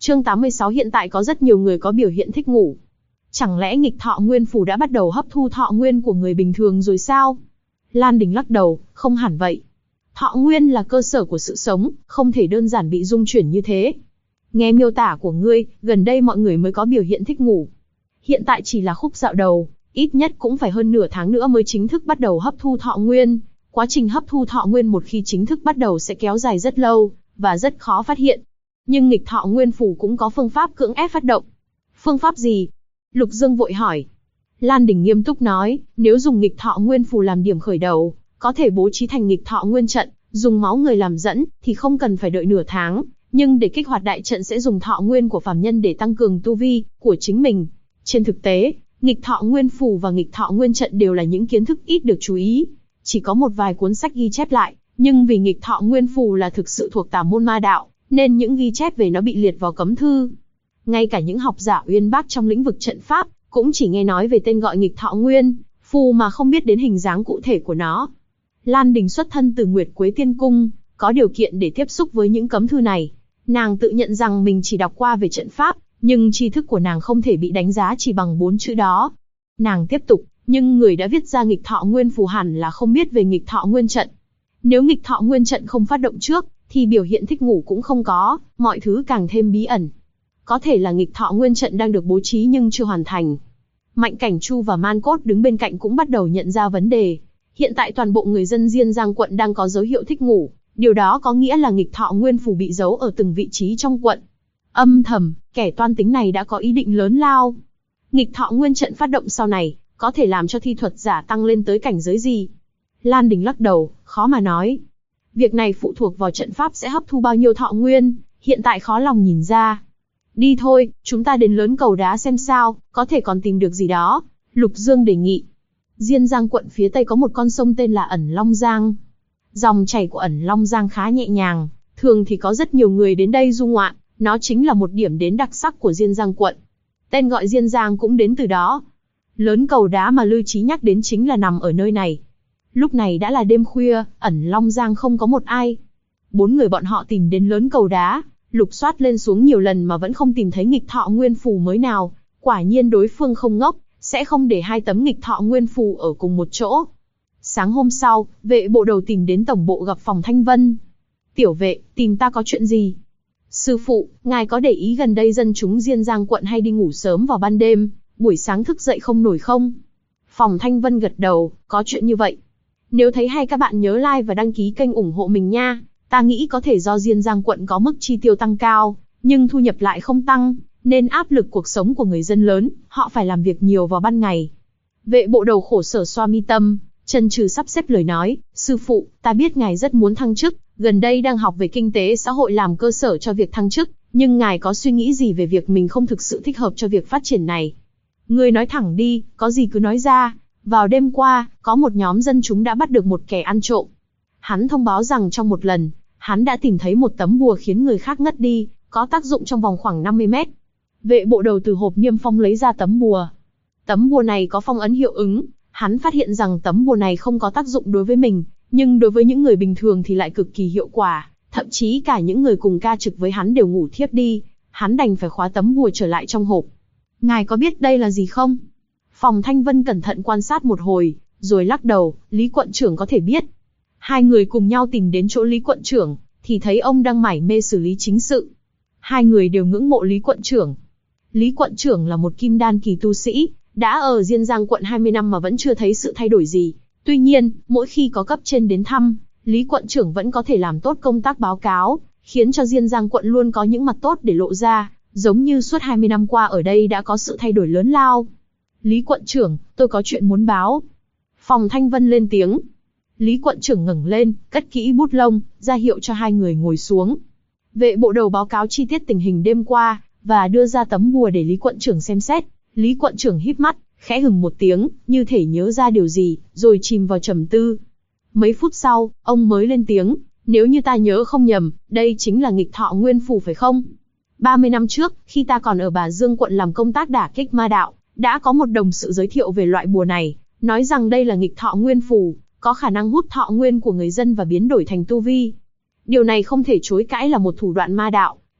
Chương 86 hiện tại có rất nhiều người có biểu hiện thích ngủ. Chẳng lẽ nghịch thọ nguyên phù đã bắt đầu hấp thu thọ nguyên của người bình thường rồi sao? Lan Đình lắc đầu, không hẳn vậy. Thọ nguyên là cơ sở của sự sống, không thể đơn giản bị dung chuyển như thế. Nghe miêu tả của ngươi, gần đây mọi người mới có biểu hiện thích ngủ. Hiện tại chỉ là khúc dạo đầu, ít nhất cũng phải hơn nửa tháng nữa mới chính thức bắt đầu hấp thu thọ nguyên. Quá trình hấp thu thọ nguyên một khi chính thức bắt đầu sẽ kéo dài rất lâu, và rất khó phát hiện. Nhưng nghịch thọ nguyên phù cũng có phương pháp cưỡng ép phát động. Phương pháp gì? Lục Dương vội hỏi. Lan Đình nghiêm túc nói, nếu dùng nghịch thọ nguyên phù làm điểm khởi đầu, có thể bố trí thành nghịch thọ nguyên trận, dùng máu người làm dẫn, thì không cần phải đợi nửa tháng. Nhưng để kích hoạt đại trận sẽ dùng thọ nguyên của phàm nhân để tăng cường tu vi của chính mình. Trên thực tế, nghịch thọ nguyên phù và nghịch thọ nguyên trận đều là những kiến thức ít được chú ý. Chỉ có một vài cuốn sách ghi chép lại, nhưng vì nghịch thọ nguyên phù là thực sự thuộc tà môn ma đạo, nên những ghi chép về nó bị liệt vào cấm thư. Ngay cả những học giả uyên bác trong lĩnh vực trận pháp, cũng chỉ nghe nói về tên gọi nghịch thọ nguyên phù mà không biết đến hình dáng cụ thể của nó. Lan Đình xuất thân từ Nguyệt Quế Tiên Cung, có điều kiện để tiếp xúc với những cấm thư này. Nàng tự nhận rằng mình chỉ đọc qua về trận pháp, nhưng tri thức của nàng không thể bị đánh giá chỉ bằng 4 chữ đó. Nàng tiếp tục, nhưng người đã viết ra nghịch thọ nguyên phù hẳn là không biết về nghịch thọ nguyên trận. Nếu nghịch thọ nguyên trận không phát động trước, thì biểu hiện thích ngủ cũng không có, mọi thứ càng thêm bí ẩn. Có thể là nghịch thọ nguyên trận đang được bố trí nhưng chưa hoàn thành. Mạnh Cảnh Chu và Man Cốt đứng bên cạnh cũng bắt đầu nhận ra vấn đề. Hiện tại toàn bộ người dân Diên Giang quận đang có dấu hiệu thích ngủ, điều đó có nghĩa là nghịch thọ nguyên phù bị giấu ở từng vị trí trong quận. Âm thầm, kẻ toan tính này đã có ý định lớn lao. Nghịch thọ nguyên trận phát động sau này, có thể làm cho thi thuật giả tăng lên tới cảnh giới gì? Lan Đình lắc đầu, khó mà nói. Việc này phụ thuộc vào trận pháp sẽ hấp thu bao nhiêu thọ nguyên, hiện tại khó lòng nhìn ra. Đi thôi, chúng ta đến lớn cầu đá xem sao, có thể còn tìm được gì đó. Lục Dương đề nghị. Diên Giang quận phía tây có một con sông tên là Ẩn Long Giang. Dòng chảy của Ẩn Long Giang khá nhẹ nhàng, thường thì có rất nhiều người đến đây du ngoạn, nó chính là một điểm đến đặc sắc của Diên Giang quận. Tên gọi Diên Giang cũng đến từ đó. Lớn cầu đá mà Lư Chí nhắc đến chính là nằm ở nơi này. Lúc này đã là đêm khuya, Ẩn Long Giang không có một ai. 4 người bọn họ tìm đến lớn cầu đá, lục soát lên xuống nhiều lần mà vẫn không tìm thấy nghịch thọ nguyên phù mới nào. Quả nhiên đối phương không ngốc, sẽ không để 2 tấm nghịch thọ nguyên phù ở cùng một chỗ. Sáng hôm sau, vệ bộ đầu tìm đến tổng bộ gặp Phòng Thanh Vân. Tiểu vệ, tìm ta có chuyện gì? Sư phụ, ngài có để ý gần đây dân chúng Diên Giang quận hay đi ngủ sớm vào ban đêm, buổi sáng thức dậy không nổi không? Phòng Thanh Vân gật đầu, có chuyện như vậy. Nếu thấy hay các bạn nhớ like và đăng ký kênh ủng hộ mình nha. Ta nghĩ có thể do Diên Giang quận có mức chi tiêu tăng cao, nhưng thu nhập lại không tăng, nên áp lực cuộc sống của người dân lớn, họ phải làm việc nhiều vào ban ngày. Vệ bộ đầu khổ sở xoa mi tâm, chần chừ sắp xếp lời nói, sư phụ, ta biết ngài rất muốn thăng chức, gần đây đang học về kinh tế xã hội làm cơ sở cho việc thăng chức, nhưng ngài có suy nghĩ gì về việc mình không thực sự thích hợp cho việc phát triển này? Ngươi nói thẳng đi, có gì cứ nói ra. Vào đêm qua, có một nhóm dân chúng đã bắt được một kẻ ăn trộm. Hắn thông báo rằng trong một lần, hắn đã tìm thấy một tấm bùa khiến người khác ngất đi, có tác dụng trong vòng khoảng 50 mét. Vệ bộ đầu từ hộp niêm phong lấy ra tấm bùa. Tấm bùa này có phong ấn hiệu ứng, hắn phát hiện rằng tấm bùa này không có tác dụng đối với mình, nhưng đối với những người bình thường thì lại cực kỳ hiệu quả, thậm chí cả những người cùng ca trực với hắn đều ngủ thiếp đi, hắn đành phải khóa tấm bùa trở lại trong hộp. Ngài có biết đây là gì không? Phòng Thanh Vân cẩn thận quan sát một hồi, rồi lắc đầu, Lý quận trưởng có thể biết. 2 người cùng nhau tìm đến chỗ Lý quận trưởng, thì thấy ông đang mải mê xử lý chính sự. 2 người đều ngưỡng mộ Lý quận trưởng. Lý quận trưởng là một kim đan kỳ tu sĩ, đã ở Diên Giang quận 20 năm mà vẫn chưa thấy sự thay đổi gì. Tuy nhiên, mỗi khi có cấp trên đến thăm, Lý quận trưởng vẫn có thể làm tốt công tác báo cáo, khiến cho Diên Giang quận luôn có những mặt tốt để lộ ra, giống như suốt 20 năm qua ở đây đã có sự thay đổi lớn lao. Lý quận trưởng, tôi có chuyện muốn báo. Phòng Thanh Vân lên tiếng. Lý quận trưởng ngẩng lên, cất kỹ bút lông, ra hiệu cho 2 người ngồi xuống. Vệ bộ đầu báo cáo chi tiết tình hình đêm qua, và đưa ra tấm bùa để Lý quận trưởng xem xét. Lý quận trưởng híp mắt, khẽ hửng một tiếng, như thể nhớ ra điều gì, rồi chìm vào trầm tư. Mấy phút sau, ông mới lên tiếng, nếu như ta nhớ không nhầm, đây chính là nghịch thọ nguyên phù phải không? 30 năm trước, khi ta còn ở Bà Dương quận làm công tác đả kích ma đạo, đã có một đồng sự giới thiệu về loại bùa này, nói rằng đây là nghịch thọ nguyên phù, có khả năng hút thọ nguyên của người dân và biến đổi thành tu vi. Điều này không thể chối cãi là một thủ đoạn ma đạo,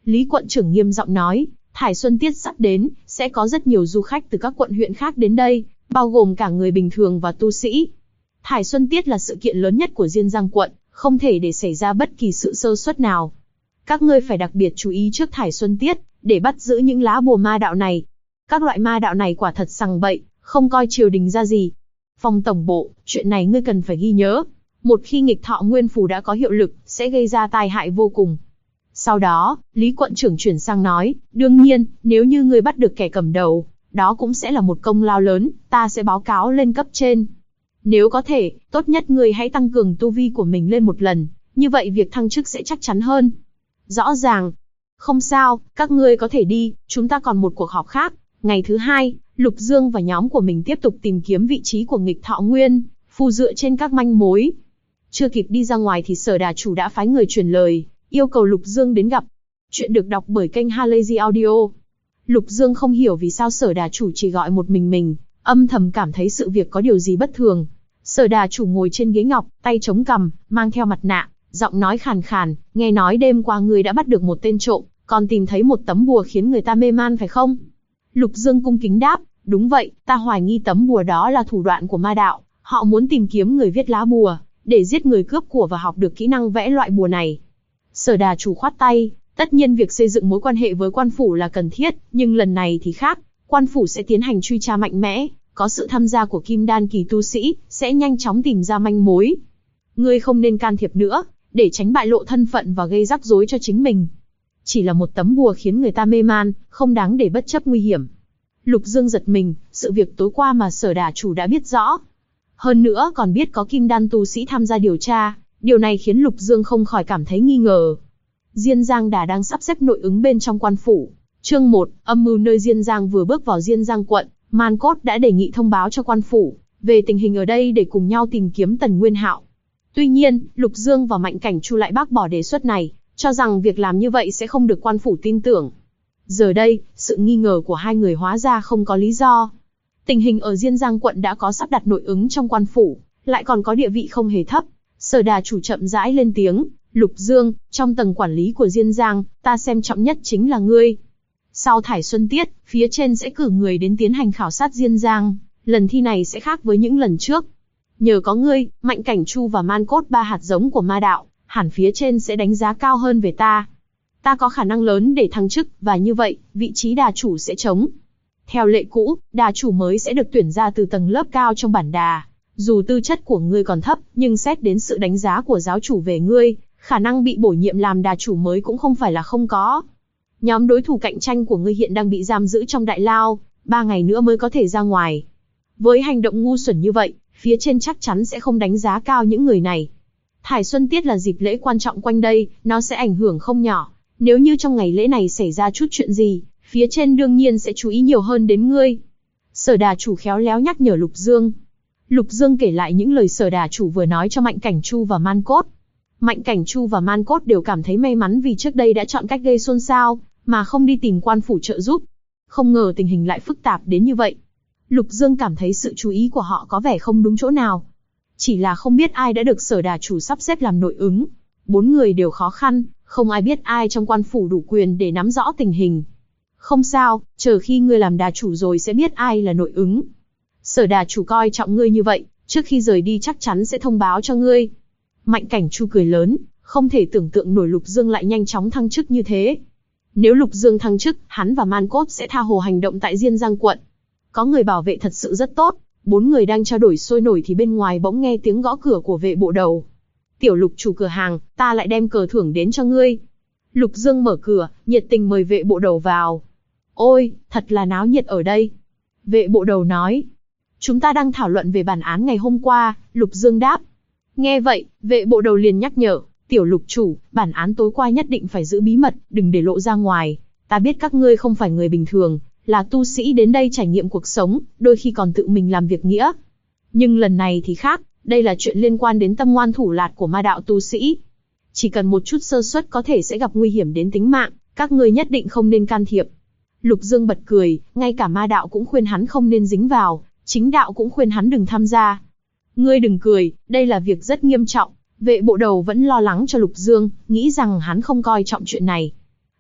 Lý quận trưởng nghiêm giọng nói, Thải Xuân Tiết sắp đến, sẽ có rất nhiều du khách từ các quận huyện khác đến đây, bao gồm cả người bình thường và tu sĩ. Thải Xuân Tiết là sự kiện lớn nhất của Diên Giang quận, không thể để xảy ra bất kỳ sự sơ suất nào. Các ngươi phải đặc biệt chú ý trước Thải Xuân Tiết, để bắt giữ những lá bùa ma đạo này. Các loại ma đạo này quả thật sằng bậy, không coi triều đình ra gì. Phòng tổng bộ, chuyện này ngươi cần phải ghi nhớ. Một khi nghịch thọ nguyên phù đã có hiệu lực, sẽ gây ra tai hại vô cùng. Sau đó, Lý quận trưởng chuyển sang nói, đương nhiên, nếu như ngươi bắt được kẻ cầm đầu, đó cũng sẽ là một công lao lớn, ta sẽ báo cáo lên cấp trên. Nếu có thể, tốt nhất ngươi hãy tăng cường tu vi của mình lên một lần, như vậy việc thăng chức sẽ chắc chắn hơn. Rõ ràng. Không sao, các ngươi có thể đi, chúng ta còn một cuộc họp khác. Ngày thứ hai, Lục Dương và nhóm của mình tiếp tục tìm kiếm vị trí của nghịch thọ nguyên phù dựa trên các manh mối. Chưa kịp đi ra ngoài thì Sở Đà chủ đã phái người truyền lời, yêu cầu Lục Dương đến gặp. Chuyện được đọc bởi kênh Halazy Audio. Lục Dương không hiểu vì sao Sở Đà chủ chỉ gọi một mình, âm thầm cảm thấy sự việc có điều gì bất thường. Sở Đà chủ ngồi trên ghế ngọc, tay chống cằm, mang theo mặt nạ, giọng nói khàn khàn, nghe nói đêm qua người đã bắt được một tên trộm, còn tìm thấy một tấm bùa khiến người ta mê man phải không? Lục Dương cung kính đáp, đúng vậy, ta hoài nghi tấm bùa đó là thủ đoạn của ma đạo, họ muốn tìm kiếm người viết lá bùa, để giết người cướp của và học được kỹ năng vẽ loại bùa này. Sở Đà chủ khoát tay, tất nhiên việc xây dựng mối quan hệ với quan phủ là cần thiết, nhưng lần này thì khác, quan phủ sẽ tiến hành truy tra mạnh mẽ, có sự tham gia của kim đan kỳ tu sĩ, sẽ nhanh chóng tìm ra manh mối. Ngươi không nên can thiệp nữa, để tránh bại lộ thân phận và gây rắc rối cho chính mình. Chỉ là một tấm bùa khiến người ta mê man, không đáng để bất chấp nguy hiểm. Lục Dương giật mình, sự việc tối qua mà Sở Đà chủ đã biết rõ. Hơn nữa còn biết có kim đan tu sĩ tham gia điều tra, điều này khiến Lục Dương không khỏi cảm thấy nghi ngờ. Diên Giang Đà đang sắp xếp nội ứng bên trong quan phủ. Chương 1, âm mưu nơi Diên Giang. Vừa bước vào Diên Giang quận, Man Cốt đã đề nghị thông báo cho quan phủ về tình hình ở đây để cùng nhau tìm kiếm Tần Nguyên Hạo. Tuy nhiên, Lục Dương và Mạnh Cảnh Chu lại bác bỏ đề xuất này, cho rằng việc làm như vậy sẽ không được quan phủ tin tưởng. Giờ đây, sự nghi ngờ của hai người hóa ra không có lý do. Tình hình ở Diên Giang quận đã có sắp đặt nội ứng trong quan phủ, lại còn có địa vị không hề thấp. Sở Đà chủ chậm rãi lên tiếng, Lục Dương, trong tầng quản lý của Diên Giang, ta xem trọng nhất chính là ngươi. Sau Thải Xuân Tiết, phía trên sẽ cử người đến tiến hành khảo sát Diên Giang, lần thi này sẽ khác với những lần trước. Nhờ có ngươi, Mạnh Cảnh Chu và Man Cốt, ba hạt giống của ma đạo, hẳn phía trên sẽ đánh giá cao hơn về ta. Ta có khả năng lớn để thăng chức, và như vậy, vị trí đà chủ sẽ trống. Theo lệ cũ, đà chủ mới sẽ được tuyển ra từ tầng lớp cao trong bản đà. Dù tư chất của ngươi còn thấp, nhưng xét đến sự đánh giá của giáo chủ về ngươi, khả năng bị bổ nhiệm làm đà chủ mới cũng không phải là không có. Nhóm đối thủ cạnh tranh của ngươi hiện đang bị giam giữ trong đại lao, 3 ngày nữa mới có thể ra ngoài. Với hành động ngu xuẩn như vậy, phía trên chắc chắn sẽ không đánh giá cao những người này. Thải Xuân Tiết là dịp lễ quan trọng quanh đây, nó sẽ ảnh hưởng không nhỏ. Nếu như trong ngày lễ này xảy ra chút chuyện gì, phía trên đương nhiên sẽ chú ý nhiều hơn đến ngươi. Sở Đà chủ khéo léo nhắc nhở Lục Dương. Lục Dương kể lại những lời Sở Đà chủ vừa nói cho Mạnh Cảnh Chu và Man Cốt. Mạnh Cảnh Chu và Man Cốt đều cảm thấy may mắn vì trước đây đã chọn cách gây xôn xao, mà không đi tìm quan phủ trợ giúp. Không ngờ tình hình lại phức tạp đến như vậy. Lục Dương cảm thấy sự chú ý của họ có vẻ không đúng chỗ nào. Chỉ là không biết ai đã được Sở Đà chủ sắp xếp làm nội ứng. 4 người đều khó khăn, không ai biết ai trong quan phủ đủ quyền để nắm rõ tình hình. Không sao, chờ khi ngươi làm đà chủ rồi sẽ biết ai là nội ứng. Sở Đà chủ coi trọng ngươi như vậy, trước khi rời đi chắc chắn sẽ thông báo cho ngươi. Mạnh Cảnh Chu cười lớn, không thể tưởng tượng nổi Lục Dương lại nhanh chóng thăng chức như thế. Nếu Lục Dương thăng chức, hắn và Man Cốt sẽ tha hồ hành động tại Diên Giang quận. Có người bảo vệ thật sự rất tốt. 4 người đang trao đổi sôi nổi thì bên ngoài bỗng nghe tiếng gõ cửa của vệ bộ đầu. Tiểu Lục chủ cửa hàng, ta lại đem cờ thưởng đến cho ngươi. Lục Dương mở cửa, nhiệt tình mời vệ bộ đầu vào. Ôi, thật là náo nhiệt ở đây. Vệ bộ đầu nói. Chúng ta đang thảo luận về bản án ngày hôm qua, Lục Dương đáp. Nghe vậy, vệ bộ đầu liền nhắc nhở, Tiểu Lục chủ, bản án tối qua nhất định phải giữ bí mật, đừng để lộ ra ngoài. Ta biết các ngươi không phải người bình thường, là tu sĩ đến đây trải nghiệm cuộc sống, đôi khi còn tự mình làm việc nghĩa. Nhưng lần này thì khác, đây là chuyện liên quan đến tâm ngoan thủ lạt của ma đạo tu sĩ. Chỉ cần một chút sơ suất có thể sẽ gặp nguy hiểm đến tính mạng, các ngươi nhất định không nên can thiệp. Lục Dương bật cười, ngay cả ma đạo cũng khuyên hắn không nên dính vào, chính đạo cũng khuyên hắn đừng tham gia. Ngươi đừng cười, đây là việc rất nghiêm trọng. Vệ bộ đầu vẫn lo lắng cho Lục Dương, nghĩ rằng hắn không coi trọng chuyện này.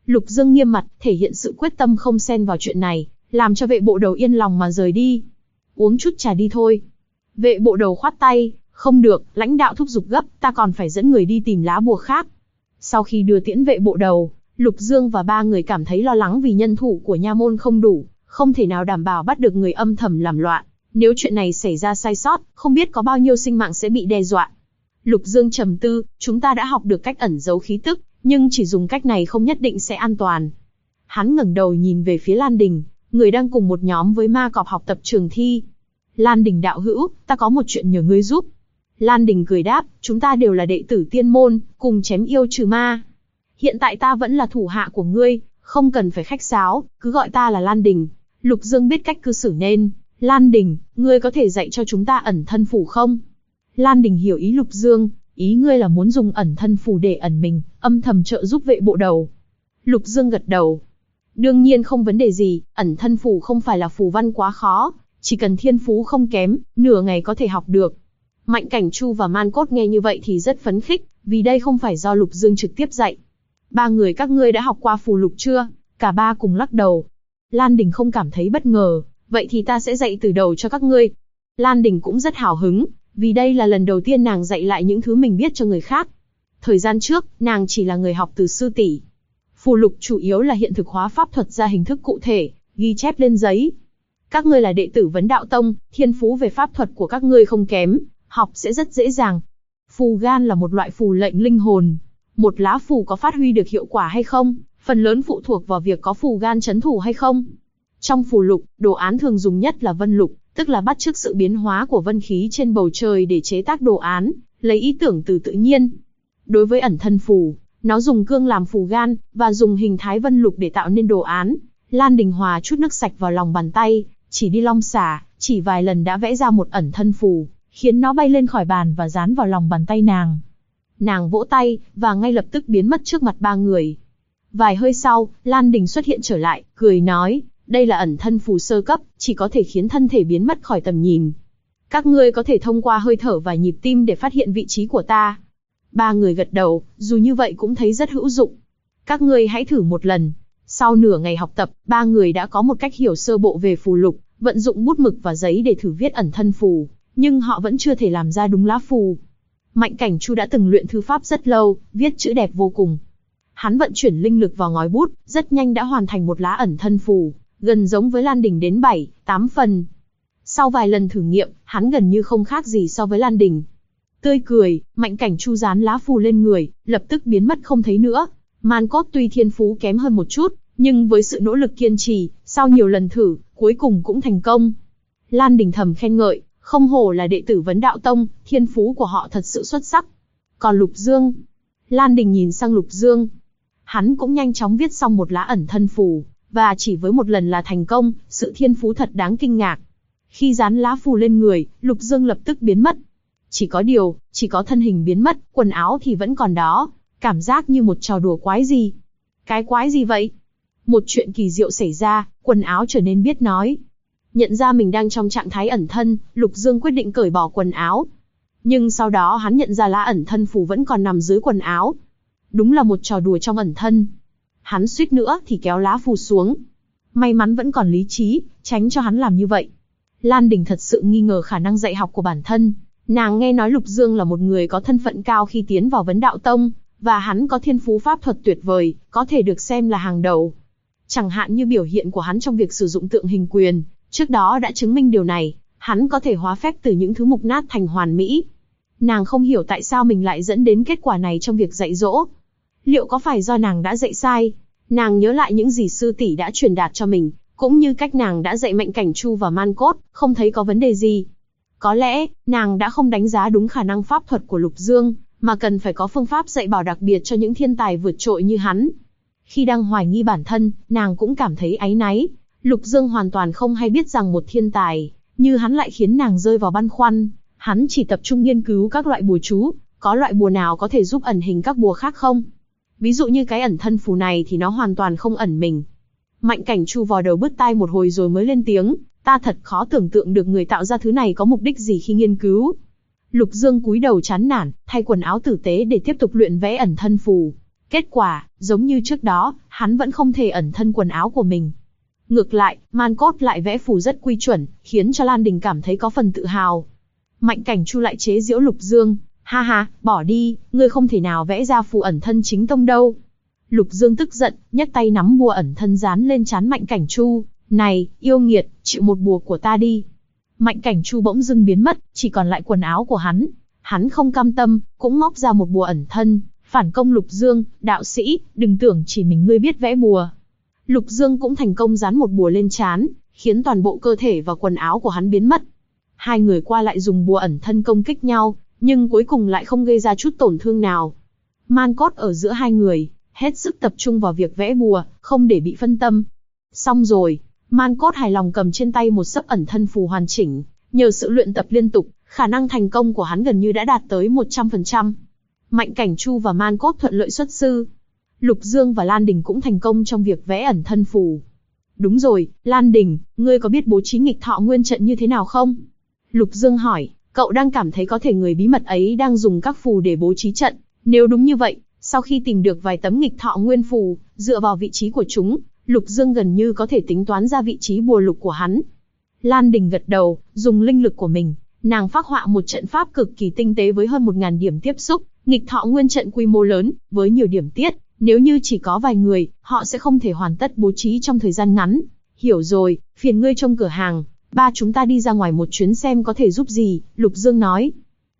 Lục Dương nghiêm mặt, thể hiện sự quyết tâm không xen vào chuyện này, làm cho vệ bộ đầu yên lòng mà rời đi. Uống chút trà đi thôi. Vệ bộ đầu khoát tay, không được, lãnh đạo thúc giục gấp, ta còn phải dẫn người đi tìm lá bùa khác. Sau khi đưa tiễn vệ bộ đầu, Lục Dương và ba người cảm thấy lo lắng vì nhân thủ của nha môn không đủ, không thể nào đảm bảo bắt được người âm thầm làm loạn. Nếu chuyện này xảy ra sai sót, không biết có bao nhiêu sinh mạng sẽ bị đe dọa. Lục Dương trầm tư, chúng ta đã học được cách ẩn giấu khí tức, nhưng chỉ dùng cách này không nhất định sẽ an toàn. Hắn ngẩng đầu nhìn về phía Lan Đình, người đang cùng một nhóm với ma cọp học tập trường thi. Lan Đình đạo hữu, ta có một chuyện nhờ ngươi giúp. Lan Đình cười đáp, chúng ta đều là đệ tử tiên môn, cùng chém yêu trừ ma. Hiện tại ta vẫn là thủ hạ của ngươi, không cần phải khách sáo, cứ gọi ta là Lan Đình. Lục Dương biết cách cư xử nên. Lan Đình, ngươi có thể dạy cho chúng ta ẩn thân phủ không? Lan Đình hiểu ý Lục Dương, ý ngươi là muốn dùng ẩn thân phủ để ẩn mình, âm thầm trợ giúp vệ bộ đầu. Lục Dương gật đầu. Đương nhiên không vấn đề gì, ẩn thân phủ không phải là phù văn quá khó, chỉ cần thiên phú không kém, nửa ngày có thể học được. Mạnh Cảnh Chu và Man Cốt nghe như vậy thì rất phấn khích, vì đây không phải do Lục Dương trực tiếp dạy. Ba người các ngươi đã học qua phù lục chưa? Cả ba cùng lắc đầu. Lan Đình không cảm thấy bất ngờ, vậy thì ta sẽ dạy từ đầu cho các ngươi. Lan Đình cũng rất hào hứng, vì đây là lần đầu tiên nàng dạy lại những thứ mình biết cho người khác. Thời gian trước, nàng chỉ là người học từ sư tỷ. Phù lục chủ yếu là hiện thực hóa pháp thuật ra hình thức cụ thể, ghi chép lên giấy. Các ngươi là đệ tử Vấn Đạo Tông, thiên phú về pháp thuật của các ngươi không kém, học sẽ rất dễ dàng. Phù gan là một loại phù lệnh linh hồn. Một lá phù có phát huy được hiệu quả hay không, phần lớn phụ thuộc vào việc có phù gan trấn thủ hay không. Trong phù lục, đồ án thường dùng nhất là vân lục, tức là bắt chước sự biến hóa của vân khí trên bầu trời để chế tác đồ án, lấy ý tưởng từ tự nhiên. Đối với ẩn thân phù, nó dùng cương làm phù gan, và dùng hình thái vân lục để tạo nên đồ án. Lan Đình hòa chút nước sạch vào lòng bàn tay, chỉ đi long xả, chỉ vài lần đã vẽ ra một ẩn thân phù, khiến nó bay lên khỏi bàn và dán vào lòng bàn tay nàng. Nàng vỗ tay, và ngay lập tức biến mất trước mặt ba người. Vài hơi sau, Lan Đình xuất hiện trở lại, cười nói, đây là ẩn thân phù sơ cấp, chỉ có thể khiến thân thể biến mất khỏi tầm nhìn. Các ngươi có thể thông qua hơi thở và nhịp tim để phát hiện vị trí của ta. Ba người gật đầu, dù như vậy cũng thấy rất hữu dụng. Các ngươi hãy thử một lần. Sau nửa ngày học tập, ba người đã có một cách hiểu sơ bộ về phù lục, vận dụng bút mực và giấy để thử viết ẩn thân phù, nhưng họ vẫn chưa thể làm ra đúng lá phù. Mạnh Cảnh Chu đã từng luyện thư pháp rất lâu, viết chữ đẹp vô cùng. Hắn vận chuyển linh lực vào ngòi bút, rất nhanh đã hoàn thành một lá ẩn thân phù, gần giống với Lan Đình đến 7-8 phần. Sau vài lần thử nghiệm, hắn gần như không khác gì so với Lan Đình. Tươi cười, Mạnh Cảnh Chu dán lá phù lên người, lập tức biến mất không thấy nữa. Man Cốt tuy thiên phú kém hơn một chút, nhưng với sự nỗ lực kiên trì, sau nhiều lần thử, cuối cùng cũng thành công. Lan Đình thầm khen ngợi, không hổ là đệ tử Vấn Đạo Tông, thiên phú của họ thật sự xuất sắc. Còn Lục Dương? Lan Đình nhìn sang Lục Dương. Hắn cũng nhanh chóng viết xong một lá ẩn thân phù, và chỉ với một lần là thành công, sự thiên phú thật đáng kinh ngạc. Khi dán lá phù lên người, Lục Dương lập tức biến mất. Chỉ có thân hình biến mất, quần áo thì vẫn còn đó, cảm giác như một trò đùa quái gì. Cái quái gì vậy? Một chuyện kỳ diệu xảy ra, quần áo trở nên biết nói. Nhận ra mình đang trong trạng thái ẩn thân, Lục Dương quyết định cởi bỏ quần áo. Nhưng sau đó hắn nhận ra lá ẩn thân phù vẫn còn nằm dưới quần áo. Đúng là một trò đùa trong ẩn thân. Hắn suýt nữa thì kéo lá phù xuống. May mắn vẫn còn lý trí, tránh cho hắn làm như vậy. Lan Đình thật sự nghi ngờ khả năng dạy học của bản thân. Nàng nghe nói Lục Dương là một người có thân phận cao khi tiến vào Vấn Đạo Tông, và hắn có thiên phú pháp thuật tuyệt vời, có thể được xem là hàng đầu. Chẳng hạn như biểu hiện của hắn trong việc sử dụng tượng hình quyền, trước đó đã chứng minh điều này, hắn có thể hóa phép từ những thứ mục nát thành hoàn mỹ. Nàng không hiểu tại sao mình lại dẫn đến kết quả này trong việc dạy dỗ. Liệu có phải do nàng đã dạy sai? Nàng nhớ lại những gì sư tỷ đã truyền đạt cho mình, cũng như cách nàng đã dạy Mạnh Cảnh Chu và Man Cốt, không thấy có vấn đề gì. Có lẽ, nàng đã không đánh giá đúng khả năng pháp thuật của Lục Dương, mà cần phải có phương pháp dạy bảo đặc biệt cho những thiên tài vượt trội như hắn. Khi đang hoài nghi bản thân, nàng cũng cảm thấy áy náy. Lục Dương hoàn toàn không hay biết rằng một thiên tài như hắn lại khiến nàng rơi vào băn khoăn. Hắn chỉ tập trung nghiên cứu các loại bùa chú, có loại bùa nào có thể giúp ẩn hình các bùa khác không? Ví dụ như cái ẩn thân phù này thì nó hoàn toàn không ẩn mình. Mạnh Cảnh Chu vò đầu bứt tai một hồi rồi mới lên tiếng, ta thật khó tưởng tượng được người tạo ra thứ này có mục đích gì khi nghiên cứu. Lục Dương cúi đầu chán nản, thay quần áo tử tế để tiếp tục luyện vẽ ẩn thân phù. Kết quả, giống như trước đó, hắn vẫn không thể ẩn thân quần áo của mình. Ngược lại, Man Cốt lại vẽ phù rất quy chuẩn, khiến cho Lan Đình cảm thấy có phần tự hào. Mạnh Cảnh Chu lại chế giễu Lục Dương, ha ha, bỏ đi, ngươi không thể nào vẽ ra phù ẩn thân chính tông đâu. Lục Dương tức giận, nhấc tay nắm bùa ẩn thân dán lên trán Mạnh Cảnh Chu, này, yêu nghiệt, chịu một bùa của ta đi. Mạnh Cảnh Chu bỗng dưng biến mất, chỉ còn lại quần áo của hắn. Hắn không cam tâm, cũng móc ra một bùa ẩn thân, phản công Lục Dương, đạo sĩ, đừng tưởng chỉ mình ngươi biết vẽ bùa. Lục Dương cũng thành công dán một bùa lên trán, khiến toàn bộ cơ thể và quần áo của hắn biến mất. Hai người qua lại dùng bùa ẩn thân công kích nhau, nhưng cuối cùng lại không gây ra chút tổn thương nào. Man Cốt ở giữa hai người, hết sức tập trung vào việc vẽ bùa, không để bị phân tâm. Xong rồi, Man Cốt hài lòng cầm trên tay một sấp ẩn thân phù hoàn chỉnh, nhờ sự luyện tập liên tục, khả năng thành công của hắn gần như đã đạt tới 100%. Mạnh Cảnh Chu và Man Cốt thuận lợi xuất sư. Lục Dương và Lan Đình cũng thành công trong việc vẽ ẩn thân phù. Đúng rồi, Lan Đình, ngươi có biết bố trí nghịch thọ nguyên trận như thế nào không? Lục Dương hỏi, cậu đang cảm thấy có thể người bí mật ấy đang dùng các phù để bố trí trận. Nếu đúng như vậy, sau khi tìm được vài tấm nghịch thọ nguyên phù, dựa vào vị trí của chúng, Lục Dương gần như có thể tính toán ra vị trí bùa lục của hắn. Lan Đình gật đầu, dùng linh lực của mình, nàng phác họa một trận pháp cực kỳ tinh tế với hơn 1000 điểm tiếp xúc, nghịch thọ nguyên trận quy mô lớn, với nhiều điểm tiết. Nếu như chỉ có vài người, họ sẽ không thể hoàn tất bố trí trong thời gian ngắn. Hiểu rồi, phiền ngươi trông cửa hàng, ba chúng ta đi ra ngoài một chuyến xem có thể giúp gì, Lục Dương nói.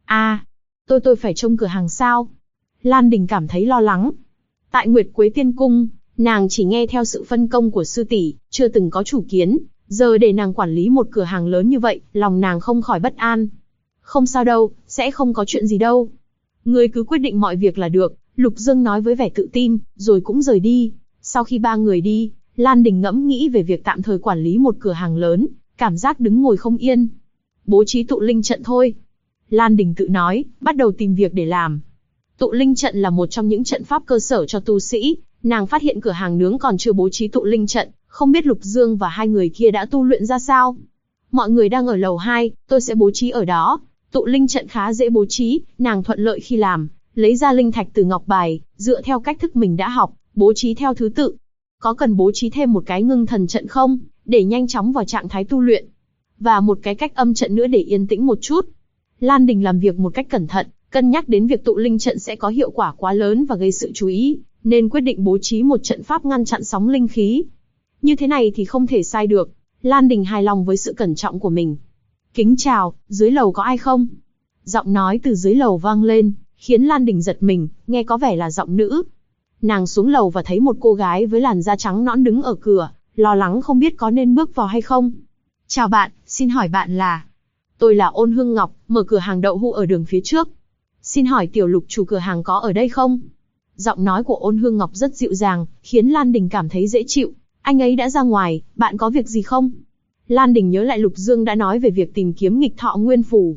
Tôi phải trông cửa hàng sao? Lan Đình cảm thấy lo lắng. Tại Nguyệt Quế Tiên Cung, nàng chỉ nghe theo sự phân công của sư tỷ, chưa từng có chủ kiến. Giờ để nàng quản lý một cửa hàng lớn như vậy, lòng nàng không khỏi bất an. Không sao đâu, sẽ không có chuyện gì đâu. Ngươi cứ quyết định mọi việc là được, Lục Dương nói với vẻ tự tin, rồi cũng rời đi. Sau khi ba người đi, Lan Đình ngẫm nghĩ về việc tạm thời quản lý một cửa hàng lớn, cảm giác đứng ngồi không yên. Bố trí tụ linh trận thôi. Lan Đình tự nói, bắt đầu tìm việc để làm. Tụ linh trận là một trong những trận pháp cơ sở cho tu sĩ, nàng phát hiện cửa hàng nướng còn chưa bố trí tụ linh trận, không biết Lục Dương và hai người kia đã tu luyện ra sao. Mọi người đang ở lầu 2, tôi sẽ bố trí ở đó. Tụ linh trận khá dễ bố trí, nàng thuận lợi khi làm, lấy ra linh thạch từ ngọc bài, dựa theo cách thức mình đã học, bố trí theo thứ tự. Có cần bố trí thêm một cái ngưng thần trận không, để nhanh chóng vào trạng thái tu luyện? Và một cái cách âm trận nữa để yên tĩnh một chút. Lan Đình làm việc một cách cẩn thận, cân nhắc đến việc tụ linh trận sẽ có hiệu quả quá lớn và gây sự chú ý, nên quyết định bố trí một trận pháp ngăn chặn sóng linh khí. Như thế này thì không thể sai được. Lan Đình hài lòng với sự cẩn trọng của mình. Kính chào, dưới lầu có ai không? Giọng nói từ dưới lầu vang lên, khiến Lan Đình giật mình, nghe có vẻ là giọng nữ. Nàng xuống lầu và thấy một cô gái với làn da trắng nõn đứng ở cửa, lo lắng không biết có nên bước vào hay không. Chào bạn, xin hỏi bạn là? Tôi là Ôn Hương Ngọc, mở cửa hàng đậu hũ ở đường phía trước. Xin hỏi tiểu Lục chủ cửa hàng có ở đây không? Giọng nói của Ôn Hương Ngọc rất dịu dàng, khiến Lan Đình cảm thấy dễ chịu. Anh ấy đã ra ngoài, bạn có việc gì không? Lan Đình nhớ lại Lục Dương đã nói về việc tìm kiếm nghịch thọ nguyên phù.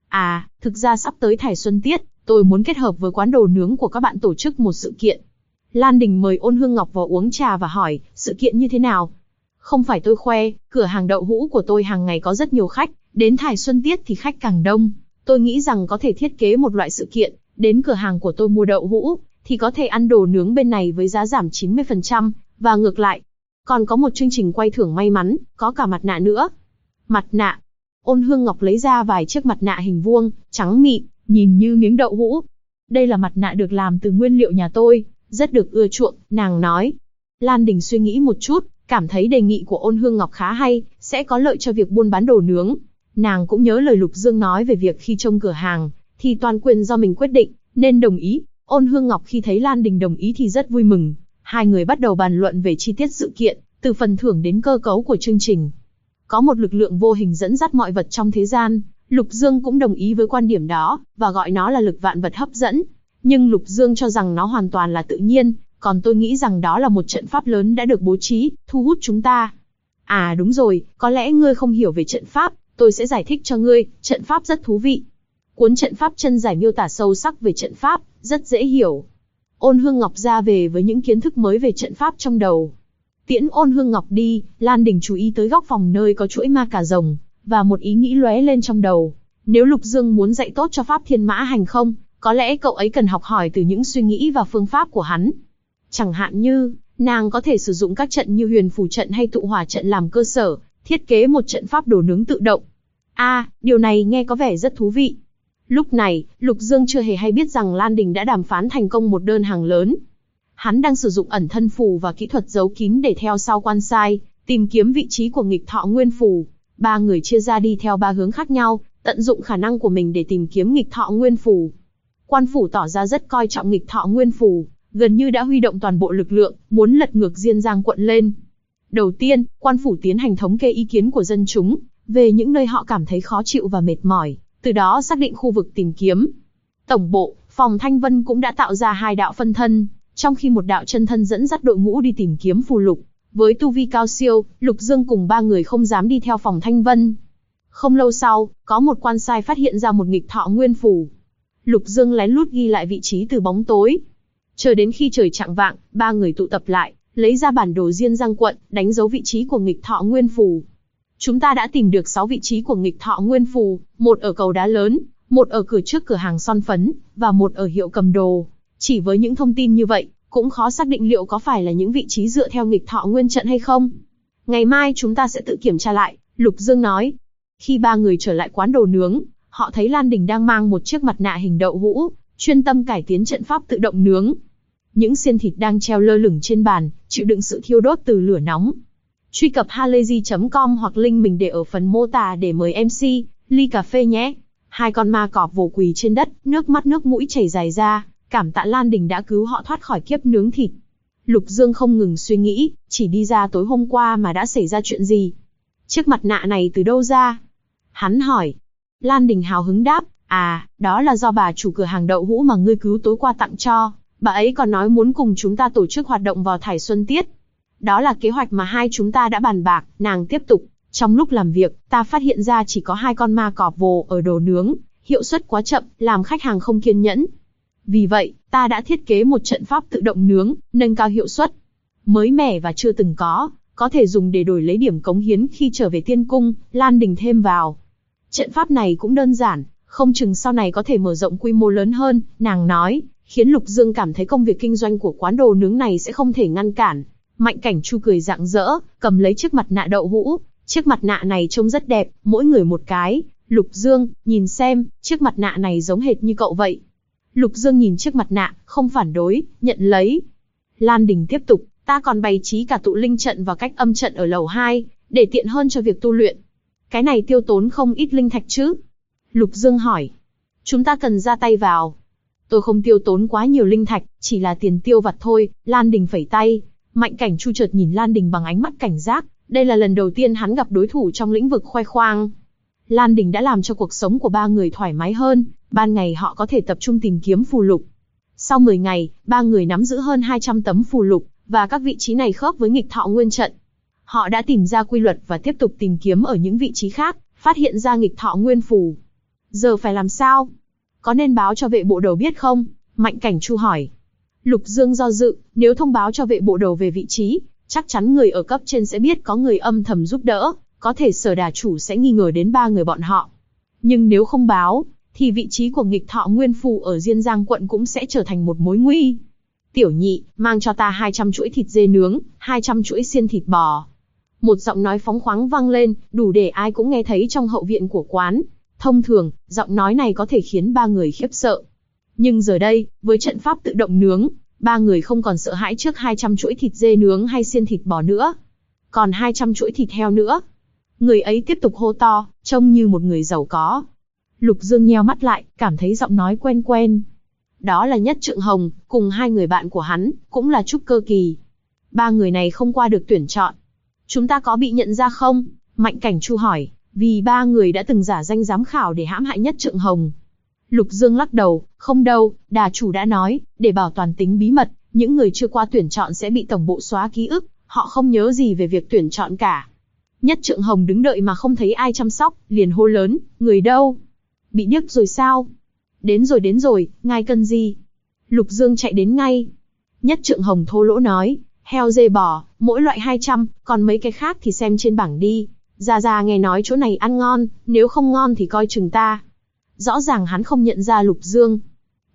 Thực ra sắp tới Thải Xuân Tiết, tôi muốn kết hợp với quán đồ nướng của các bạn tổ chức một sự kiện. Lan Đình mời Ôn Hương Ngọc vào uống trà và hỏi, sự kiện như thế nào? Không phải tôi khoe, cửa hàng đậu hũ của tôi hàng ngày có rất nhiều khách, đến Thải Xuân Tiết thì khách càng đông. Tôi nghĩ rằng có thể thiết kế một loại sự kiện, đến cửa hàng của tôi mua đậu hũ, thì có thể ăn đồ nướng bên này với giá giảm 90%, và ngược lại. Còn có một chương trình quay thưởng may mắn, có cả mặt nạ nữa. Mặt nạ? Ôn Hương Ngọc lấy ra vài chiếc mặt nạ hình vuông, trắng mịn, nhìn như miếng đậu hũ. Đây là mặt nạ được làm từ nguyên liệu nhà tôi, rất được ưa chuộng, nàng nói. Lan Đình suy nghĩ một chút, cảm thấy đề nghị của Ôn Hương Ngọc khá hay, sẽ có lợi cho việc buôn bán đồ nướng. Nàng cũng nhớ lời Lục Dương nói về việc khi trông cửa hàng, thì toàn quyền do mình quyết định, nên đồng ý. Ôn Hương Ngọc khi thấy Lan Đình đồng ý thì rất vui mừng. Hai người bắt đầu bàn luận về chi tiết sự kiện, từ phần thưởng đến cơ cấu của chương trình. Có một lực lượng vô hình dẫn dắt mọi vật trong thế gian, Lục Dương cũng đồng ý với quan điểm đó, và gọi nó là lực vạn vật hấp dẫn. Nhưng Lục Dương cho rằng nó hoàn toàn là tự nhiên, còn tôi nghĩ rằng đó là một trận pháp lớn đã được bố trí, thu hút chúng ta. Đúng rồi, có lẽ ngươi không hiểu về trận pháp, tôi sẽ giải thích cho ngươi, trận pháp rất thú vị. Cuốn trận pháp chân giải miêu tả sâu sắc về trận pháp, rất dễ hiểu. Ôn Hương Ngọc ra về với những kiến thức mới về trận pháp trong đầu. Tiễn Ôn Hương Ngọc đi, Lan Đình chú ý tới góc phòng nơi có chuỗi ma cà rồng, và một ý nghĩ lóe lên trong đầu. Nếu Lục Dương muốn dạy tốt cho pháp thiên mã hành không, Có lẽ cậu ấy cần học hỏi từ những suy nghĩ và phương pháp của hắn. Chẳng hạn như, nàng có thể sử dụng các trận như huyền phù trận hay tụ hỏa trận làm cơ sở, thiết kế một trận pháp đồ nướng tự động. Điều này nghe có vẻ rất thú vị. Lúc này, Lục Dương chưa hề hay biết rằng Lan Đình đã đàm phán thành công một đơn hàng lớn. Hắn đang sử dụng ẩn thân phù và kỹ thuật giấu kín để theo sau quan sai, tìm kiếm vị trí của nghịch thọ nguyên phù. Ba người chia ra đi theo ba hướng khác nhau, tận dụng khả năng của mình để tìm kiếm nghịch thọ nguyên phù. Quan phủ tỏ ra rất coi trọng nghịch thọ nguyên phù, gần như đã huy động toàn bộ lực lượng, muốn lật ngược Diên Giang quận lên. Đầu tiên, quan phủ tiến hành thống kê ý kiến của dân chúng, về những nơi họ cảm thấy khó chịu và mệt mỏi, từ đó xác định khu vực tìm kiếm. Tổng bộ, phòng Thanh Vân cũng đã tạo ra 2 đạo phân thân, trong khi một đạo chân thân dẫn dắt đội ngũ đi tìm kiếm phù lục. Với tu vi cao siêu, Lục Dương cùng 3 người không dám đi theo phòng Thanh Vân. Không lâu sau, có một quan sai phát hiện ra một nghịch thọ nguyên phù. Lục Dương lén lút ghi lại vị trí từ bóng tối. Chờ đến khi trời chạng vạng, 3 người tụ tập lại, lấy ra bản đồ Diên Giang quận, đánh dấu vị trí của nghịch thọ nguyên phù. Chúng ta đã tìm được 6 vị trí của nghịch thọ nguyên phù, một ở cầu đá lớn, một ở cửa trước cửa hàng son phấn, và một ở hiệu cầm đồ. Chỉ với những thông tin như vậy, cũng khó xác định liệu có phải là những vị trí dựa theo nghịch thọ nguyên trận hay không. Ngày mai chúng ta sẽ tự kiểm tra lại, Lục Dương nói. Khi 3 người trở lại quán đồ nướng, họ thấy Lan Đình đang mang một chiếc mặt nạ hình đậu hũ, chuyên tâm cải tiến trận pháp tự động nướng. Những xiên thịt đang treo lơ lửng trên bàn, chịu đựng sự thiêu đốt từ lửa nóng. Truy cập halayzi.com hoặc link mình để ở phần mô tả để mời MC, ly cà phê nhé. 2 con ma cọp vồ quỳ trên đất, nước mắt nước mũi chảy dài ra, cảm tạ Lan Đình đã cứu họ thoát khỏi kiếp nướng thịt. Lục Dương không ngừng suy nghĩ, chỉ đi ra tối hôm qua mà đã xảy ra chuyện gì. Chiếc mặt nạ này từ đâu ra? Hắn hỏi. Lan Đình hào hứng đáp, đó là do bà chủ cửa hàng đậu hũ mà ngươi cứu tối qua tặng cho. Bà ấy còn nói muốn cùng chúng ta tổ chức hoạt động vào Thải Xuân Tiết. Đó là kế hoạch mà hai chúng ta đã bàn bạc, nàng tiếp tục. Trong lúc làm việc, ta phát hiện ra chỉ có 2 con ma cọp vồ ở đồ nướng, hiệu suất quá chậm, làm khách hàng không kiên nhẫn. Vì vậy, ta đã thiết kế một trận pháp tự động nướng, nâng cao hiệu suất. Mới mẻ và chưa từng có thể dùng để đổi lấy điểm cống hiến khi trở về tiên cung, Lan Đình thêm vào. Trận pháp này cũng đơn giản, không chừng sau này có thể mở rộng quy mô lớn hơn, nàng nói, khiến Lục Dương cảm thấy công việc kinh doanh của quán đồ nướng này sẽ không thể ngăn cản. Mạnh Cảnh Chu cười rạng rỡ, cầm lấy chiếc mặt nạ đậu hũ. Chiếc mặt nạ này trông rất đẹp, mỗi người một cái. Lục Dương, nhìn xem, chiếc mặt nạ này giống hệt như cậu vậy. Lục Dương nhìn chiếc mặt nạ, không phản đối, nhận lấy. Lan Đình tiếp tục, ta còn bày trí cả tụ linh trận và cách âm trận ở lầu 2, để tiện hơn cho việc tu luyện. Cái này tiêu tốn không ít linh thạch chứ? Lục Dương hỏi. Chúng ta cần ra tay vào. Tôi không tiêu tốn quá nhiều linh thạch, chỉ là tiền tiêu vặt thôi, Lan Đình phẩy tay. Mạnh Cảnh Chu chợt nhìn Lan Đình bằng ánh mắt cảnh giác, đây là lần đầu tiên hắn gặp đối thủ trong lĩnh vực khoe khoang. Lan Đình đã làm cho cuộc sống của 3 người thoải mái hơn, ban ngày họ có thể tập trung tìm kiếm phù lục. Sau 10 ngày, 3 người nắm giữ hơn 200 tấm phù lục, và các vị trí này khớp với nghịch thọ nguyên trận. Họ đã tìm ra quy luật và tiếp tục tìm kiếm ở những vị trí khác, phát hiện ra nghịch thọ nguyên phù. Giờ phải làm sao? Có nên báo cho vệ bộ đầu biết không? Mạnh Cảnh Chu hỏi. Lục Dương do dự, nếu thông báo cho vệ bộ đầu về vị trí, chắc chắn người ở cấp trên sẽ biết có người âm thầm giúp đỡ, có thể Sở Đà chủ sẽ nghi ngờ đến 3 người bọn họ. Nhưng nếu không báo, thì vị trí của nghịch thọ nguyên phù ở Diên Giang quận cũng sẽ trở thành một mối nguy. Tiểu nhị, mang cho ta 200 chuỗi thịt dê nướng, 200 chuỗi xiên thịt bò. Một giọng nói phóng khoáng vang lên, đủ để ai cũng nghe thấy trong hậu viện của quán. Thông thường, giọng nói này có thể khiến 3 người khiếp sợ. Nhưng giờ đây, với trận pháp tự động nướng, 3 người không còn sợ hãi trước 200 chuỗi thịt dê nướng hay xiên thịt bò nữa. Còn 200 chuỗi thịt heo nữa. Người ấy tiếp tục hô to, trông như một người giàu có. Lục Dương nheo mắt lại, cảm thấy giọng nói quen quen. Đó là Nhất Trượng Hồng, cùng 2 người bạn của hắn, cũng là trúc cơ kỳ. 3 người này không qua được tuyển chọn. Chúng ta có bị nhận ra không? Mạnh Cảnh Chu hỏi, vì 3 người đã từng giả danh giám khảo để hãm hại Nhất Trượng Hồng. Lục Dương lắc đầu, không đâu, đà chủ đã nói, để bảo toàn tính bí mật, những người chưa qua tuyển chọn sẽ bị tổng bộ xóa ký ức, họ không nhớ gì về việc tuyển chọn cả. Nhất Trượng Hồng đứng đợi mà không thấy ai chăm sóc, liền hô lớn, người đâu? Bị điếc rồi sao? Đến rồi, ngài cần gì? Lục Dương chạy đến ngay. Nhất Trượng Hồng thô lỗ nói, heo dê bò, mỗi loại 200, còn mấy cái khác thì xem trên bảng đi. Già nghe nói chỗ này ăn ngon, nếu không ngon thì coi chừng ta. Rõ ràng hắn không nhận ra Lục Dương.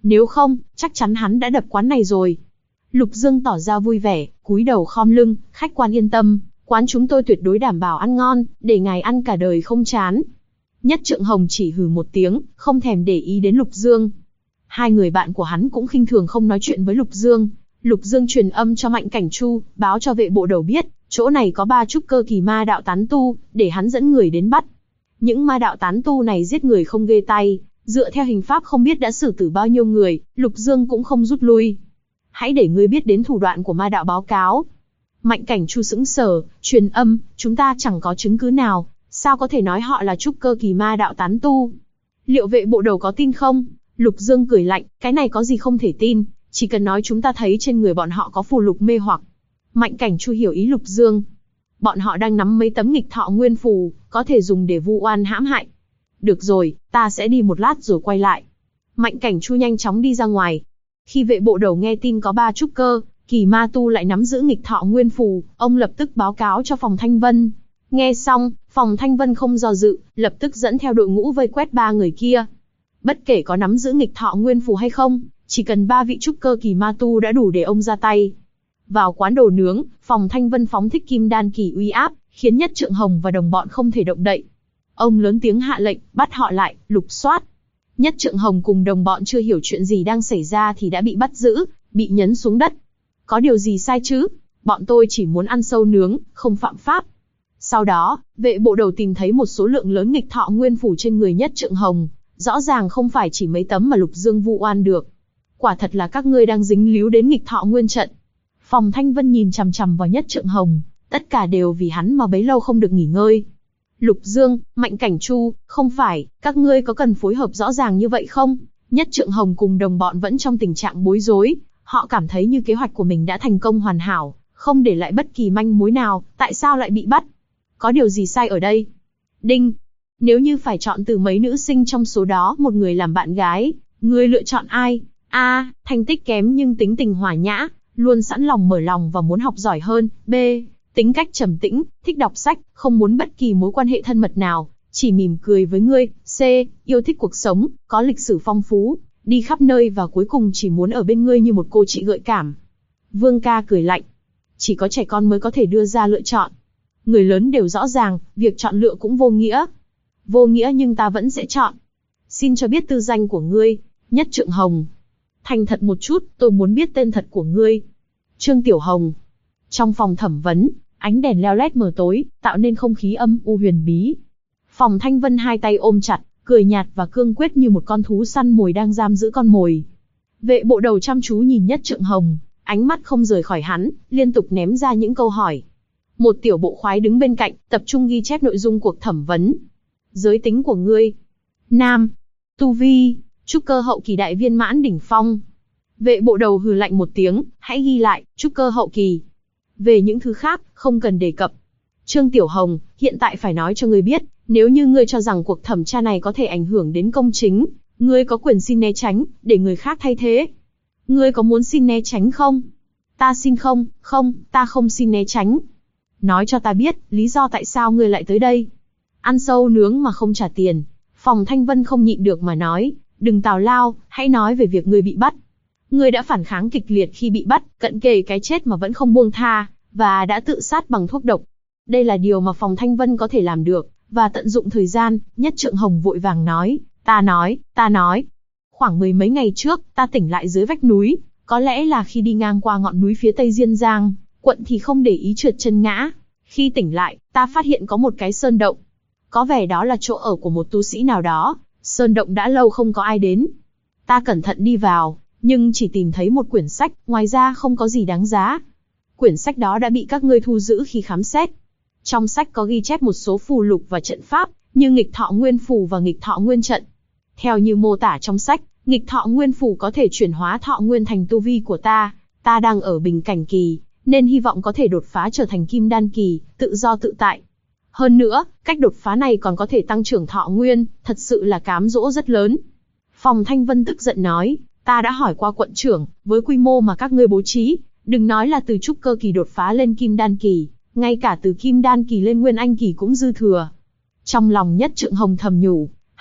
Nếu không, chắc chắn hắn đã đập quán này rồi. Lục Dương tỏ ra vui vẻ, cúi đầu khom lưng, khách quan yên tâm, quán chúng tôi tuyệt đối đảm bảo ăn ngon, để ngài ăn cả đời không chán. Nhất Trượng Hồng chỉ hừ một tiếng, không thèm để ý đến Lục Dương. Hai người bạn của hắn cũng khinh thường không nói chuyện với Lục Dương. Lục Dương truyền âm cho Mạnh Cảnh Chu, báo cho vệ bộ đầu biết, chỗ này có 3 trúc cơ kỳ ma đạo tán tu, để hắn dẫn người đến bắt. Những ma đạo tán tu này giết người không ghê tay, dựa theo hình pháp không biết đã xử tử bao nhiêu người, Lục Dương cũng không rút lui. Hãy để ngươi biết đến thủ đoạn của ma đạo báo cáo. Mạnh Cảnh Chu sững sờ, truyền âm, chúng ta chẳng có chứng cứ nào, sao có thể nói họ là trúc cơ kỳ ma đạo tán tu? Liệu vệ bộ đầu có tin không? Lục Dương cười lạnh, cái này có gì không thể tin, chỉ cần nói chúng ta thấy trên người bọn họ có phù lục mê hoặc. Mạnh Cảnh Chu hiểu ý Lục Dương. Bọn họ đang nắm mấy tấm nghịch thọ nguyên phù, có thể dùng để vu oan hãm hại. Được rồi, ta sẽ đi một lát rồi quay lại. Mạnh Cảnh Chu nhanh chóng đi ra ngoài. Khi vệ bộ đầu nghe tin có 3 trúc cơ kỳ ma tu lại nắm giữ nghịch thọ nguyên phù, ông lập tức báo cáo cho Phòng Thanh Vân. Nghe xong, Phòng Thanh Vân không do dự, lập tức dẫn theo đội ngũ vây quét 3 người kia. Bất kể có nắm giữ nghịch thọ nguyên phù hay không, chỉ cần 3 vị trúc cơ kỳ ma tu đã đủ để ông ra tay. Vào quán đồ nướng, Phòng Thanh Vân phóng thích kim đan kỳ uy áp, khiến Nhất Trượng Hồng và đồng bọn không thể động đậy. Ông lớn tiếng hạ lệnh, bắt họ lại, lục soát. Nhất Trượng Hồng cùng đồng bọn chưa hiểu chuyện gì đang xảy ra thì đã bị bắt giữ, bị nhấn xuống đất. Có điều gì sai chứ? Bọn tôi chỉ muốn ăn sâu nướng, không phạm pháp. Sau đó, vệ bộ đầu tìm thấy một số lượng lớn nghịch thọ nguyên phủ trên người Nhất Trượng Hồng. Rõ ràng không phải chỉ mấy tấm mà Lục Dương vu oan được. Quả thật là các ngươi đang dính líu đến nghịch thọ nguyên trận. Phòng Thanh Vân nhìn chằm chằm vào Nhất Trượng Hồng, tất cả đều vì hắn mà bấy lâu không được nghỉ ngơi. Lục Dương, Mạnh Cảnh Chu, không phải, các ngươi có cần phối hợp rõ ràng như vậy không? Nhất Trượng Hồng cùng đồng bọn vẫn trong tình trạng bối rối, họ cảm thấy như kế hoạch của mình đã thành công hoàn hảo, không để lại bất kỳ manh mối nào, tại sao lại bị bắt? Có điều gì sai ở đây? Đinh! Nếu như phải chọn từ mấy nữ sinh trong số đó một người làm bạn gái, ngươi lựa chọn ai? A. Thành tích kém nhưng tính tình hòa nhã, luôn sẵn lòng mở lòng và muốn học giỏi hơn. B. Tính cách trầm tĩnh, thích đọc sách, không muốn bất kỳ mối quan hệ thân mật nào, chỉ mỉm cười với ngươi. C. Yêu thích cuộc sống, có lịch sử phong phú, đi khắp nơi và cuối cùng chỉ muốn ở bên ngươi như một cô chị gợi cảm. Vương ca cười lạnh. Chỉ có trẻ con mới có thể đưa ra lựa chọn. Người lớn đều rõ ràng, việc chọn lựa cũng vô nghĩa. Vô nghĩa nhưng ta vẫn sẽ chọn. Xin cho biết tư danh của ngươi. Nhất Trượng Hồng. Thành thật một chút, tôi muốn biết tên thật của ngươi. Trương Tiểu Hồng. Trong phòng thẩm vấn, ánh đèn leo lét mờ tối, tạo nên không khí âm u huyền bí. Phòng Thanh Vân hai tay ôm chặt, cười nhạt và cương quyết như một con thú săn mồi đang giam giữ con mồi. Vệ bộ đầu chăm chú nhìn Nhất Trượng Hồng, ánh mắt không rời khỏi hắn, liên tục ném ra những câu hỏi. Một tiểu bộ khoái đứng bên cạnh, tập trung ghi chép nội dung cuộc thẩm vấn. Giới tính của ngươi? Nam. Tu vi? Trúc cơ hậu kỳ đại viên mãn đỉnh phong. Vệ bộ đầu hừ lạnh một tiếng, hãy ghi lại, trúc cơ hậu kỳ. Về những thứ khác, không cần đề cập. Trương Tiểu Hồng, hiện tại phải nói cho ngươi biết, nếu như ngươi cho rằng cuộc thẩm tra này có thể ảnh hưởng đến công chính, ngươi có quyền xin né tránh, để người khác thay thế. Ngươi có muốn xin né tránh không? Ta xin không, ta không xin né tránh. Nói cho ta biết, lý do tại sao ngươi lại tới đây? Ăn sâu nướng mà không trả tiền. Phòng Thanh Vân không nhịn được mà nói, đừng tào lao, hãy nói về việc ngươi bị bắt. Ngươi đã phản kháng kịch liệt khi bị bắt, cận kề cái chết mà vẫn không buông tha, và đã tự sát bằng thuốc độc. Đây là điều mà Phòng Thanh Vân có thể làm được, và tận dụng thời gian. Nhất Trượng Hồng vội vàng nói, ta nói. Khoảng 10 mấy ngày trước, ta tỉnh lại dưới vách núi, có lẽ là khi đi ngang qua ngọn núi phía tây Diên Giang, quận thì không để ý trượt chân ngã. Khi tỉnh lại, ta phát hiện có một cái sơn động. Có vẻ đó là chỗ ở của một tu sĩ nào đó, sơn động đã lâu không có ai đến. Ta cẩn thận đi vào, nhưng chỉ tìm thấy một quyển sách, ngoài ra không có gì đáng giá. Quyển sách đó đã bị các ngươi thu giữ khi khám xét. Trong sách có ghi chép một số phù lục và trận pháp, như nghịch thọ nguyên phù và nghịch thọ nguyên trận. Theo như mô tả trong sách, nghịch thọ nguyên phù có thể chuyển hóa thọ nguyên thành tu vi của ta. Ta đang ở bình cảnh kỳ, nên hy vọng có thể đột phá trở thành kim đan kỳ, tự do tự tại. Hơn nữa, cách đột phá này còn có thể tăng trưởng thọ nguyên, thật sự là cám dỗ rất lớn. Phòng Thanh Vân tức giận nói, ta đã hỏi qua quận trưởng, với quy mô mà các ngươi bố trí, đừng nói là từ trúc cơ kỳ đột phá lên kim đan kỳ, ngay cả từ kim đan kỳ lên nguyên anh kỳ cũng dư thừa. Trong lòng Nhất Trượng Hồng thầm nhủ,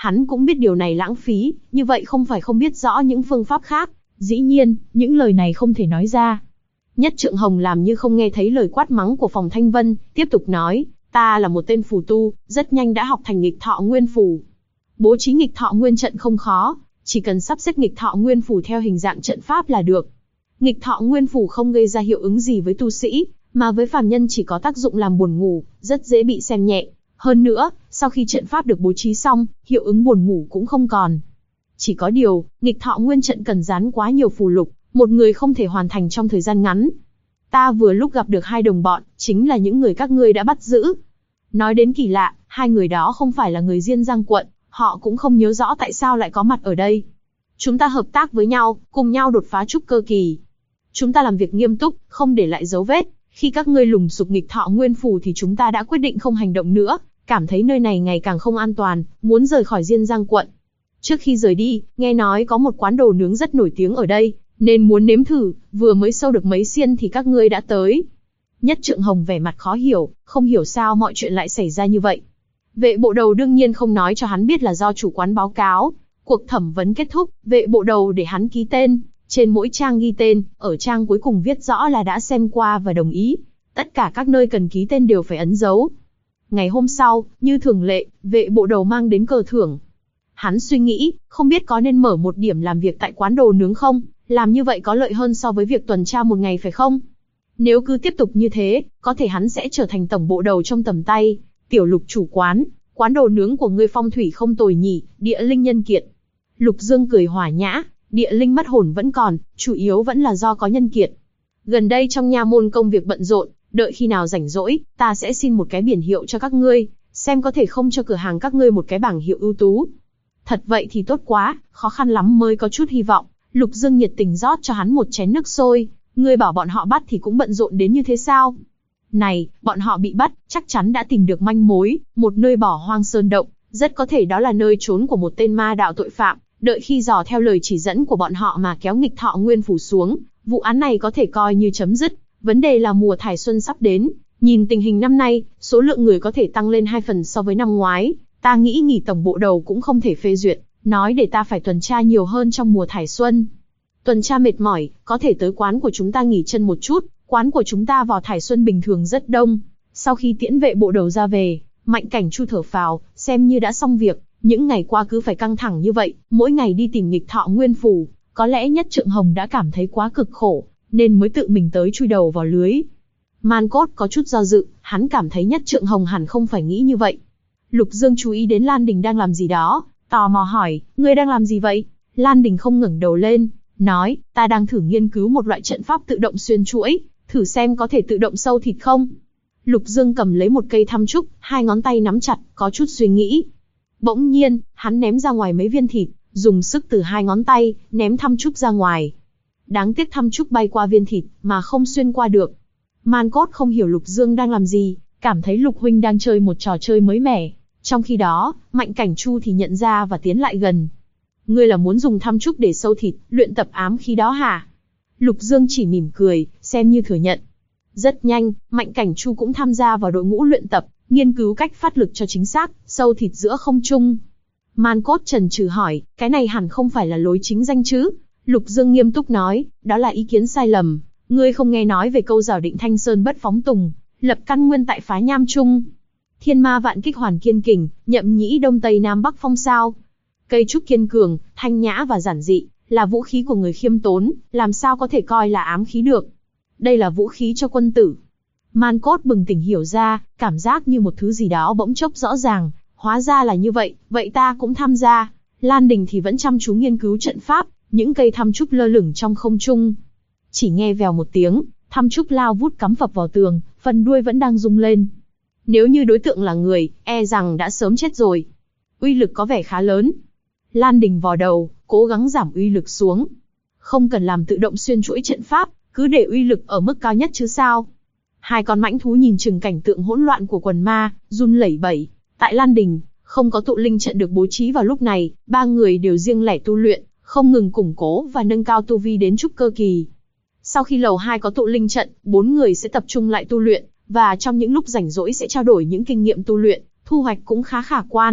Hắn cũng biết điều này lãng phí, như vậy không phải không biết rõ những phương pháp khác. Dĩ nhiên, những lời này không thể nói ra. Nhất Trượng Hồng làm như không nghe thấy lời quát mắng của Phòng Thanh Vân, tiếp tục nói, ta là một tên phù tu, rất nhanh đã học thành nghịch thọ nguyên phù. Bố trí nghịch thọ nguyên trận không khó, chỉ cần sắp xếp nghịch thọ nguyên phù theo hình dạng trận pháp là được. Nghịch thọ nguyên phù không gây ra hiệu ứng gì với tu sĩ, mà với phàm nhân chỉ có tác dụng làm buồn ngủ, rất dễ bị xem nhẹ. Hơn nữa, sau khi trận pháp được bố trí xong, hiệu ứng buồn ngủ cũng không còn. Chỉ có điều, nghịch thọ nguyên trận cần dán quá nhiều phù lục, một người không thể hoàn thành trong thời gian ngắn. Ta vừa lúc gặp được hai đồng bọn, chính là những người các ngươi đã bắt giữ. Nói đến kỳ lạ, hai người đó không phải là người Diên Giang quận, họ cũng không nhớ rõ tại sao lại có mặt ở đây. Chúng ta hợp tác với nhau, cùng nhau đột phá trúc cơ kỳ. Chúng ta làm việc nghiêm túc, không để lại dấu vết. Khi các ngươi lùng sục nghịch thọ nguyên phù thì chúng ta đã quyết định không hành động nữa, cảm thấy nơi này ngày càng không an toàn, muốn rời khỏi Diên Giang quận. Trước khi rời đi, nghe nói có một quán đồ nướng rất nổi tiếng ở đây, nên muốn nếm thử, vừa mới sâu được mấy xiên thì các ngươi đã tới. Nhất Trượng Hồng vẻ mặt khó hiểu, không hiểu sao mọi chuyện lại xảy ra như vậy. Vệ bộ đầu đương nhiên không nói cho hắn biết là do chủ quán báo cáo. Cuộc thẩm vấn kết thúc, vệ bộ đầu để hắn ký tên. Trên mỗi trang ghi tên, ở trang cuối cùng viết rõ là đã xem qua và đồng ý. Tất cả các nơi cần ký tên đều phải ấn dấu. Ngày hôm sau, như thường lệ, vệ bộ đầu mang đến cờ thưởng. Hắn suy nghĩ, không biết có nên mở một điểm làm việc tại quán đồ nướng không? Làm như vậy có lợi hơn so với việc tuần tra một ngày phải không? Nếu cứ tiếp tục như thế, có thể hắn sẽ trở thành tổng bộ đầu trong tầm tay. Tiểu Lục chủ quán, quán đồ nướng của ngươi phong thủy không tồi nhỉ, địa linh nhân kiệt. Lục Dương cười hòa nhã, địa linh mất hồn vẫn còn, chủ yếu vẫn là do có nhân kiệt. Gần đây trong nha môn công việc bận rộn, đợi khi nào rảnh rỗi, ta sẽ xin một cái biển hiệu cho các ngươi, xem có thể không cho cửa hàng các ngươi một cái bảng hiệu ưu tú. Thật vậy thì tốt quá, khó khăn lắm mới có chút hy vọng. Lục Dương nhiệt tình rót cho hắn một chén nước sôi. Ngươi bảo bọn họ bắt thì cũng bận rộn đến như thế sao? Này, bọn họ bị bắt, chắc chắn đã tìm được manh mối, một nơi bỏ hoang sơn động, rất có thể đó là nơi trốn của một tên ma đạo tội phạm. Đợi khi dò theo lời chỉ dẫn của bọn họ mà kéo nghịch thọ nguyên phủ xuống, vụ án này có thể coi như chấm dứt. Vấn đề là mùa thải xuân sắp đến, nhìn tình hình năm nay, số lượng người có thể tăng lên 2 phần so với năm ngoái. Ta nghĩ nghỉ tổng bộ đầu cũng không thể phê duyệt, nói để ta phải tuần tra nhiều hơn trong mùa thải xuân. Tuần tra mệt mỏi, có thể tới quán của chúng ta nghỉ chân một chút, quán của chúng ta vào thải xuân bình thường rất đông. Sau khi tiễn vệ bộ đầu ra về, Mạnh Cảnh Chu thở phào, xem như đã xong việc, những ngày qua cứ phải căng thẳng như vậy, mỗi ngày đi tìm nghịch thọ nguyên phù, có lẽ Nhất Trượng Hồng đã cảm thấy quá cực khổ, nên mới tự mình tới chui đầu vào lưới. Man Cốt có chút do dự, hắn cảm thấy Nhất Trượng Hồng hẳn không phải nghĩ như vậy. Lục Dương chú ý đến Lan Đình đang làm gì đó, tò mò hỏi, ngươi đang làm gì vậy? Lan Đình không ngẩng đầu lên, nói, ta đang thử nghiên cứu một loại trận pháp tự động xuyên chuỗi, thử xem có thể tự động sâu thịt không. Lục Dương cầm lấy một cây thăm trúc, hai ngón tay nắm chặt, có chút suy nghĩ. Bỗng nhiên, hắn ném ra ngoài mấy viên thịt, dùng sức từ hai ngón tay, ném thăm trúc ra ngoài. Đáng tiếc thăm trúc bay qua viên thịt, mà không xuyên qua được. Man Cốt không hiểu Lục Dương đang làm gì, cảm thấy Lục huynh đang chơi một trò chơi mới mẻ. Trong khi đó, Mạnh Cảnh Chu thì nhận ra và tiến lại gần. Ngươi là muốn dùng thăm trúc để sâu thịt, luyện tập ám khí đó hả? Lục Dương chỉ mỉm cười, xem như thừa nhận. Rất nhanh, Mạnh Cảnh Chu cũng tham gia vào đội ngũ luyện tập, nghiên cứu cách phát lực cho chính xác, sâu thịt giữa không trung. Man Cốt chần chừ hỏi, cái này hẳn không phải là lối chính danh chứ? Lục Dương nghiêm túc nói, đó là ý kiến sai lầm. Ngươi không nghe nói về câu giảo định Thanh Sơn bất phóng tùng, lập căn nguyên tại phá nham trung. Thiên ma vạn kích hoàn kiên kình, nhậm nhĩ đông tây nam bắc phong sao. Cây trúc kiên cường, thanh nhã và giản dị, là vũ khí của người khiêm tốn, làm sao có thể coi là ám khí được. Đây là vũ khí cho quân tử. Man Cốt bừng tỉnh hiểu ra, cảm giác như một thứ gì đó bỗng chốc rõ ràng, hóa ra là như vậy, vậy ta cũng tham gia. Lan Đình thì vẫn chăm chú nghiên cứu trận pháp, những cây thăm trúc lơ lửng trong không trung. Chỉ nghe vèo một tiếng, thăm trúc lao vút cắm phập vào tường, phần đuôi vẫn đang rung lên. Nếu như đối tượng là người, e rằng đã sớm chết rồi. Uy lực có vẻ khá lớn. Lan Đình vò đầu, cố gắng giảm uy lực xuống. Không cần làm tự động xuyên chuỗi trận pháp, cứ để uy lực ở mức cao nhất chứ sao. Hai con mãnh thú nhìn chừng cảnh tượng hỗn loạn của quần ma, run lẩy bẩy. Tại Lan Đình, không có tụ linh trận được bố trí vào lúc này, ba người đều riêng lẻ tu luyện, không ngừng củng cố và nâng cao tu vi đến trúc cơ kỳ. Sau khi lầu 2 có tụ linh trận, 4 người sẽ tập trung lại tu luyện, và trong những lúc rảnh rỗi sẽ trao đổi những kinh nghiệm tu luyện, thu hoạch cũng khá khả quan.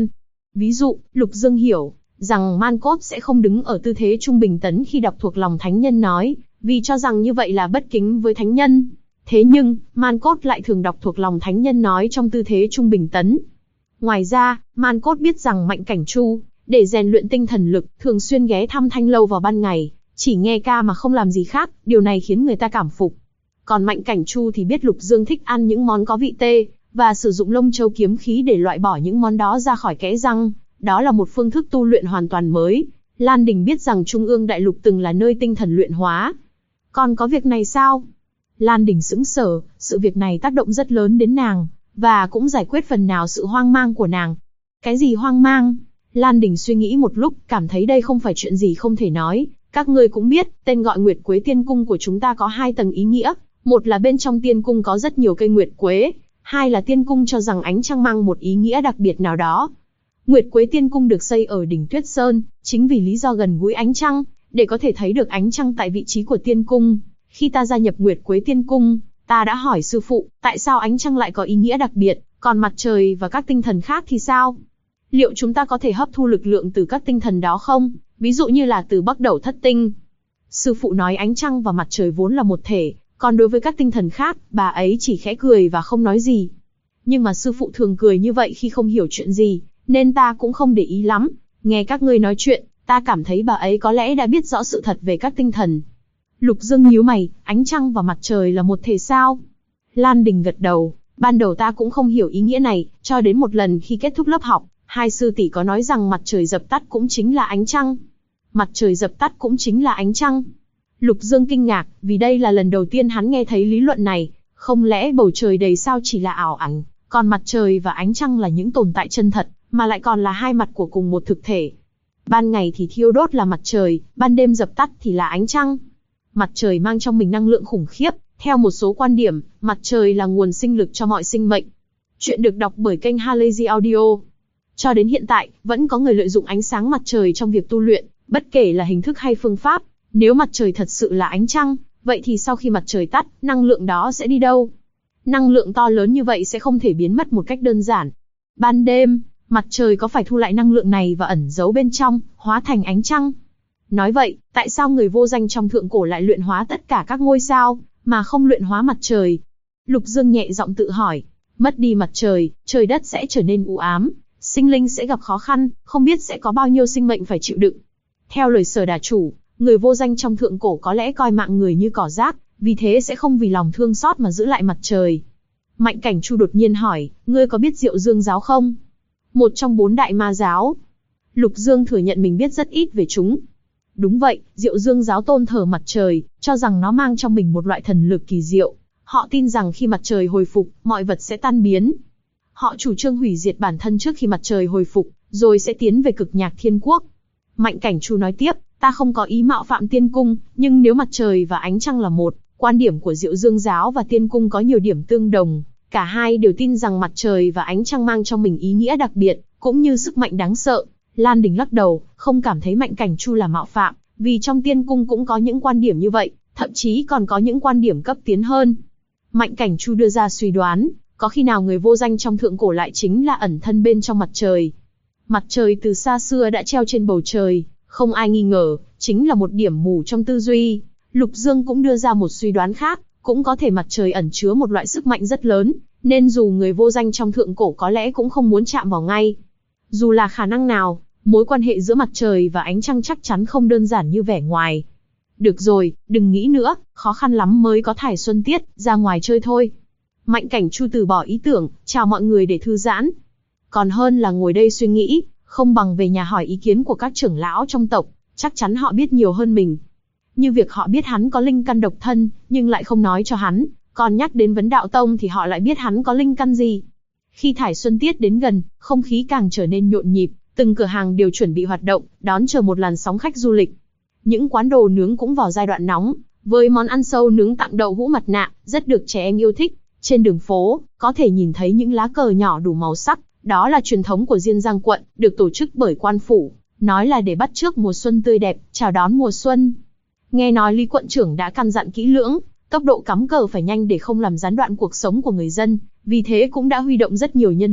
Ví dụ, Lục Dương hiểu rằng Man Cốt sẽ không đứng ở tư thế trung bình tấn khi đọc thuộc lòng thánh nhân nói, vì cho rằng như vậy là bất kính với thánh nhân. Thế nhưng, Man Cốt lại thường đọc thuộc lòng thánh nhân nói trong tư thế trung bình tấn. Ngoài ra, Man Cốt biết rằng Mạnh Cảnh Chu, để rèn luyện tinh thần lực, thường xuyên ghé thăm Thanh Lâu vào ban ngày, chỉ nghe ca mà không làm gì khác, điều này khiến người ta cảm phục. Còn Mạnh Cảnh Chu thì biết Lục Dương thích ăn những món có vị tê, và sử dụng lông châu kiếm khí để loại bỏ những món đó ra khỏi kẽ răng. Đó là một phương thức tu luyện hoàn toàn mới. Lan Đình biết rằng Trung ương Đại Lục từng là nơi tinh thần luyện hóa. Còn có việc này sao? Lan Đình sững sờ, sự việc này tác động rất lớn đến nàng, và cũng giải quyết phần nào sự hoang mang của nàng. Cái gì hoang mang? Lan Đình suy nghĩ một lúc, cảm thấy đây không phải chuyện gì không thể nói. Các ngươi cũng biết, tên gọi Nguyệt Quế Tiên Cung của chúng ta có hai tầng ý nghĩa. Một là bên trong tiên cung có rất nhiều cây nguyệt quế. Hai là tiên cung cho rằng ánh trăng mang một ý nghĩa đặc biệt nào đó. Nguyệt Quế Tiên Cung được xây ở đỉnh Tuyết Sơn, chính vì lý do gần gũi ánh trăng, để có thể thấy được ánh trăng tại vị trí của tiên cung. Khi ta gia nhập Nguyệt Quế Tiên Cung, ta đã hỏi sư phụ, tại sao ánh trăng lại có ý nghĩa đặc biệt, còn mặt trời và các tinh thần khác thì sao? Liệu chúng ta có thể hấp thu lực lượng từ các tinh thần đó không? Ví dụ như là từ Bắc Đẩu Thất Tinh. Sư phụ nói ánh trăng và mặt trời vốn là một thể, còn đối với các tinh thần khác, bà ấy chỉ khẽ cười và không nói gì. Nhưng mà sư phụ thường cười như vậy khi không hiểu chuyện gì, nên ta cũng không để ý lắm. Nghe các ngươi nói chuyện, ta cảm thấy bà ấy có lẽ đã biết rõ sự thật về các tinh thần. Lục Dương nhíu mày, ánh trăng và mặt trời là một thể sao? Lan Đình gật đầu, ban đầu ta cũng không hiểu ý nghĩa này, cho đến một lần khi kết thúc lớp học, hai sư tỷ có nói rằng mặt trời dập tắt cũng chính là ánh trăng. Mặt trời dập tắt cũng chính là ánh trăng. Lục Dương kinh ngạc, vì đây là lần đầu tiên hắn nghe thấy lý luận này. Không lẽ bầu trời đầy sao chỉ là ảo ảnh, còn mặt trời và ánh trăng là những tồn tại chân thật, mà lại còn là hai mặt của cùng một thực thể. Ban ngày thì thiêu đốt là mặt trời, ban đêm dập tắt thì là ánh trăng. Mặt trời mang trong mình năng lượng khủng khiếp, theo một số quan điểm, mặt trời là nguồn sinh lực cho mọi sinh mệnh. Chuyện được đọc bởi kênh Halazy Audio. Cho đến hiện tại, vẫn có người lợi dụng ánh sáng mặt trời trong việc tu luyện, bất kể là hình thức hay phương pháp. Nếu mặt trời thật sự là ánh trăng, vậy thì sau khi mặt trời tắt, năng lượng đó sẽ đi đâu? Năng lượng to lớn như vậy sẽ không thể biến mất một cách đơn giản. Ban đêm, mặt trời có phải thu lại năng lượng này và ẩn giấu bên trong, hóa thành ánh trăng? Nói vậy, tại sao người vô danh trong thượng cổ lại luyện hóa tất cả các ngôi sao, mà không luyện hóa mặt trời? Lục Dương nhẹ giọng tự hỏi, mất đi mặt trời, trời đất sẽ trở nên u ám, sinh linh sẽ gặp khó khăn, không biết sẽ có bao nhiêu sinh mệnh phải chịu đựng. Theo lời Sở Đà chủ, người vô danh trong thượng cổ có lẽ coi mạng người như cỏ rác, vì thế sẽ không vì lòng thương xót mà giữ lại mặt trời. Mạnh Cảnh Chu đột nhiên hỏi, ngươi có biết Diệu Dương giáo không? Một trong 4 đại ma giáo. Lục Dương thừa nhận mình biết rất ít về chúng. Đúng vậy, Diệu Dương giáo tôn thờ mặt trời, cho rằng nó mang trong mình một loại thần lực kỳ diệu. Họ tin rằng khi mặt trời hồi phục, mọi vật sẽ tan biến. Họ chủ trương hủy diệt bản thân trước khi mặt trời hồi phục, rồi sẽ tiến về Cực Nhạc Thiên Quốc. Mạnh Cảnh Chu nói tiếp, ta không có ý mạo phạm tiên cung, nhưng nếu mặt trời và ánh trăng là một, quan điểm của Diệu Dương giáo và tiên cung có nhiều điểm tương đồng. Cả hai đều tin rằng mặt trời và ánh trăng mang trong mình ý nghĩa đặc biệt, cũng như sức mạnh đáng sợ. Lan Đình lắc đầu, không cảm thấy Mạnh Cảnh Chu là mạo phạm, vì trong tiên cung cũng có những quan điểm như vậy, thậm chí còn có những quan điểm cấp tiến hơn. Mạnh Cảnh Chu đưa ra suy đoán, có khi nào người vô danh trong thượng cổ lại chính là ẩn thân bên trong mặt trời. Mặt trời từ xa xưa đã treo trên bầu trời, không ai nghi ngờ, chính là một điểm mù trong tư duy. Lục Dương cũng đưa ra một suy đoán khác, cũng có thể mặt trời ẩn chứa một loại sức mạnh rất lớn, nên dù người vô danh trong thượng cổ có lẽ cũng không muốn chạm vào ngay. Dù là khả năng nào, mối quan hệ giữa mặt trời và ánh trăng chắc chắn không đơn giản như vẻ ngoài. Được rồi, đừng nghĩ nữa, khó khăn lắm mới có thải xuân tiết, ra ngoài chơi thôi. Mạnh Cảnh Chu từ bỏ ý tưởng, chào mọi người để thư giãn. Còn hơn là ngồi đây suy nghĩ, không bằng về nhà hỏi ý kiến của các trưởng lão trong tộc, chắc chắn họ biết nhiều hơn mình. Như việc họ biết hắn có linh căn độc thân, nhưng lại không nói cho hắn, còn nhắc đến Vấn Đạo Tông thì họ lại biết hắn có linh căn gì. Khi thải xuân tiết đến gần, không khí càng trở nên nhộn nhịp, từng cửa hàng đều chuẩn bị hoạt động, đón chờ một làn sóng khách du lịch. Những quán đồ nướng cũng vào giai đoạn nóng, với món ăn sâu nướng tặng đậu hũ mặt nạ, rất được trẻ em yêu thích. Trên đường phố, có thể nhìn thấy những lá cờ nhỏ đủ màu sắc, đó là truyền thống của Diên Giang quận, được tổ chức bởi quan phủ, nói là để bắt chước mùa xuân tươi đẹp, chào đón mùa xuân. Nghe nói Lý quận trưởng đã căn dặn kỹ lưỡng, tốc độ cắm cờ phải nhanh để không làm gián đoạn cuộc sống của người dân, vì thế cũng đã huy động rất nhiều nhân lực,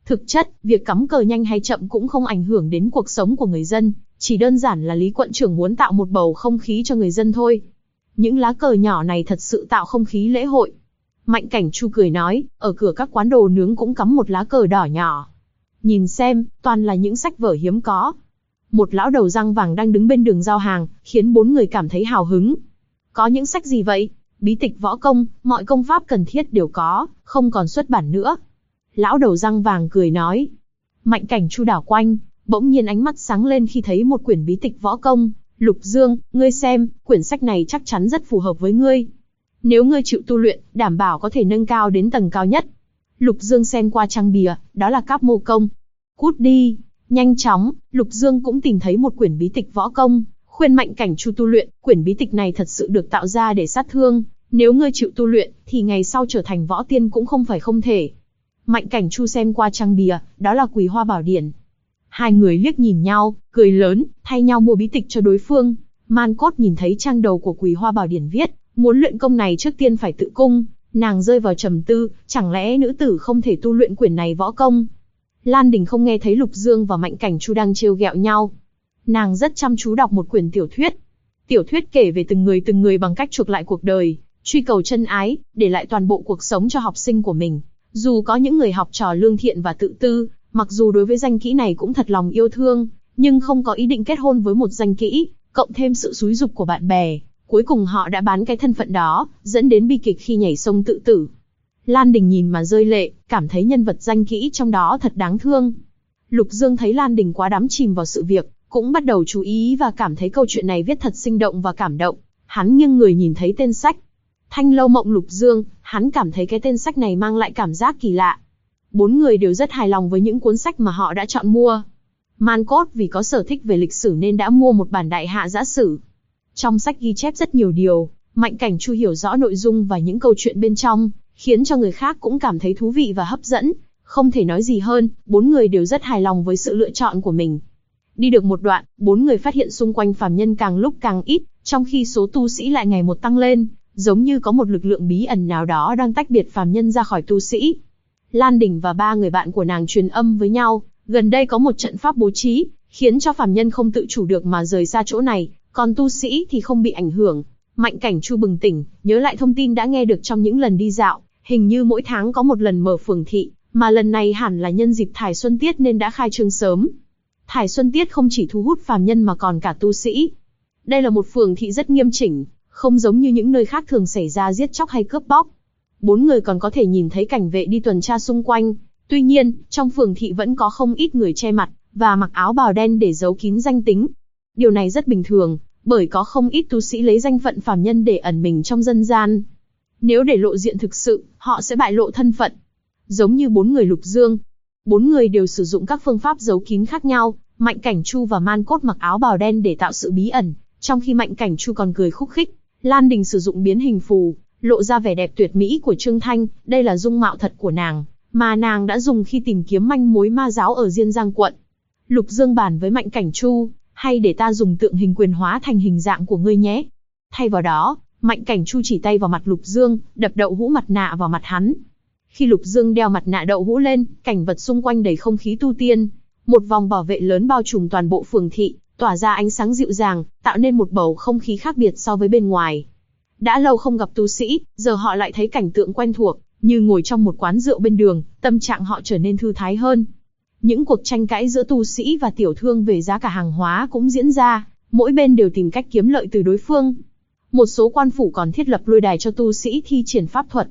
Thực chất, việc cắm cờ nhanh hay chậm cũng không ảnh hưởng đến cuộc sống của người dân, chỉ đơn giản là Lý quận trưởng muốn tạo một bầu không khí cho người dân thôi. Những lá cờ nhỏ này thật sự tạo không khí lễ hội. Mạnh Cảnh Chu cười nói, ở cửa các quán đồ nướng cũng cắm một lá cờ đỏ nhỏ. Nhìn xem, toàn là những sách vở hiếm có. Một lão đầu răng vàng đang đứng bên đường giao hàng, khiến 4 người cảm thấy hào hứng. Có những sách gì vậy? Bí tịch võ công, mọi công pháp cần thiết đều có, không còn xuất bản nữa. Lão đầu răng vàng cười nói. Mạnh Cảnh Chu đảo quanh, bỗng nhiên ánh mắt sáng lên khi thấy một quyển bí tịch võ công. Lục Dương, ngươi xem, quyển sách này chắc chắn rất phù hợp với ngươi. Nếu ngươi chịu tu luyện, đảm bảo có thể nâng cao đến tầng cao nhất. Lục Dương xem qua trang bìa, đó là Cáp Mô Công. Cút đi. Nhanh chóng, Lục Dương cũng tìm thấy một quyển bí tịch võ công, khuyên Mạnh Cảnh Chu tu luyện. Quyển bí tịch này thật sự được tạo ra để sát thương. Nếu ngươi chịu tu luyện, thì ngày sau trở thành võ tiên cũng không phải không thể. Mạnh Cảnh Chu xem qua trang bìa, đó là Quỳ Hoa Bảo Điển. Hai người liếc nhìn nhau, cười lớn, thay nhau mua bí tịch cho đối phương. Man Cốt nhìn thấy trang đầu của Quỳ Hoa Bảo Điển viết, muốn luyện công này trước tiên phải tự cung. Nàng rơi vào trầm tư, chẳng lẽ nữ tử không thể tu luyện quyển này võ công? Lan Đình không nghe thấy Lục Dương và Mạnh Cảnh Chu đang trêu ghẹo nhau. Nàng rất chăm chú đọc một quyển tiểu thuyết. Tiểu thuyết kể về từng người bằng cách chuộc lại cuộc đời, truy cầu chân ái, để lại toàn bộ cuộc sống cho học sinh của mình. Dù có những người học trò lương thiện và tự tư, mặc dù đối với danh kỹ này cũng thật lòng yêu thương, nhưng không có ý định kết hôn với một danh kỹ, cộng thêm sự xúi giục của bạn bè, cuối cùng họ đã bán cái thân phận đó, dẫn đến bi kịch khi nhảy sông tự tử. Lan Đình nhìn mà rơi lệ, cảm thấy nhân vật danh kỹ trong đó thật đáng thương. Lục Dương thấy Lan Đình quá đắm chìm vào sự việc, cũng bắt đầu chú ý và cảm thấy câu chuyện này viết thật sinh động và cảm động. Hắn nghiêng người nhìn thấy tên sách. Thanh Lâu Mộng Lục Dương, hắn cảm thấy cái tên sách này mang lại cảm giác kỳ lạ. 4 người đều rất hài lòng với những cuốn sách mà họ đã chọn mua. Man Cốt vì có sở thích về lịch sử nên đã mua một bản Đại Hạ Giã Sử. Trong sách ghi chép rất nhiều điều, Mạnh Cảnh Chu hiểu rõ nội dung và những câu chuyện bên trong, khiến cho người khác cũng cảm thấy thú vị và hấp dẫn. Không thể nói gì hơn, 4 người đều rất hài lòng với sự lựa chọn của mình. Đi được một đoạn, 4 người phát hiện xung quanh phàm nhân càng lúc càng ít, trong khi số tu sĩ lại ngày một tăng lên, giống như có một lực lượng bí ẩn nào đó đang tách biệt phàm nhân ra khỏi tu sĩ. Lan Đình và 3 người bạn của nàng truyền âm với nhau, gần đây có một trận pháp bố trí, khiến cho phàm nhân không tự chủ được mà rời xa chỗ này, còn tu sĩ thì không bị ảnh hưởng. Mạnh Cảnh Chu bừng tỉnh, nhớ lại thông tin đã nghe được trong những lần đi dạo, hình như mỗi tháng có một lần mở phường thị, mà lần này hẳn là nhân dịp Thải Xuân Tiết nên đã khai trương sớm. Thải Xuân Tiết không chỉ thu hút phàm nhân mà còn cả tu sĩ. Đây là một phường thị rất nghiêm chỉnh, không giống như những nơi khác thường xảy ra giết chóc hay cướp bóc. 4 người còn có thể nhìn thấy cảnh vệ đi tuần tra xung quanh. Tuy nhiên, trong phường thị vẫn có không ít người che mặt và mặc áo bào đen để giấu kín danh tính. Điều này rất bình thường, bởi có không ít tu sĩ lấy danh phận phàm nhân để ẩn mình trong dân gian. Nếu để lộ diện thực sự, họ sẽ bại lộ thân phận. Giống như 4 người Lục Dương, 4 người đều sử dụng các phương pháp giấu kín khác nhau. Mạnh Cảnh Chu và Man Cốt mặc áo bào đen để tạo sự bí ẩn, trong khi Mạnh Cảnh Chu còn cười khúc khích. Lan Đình sử dụng biến hình phù, lộ ra vẻ đẹp tuyệt mỹ của Trương Thanh. Đây là dung mạo thật của nàng, mà nàng đã dùng khi tìm kiếm manh mối ma giáo ở Diên Giang quận. Lục Dương bàn với Mạnh Cảnh Chu, hay để ta dùng tượng hình quyền hóa thành hình dạng của ngươi nhé. Thay vào đó, Mạnh Cảnh Chu chỉ tay vào mặt Lục Dương, đập đậu hũ mặt nạ vào mặt hắn. Khi Lục Dương đeo mặt nạ đậu hũ lên, cảnh vật xung quanh đầy không khí tu tiên. Một vòng bảo vệ lớn bao trùm toàn bộ phường thị, tỏa ra ánh sáng dịu dàng, tạo nên một bầu không khí khác biệt so với bên ngoài. Đã lâu không gặp tu sĩ, giờ họ lại thấy cảnh tượng quen thuộc, như ngồi trong một quán rượu bên đường, tâm trạng họ trở nên thư thái hơn. Những cuộc tranh cãi giữa tu sĩ và tiểu thương về giá cả hàng hóa cũng diễn ra, mỗi bên đều tìm cách kiếm lợi từ đối phương. Một số quan phủ còn thiết lập lôi đài cho tu sĩ thi triển pháp thuật.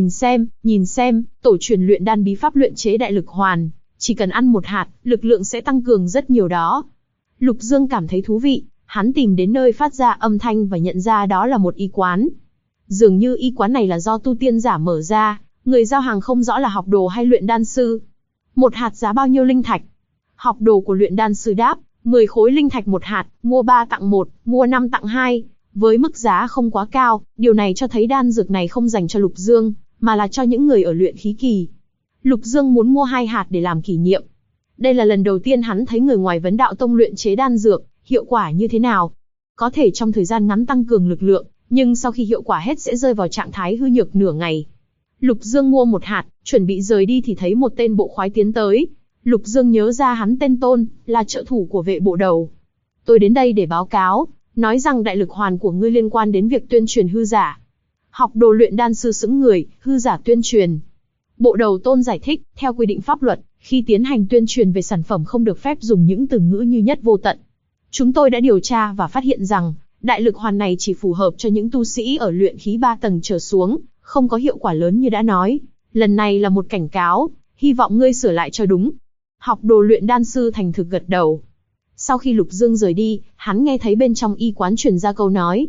Nhìn xem, tổ truyền luyện đan bí pháp luyện chế đại lực hoàn, chỉ cần ăn một hạt, lực lượng sẽ tăng cường rất nhiều đó. Lục Dương cảm thấy thú vị, hắn tìm đến nơi phát ra âm thanh và nhận ra đó là một y quán. Dường như y quán này là do tu tiên giả mở ra, người giao hàng không rõ là học đồ hay luyện đan sư. Một hạt giá bao nhiêu linh thạch? Học đồ của luyện đan sư đáp, 10 khối linh thạch một hạt, mua 3 tặng 1, mua 5 tặng 2. Với mức giá không quá cao, điều này cho thấy đan dược này không dành cho Lục Dương, mà là cho những người ở luyện khí kỳ. Lục Dương muốn mua 2 hạt để làm kỷ niệm. Đây là lần đầu tiên hắn thấy người ngoài Vấn Đạo Tông luyện chế đan dược, hiệu quả như thế nào. Có thể trong thời gian ngắn tăng cường lực lượng, nhưng sau khi hiệu quả hết sẽ rơi vào trạng thái hư nhược nửa ngày. Lục Dương mua một hạt, chuẩn bị rời đi thì thấy một tên bộ khoái tiến tới. Lục Dương nhớ ra hắn tên Tôn, là trợ thủ của vệ bộ đầu. Tôi đến đây để báo cáo, nói rằng đại lực hoàn của ngươi liên quan đến việc tuyên truyền hư giả. Học đồ luyện đan sư sững người, hư giả tuyên truyền. Bộ đầu Tôn giải thích, theo quy định pháp luật, khi tiến hành tuyên truyền về sản phẩm không được phép dùng những từ ngữ như nhất vô tận. Chúng tôi đã điều tra và phát hiện rằng, đại lực hoàn này chỉ phù hợp cho những tu sĩ ở luyện khí 3 tầng trở xuống, không có hiệu quả lớn như đã nói. Lần này là một cảnh cáo, hy vọng ngươi sửa lại cho đúng. Học đồ luyện đan sư thành thực gật đầu. Sau khi Lục Dương rời đi, hắn nghe thấy bên trong y quán truyền ra câu nói,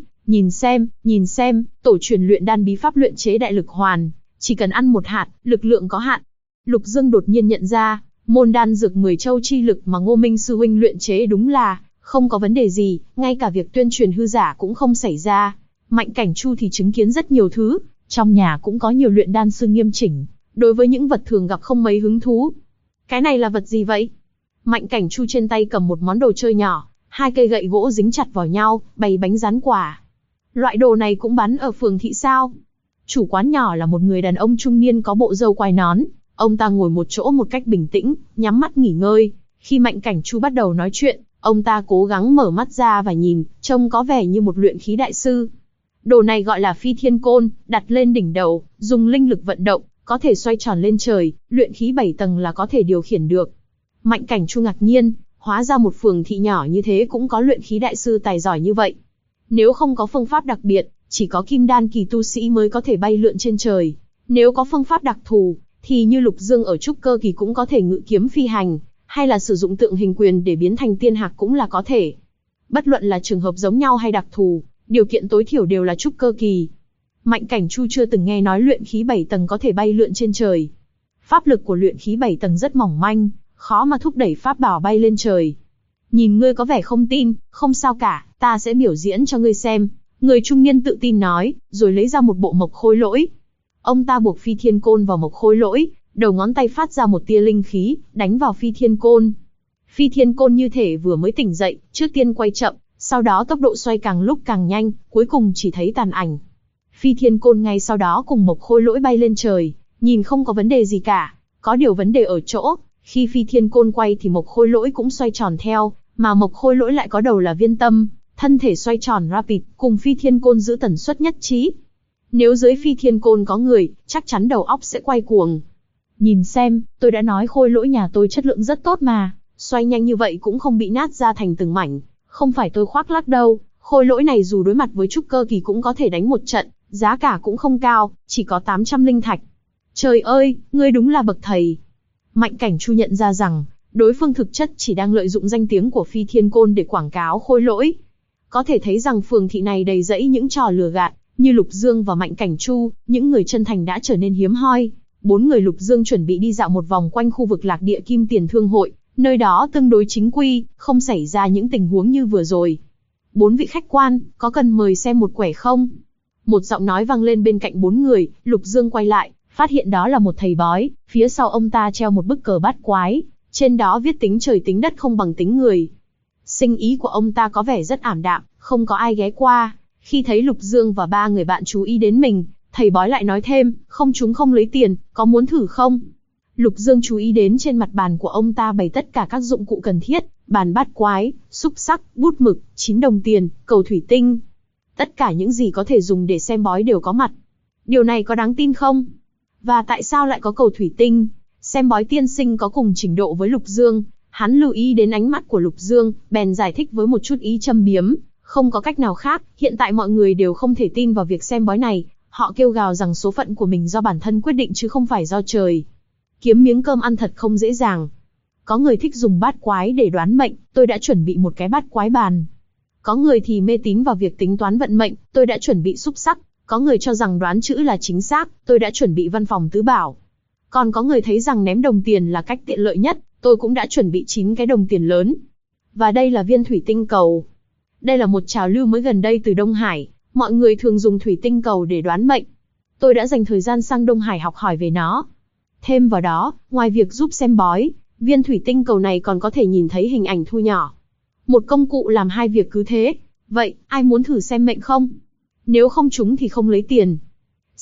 nhìn xem, tổ truyền luyện đan bí pháp luyện chế đại lực hoàn, chỉ cần ăn một hạt, lực lượng có hạn. Lục Dương đột nhiên nhận ra, môn đan dược 10 châu chi lực mà Ngô Minh sư huynh luyện chế đúng là không có vấn đề gì, ngay cả việc tuyên truyền hư giả cũng không xảy ra. Mạnh Cảnh Chu thì chứng kiến rất nhiều thứ, trong nhà cũng có nhiều luyện đan sư nghiêm chỉnh, đối với những vật thường gặp không mấy hứng thú. Cái này là vật gì vậy? Mạnh Cảnh Chu trên tay cầm một món đồ chơi nhỏ, 2 cây gậy gỗ dính chặt vào nhau, bày bánh rán quả. Loại đồ này cũng bán ở phường thị sao? Chủ quán nhỏ là một người đàn ông trung niên có bộ râu quai nón. Ông ta ngồi một chỗ một cách bình tĩnh, nhắm mắt nghỉ ngơi. Khi Mạnh Cảnh Chu bắt đầu nói chuyện, ông ta cố gắng mở mắt ra và nhìn, trông có vẻ như một luyện khí đại sư. Đồ này gọi là Phi Thiên Côn, đặt lên đỉnh đầu, dùng linh lực vận động, có thể xoay tròn lên trời, luyện khí 7 tầng là có thể điều khiển được. Mạnh Cảnh Chu ngạc nhiên, hóa ra một phường thị nhỏ như thế cũng có luyện khí đại sư tài giỏi như vậy. Nếu không có phương pháp đặc biệt, chỉ có kim đan kỳ tu sĩ mới có thể bay lượn trên trời. Nếu có phương pháp đặc thù, thì như Lục Dương ở trúc cơ kỳ cũng có thể ngự kiếm phi hành, hay là sử dụng tượng hình quyền để biến thành tiên hạc cũng là có thể. Bất luận là trường hợp giống nhau hay đặc thù, điều kiện tối thiểu đều là trúc cơ kỳ. Mạnh Cảnh Chu chưa từng nghe nói luyện khí 7 tầng có thể bay lượn trên trời. Pháp lực của luyện khí 7 tầng rất mỏng manh, khó mà thúc đẩy pháp bảo bay lên trời. Nhìn ngươi có vẻ không tin, không sao cả, ta sẽ biểu diễn cho ngươi xem. Người trung niên tự tin nói, rồi lấy ra một bộ mộc khôi lỗi. Ông ta buộc Phi Thiên Côn vào mộc khôi lỗi, đầu ngón tay phát ra một tia linh khí, đánh vào Phi Thiên Côn. Phi Thiên Côn như thể vừa mới tỉnh dậy, trước tiên quay chậm, sau đó tốc độ xoay càng lúc càng nhanh, cuối cùng chỉ thấy tàn ảnh. Phi Thiên Côn ngay sau đó cùng mộc khôi lỗi bay lên trời, nhìn không có vấn đề gì cả. Có điều vấn đề ở chỗ, khi Phi Thiên Côn quay thì mộc khôi lỗi cũng xoay tròn theo, mà mộc khôi lỗi lại có đầu là viên tâm, thân thể xoay tròn rapid, cùng Phi Thiên Côn giữ tần suất nhất trí. Nếu dưới Phi Thiên Côn có người, chắc chắn đầu óc sẽ quay cuồng. Nhìn xem, tôi đã nói khôi lỗi nhà tôi chất lượng rất tốt mà, xoay nhanh như vậy cũng không bị nát ra thành từng mảnh, không phải tôi khoác lác đâu, khôi lỗi này dù đối mặt với trúc cơ kỳ cũng có thể đánh một trận, giá cả cũng không cao, chỉ có 800 linh thạch. Trời ơi, ngươi đúng là bậc thầy. Mạnh Cảnh Chu nhận ra rằng, đối phương thực chất chỉ đang lợi dụng danh tiếng của Phi Thiên Côn để quảng cáo khôi lỗi. Có thể thấy rằng phường thị này đầy rẫy những trò lừa gạt, như Lục Dương và Mạnh Cảnh Chu, những người chân thành đã trở nên hiếm hoi. 4 người Lục Dương chuẩn bị đi dạo một vòng quanh khu vực Lạc Địa Kim Tiền Thương hội, nơi đó tương đối chính quy, không xảy ra những tình huống như vừa rồi. 4 vị khách quan, có cần mời xem một quẻ không? Một giọng nói vang lên bên cạnh 4 người, Lục Dương quay lại, phát hiện đó là một thầy bói, phía sau ông ta treo một bức cờ bát quái, trên đó viết tính trời tính đất không bằng tính người. Sinh ý của ông ta có vẻ rất ảm đạm, không có ai ghé qua. Khi thấy Lục Dương và 3 người bạn chú ý đến mình, thầy bói lại nói thêm, không trúng không lấy tiền, có muốn thử không? Lục Dương chú ý đến trên mặt bàn của ông ta bày tất cả các dụng cụ cần thiết, bàn bát quái, xúc sắc, bút mực, 9 đồng tiền, cầu thủy tinh. Tất cả những gì có thể dùng để xem bói đều có mặt. Điều này có đáng tin không? Và tại sao lại có cầu thủy tinh? Xem bói tiên sinh có cùng trình độ với Lục Dương, hắn lưu ý đến ánh mắt của Lục Dương, bèn giải thích với một chút ý châm biếm. Không có cách nào khác, hiện tại mọi người đều không thể tin vào việc xem bói này, họ kêu gào rằng số phận của mình do bản thân quyết định chứ không phải do trời. Kiếm miếng cơm ăn thật không dễ dàng. Có người thích dùng bát quái để đoán mệnh, tôi đã chuẩn bị một cái bát quái bàn. Có người thì mê tín vào việc tính toán vận mệnh, tôi đã chuẩn bị xúc sắc. Có người cho rằng đoán chữ là chính xác, tôi đã chuẩn bị văn phòng tứ bảo. Còn có người thấy rằng ném đồng tiền là cách tiện lợi nhất, tôi cũng đã chuẩn bị 9 cái đồng tiền lớn. Và đây là viên thủy tinh cầu. Đây là một trào lưu mới gần đây từ Đông Hải, mọi người thường dùng thủy tinh cầu để đoán mệnh. Tôi đã dành thời gian sang Đông Hải học hỏi về nó. Thêm vào đó, ngoài việc giúp xem bói, viên thủy tinh cầu này còn có thể nhìn thấy hình ảnh thu nhỏ. Một công cụ làm 2 việc cứ thế. Vậy, ai muốn thử xem mệnh không? Nếu không trúng thì không lấy tiền.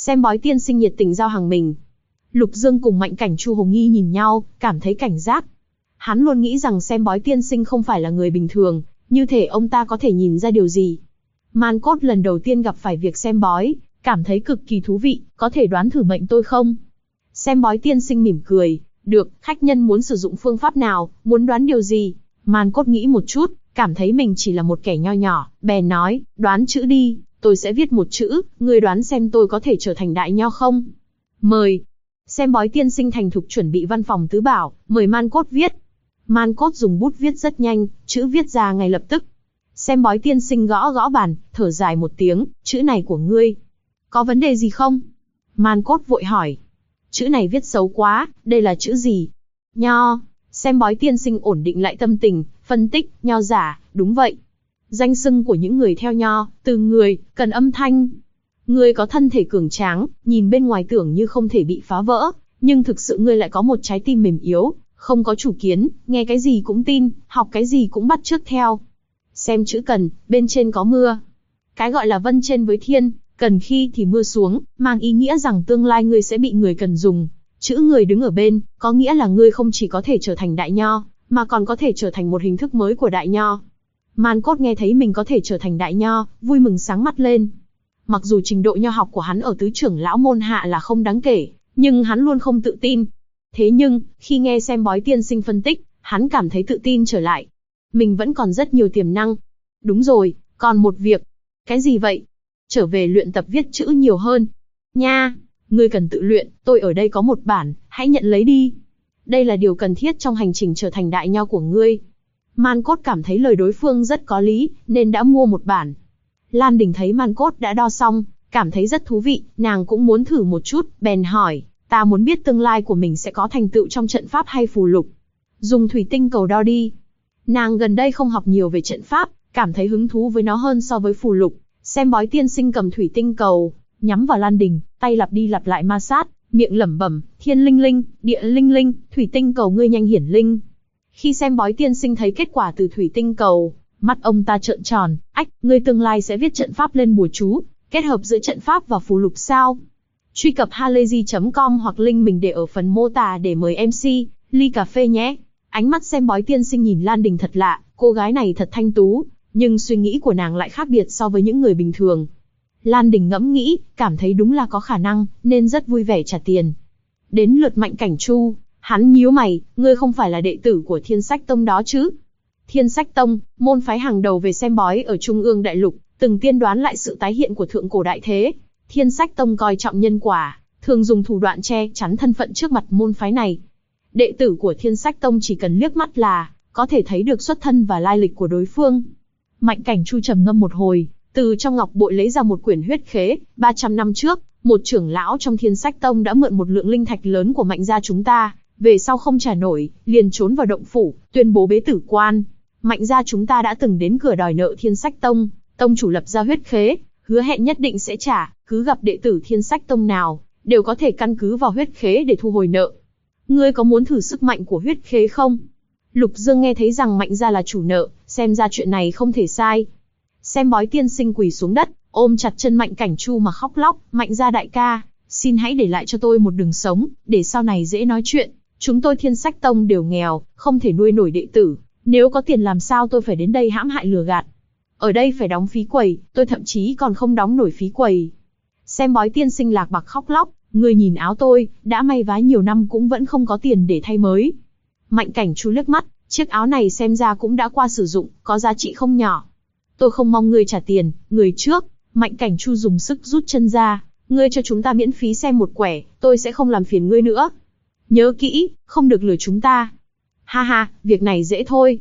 Xem bói tiên sinh nhiệt tình giao hàng mình. Lục Dương cùng Mạnh Cảnh Chu Hồng Nghi nhìn nhau, cảm thấy cảnh giác. Hắn luôn nghĩ rằng xem bói tiên sinh không phải là người bình thường, như thể ông ta có thể nhìn ra điều gì. Man Cốt lần đầu tiên gặp phải việc xem bói, cảm thấy cực kỳ thú vị, có thể đoán thử mệnh tôi không? Xem bói tiên sinh mỉm cười, được, khách nhân muốn sử dụng phương pháp nào, muốn đoán điều gì? Man Cốt nghĩ một chút, cảm thấy mình chỉ là một kẻ nho nhỏ, bèn nói, đoán chữ đi, tôi sẽ viết một chữ, ngươi đoán xem tôi có thể trở thành đại nho không? Mời. Xem bói tiên sinh thành thục chuẩn bị văn phòng tứ bảo, mời Man Cốt viết. Man Cốt dùng bút viết rất nhanh, chữ viết ra ngay lập tức. Xem bói tiên sinh gõ gõ bàn, thở dài một tiếng, chữ này của ngươi. Có vấn đề gì không? Man Cốt vội hỏi. Chữ này viết xấu quá, đây là chữ gì? Nho. Xem bói tiên sinh ổn định lại tâm tình, phân tích, nho giả, đúng vậy. Danh xưng của những người theo nho, từ người, cần âm thanh. Ngươi có thân thể cường tráng, nhìn bên ngoài tưởng như không thể bị phá vỡ, nhưng thực sự ngươi lại có một trái tim mềm yếu, không có chủ kiến, nghe cái gì cũng tin, học cái gì cũng bắt chước theo. Xem chữ cần, bên trên có mưa. Cái gọi là vân trên với thiên, cần khi thì mưa xuống, mang ý nghĩa rằng tương lai ngươi sẽ bị người cần dùng. Chữ người đứng ở bên, có nghĩa là ngươi không chỉ có thể trở thành đại nho, mà còn có thể trở thành một hình thức mới của đại nho. Man Cốt nghe thấy mình có thể trở thành đại nho, vui mừng sáng mắt lên. Mặc dù trình độ nho học của hắn ở tứ trưởng lão môn hạ là không đáng kể, nhưng hắn luôn không tự tin. Thế nhưng, khi nghe xem bói tiên sinh phân tích, hắn cảm thấy tự tin trở lại. Mình vẫn còn rất nhiều tiềm năng. Đúng rồi, còn một việc. Cái gì vậy? Trở về luyện tập viết chữ nhiều hơn. Nha, ngươi cần tự luyện, tôi ở đây có một bản, hãy nhận lấy đi. Đây là điều cần thiết trong hành trình trở thành đại nho của ngươi. Man Cốt cảm thấy lời đối phương rất có lý, nên đã mua một bản. Lan Đình thấy Man Cốt đã đo xong, cảm thấy rất thú vị, nàng cũng muốn thử một chút, bèn hỏi, ta muốn biết tương lai của mình sẽ có thành tựu trong trận pháp hay phù lục. Dùng thủy tinh cầu đo đi. Nàng gần đây không học nhiều về trận pháp, cảm thấy hứng thú với nó hơn so với phù lục. Xem bói tiên sinh cầm thủy tinh cầu, nhắm vào Lan Đình, tay lặp đi lặp lại ma sát, miệng lẩm bẩm, thiên linh linh, địa linh linh, thủy tinh cầu ngươi nhanh hiển linh. Khi xem bói tiên sinh thấy kết quả từ thủy tinh cầu, mắt ông ta trợn tròn, ách, ngươi tương lai sẽ viết trận pháp lên bùa chú, kết hợp giữa trận pháp và phù lục sao? Truy cập halayzi.com hoặc link mình để ở phần mô tả để mời MC, ly cà phê nhé. Ánh mắt xem bói tiên sinh nhìn Lan Đình thật lạ, cô gái này thật thanh tú, nhưng suy nghĩ của nàng lại khác biệt so với những người bình thường. Lan Đình ngẫm nghĩ, cảm thấy đúng là có khả năng, nên rất vui vẻ trả tiền. Đến lượt Mạnh Cảnh Chu, hắn nhíu mày, ngươi không phải là đệ tử của Thiên Sách Tông đó chứ? Thiên Sách Tông, môn phái hàng đầu về xem bói ở Trung ương Đại Lục, từng tiên đoán lại sự tái hiện của thượng cổ đại thế. Thiên Sách Tông coi trọng nhân quả, thường dùng thủ đoạn che chắn thân phận trước mặt môn phái này. Đệ tử của Thiên Sách Tông chỉ cần liếc mắt là có thể thấy được xuất thân và lai lịch của đối phương. Mạnh Cảnh Chu trầm ngâm một hồi, từ trong ngọc bội lấy ra một quyển huyết khế. 300 năm trước, một trưởng lão trong Thiên Sách Tông đã mượn một lượng linh thạch lớn của Mạnh gia chúng ta, về sau không trả nổi, liền trốn vào động phủ, tuyên bố bế tử quan. Mạnh gia chúng ta đã từng đến cửa đòi nợ Thiên Sách Tông, tông chủ lập ra huyết khế, hứa hẹn nhất định sẽ trả, cứ gặp đệ tử Thiên Sách Tông nào, đều có thể căn cứ vào huyết khế để thu hồi nợ. Ngươi có muốn thử sức mạnh của huyết khế không? Lục Dương nghe thấy rằng Mạnh gia là chủ nợ, xem ra chuyện này không thể sai. Xem bói tiên sinh quỳ xuống đất, ôm chặt chân Mạnh Cảnh Chu mà khóc lóc, Mạnh gia đại ca, xin hãy để lại cho tôi một đường sống, để sau này dễ nói chuyện. Chúng tôi Thiên Sách Tông đều nghèo, không thể nuôi nổi đệ tử, nếu có tiền làm sao tôi phải đến đây hãm hại lừa gạt. Ở đây phải đóng phí quầy, tôi thậm chí còn không đóng nổi phí quầy. Xem bói tiên sinh Lạc Bạc khóc lóc, người nhìn áo tôi, đã may vá nhiều năm cũng vẫn không có tiền để thay mới. Mạnh Cảnh Chu liếc mắt, chiếc áo này xem ra cũng đã qua sử dụng, có giá trị không nhỏ. Tôi không mong ngươi trả tiền, người trước. Mạnh Cảnh Chu dùng sức rút chân ra, ngươi cho chúng ta miễn phí xem một quẻ, tôi sẽ không làm phiền ngươi nữa. Nhớ kỹ, không được lừa chúng ta. Ha ha, việc này dễ thôi.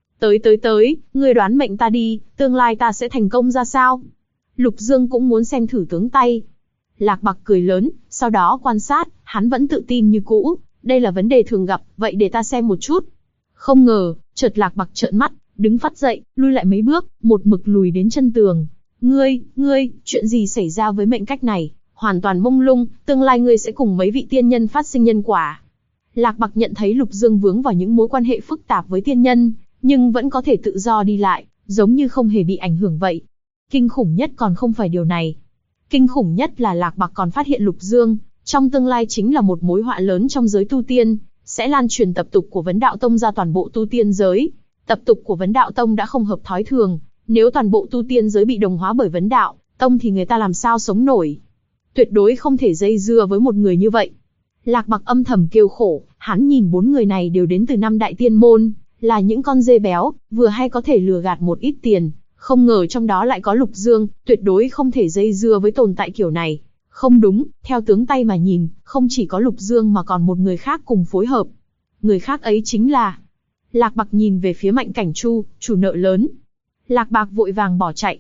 Tới, ngươi đoán mệnh ta đi, tương lai ta sẽ thành công ra sao? Lục Dương cũng muốn xem thử tướng tay. Lạc Bạc cười lớn, sau đó quan sát, hắn vẫn tự tin như cũ, đây là vấn đề thường gặp, vậy để ta xem một chút. Không ngờ, chợt Lạc Bạc trợn mắt, đứng phắt dậy, lui lại mấy bước, một mực lùi đến chân tường. Ngươi, chuyện gì xảy ra với mệnh cách này? Hoàn toàn mông lung, tương lai ngươi sẽ cùng mấy vị tiên nhân phát sinh nhân quả. Lạc Bạc nhận thấy Lục Dương vướng vào những mối quan hệ phức tạp với tiên nhân, nhưng vẫn có thể tự do đi lại, giống như không hề bị ảnh hưởng vậy. Kinh khủng nhất còn không phải điều này. Kinh khủng nhất là Lạc Bạc còn phát hiện Lục Dương, trong tương lai chính là một mối họa lớn trong giới tu tiên, sẽ lan truyền tập tục của Vấn Đạo Tông ra toàn bộ tu tiên giới. Tập tục của Vấn Đạo Tông đã không hợp thói thường, nếu toàn bộ tu tiên giới bị đồng hóa bởi Vấn Đạo Tông thì người ta làm sao sống nổi. Tuyệt đối không thể dây dưa với một người như vậy. Lạc Bạc âm thầm kêu khổ, hắn nhìn 4 người này đều đến từ 5 đại tiên môn, là những con dê béo, vừa hay có thể lừa gạt một ít tiền, không ngờ trong đó lại có Lục Dương, tuyệt đối không thể dây dưa với tồn tại kiểu này. Không đúng, theo tướng tay mà nhìn, không chỉ có Lục Dương mà còn một người khác cùng phối hợp. Người khác ấy chính là... Lạc Bạc nhìn về phía Mạnh Cảnh Chu, chủ nợ lớn. Lạc Bạc vội vàng bỏ chạy.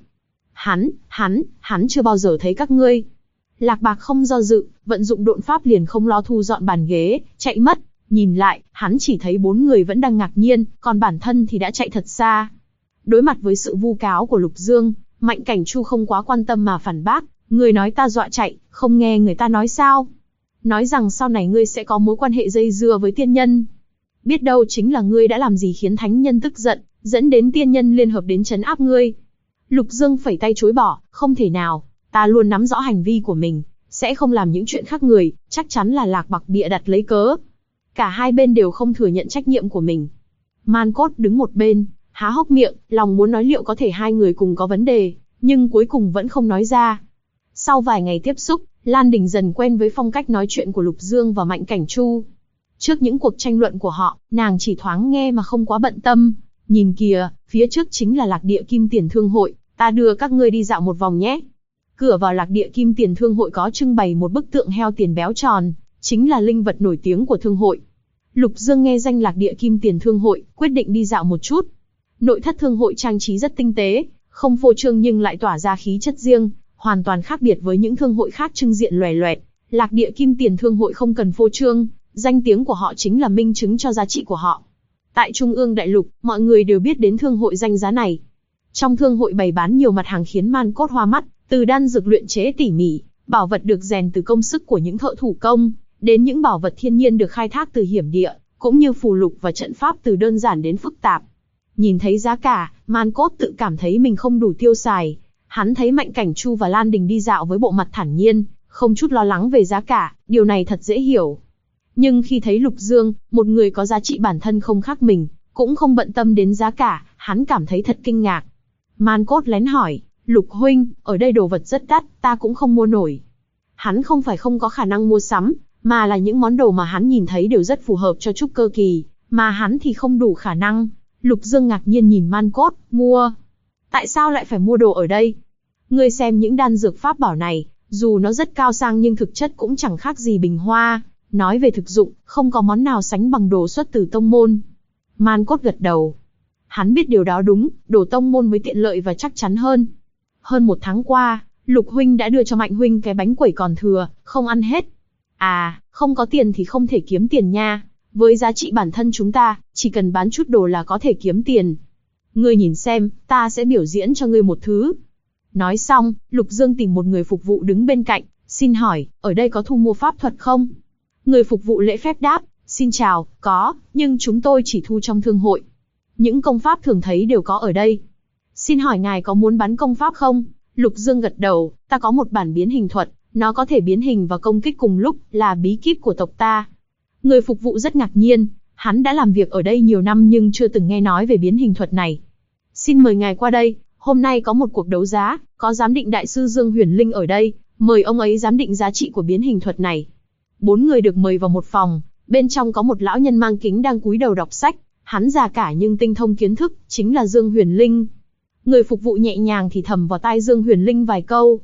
Hắn chưa bao giờ thấy các ngươi. Lạc Bạc không do dự, vận dụng độn pháp liền không lo thu dọn bàn ghế, chạy mất. Nhìn lại, hắn chỉ thấy 4 người vẫn đang ngạc nhiên, còn bản thân thì đã chạy thật xa. Đối mặt với sự vu cáo của Lục Dương, Mạnh Cảnh Chu không quá quan tâm mà phản bác, người nói ta dọa chạy, không nghe người ta nói sao? Nói rằng sau này ngươi sẽ có mối quan hệ dây dưa với tiên nhân. Biết đâu chính là ngươi đã làm gì khiến thánh nhân tức giận, dẫn đến tiên nhân liên hợp đến trấn áp ngươi. Lục Dương phẩy tay chối bỏ, không thể nào, ta luôn nắm rõ hành vi của mình, sẽ không làm những chuyện khác người, chắc chắn là Lạc Bạc bịa đặt lấy cớ. Cả hai bên đều không thừa nhận trách nhiệm của mình. Man Cốt đứng một bên, há hốc miệng, lòng muốn nói liệu có thể hai người cùng có vấn đề, nhưng cuối cùng vẫn không nói ra. Sau vài ngày tiếp xúc, Lan Đình dần quen với phong cách nói chuyện của Lục Dương và Mạnh Cảnh Chu. Trước những cuộc tranh luận của họ, nàng chỉ thoáng nghe mà không quá bận tâm. Nhìn kìa, phía trước chính là Lạc Địa Kim Tiền Thương Hội, ta đưa các ngươi đi dạo một vòng nhé. Cửa vào Lạc Địa Kim Tiền Thương Hội có trưng bày một bức tượng heo tiền béo tròn, chính là linh vật nổi tiếng của thương hội. Lục Dương nghe danh Lạc Địa Kim Tiền Thương Hội, quyết định đi dạo một chút. Nội thất thương hội trang trí rất tinh tế, không phô trương nhưng lại tỏa ra khí chất riêng, hoàn toàn khác biệt với những thương hội khác trưng diện loè loẹt. Lạc Địa Kim Tiền Thương Hội không cần phô trương, danh tiếng của họ chính là minh chứng cho giá trị của họ. Tại Trung ương Đại Lục, mọi người đều biết đến thương hội danh giá này. Trong thương hội bày bán nhiều mặt hàng khiến Man Cốt hoa mắt, từ đan dược luyện chế tỉ mỉ, bảo vật được rèn từ công sức của những thợ thủ công, đến những bảo vật thiên nhiên được khai thác từ hiểm địa, cũng như phù lục và trận pháp từ đơn giản đến phức tạp. Nhìn thấy giá cả, Man Cốt tự cảm thấy mình không đủ tiêu xài. Hắn thấy Mạnh Cảnh Chu và Lan Đình đi dạo với bộ mặt thản nhiên, không chút lo lắng về giá cả, điều này thật dễ hiểu. Nhưng khi thấy Lục Dương, một người có giá trị bản thân không khác mình, cũng không bận tâm đến giá cả, hắn cảm thấy thật kinh ngạc. Man Cốt lén hỏi, Lục huynh, ở đây đồ vật rất đắt, ta cũng không mua nổi. Hắn không phải không có khả năng mua sắm, mà là những món đồ mà hắn nhìn thấy đều rất phù hợp cho trúc cơ kỳ, mà hắn thì không đủ khả năng. Lục Dương ngạc nhiên nhìn Man Cốt, mua? Tại sao lại phải mua đồ ở đây? Ngươi xem những đan dược pháp bảo này, dù nó rất cao sang nhưng thực chất cũng chẳng khác gì bình hoa. Nói về thực dụng, không có món nào sánh bằng đồ xuất từ tông môn. Man Cốt gật đầu. Hắn biết điều đó đúng, đồ tông môn mới tiện lợi và chắc chắn hơn. Hơn 1 tháng qua, Lục huynh đã đưa cho Mạnh huynh cái bánh quẩy còn thừa, không ăn hết. À, không có tiền thì không thể kiếm tiền nha. Với giá trị bản thân chúng ta, chỉ cần bán chút đồ là có thể kiếm tiền. Ngươi nhìn xem, ta sẽ biểu diễn cho ngươi một thứ. Nói xong, Lục Dương tìm một người phục vụ đứng bên cạnh, xin hỏi, ở đây có thu mua pháp thuật không? Người phục vụ lễ phép đáp, xin chào, có, nhưng chúng tôi chỉ thu trong thương hội. Những công pháp thường thấy đều có ở đây. Xin hỏi ngài có muốn bán công pháp không? Lục Dương gật đầu, ta có một bản biến hình thuật, nó có thể biến hình và công kích cùng lúc, là bí kíp của tộc ta. Người phục vụ rất ngạc nhiên, hắn đã làm việc ở đây nhiều năm nhưng chưa từng nghe nói về biến hình thuật này. Xin mời ngài qua đây, hôm nay có một cuộc đấu giá, có giám định đại sư Dương Huyền Linh ở đây, mời ông ấy giám định giá trị của biến hình thuật này. 4 người được mời vào một phòng, bên trong có một lão nhân mang kính đang cúi đầu đọc sách, hắn già cả nhưng tinh thông kiến thức, chính là Dương Huyền Linh. Người phục vụ nhẹ nhàng thì thầm vào tai Dương Huyền Linh vài câu.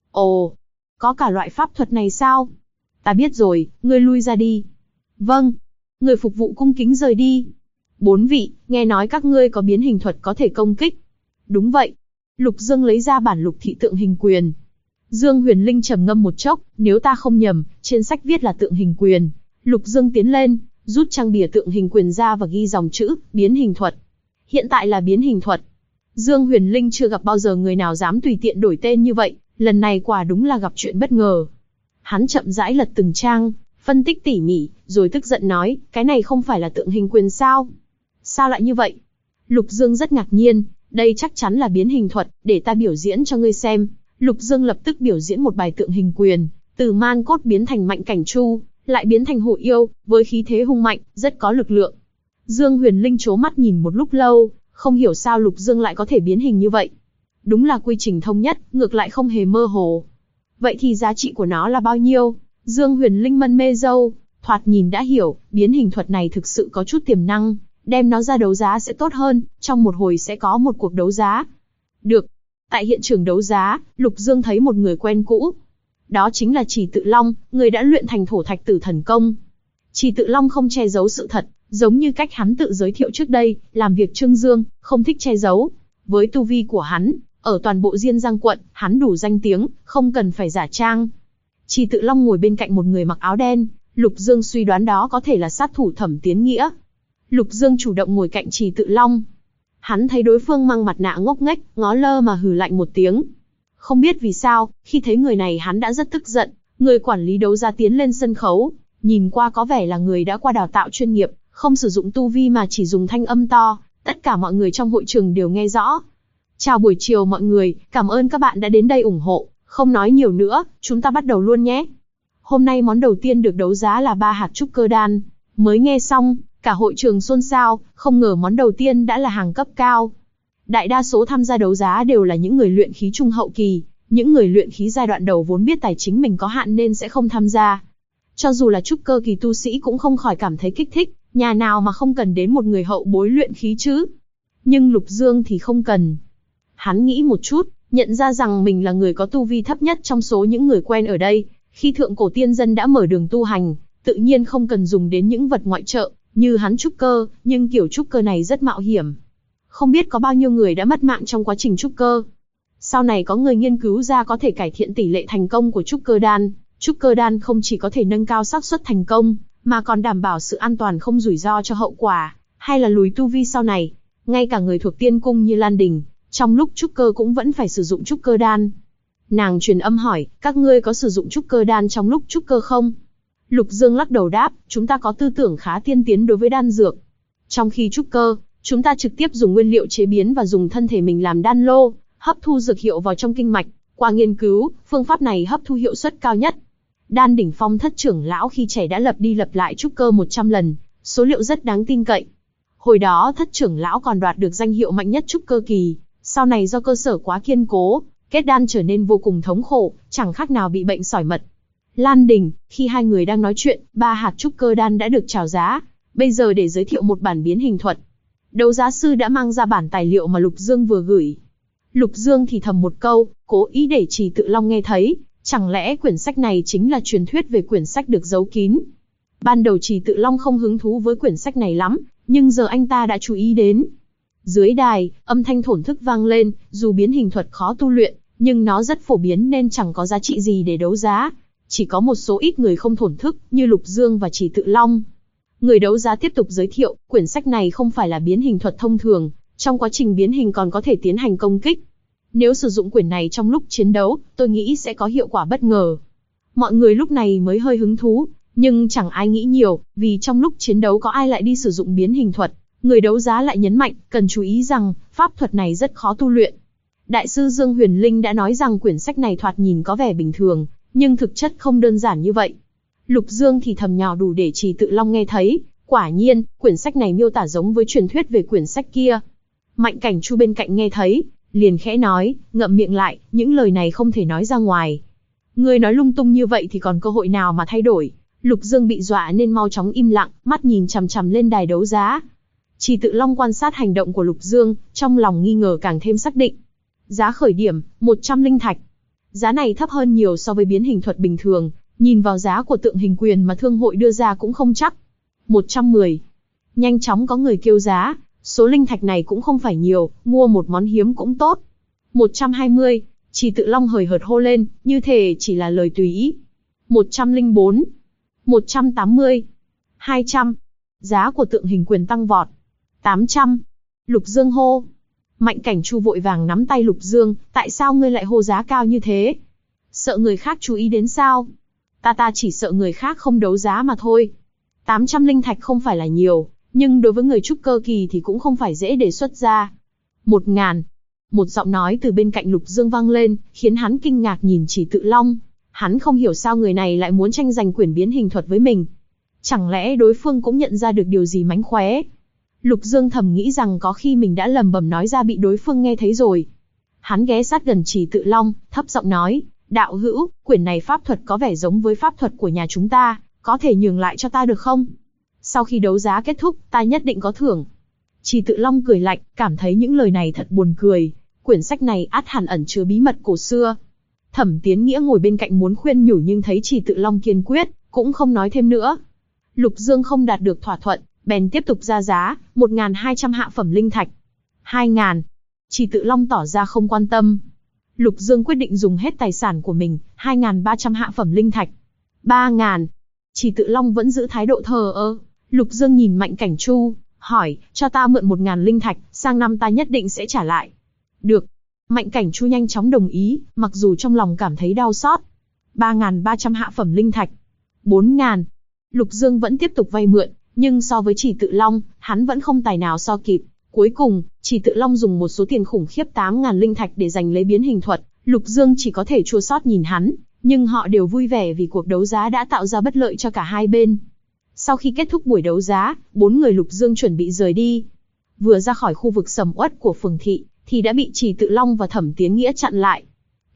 Ồ, có cả loại pháp thuật này sao? Ta biết rồi, ngươi lui ra đi. Vâng. Người phục vụ cung kính rời đi. 4 vị, nghe nói các ngươi có biến hình thuật có thể công kích. Đúng vậy. Lục Dương lấy ra bản lục thị tượng hình quyền. Dương Huyền Linh trầm ngâm một chốc, nếu ta không nhầm, trên sách viết là tượng hình quyền. Lục Dương tiến lên, rút trang bìa tượng hình quyền ra và ghi dòng chữ, biến hình thuật. Hiện tại là biến hình thuật. Dương Huyền Linh chưa gặp bao giờ người nào dám tùy tiện đổi tên như vậy, lần này quả đúng là gặp chuyện bất ngờ. Hắn chậm rãi lật từng trang, phân tích tỉ mỉ, rồi tức giận nói, cái này không phải là tượng hình quyền sao? Sao lại như vậy? Lục Dương rất ngạc nhiên, đây chắc chắn là biến hình thuật, để ta biểu diễn cho ngươi xem. Lục Dương lập tức biểu diễn một bài tượng hình quyền, từ man cốt biến thành Mạnh Cảnh Chu, lại biến thành hổ yêu, với khí thế hung mạnh, rất có lực lượng. Dương Huyền Linh trố mắt nhìn một lúc lâu, không hiểu sao Lục Dương lại có thể biến hình như vậy. Đúng là quy trình thông nhất, ngược lại không hề mơ hồ. Vậy thì giá trị của nó là bao nhiêu? Dương Huyền Linh mân mê râu, thoạt nhìn đã hiểu, biến hình thuật này thực sự có chút tiềm năng, đem nó ra đấu giá sẽ tốt hơn, trong một hồi sẽ có một cuộc đấu giá. Được. Tại hiện trường đấu giá, Lục Dương thấy một người quen cũ. Đó chính là Trì Tự Long, người đã luyện thành thổ thạch tử thần công. Trì Tự Long không che giấu sự thật, giống như cách hắn tự giới thiệu trước đây, làm việc trưng dương, không thích che giấu. Với tu vi của hắn, ở toàn bộ Diên Giang quận, hắn đủ danh tiếng, không cần phải giả trang. Trì Tự Long ngồi bên cạnh một người mặc áo đen, Lục Dương suy đoán đó có thể là sát thủ Thẩm Tiến Nghĩa. Lục Dương chủ động ngồi cạnh Trì Tự Long. Hắn thấy đối phương mang mặt nạ ngốc nghếch, ngó lơ mà hừ lạnh một tiếng. Không biết vì sao, khi thấy người này hắn đã rất tức giận. Người quản lý đấu giá tiến lên sân khấu, nhìn qua có vẻ là người đã qua đào tạo chuyên nghiệp, không sử dụng tu vi mà chỉ dùng thanh âm to, tất cả mọi người trong hội trường đều nghe rõ. Chào buổi chiều mọi người, cảm ơn các bạn đã đến đây ủng hộ, không nói nhiều nữa, chúng ta bắt đầu luôn nhé. Hôm nay món đầu tiên được đấu giá là 3 hạt trúc cơ đan. Mới nghe xong, cả hội trường xôn xao, không ngờ món đầu tiên đã là hàng cấp cao. Đại đa số tham gia đấu giá đều là những người luyện khí trung hậu kỳ, những người luyện khí giai đoạn đầu vốn biết tài chính mình có hạn nên sẽ không tham gia. Cho dù là trúc cơ kỳ tu sĩ cũng không khỏi cảm thấy kích thích, nhà nào mà không cần đến một người hậu bối luyện khí chứ. Nhưng Lục Dương thì không cần. Hắn nghĩ một chút, nhận ra rằng mình là người có tu vi thấp nhất trong số những người quen ở đây. Khi thượng cổ tiên dân đã mở đường tu hành, tự nhiên không cần dùng đến những vật ngoại trợ, như hắn trúc cơ, nhưng kiểu trúc cơ này rất mạo hiểm. Không biết có bao nhiêu người đã mất mạng trong quá trình trúc cơ. Sau này có người nghiên cứu ra có thể cải thiện tỷ lệ thành công của trúc cơ đan. Trúc cơ đan không chỉ có thể nâng cao xác suất thành công, mà còn đảm bảo sự an toàn không rủi ro cho hậu quả, hay là lùi tu vi sau này. Ngay cả người thuộc tiên cung như Lan Đình, trong lúc trúc cơ cũng vẫn phải sử dụng trúc cơ đan. Nàng truyền âm hỏi, các ngươi có sử dụng trúc cơ đan trong lúc trúc cơ không? Lục Dương lắc đầu đáp, chúng ta có tư tưởng khá tiên tiến đối với đan dược. Trong khi trúc cơ, chúng ta trực tiếp dùng nguyên liệu chế biến và dùng thân thể mình làm đan lô, hấp thu dược hiệu vào trong kinh mạch. Qua nghiên cứu, phương pháp này hấp thu hiệu suất cao nhất. Đan đỉnh phong thất trưởng lão khi trẻ đã lặp đi lặp lại trúc cơ 100 lần, số liệu rất đáng tin cậy. Hồi đó thất trưởng lão còn đoạt được danh hiệu mạnh nhất trúc cơ kỳ, sau này do cơ sở quá kiên cố, kết đan trở nên vô cùng thống khổ, chẳng khác nào bị bệnh sỏi mật. Lan Đình, khi hai người đang nói chuyện, 3 hạt trúc cơ đan đã được chào giá. Bây giờ để giới thiệu một bản biến hình thuật. Đấu giá sư đã mang ra bản tài liệu mà Lục Dương vừa gửi. Lục Dương thì thầm một câu, cố ý để Trì Tự Long nghe thấy. Chẳng lẽ quyển sách này chính là truyền thuyết về quyển sách được giấu kín? Ban đầu Trì Tự Long không hứng thú với quyển sách này lắm, nhưng giờ anh ta đã chú ý đến. Dưới đài, âm thanh thổn thức vang lên, dù biến hình thuật khó tu luyện, nhưng nó rất phổ biến nên chẳng có giá trị gì để đấu giá. Chỉ có một số ít người không thổn thức, như Lục Dương và Trì Tự Long. Người đấu giá tiếp tục giới thiệu, quyển sách này không phải là biến hình thuật thông thường, trong quá trình biến hình còn có thể tiến hành công kích. Nếu sử dụng quyển này trong lúc chiến đấu, tôi nghĩ sẽ có hiệu quả bất ngờ. Mọi người lúc này mới hơi hứng thú, nhưng chẳng ai nghĩ nhiều, vì trong lúc chiến đấu có ai lại đi sử dụng biến hình thuật. Người đấu giá lại nhấn mạnh, cần chú ý rằng, pháp thuật này rất khó tu luyện. Đại sư Dương Huyền Linh đã nói rằng quyển sách này thoạt nhìn có vẻ bình thường, nhưng thực chất không đơn giản như vậy. Lục Dương thì thầm nhỏ đủ để Trì Tự Long nghe thấy, quả nhiên, quyển sách này miêu tả giống với truyền thuyết về quyển sách kia. Mạnh Cảnh Chu bên cạnh nghe thấy, liền khẽ nói, ngậm miệng lại, những lời này không thể nói ra ngoài. Người nói lung tung như vậy thì còn cơ hội nào mà thay đổi. Lục Dương bị dọa nên mau chóng im lặng, mắt nhìn chằm chằm lên đài đấu giá. Trì Tự Long quan sát hành động của Lục Dương, trong lòng nghi ngờ càng thêm xác định. Giá khởi điểm, 100 linh thạch. Giá này thấp hơn nhiều so với biến hình thuật bình thường, nhìn vào giá của tượng hình quyền mà thương hội đưa ra cũng không chắc. 110. Nhanh chóng có người kêu giá, số linh thạch này cũng không phải nhiều, mua một món hiếm cũng tốt. 120. Trì Tự Long hời hợt hô lên, như thể chỉ là lời tùy ý. 104. 180. 200. Giá của tượng hình quyền tăng vọt. 800. Lục Dương hô. Mạnh Cảnh Chu vội vàng nắm tay Lục Dương, tại sao ngươi lại hô giá cao như thế? Sợ người khác chú ý đến sao? Ta chỉ sợ người khác không đấu giá mà thôi. 800 linh thạch không phải là nhiều, nhưng đối với người trúc cơ kỳ thì cũng không phải dễ để xuất ra. 1000. Một giọng nói từ bên cạnh Lục Dương vang lên, khiến hắn kinh ngạc nhìn Chỉ Tự Long. Hắn không hiểu sao người này lại muốn tranh giành quyển biến hình thuật với mình. Chẳng lẽ đối phương cũng nhận ra được điều gì mánh khóe? Lục Dương thầm nghĩ rằng có khi mình đã lầm bầm nói ra bị đối phương nghe thấy rồi. Hắn ghé sát gần Chỉ Tự Long, thấp giọng nói, đạo hữu, quyển này pháp thuật có vẻ giống với pháp thuật của nhà chúng ta, có thể nhường lại cho ta được không? Sau khi đấu giá kết thúc, ta nhất định có thưởng. Chỉ Tự Long cười lạnh, cảm thấy những lời này thật buồn cười. Quyển sách này ắt hẳn ẩn chứa bí mật cổ xưa. Thẩm Tiến Nghĩa ngồi bên cạnh muốn khuyên nhủ nhưng thấy Chỉ Tự Long kiên quyết, cũng không nói thêm nữa. Lục Dương không đạt được thỏa thuận, bèn tiếp tục ra giá, 1.200 hạ phẩm linh thạch. 2.000. Chỉ Tự Long tỏ ra không quan tâm. Lục Dương quyết định dùng hết tài sản của mình, 2.300 hạ phẩm linh thạch. 3.000. Chỉ Tự Long vẫn giữ thái độ thờ ơ. Lục Dương nhìn Mạnh Cảnh Chu, hỏi, cho ta mượn 1.000 linh thạch, sang năm ta nhất định sẽ trả lại. Được. Mạnh Cảnh Chu nhanh chóng đồng ý, mặc dù trong lòng cảm thấy đau xót. 3.300 hạ phẩm linh thạch. 4.000. Lục Dương vẫn tiếp tục vay mượn, nhưng so với Chỉ Tự Long, hắn vẫn không tài nào so kịp. Cuối cùng, Chỉ Tự Long dùng một số tiền khủng khiếp 8.000 linh thạch để giành lấy biến hình thuật. Lục Dương chỉ có thể chua xót nhìn hắn, nhưng họ đều vui vẻ vì cuộc đấu giá đã tạo ra bất lợi cho cả hai bên. Sau khi kết thúc buổi đấu giá, 4 người Lục Dương chuẩn bị rời đi. Vừa ra khỏi khu vực sầm uất của phường thị, thì đã bị Chỉ Tự Long và Thẩm Tiến Nghĩa chặn lại.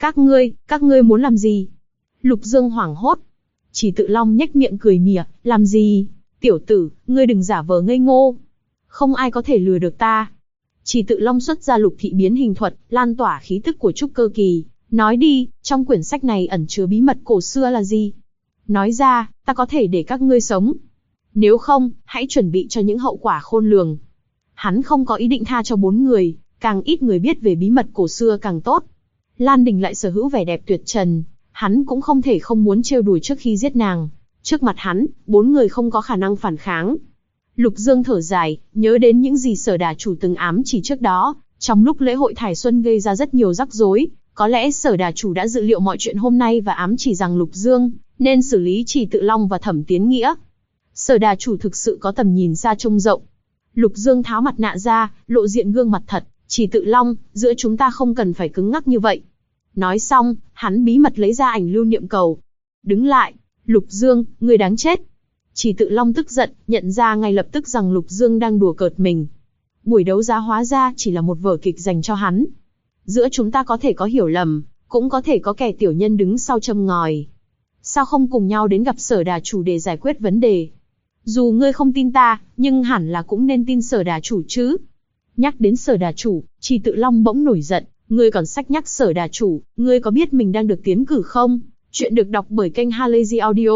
Các ngươi muốn làm gì? Lục Dương hoảng hốt. Chỉ Tự Long nhếch miệng cười mỉa, làm gì? Tiểu tử, ngươi đừng giả vờ ngây ngô. Không ai có thể lừa được ta. Chỉ Tự Long xuất ra lục thị biến hình thuật, lan tỏa khí tức của trúc cơ kỳ. Nói đi, trong quyển sách này ẩn chứa bí mật cổ xưa là gì? Nói ra, ta có thể để các ngươi sống. Nếu không, hãy chuẩn bị cho những hậu quả khôn lường. Hắn không có ý định tha cho 4 người, càng ít người biết về bí mật cổ xưa càng tốt. Lan Đình lại sở hữu vẻ đẹp tuyệt trần, hắn cũng không thể không muốn trêu đùa trước khi giết nàng. Trước mặt hắn, 4 người không có khả năng phản kháng. Lục Dương thở dài, nhớ đến những gì Sở Đà chủ từng ám chỉ trước đó, trong lúc lễ hội Thải Xuân gây ra rất nhiều rắc rối, có lẽ Sở Đà chủ đã dự liệu mọi chuyện hôm nay và ám chỉ rằng Lục Dương nên xử lý Chỉ Tự Long và Thẩm Tiến Nghĩa. Sở Đà chủ thực sự có tầm nhìn xa trông rộng. Lục Dương tháo mặt nạ ra, lộ diện gương mặt thật. Chỉ Tự Long, giữa chúng ta không cần phải cứng ngắc như vậy. Nói xong, hắn bí mật lấy ra ảnh lưu niệm cầu. Đứng lại, Lục Dương, ngươi đáng chết. Chỉ Tự Long tức giận, nhận ra ngay lập tức rằng Lục Dương đang đùa cợt mình. Buổi đấu giá hóa ra chỉ là một vở kịch dành cho hắn. Giữa chúng ta có thể có hiểu lầm, cũng có thể có kẻ tiểu nhân đứng sau châm ngòi. Sao không cùng nhau đến gặp Sở Đà chủ để giải quyết vấn đề? Dù ngươi không tin ta, nhưng hẳn là cũng nên tin Sở Đà chủ chứ. Nhắc đến Sở Đà chủ, Chỉ Tự Long bỗng nổi giận. Ngươi còn sách nhắc Sở Đà chủ, ngươi có biết mình đang được tiến cử không? Chuyện được đọc bởi kênh Halazy Audio.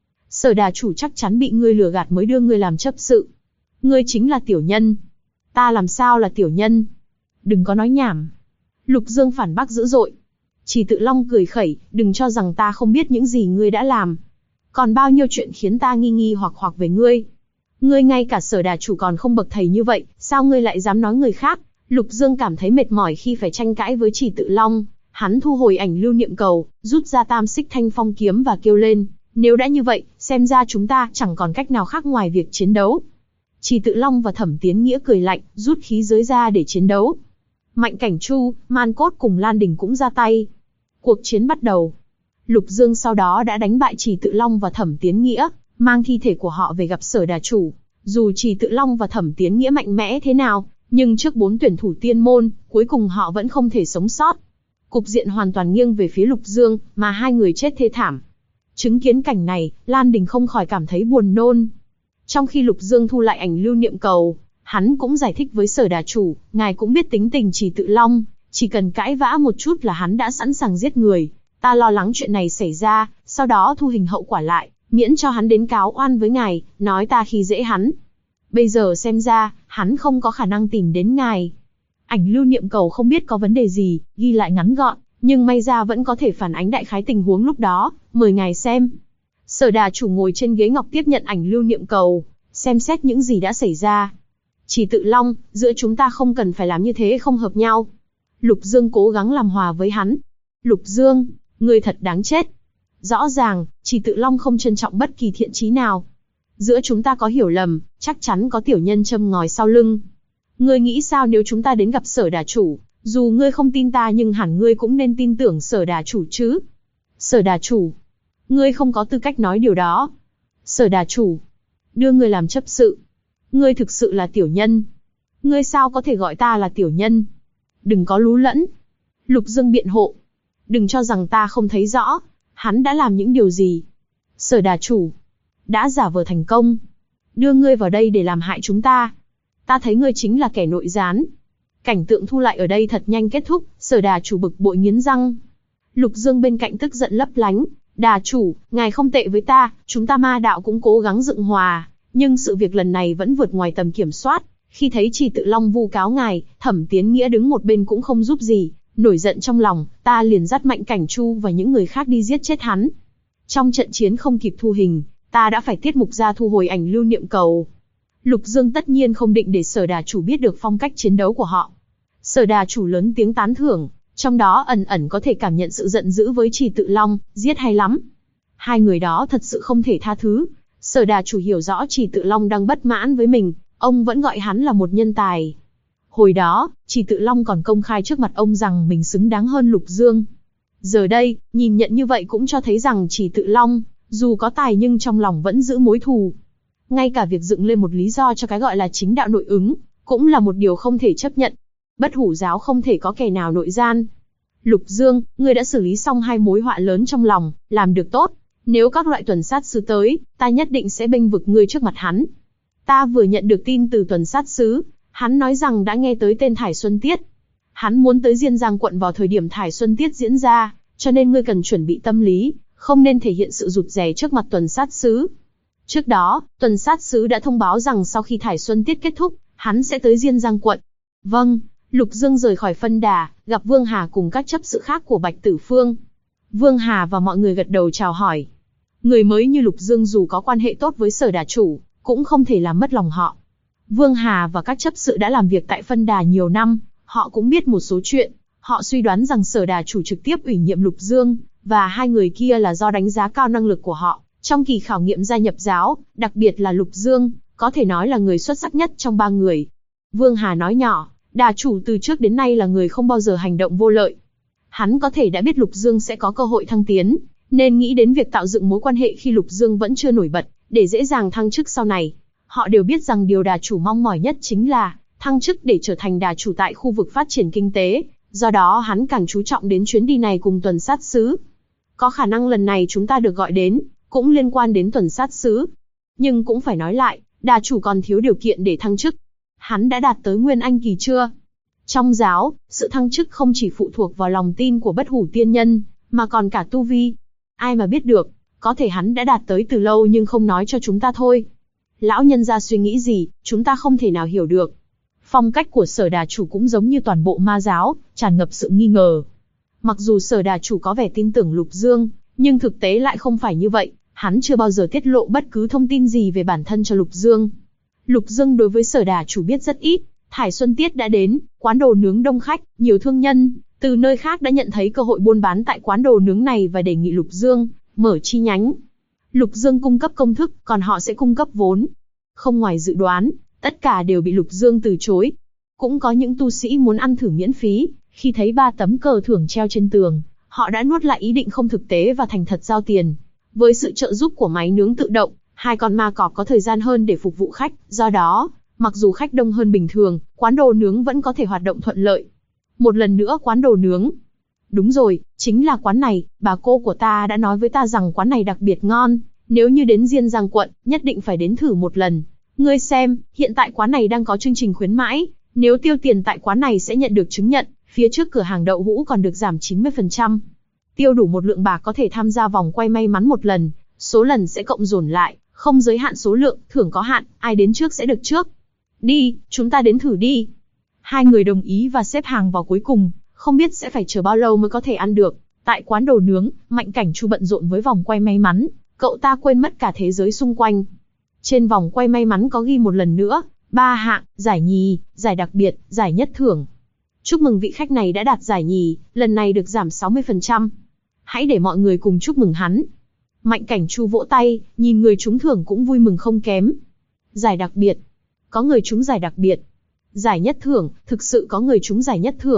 Sở Đà chủ chắc chắn bị ngươi lừa gạt mới đưa ngươi làm chấp sự. Ngươi chính là tiểu nhân. Ta làm sao là tiểu nhân? Đừng có nói nhảm. Lục Dương phản bác dữ dội. Chỉ Tự Long cười khẩy, đừng cho rằng ta không biết những gì ngươi đã làm. Còn bao nhiêu chuyện khiến ta nghi hoặc về ngươi. Ngươi ngay cả Sở Đà chủ còn không bậc thầy như vậy, sao ngươi lại dám nói người khác? Lục Dương cảm thấy mệt mỏi khi phải tranh cãi với Chỉ Tự Long. Hắn thu hồi ảnh lưu niệm cầu, rút ra Tam Xích Thanh Phong kiếm và kêu lên, nếu đã như vậy, xem ra chúng ta chẳng còn cách nào khác ngoài việc chiến đấu. Chỉ Tự Long và Thẩm Tiến Nghĩa cười lạnh, rút khí giới ra để chiến đấu. Mạnh Cảnh Chu, Man Cốt cùng Lan Đình cũng ra tay. Cuộc chiến bắt đầu. Lục Dương sau đó đã đánh bại Chỉ Tự Long và Thẩm Tiến Nghĩa, mang thi thể của họ về gặp Sở Đà chủ. Dù Chỉ Tự Long và Thẩm Tiến Nghĩa mạnh mẽ thế nào, nhưng trước 4 tuyển thủ tiên môn, cuối cùng họ vẫn không thể sống sót. Cục diện hoàn toàn nghiêng về phía Lục Dương, mà hai người chết thê thảm. Chứng kiến cảnh này, Lan Đình không khỏi cảm thấy buồn nôn. Trong khi Lục Dương thu lại ảnh lưu niệm cầu, hắn cũng giải thích với Sở Đà chủ, ngài cũng biết tính tình Chỉ Tự Long, chỉ cần cãi vã một chút là hắn đã sẵn sàng giết người. Ta lo lắng chuyện này xảy ra, sau đó thu hình hậu quả lại, miễn cho hắn đến cáo oan với ngài, nói ta khi dễ hắn. Bây giờ xem ra, hắn không có khả năng tìm đến ngài. Ảnh lưu niệm cầu không biết có vấn đề gì, ghi lại ngắn gọn, nhưng may ra vẫn có thể phản ánh đại khái tình huống lúc đó, mời ngài xem. Sở Đà chủ ngồi trên ghế ngọc tiếp nhận ảnh lưu niệm cầu, xem xét những gì đã xảy ra. Chỉ Tự Long, giữa chúng ta không cần phải làm như thế, không hợp nhau. Lục Dương cố gắng làm hòa với hắn. Lục Dương, ngươi thật đáng chết. Rõ ràng, Chỉ Tự Long không trân trọng bất kỳ thiện chí nào. Giữa chúng ta có hiểu lầm, chắc chắn có tiểu nhân châm ngòi sau lưng. Ngươi nghĩ sao nếu chúng ta đến gặp Sở Đà chủ, Dù ngươi không tin ta nhưng hẳn ngươi cũng nên tin tưởng Sở đà chủ chứ. Sở đà chủ, ngươi không có tư cách nói điều đó. Sở đà chủ, đưa ngươi làm chấp sự. Ngươi thực sự là tiểu nhân. Ngươi sao có thể gọi ta là tiểu nhân? Đừng có lú lẫn. Lục Dương biện hộ. Đừng cho rằng ta không thấy rõ, hắn đã làm những điều gì. Sở đà chủ, đã giả vờ thành công. Đưa ngươi vào đây để làm hại chúng ta. Ta thấy ngươi chính là kẻ nội gián. Cảnh tượng thu lại ở đây thật nhanh kết thúc, Sở đà chủ bực bội nghiến răng. Lục Dương bên cạnh tức giận lấp lánh. Đà chủ, ngài không tệ với ta, chúng ta ma đạo cũng cố gắng dựng hòa, nhưng sự việc lần này vẫn vượt ngoài tầm kiểm soát. Khi thấy Trì Tự Long vu cáo ngài, Thẩm Tiến Nghĩa đứng một bên cũng không giúp gì. Nổi giận trong lòng, ta liền dắt Mạnh Cảnh Chu và những người khác đi giết chết hắn. Trong trận chiến không kịp thu hình, ta đã phải tiết mục ra thu hồi ảnh lưu niệm cầu. Lục Dương tất nhiên không định để Sở đà chủ biết được phong cách chiến đấu của họ. Sở đà chủ lớn tiếng tán thưởng, trong đó ẩn ẩn có thể cảm nhận sự giận dữ với Trì Tự Long, giết hay lắm. Hai người đó thật sự không thể tha thứ. Sở đà chủ hiểu rõ Trì Tự Long đang bất mãn với mình, ông vẫn gọi hắn là một nhân tài. Hồi đó, Trì Tự Long còn công khai trước mặt ông rằng mình xứng đáng hơn Lục Dương. Giờ đây, nhìn nhận như vậy cũng cho thấy rằng Trì Tự Long, dù có tài nhưng trong lòng vẫn giữ mối thù. Ngay cả việc dựng lên một lý do cho cái gọi là chính đạo nội ứng, cũng là một điều không thể chấp nhận. Bất Hủ giáo không thể có kẻ nào nội gian. Lục Dương, ngươi đã xử lý xong hai mối họa lớn trong lòng, làm được tốt. Nếu các loại tuần sát sứ tới, ta nhất định sẽ bênh vực ngươi trước mặt hắn. Ta vừa nhận được tin từ tuần sát sứ, hắn nói rằng đã nghe tới tên Thải Xuân Tiết. Hắn muốn tới Diên Giang quận vào thời điểm Thải Xuân Tiết diễn ra, cho nên ngươi cần chuẩn bị tâm lý, không nên thể hiện sự rụt rè trước mặt tuần sát sứ. Trước đó, tuần sát sứ đã thông báo rằng sau khi Thải Xuân Tiết kết thúc, hắn sẽ tới Diên Giang quận. Vâng. Lục Dương rời khỏi phân đà, gặp Vương Hà cùng các chấp sự khác của Bạch Tử Phương. Vương Hà và mọi người gật đầu chào hỏi. Người mới như Lục Dương dù có quan hệ tốt với Sở đà chủ, cũng không thể làm mất lòng họ. Vương Hà và các chấp sự đã làm việc tại phân đà nhiều năm, họ cũng biết một số chuyện. Họ suy đoán rằng Sở đà chủ trực tiếp ủy nhiệm Lục Dương, và hai người kia là do đánh giá cao năng lực của họ trong kỳ khảo nghiệm gia nhập giáo, đặc biệt là Lục Dương, có thể nói là người xuất sắc nhất trong ba người. Vương Hà nói nhỏ, đà chủ từ trước đến nay là người không bao giờ hành động vô lợi. Hắn có thể đã biết Lục Dương sẽ có cơ hội thăng tiến, nên nghĩ đến việc tạo dựng mối quan hệ khi Lục Dương vẫn chưa nổi bật, để dễ dàng thăng chức sau này. Họ đều biết rằng điều đà chủ mong mỏi nhất chính là thăng chức để trở thành đà chủ tại khu vực phát triển kinh tế, do đó hắn càng chú trọng đến chuyến đi này cùng tuần sát sứ. Có khả năng lần này chúng ta được gọi đến, cũng liên quan đến tuần sát sứ. Nhưng cũng phải nói lại, đà chủ còn thiếu điều kiện để thăng chức. Hắn đã đạt tới Nguyên Anh kỳ chưa? Trong giáo, sự thăng chức không chỉ phụ thuộc vào lòng tin của Bất Hủ tiên nhân, mà còn cả tu vi. Ai mà biết được, có thể hắn đã đạt tới từ lâu nhưng không nói cho chúng ta thôi. Lão nhân gia suy nghĩ gì, chúng ta không thể nào hiểu được. Phong cách của Sở đà chủ cũng giống như toàn bộ ma giáo, tràn ngập sự nghi ngờ. Mặc dù Sở đà chủ có vẻ tin tưởng Lục Dương, nhưng thực tế lại không phải như vậy. Hắn chưa bao giờ tiết lộ bất cứ thông tin gì về bản thân cho Lục Dương. Lục Dương đối với Sở đà chủ biết rất ít. Thải Xuân Tiết đã đến, quán đồ nướng đông khách, nhiều thương nhân từ nơi khác đã nhận thấy cơ hội buôn bán tại quán đồ nướng này và đề nghị Lục Dương mở chi nhánh. Lục Dương cung cấp công thức, còn họ sẽ cung cấp vốn. Không ngoài dự đoán, tất cả đều bị Lục Dương từ chối. Cũng có những tu sĩ muốn ăn thử miễn phí, khi thấy 3 tấm cờ thưởng treo trên tường, họ đã nuốt lại ý định không thực tế và thành thật giao tiền. Với sự trợ giúp của máy nướng tự động, 2 con ma cọp có thời gian hơn để phục vụ khách, do đó, mặc dù khách đông hơn bình thường, quán đồ nướng vẫn có thể hoạt động thuận lợi. Một lần nữa quán đồ nướng. Đúng rồi, chính là quán này, bà cô của ta đã nói với ta rằng quán này đặc biệt ngon, nếu như đến Diên Giang quận, nhất định phải đến thử một lần. Ngươi xem, hiện tại quán này đang có chương trình khuyến mãi, nếu tiêu tiền tại quán này sẽ nhận được chứng nhận, phía trước cửa hàng đậu hũ còn được giảm 90%. Tiêu đủ một lượng bạc có thể tham gia vòng quay may mắn một lần, số lần sẽ cộng dồn lại, không giới hạn số lượng, thưởng có hạn, ai đến trước sẽ được trước. Đi, chúng ta đến thử đi. Hai người đồng ý và xếp hàng vào cuối cùng, không biết sẽ phải chờ bao lâu mới có thể ăn được. Tại quán đồ nướng, Mạnh Cảnh Chu bận rộn với vòng quay may mắn, cậu ta quên mất cả thế giới xung quanh. Trên vòng quay may mắn có ghi một lần nữa, 3 hạng, giải nhì, giải đặc biệt, giải nhất thưởng. Chúc mừng vị khách này đã đạt giải nhì, lần này được giảm 60%. Hãy để mọi người cùng chúc mừng hắn. Mạnh Cảnh Chu vỗ tay, nhìn người trúng thưởng cũng vui mừng không kém. Giải đặc biệt. Có người trúng giải đặc biệt. Giải nhất thưởng, thực sự có người trúng giải nhất thưởng.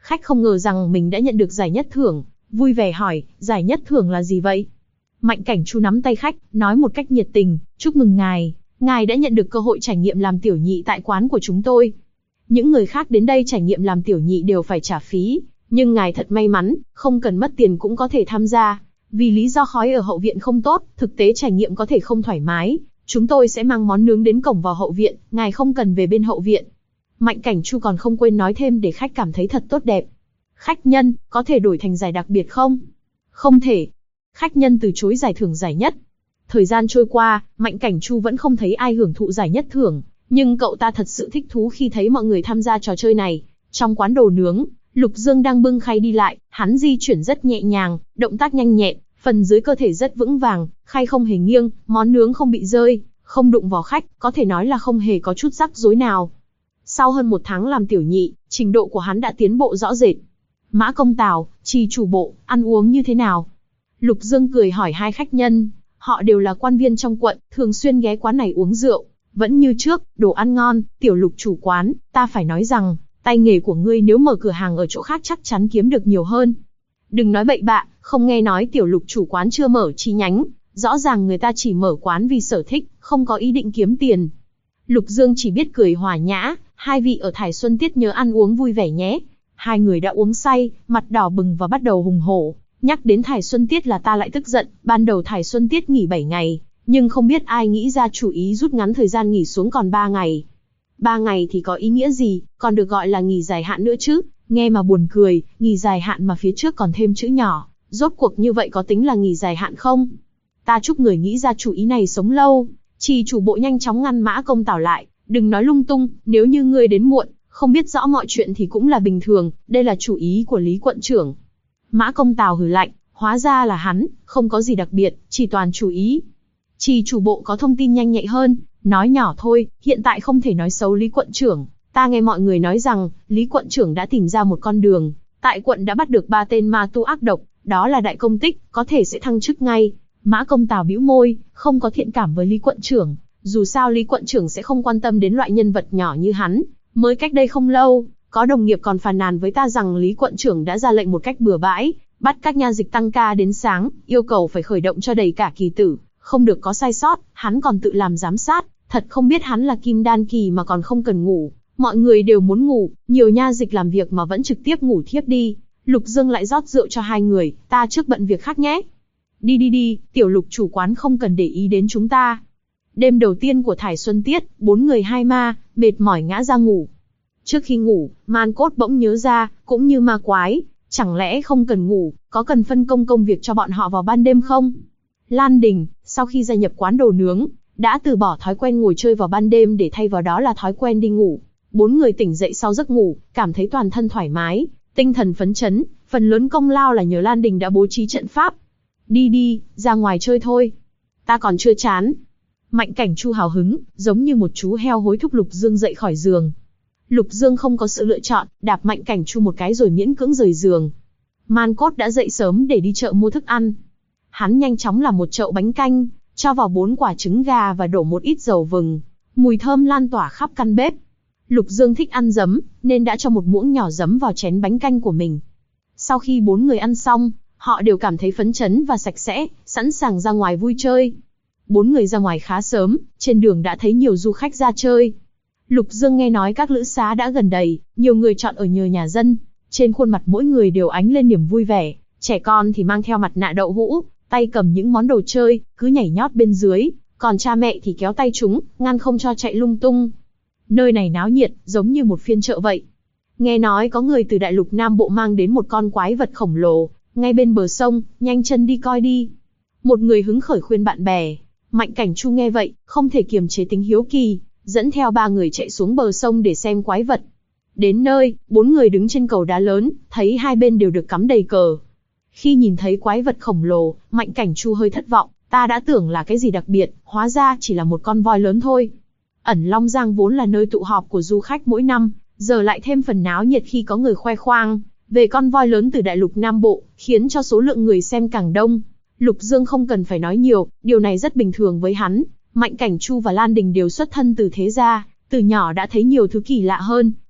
Khách không ngờ rằng mình đã nhận được giải nhất thưởng, vui vẻ hỏi, giải nhất thưởng là gì vậy? Mạnh Cảnh Chu nắm tay khách, nói một cách nhiệt tình, chúc mừng ngài đã nhận được cơ hội trải nghiệm làm tiểu nhị tại quán của chúng tôi. Những người khác đến đây trải nghiệm làm tiểu nhị đều phải trả phí, nhưng ngài thật may mắn, không cần mất tiền cũng có thể tham gia. Vì lý do khói ở hậu viện không tốt, thực tế trải nghiệm có thể không thoải mái. Chúng tôi sẽ mang món nướng đến cổng vào hậu viện, ngài không cần về bên hậu viện. Mạnh Cảnh Chu còn không quên nói thêm để khách cảm thấy thật tốt đẹp. Khách nhân, có thể đổi thành giải đặc biệt không? Không thể. Khách nhân từ chối giải thưởng giải nhất. Thời gian trôi qua, Mạnh Cảnh Chu vẫn không thấy ai hưởng thụ giải nhất thưởng, nhưng cậu ta thật sự thích thú khi thấy mọi người tham gia trò chơi này. Trong quán đồ nướng, Lục Dương đang bưng khay đi lại, hắn di chuyển rất nhẹ nhàng, động tác nhanh nhẹn, phần dưới cơ thể rất vững vàng, khay không hề nghiêng, món nướng không bị rơi, không đụng vào khách, có thể nói là không hề có chút rắc rối nào. Sau hơn 1 tháng làm tiểu nhị, trình độ của hắn đã tiến bộ rõ rệt. Mã Công Tào, Trì chủ bộ, ăn uống như thế nào? Lục Dương cười hỏi hai khách nhân, họ đều là quan viên trong quận, thường xuyên ghé quán này uống rượu. Vẫn như trước, đồ ăn ngon, Tiểu Lục chủ quán, ta phải nói rằng, tay nghề của ngươi nếu mở cửa hàng ở chỗ khác chắc chắn kiếm được nhiều hơn. Đừng nói bậy bạ, không nghe nói Tiểu Lục chủ quán chưa mở chi nhánh, rõ ràng người ta chỉ mở quán vì sở thích, không có ý định kiếm tiền. Lục Dương chỉ biết cười hòa nhã, hai vị ở Thải Xuân Tiết nhớ ăn uống vui vẻ nhé. Hai người đã uống say, mặt đỏ bừng và bắt đầu hùng hổ. Nhắc đến Thải Xuân Tiết là ta lại tức giận, ban đầu Thải Xuân Tiết nghỉ 7 ngày, nhưng không biết ai nghĩ ra chủ ý rút ngắn thời gian nghỉ xuống còn 3 ngày. 3 ngày thì có ý nghĩa gì, còn được gọi là nghỉ dài hạn nữa chứ, nghe mà buồn cười, nghỉ dài hạn mà phía trước còn thêm chữ nhỏ, rốt cuộc như vậy có tính là nghỉ dài hạn không? Ta chúc người nghĩ ra chủ ý này sống lâu. Trì chủ bộ nhanh chóng ngăn Mã Công Tào lại, đừng nói lung tung, nếu như ngươi đến muộn, không biết rõ mọi chuyện thì cũng là bình thường, đây là chủ ý của Lý quận trưởng. Mã Công Tào hừ lạnh, hóa ra là hắn, không có gì đặc biệt, chỉ toàn chủ ý. Trì chủ bộ có thông tin nhanh nhạy hơn, nói nhỏ thôi, hiện tại không thể nói xấu Lý quận trưởng. Ta nghe mọi người nói rằng, Lý quận trưởng đã tìm ra một con đường, tại quận đã bắt được 3 tên ma tu ác độc, đó là đại công tích, có thể sẽ thăng chức ngay. Mã Công Tào bĩu môi, không có thiện cảm với Lý quận trưởng, dù sao Lý quận trưởng sẽ không quan tâm đến loại nhân vật nhỏ như hắn. Mới cách đây không lâu, có đồng nghiệp còn phàn nàn với ta rằng Lý quận trưởng đã ra lệnh một cách bừa bãi, bắt các nha dịch tăng ca đến sáng, yêu cầu phải khởi động cho đầy cả kỳ tử, không được có sai sót, hắn còn tự làm giám sát, thật không biết hắn là kim đan kỳ mà còn không cần ngủ, mọi người đều muốn ngủ, nhiều nha dịch làm việc mà vẫn trực tiếp ngủ thiếp đi. Lục Dương lại rót rượu cho hai người, ta trước bận việc khác nhé. Đi, Tiểu Lục chủ quán không cần để ý đến chúng ta. Đêm đầu tiên của Thải Xuân Tiết, 4 người 2 ma, mệt mỏi ngã ra ngủ. Trước khi ngủ, Man Cốt bỗng nhớ ra, cũng như ma quái, chẳng lẽ không cần ngủ, có cần phân công công việc cho bọn họ vào ban đêm không? Lan Đình, sau khi gia nhập quán đồ nướng, đã từ bỏ thói quen ngồi chơi vào ban đêm để thay vào đó là thói quen đi ngủ. 4 người tỉnh dậy sau giấc ngủ, cảm thấy toàn thân thoải mái, tinh thần phấn chấn, phần lớn công lao là nhờ Lan Đình đã bố trí trận pháp. Đi, ra ngoài chơi thôi. Ta còn chưa chán. Mạnh Cảnh Chu hào hứng, giống như một chú heo hối thúc Lục Dương dậy khỏi giường. Lục Dương không có sự lựa chọn, đạp Mạnh Cảnh Chu một cái rồi miễn cưỡng rời giường. Man Cốt đã dậy sớm để đi chợ mua thức ăn. Hắn nhanh chóng làm một chậu bánh canh, cho vào 4 quả trứng gà và đổ một ít dầu vừng. Mùi thơm lan tỏa khắp căn bếp. Lục Dương thích ăn giấm, nên đã cho một muỗng nhỏ giấm vào chén bánh canh của mình. Sau khi 4 người ăn xong, họ đều cảm thấy phấn chấn và sạch sẽ, sẵn sàng ra ngoài vui chơi. 4 người ra ngoài khá sớm, trên đường đã thấy nhiều du khách ra chơi. Lục Dương nghe nói các lữ xá đã gần đầy, nhiều người chọn ở nhờ nhà dân. Trên khuôn mặt mỗi người đều ánh lên niềm vui vẻ, trẻ con thì mang theo mặt nạ đậu hũ, tay cầm những món đồ chơi, cứ nhảy nhót bên dưới, còn cha mẹ thì kéo tay chúng, ngăn không cho chạy lung tung. Nơi này náo nhiệt, giống như một phiên chợ vậy. Nghe nói có người từ đại lục Nam Bộ mang đến một con quái vật khổng lồ, ngay bên bờ sông, nhanh chân đi coi đi. Một người hứng khởi khuyên bạn bè. Mạnh Cảnh Chu nghe vậy, không thể kiềm chế tính hiếu kỳ, dẫn theo 3 người chạy xuống bờ sông để xem quái vật. Đến nơi, 4 người đứng trên cầu đá lớn, thấy hai bên đều được cắm đầy cờ. Khi nhìn thấy quái vật khổng lồ, Mạnh Cảnh Chu hơi thất vọng, ta đã tưởng là cái gì đặc biệt, hóa ra chỉ là một con voi lớn thôi. Ẩn Long Giang vốn là nơi tụ họp của du khách mỗi năm, giờ lại thêm phần náo nhiệt khi có người khoe khoang về con voi lớn từ đại lục Nam Bộ, khiến cho số lượng người xem càng đông. Lục Dương không cần phải nói nhiều, điều này rất bình thường với hắn. Mạnh Cảnh Chu và Lan Đình đều xuất thân từ thế gia, từ nhỏ đã thấy nhiều thứ kỳ lạ hơn,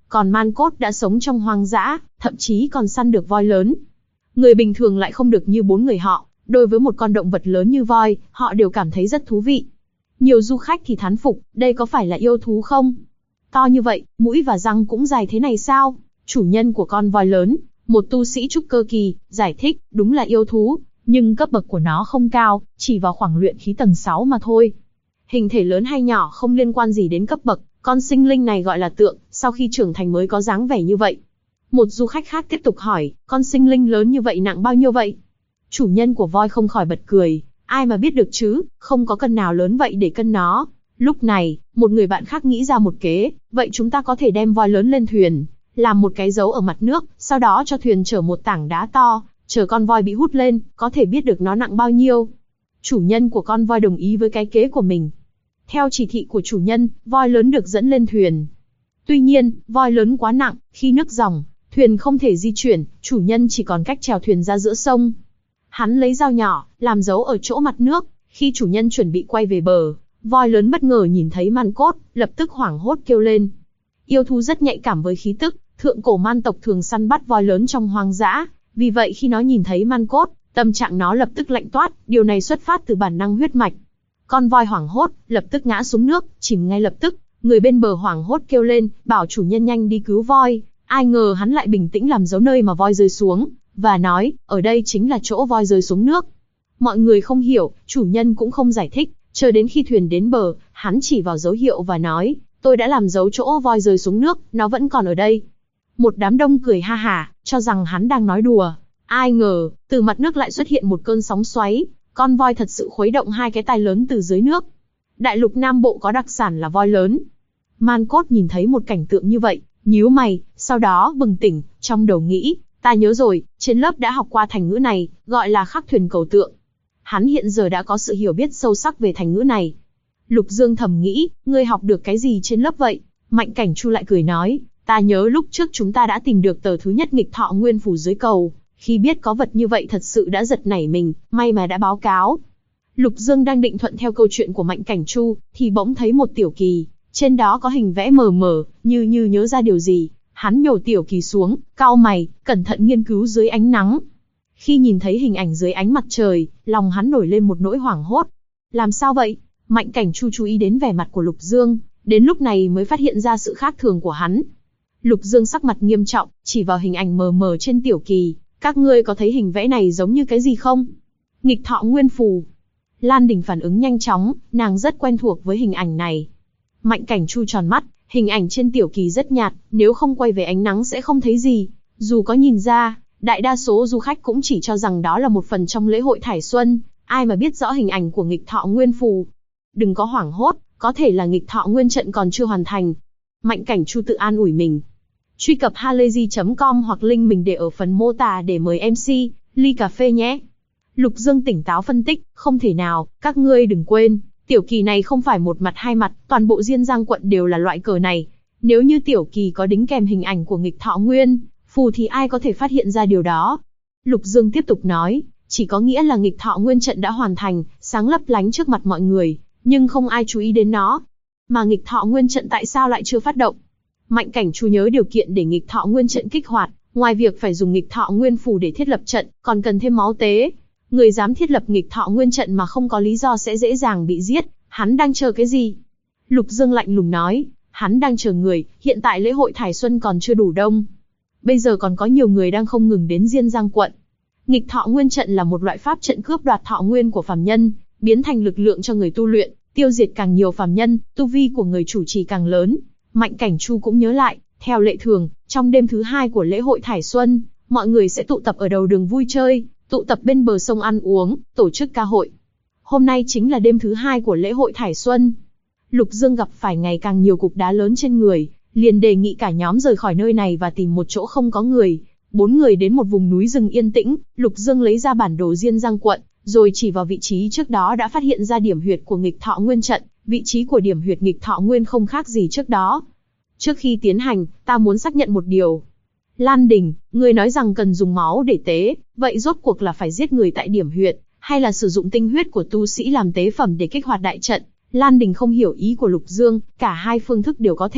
Còn man cốt đã sống trong hoang dã, thậm chí còn săn được voi lớn. Người bình thường lại không được như 4 người họ, đối với một con động vật lớn như voi, họ đều cảm thấy rất thú vị. Nhiều du khách thì thán phục, đây có phải là yêu thú không? To như vậy, mũi và răng cũng dài thế này sao? Chủ nhân của con voi lớn, một tu sĩ trúc cơ kỳ, giải thích, đúng là yêu thú, nhưng cấp bậc của nó không cao, chỉ vào khoảng luyện khí tầng 6 mà thôi. Hình thể lớn hay nhỏ không liên quan gì đến cấp bậc, con sinh linh này gọi là tượng, sau khi trưởng thành mới có dáng vẻ như vậy. Một du khách khác tiếp tục hỏi, con sinh linh lớn như vậy nặng bao nhiêu vậy? Chủ nhân của voi không khỏi bật cười, ai mà biết được chứ, không có cân nào lớn vậy để cân nó. Lúc này, một người bạn khác nghĩ ra một kế, vậy chúng ta có thể đem voi lớn lên thuyền, làm một cái dấu ở mặt nước, sau đó cho thuyền chở một tảng đá to, chờ con voi bị hút lên, có thể biết được nó nặng bao nhiêu. Chủ nhân của con voi đồng ý với cái kế của mình. Theo chỉ thị của chủ nhân, voi lớn được dẫn lên thuyền. Tuy nhiên, voi lớn quá nặng, khi nước dòng, thuyền không thể di chuyển, chủ nhân chỉ còn cách chèo thuyền ra giữa sông. Hắn lấy dao nhỏ, làm dấu ở chỗ mặt nước, khi chủ nhân chuẩn bị quay về bờ, voi lớn bất ngờ nhìn thấy man cốt, lập tức hoảng hốt kêu lên. Yêu thú rất nhạy cảm với khí tức, thượng cổ man tộc thường săn bắt voi lớn trong hoang dã, vì vậy khi nó nhìn thấy man cốt, tâm trạng nó lập tức lạnh toát, điều này xuất phát từ bản năng huyết mạch. Con voi hoảng hốt, lập tức ngã xuống nước, chìm ngay lập tức, người bên bờ hoảng hốt kêu lên, bảo chủ nhân nhanh đi cứu voi, ai ngờ hắn lại bình tĩnh làm dấu nơi mà voi rơi xuống, và nói, ở đây chính là chỗ voi rơi xuống nước. Mọi người không hiểu, chủ nhân cũng không giải thích, chờ đến khi thuyền đến bờ, hắn chỉ vào dấu hiệu và nói, tôi đã làm dấu chỗ voi rơi xuống nước, nó vẫn còn ở đây. Một đám đông cười ha hả, cho rằng hắn đang nói đùa. Ai ngờ, từ mặt nước lại xuất hiện một cơn sóng xoáy, con voi thật sự khuấy động hai cái tai lớn từ dưới nước. Đại lục Nam Bộ có đặc sản là voi lớn. Man cốt nhìn thấy một cảnh tượng như vậy, nhíu mày, sau đó bừng tỉnh, trong đầu nghĩ, ta nhớ rồi, trên lớp đã học qua thành ngữ này, gọi là khắc thuyền cầu tượng. Hắn hiện giờ đã có sự hiểu biết sâu sắc về thành ngữ này. Lục Dương thầm nghĩ, ngươi học được cái gì trên lớp vậy? Mạnh Cảnh Chu lại cười nói, ta nhớ lúc trước chúng ta đã tìm được tờ thứ nhất nghịch thọ nguyên phủ dưới cầu, khi biết có vật như vậy thật sự đã giật nảy mình, may mà đã báo cáo. Lục Dương đang định thuận theo câu chuyện của Mạnh Cảnh Chu, thì bỗng thấy một tiểu kỳ, trên đó có hình vẽ mờ mờ, như nhớ ra điều gì. Hắn nhổ tiểu kỳ xuống, cau mày, cẩn thận nghiên cứu dưới ánh nắng. Khi nhìn thấy hình ảnh dưới ánh mặt trời, lòng hắn nổi lên một nỗi hoảng hốt. Làm sao vậy? Mạnh Cảnh Chu chú ý đến vẻ mặt của Lục Dương, đến lúc này mới phát hiện ra sự khác thường của hắn. Lục Dương sắc mặt nghiêm trọng, chỉ vào hình ảnh mờ mờ trên tiểu kỳ. Các ngươi có thấy hình vẽ này giống như cái gì không? Nghịch thọ nguyên phù. Lan Đình phản ứng nhanh chóng, nàng rất quen thuộc với hình ảnh này. Mạnh Cảnh Chu tròn mắt, hình ảnh trên tiểu kỳ rất nhạt, nếu không quay về ánh nắng sẽ không thấy gì. Dù có nhìn ra, đại đa số du khách cũng chỉ cho rằng đó là một phần trong lễ hội Thải Xuân, ai mà biết rõ hình ảnh của nghịch thọ nguyên phù. Đừng có hoảng hốt, có thể là nghịch thọ nguyên trận còn chưa hoàn thành. Mạnh Cảnh Chu tự an ủi mình. Truy cập halayzi.com hoặc link mình để ở phần mô tả để mời MC, ly cà phê nhé. Lục Dương tỉnh táo phân tích, không thể nào, các ngươi đừng quên, tiểu kỳ này không phải một mặt hai mặt, toàn bộ Diên Giang quận đều là loại cờ này. Nếu như tiểu kỳ có đính kèm hình ảnh của nghịch thọ nguyên phù thì ai có thể phát hiện ra điều đó. Lục Dương tiếp tục nói, chỉ có nghĩa là nghịch thọ nguyên trận đã hoàn thành, sáng lấp lánh trước mặt mọi người, nhưng không ai chú ý đến nó. Mà nghịch thọ nguyên trận tại sao lại chưa phát động? Mạnh Cảnh Chu nhớ điều kiện để nghịch thọ nguyên trận kích hoạt, ngoài việc phải dùng nghịch thọ nguyên phù để thiết lập trận, còn cần thêm máu tế. Người dám thiết lập nghịch thọ nguyên trận mà không có lý do sẽ dễ dàng bị giết, hắn đang chờ cái gì? Lục Dương lạnh lùng nói, hắn đang chờ người, hiện tại lễ hội Thải Xuân còn chưa đủ đông. Bây giờ còn có nhiều người đang không ngừng đến Diên Giang quận. Nghịch thọ nguyên trận là một loại pháp trận cướp đoạt thọ nguyên của phàm nhân, biến thành lực lượng cho người tu luyện, tiêu diệt càng nhiều phàm nhân, tu vi của người chủ trì càng lớn. Mạnh Cảnh Chu cũng nhớ lại, theo lệ thường, trong đêm thứ 2 của lễ hội Thải Xuân, mọi người sẽ tụ tập ở đầu đường vui chơi, tụ tập bên bờ sông ăn uống, tổ chức ca hội. Hôm nay chính là đêm thứ 2 của lễ hội Thải Xuân. Lục Dương gặp phải ngày càng nhiều cục đá lớn trên người, liền đề nghị cả nhóm rời khỏi nơi này và tìm một chỗ không có người. 4 người đến một vùng núi rừng yên tĩnh, Lục Dương lấy ra bản đồ Diên Giang quận, rồi chỉ vào vị trí trước đó đã phát hiện ra điểm huyệt của nghịch thọ nguyên trận. Vị trí của điểm huyệt nghịch thọ nguyên không khác gì trước đó. Trước khi tiến hành, ta muốn xác nhận một điều. Lan Đình, ngươi nói rằng cần dùng máu để tế, vậy rốt cuộc là phải giết người tại điểm huyệt, hay là sử dụng tinh huyết của tu sĩ làm tế phẩm để kích hoạt đại trận? Lan Đình không hiểu ý của Lục Dương, cả hai phương thức đều có thể,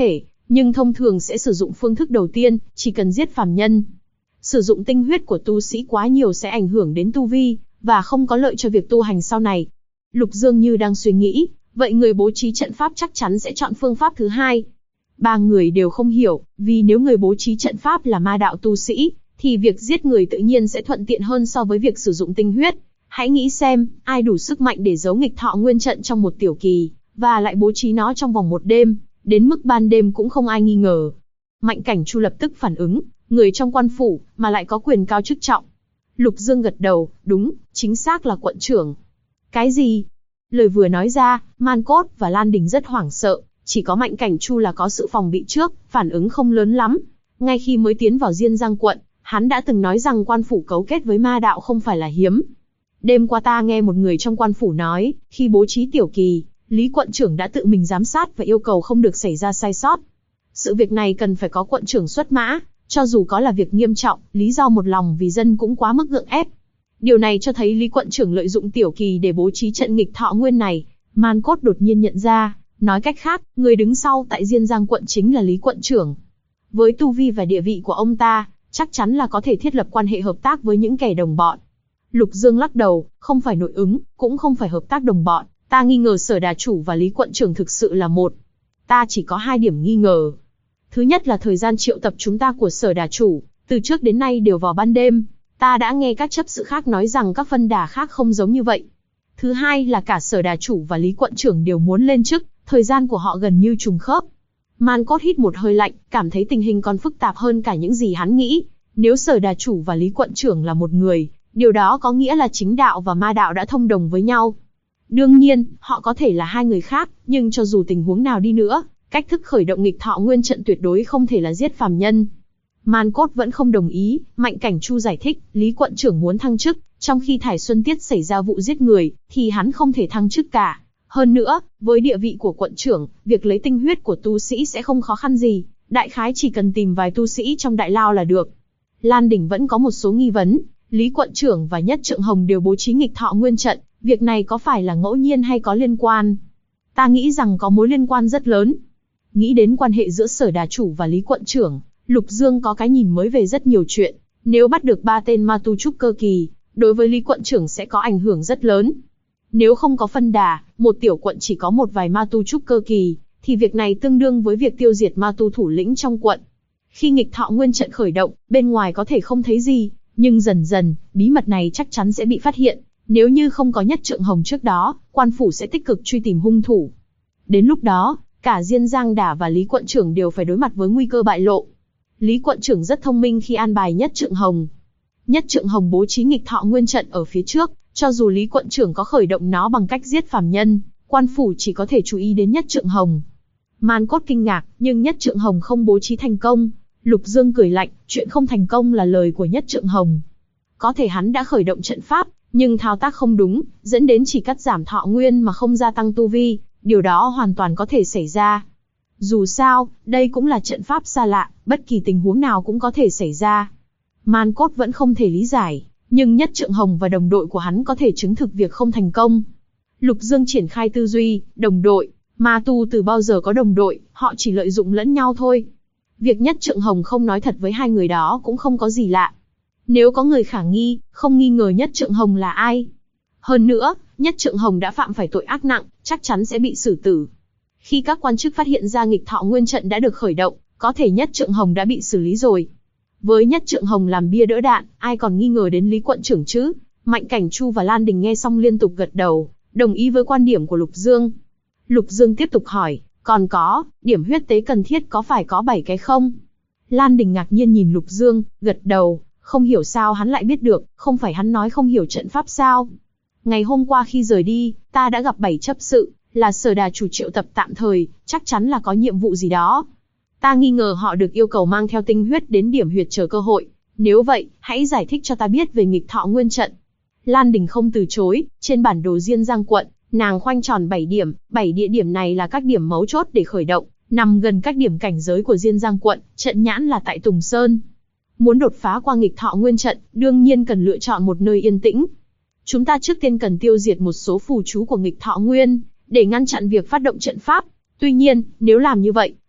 nhưng thông thường sẽ sử dụng phương thức đầu tiên, chỉ cần giết phàm nhân. Sử dụng tinh huyết của tu sĩ quá nhiều sẽ ảnh hưởng đến tu vi, và không có lợi cho việc tu hành sau này. Lục Dương như đang suy nghĩ, vậy người bố trí trận pháp chắc chắn sẽ chọn phương pháp thứ hai. Ba người đều không hiểu, vì nếu người bố trí trận pháp là ma đạo tu sĩ, thì việc giết người tự nhiên sẽ thuận tiện hơn so với việc sử dụng tinh huyết. Hãy nghĩ xem, ai đủ sức mạnh để giấu nghịch thọ nguyên trận trong một tiểu kỳ, và lại bố trí nó trong vòng một đêm, đến mức ban đêm cũng không ai nghi ngờ. Mạnh Cảnh Chu lập tức phản ứng, người trong quan phủ, mà lại có quyền cao chức trọng. Lục Dương gật đầu, đúng, chính xác là quận trưởng. Cái gì? Lời vừa nói ra, Man Cốt và Lan Đình rất hoảng sợ, chỉ có Mạnh Cảnh Chu là có sự phòng bị trước, phản ứng không lớn lắm. Ngay khi mới tiến vào Diên Giang quận, hắn đã từng nói rằng quan phủ cấu kết với ma đạo không phải là hiếm. Đêm qua ta nghe một người trong quan phủ nói, khi bố trí tiểu kỳ, Lý quận trưởng đã tự mình giám sát và yêu cầu không được xảy ra sai sót. Sự việc này cần phải có quận trưởng xuất mã, cho dù có là việc nghiêm trọng, lý do một lòng vì dân cũng quá mức gượng ép. Điều này cho thấy Lý quận trưởng lợi dụng tiểu kỳ để bố trí trận nghịch thọ nguyên này. Man Cốt đột nhiên nhận ra, nói cách khác, người đứng sau tại Diên Giang quận chính là Lý quận trưởng. Với tu vi và địa vị của ông ta, chắc chắn là có thể thiết lập quan hệ hợp tác với những kẻ đồng bọn. Lục Dương lắc đầu, không phải nội ứng, cũng không phải hợp tác đồng bọn. Ta nghi ngờ Sở Đà chủ và Lý quận trưởng thực sự là một. Ta chỉ có hai điểm nghi ngờ. Thứ nhất là thời gian triệu tập chúng ta của Sở Đà chủ, từ trước đến nay đều vào ban đêm. Ta đã nghe các chấp sự khác nói rằng các phân đà khác không giống như vậy. Thứ hai là cả Sở Đà chủ và Lý quận trưởng đều muốn lên chức, thời gian của họ gần như trùng khớp. Man Cốt hít một hơi lạnh, cảm thấy tình hình còn phức tạp hơn cả những gì hắn nghĩ. Nếu Sở Đà chủ và Lý quận trưởng là một người, điều đó có nghĩa là chính đạo và ma đạo đã thông đồng với nhau. Đương nhiên, họ có thể là hai người khác, nhưng cho dù tình huống nào đi nữa, cách thức khởi động nghịch thọ nguyên trận tuyệt đối không thể là giết phàm nhân. Man Cốt vẫn không đồng ý, Mạnh Cảnh Chu giải thích, Lý quận trưởng muốn thăng chức, trong khi Thải Xuân Tiết xảy ra vụ giết người, thì hắn không thể thăng chức cả. Hơn nữa, với địa vị của quận trưởng, việc lấy tinh huyết của tu sĩ sẽ không khó khăn gì, đại khái chỉ cần tìm vài tu sĩ trong đại lao là được. Lan Đình vẫn có một số nghi vấn, Lý quận trưởng và Nhất Trượng Hồng đều bố trí nghịch thọ nguyên trận, việc này có phải là ngẫu nhiên hay có liên quan? Ta nghĩ rằng có mối liên quan rất lớn. Nghĩ đến quan hệ giữa Sở Đà chủ và Lý quận trưởng, Lục Dương có cái nhìn mới về rất nhiều chuyện. Nếu bắt được 3 tên ma tu trúc cơ kỳ, đối với Lý quận trưởng sẽ có ảnh hưởng rất lớn. Nếu không có phân đà, một tiểu quận chỉ có một vài ma tu trúc cơ kỳ, thì việc này tương đương với việc tiêu diệt ma tu thủ lĩnh trong quận. Khi nghịch thọ nguyên trận khởi động, bên ngoài có thể không thấy gì, nhưng dần dần, bí mật này chắc chắn sẽ bị phát hiện. Nếu như không có Nhất Trượng Hồng trước đó, quan phủ sẽ tích cực truy tìm hung thủ. Đến lúc đó, cả Diên Giang Đả và Lý quận trưởng đều phải đối mặt với nguy cơ bại lộ. Lý quận trưởng rất thông minh khi an bài Nhất Trượng Hồng. Nhất Trượng Hồng bố trí nghịch thọ nguyên trận ở phía trước, cho dù Lý quận trưởng có khởi động nó bằng cách giết phàm nhân, quan phủ chỉ có thể chú ý đến Nhất Trượng Hồng. Man Cốt kinh ngạc, nhưng Nhất Trượng Hồng không bố trí thành công. Lục Dương cười lạnh, chuyện không thành công là lời của Nhất Trượng Hồng. Có thể hắn đã khởi động trận pháp, nhưng thao tác không đúng, dẫn đến chỉ cắt giảm thọ nguyên mà không gia tăng tu vi, điều đó hoàn toàn có thể xảy ra. Dù sao, đây cũng là trận pháp xa lạ, bất kỳ tình huống nào cũng có thể xảy ra. Man Cốt vẫn không thể lý giải, nhưng Nhất Trượng Hồng và đồng đội của hắn có thể chứng thực việc không thành công. Lục Dương triển khai tư duy, đồng đội, ma tu từ bao giờ có đồng đội, họ chỉ lợi dụng lẫn nhau thôi. Việc Nhất Trượng Hồng không nói thật với hai người đó cũng không có gì lạ. Nếu có người khả nghi, không nghi ngờ Nhất Trượng Hồng là ai. Hơn nữa, Nhất Trượng Hồng đã phạm phải tội ác nặng, chắc chắn sẽ bị xử tử. Khi các quan chức phát hiện ra nghịch thọ nguyên trận đã được khởi động, có thể Nhất Trượng Hồng đã bị xử lý rồi. Với Nhất Trượng Hồng làm bia đỡ đạn, ai còn nghi ngờ đến Lý quận trưởng chứ? Mạnh Cảnh Chu và Lan Đình nghe xong liên tục gật đầu, đồng ý với quan điểm của Lục Dương. Lục Dương tiếp tục hỏi, còn có, điểm huyết tế cần thiết có phải có 7 cái không? Lan Đình ngạc nhiên nhìn Lục Dương, gật đầu, không hiểu sao hắn lại biết được, không phải hắn nói không hiểu trận pháp sao? Ngày hôm qua khi rời đi, ta đã gặp 7 chấp sự, là Sở Đà chủ triệu tập tạm thời, chắc chắn là có nhiệm vụ gì đó. Ta nghi ngờ họ được yêu cầu mang theo tinh huyết đến điểm huyệt chờ cơ hội. Nếu vậy, hãy giải thích cho ta biết về nghịch thọ nguyên trận. Lan Đình không từ chối, trên bản đồ Diên Giang quận, nàng khoanh tròn 7 điểm, 7 địa điểm này là các điểm mấu chốt để khởi động, nằm gần các điểm cảnh giới của Diên Giang quận, trận nhãn là tại Tùng Sơn. Muốn đột phá qua nghịch thọ nguyên trận, đương nhiên cần lựa chọn một nơi yên tĩnh. Chúng ta trước tiên cần tiêu diệt một số phù chú của nghịch thọ nguyên, để ngăn chặn việc phát động trận pháp. Tuy nhiên, nếu làm như vậy,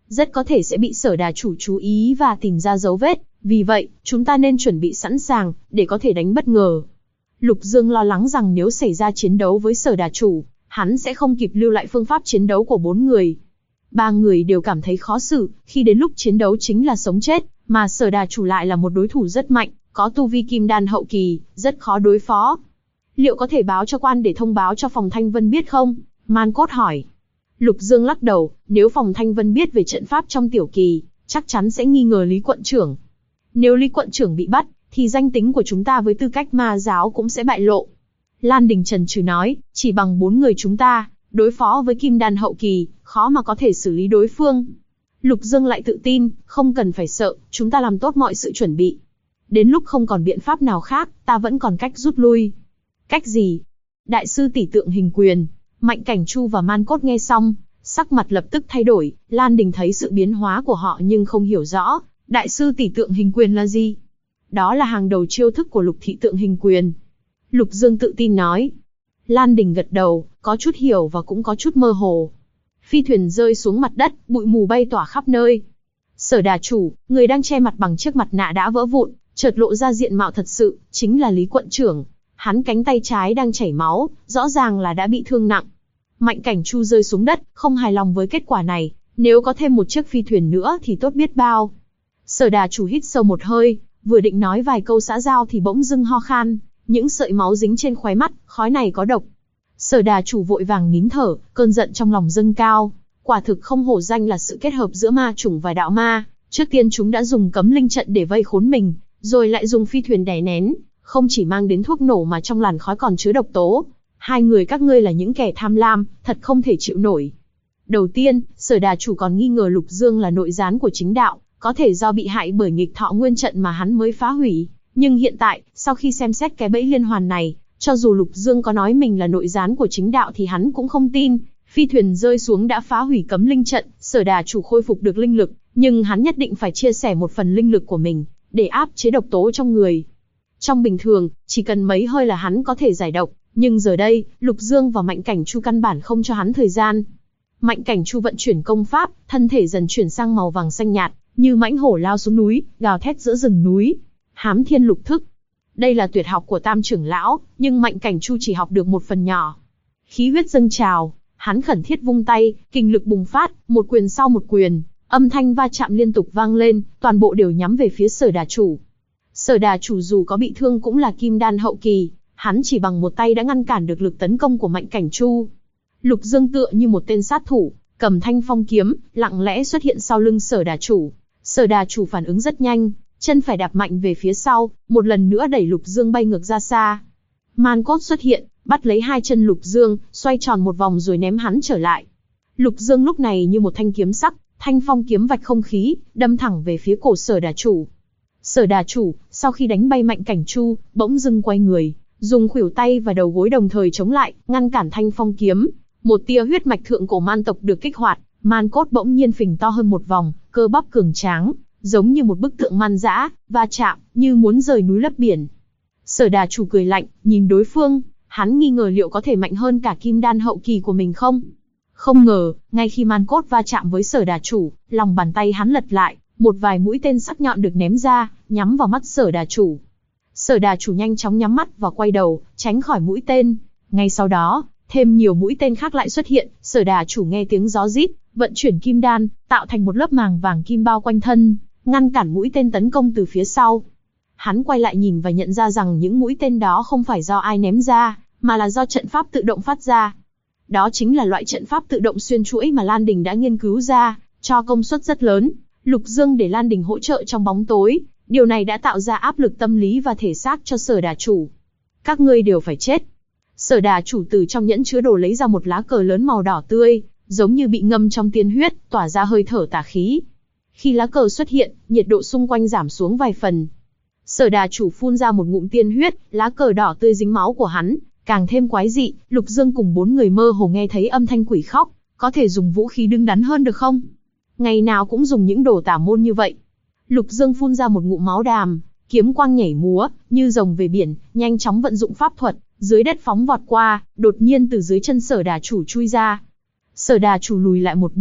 rất có thể sẽ bị Sở đà chủ chú ý và tìm ra dấu vết, vì vậy, chúng ta nên chuẩn bị sẵn sàng, để có thể đánh bất ngờ. Lục Dương lo lắng rằng nếu xảy ra chiến đấu với Sở đà chủ, hắn sẽ không kịp lưu lại phương pháp chiến đấu của 4 người. 3 người đều cảm thấy khó xử, khi đến lúc chiến đấu chính là sống chết, mà Sở đà chủ lại là một đối thủ rất mạnh, có tu vi kim đan hậu kỳ, rất khó đối phó. Liệu có thể báo cho quan để thông báo cho phòng Thanh Vân biết không? Man Cốt hỏi. Lục Dương lắc đầu, nếu phòng Thanh Vân biết về trận pháp trong tiểu kỳ, chắc chắn sẽ nghi ngờ Lý quận trưởng. Nếu Lý quận trưởng bị bắt, thì danh tính của chúng ta với tư cách ma giáo cũng sẽ bại lộ. Lan Đình chần chừ nói, chỉ bằng 4 người chúng ta, đối phó với kim đan hậu kỳ, khó mà có thể xử lý đối phương. Lục Dương lại tự tin, không cần phải sợ, chúng ta làm tốt mọi sự chuẩn bị. Đến lúc không còn biện pháp nào khác, ta vẫn còn cách rút lui. Cách gì? Đại sư tỷ tượng hình quyền. Mạnh Cảnh Chu và Man Cốt nghe xong, sắc mặt lập tức thay đổi. Lan Đình thấy sự biến hóa của họ nhưng không hiểu rõ. Đại sư tỷ tượng hình quyền là gì? Đó là hàng đầu chiêu thức của Lục thị tượng hình quyền. Lục Dương tự tin nói. Lan Đình gật đầu, có chút hiểu và cũng có chút mơ hồ. Phi thuyền rơi xuống mặt đất, bụi mù bay tỏa khắp nơi. Sở đà chủ, người đang che mặt bằng chiếc mặt nạ đã vỡ vụn, chợt lộ ra diện mạo thật sự, chính là Lý quận trưởng. Hắn cánh tay trái đang chảy máu, rõ ràng là đã bị thương nặng. Mạnh Cảnh Chu rơi xuống đất, không hài lòng với kết quả này, nếu có thêm một chiếc phi thuyền nữa thì tốt biết bao. Sở đà chủ hít sâu một hơi, vừa định nói vài câu xã giao thì bỗng dưng ho khan, những sợi máu dính trên khóe mắt, khói này có độc. Sở đà chủ vội vàng nín thở, cơn giận trong lòng dâng cao. Quả thực không hổ danh là sự kết hợp giữa ma chủng và đạo ma. Trước tiên chúng đã dùng cấm linh trận để vây khốn mình, rồi lại dùng phi thuyền đè nén, không chỉ mang đến thuốc nổ mà trong làn khói còn chứa độc tố. Hai người các ngươi là những kẻ tham lam, thật không thể chịu nổi. Đầu tiên, Sở đà chủ còn nghi ngờ Lục Dương là nội gián của chính đạo, có thể do bị hại bởi nghịch thọ nguyên trận mà hắn mới phá hủy. Nhưng hiện tại, sau khi xem xét cái bẫy liên hoàn này, cho dù Lục Dương có nói mình là nội gián của chính đạo thì hắn cũng không tin. Phi thuyền rơi xuống đã phá hủy cấm linh trận, Sở đà chủ khôi phục được linh lực, nhưng hắn nhất định phải chia sẻ một phần linh lực của mình, để áp chế độc tố trong người. Trong bình thường, chỉ cần mấy hơi là hắn có thể giải độc, nhưng giờ đây, Lục Dương và Mạnh Cảnh Chu căn bản không cho hắn thời gian. Mạnh Cảnh Chu vận chuyển công pháp, thân thể dần chuyển sang màu vàng xanh nhạt, như mãnh hổ lao xuống núi, gào thét giữa rừng núi. Hám Thiên Lục Thức. Đây là tuyệt học của Tam trưởng lão, nhưng Mạnh Cảnh Chu chỉ học được một phần nhỏ. Khí huyết dâng trào, hắn khẩn thiết vung tay, kinh lực bùng phát, một quyền sau một quyền, âm thanh va chạm liên tục vang lên, toàn bộ đều nhắm về phía Sở đà chủ. Sở đà chủ dù có bị thương cũng là kim đan hậu kỳ, hắn chỉ bằng một tay đã ngăn cản được lực tấn công của Mạnh Cảnh Chu. Lục Dương tựa như một tên sát thủ, cầm thanh phong kiếm, lặng lẽ xuất hiện sau lưng Sở đà chủ. Sở đà chủ phản ứng rất nhanh, chân phải đạp mạnh về phía sau, một lần nữa đẩy Lục Dương bay ngược ra xa. Man Cốt xuất hiện, bắt lấy hai chân Lục Dương, xoay tròn một vòng rồi ném hắn trở lại. Lục Dương lúc này như một thanh kiếm sắc, thanh phong kiếm vạch không khí, đâm thẳng về phía cổ Sở đà chủ. Sở đà chủ, sau khi đánh bay Mạnh Cảnh Chu, bỗng dưng quay người, dùng khuỷu tay và đầu gối đồng thời chống lại, ngăn cản thanh phong kiếm. Một tia huyết mạch thượng cổ man tộc được kích hoạt, Man Cốt bỗng nhiên phình to hơn một vòng, cơ bắp cường tráng, giống như một bức tượng man dã, va chạm, như muốn rời núi lấp biển. Sở đà chủ cười lạnh, nhìn đối phương, hắn nghi ngờ liệu có thể mạnh hơn cả kim đan hậu kỳ của mình không? Không ngờ, ngay khi Man Cốt va chạm với Sở đà chủ, lòng bàn tay hắn lật lại, một vài mũi tên sắc nhọn được ném ra, nhắm vào mắt Sở đà chủ. Sở đà chủ nhanh chóng nhắm mắt và quay đầu, tránh khỏi mũi tên. Ngay sau đó, thêm nhiều mũi tên khác lại xuất hiện, Sở đà chủ nghe tiếng gió rít, vận chuyển kim đan, tạo thành một lớp màng vàng kim bao quanh thân, ngăn cản mũi tên tấn công từ phía sau. Hắn quay lại nhìn và nhận ra rằng những mũi tên đó không phải do ai ném ra, mà là do trận pháp tự động phát ra. Đó chính là loại trận pháp tự động xuyên chuỗi mà Lan Đình đã nghiên cứu ra, cho công suất rất lớn. Lục Dương để Lan Đình hỗ trợ trong bóng tối, điều này đã tạo ra áp lực tâm lý và thể xác cho Sở đà chủ. Các ngươi đều phải chết. Sở đà chủ từ trong nhẫn chứa đồ lấy ra một lá cờ lớn màu đỏ tươi, giống như bị ngâm trong tiên huyết, tỏa ra hơi thở tà khí. Khi lá cờ xuất hiện, nhiệt độ xung quanh giảm xuống vài phần. Sở đà chủ phun ra một ngụm tiên huyết, lá cờ đỏ tươi dính máu của hắn, càng thêm quái dị. Lục Dương cùng 4 người mơ hồ nghe thấy âm thanh quỷ khóc, có thể dùng vũ khí đứng đắn hơn được không? Ngày nào cũng dùng những đồ tà môn như vậy. Lục Dương phun ra một ngụm máu đàm, kiếm quang nhảy múa, như rồng về biển, nhanh chóng vận dụng pháp thuật, dưới đất phóng vọt qua, đột nhiên từ dưới chân Sở đà chủ chui ra. Sở đà chủ lùi lại một bước,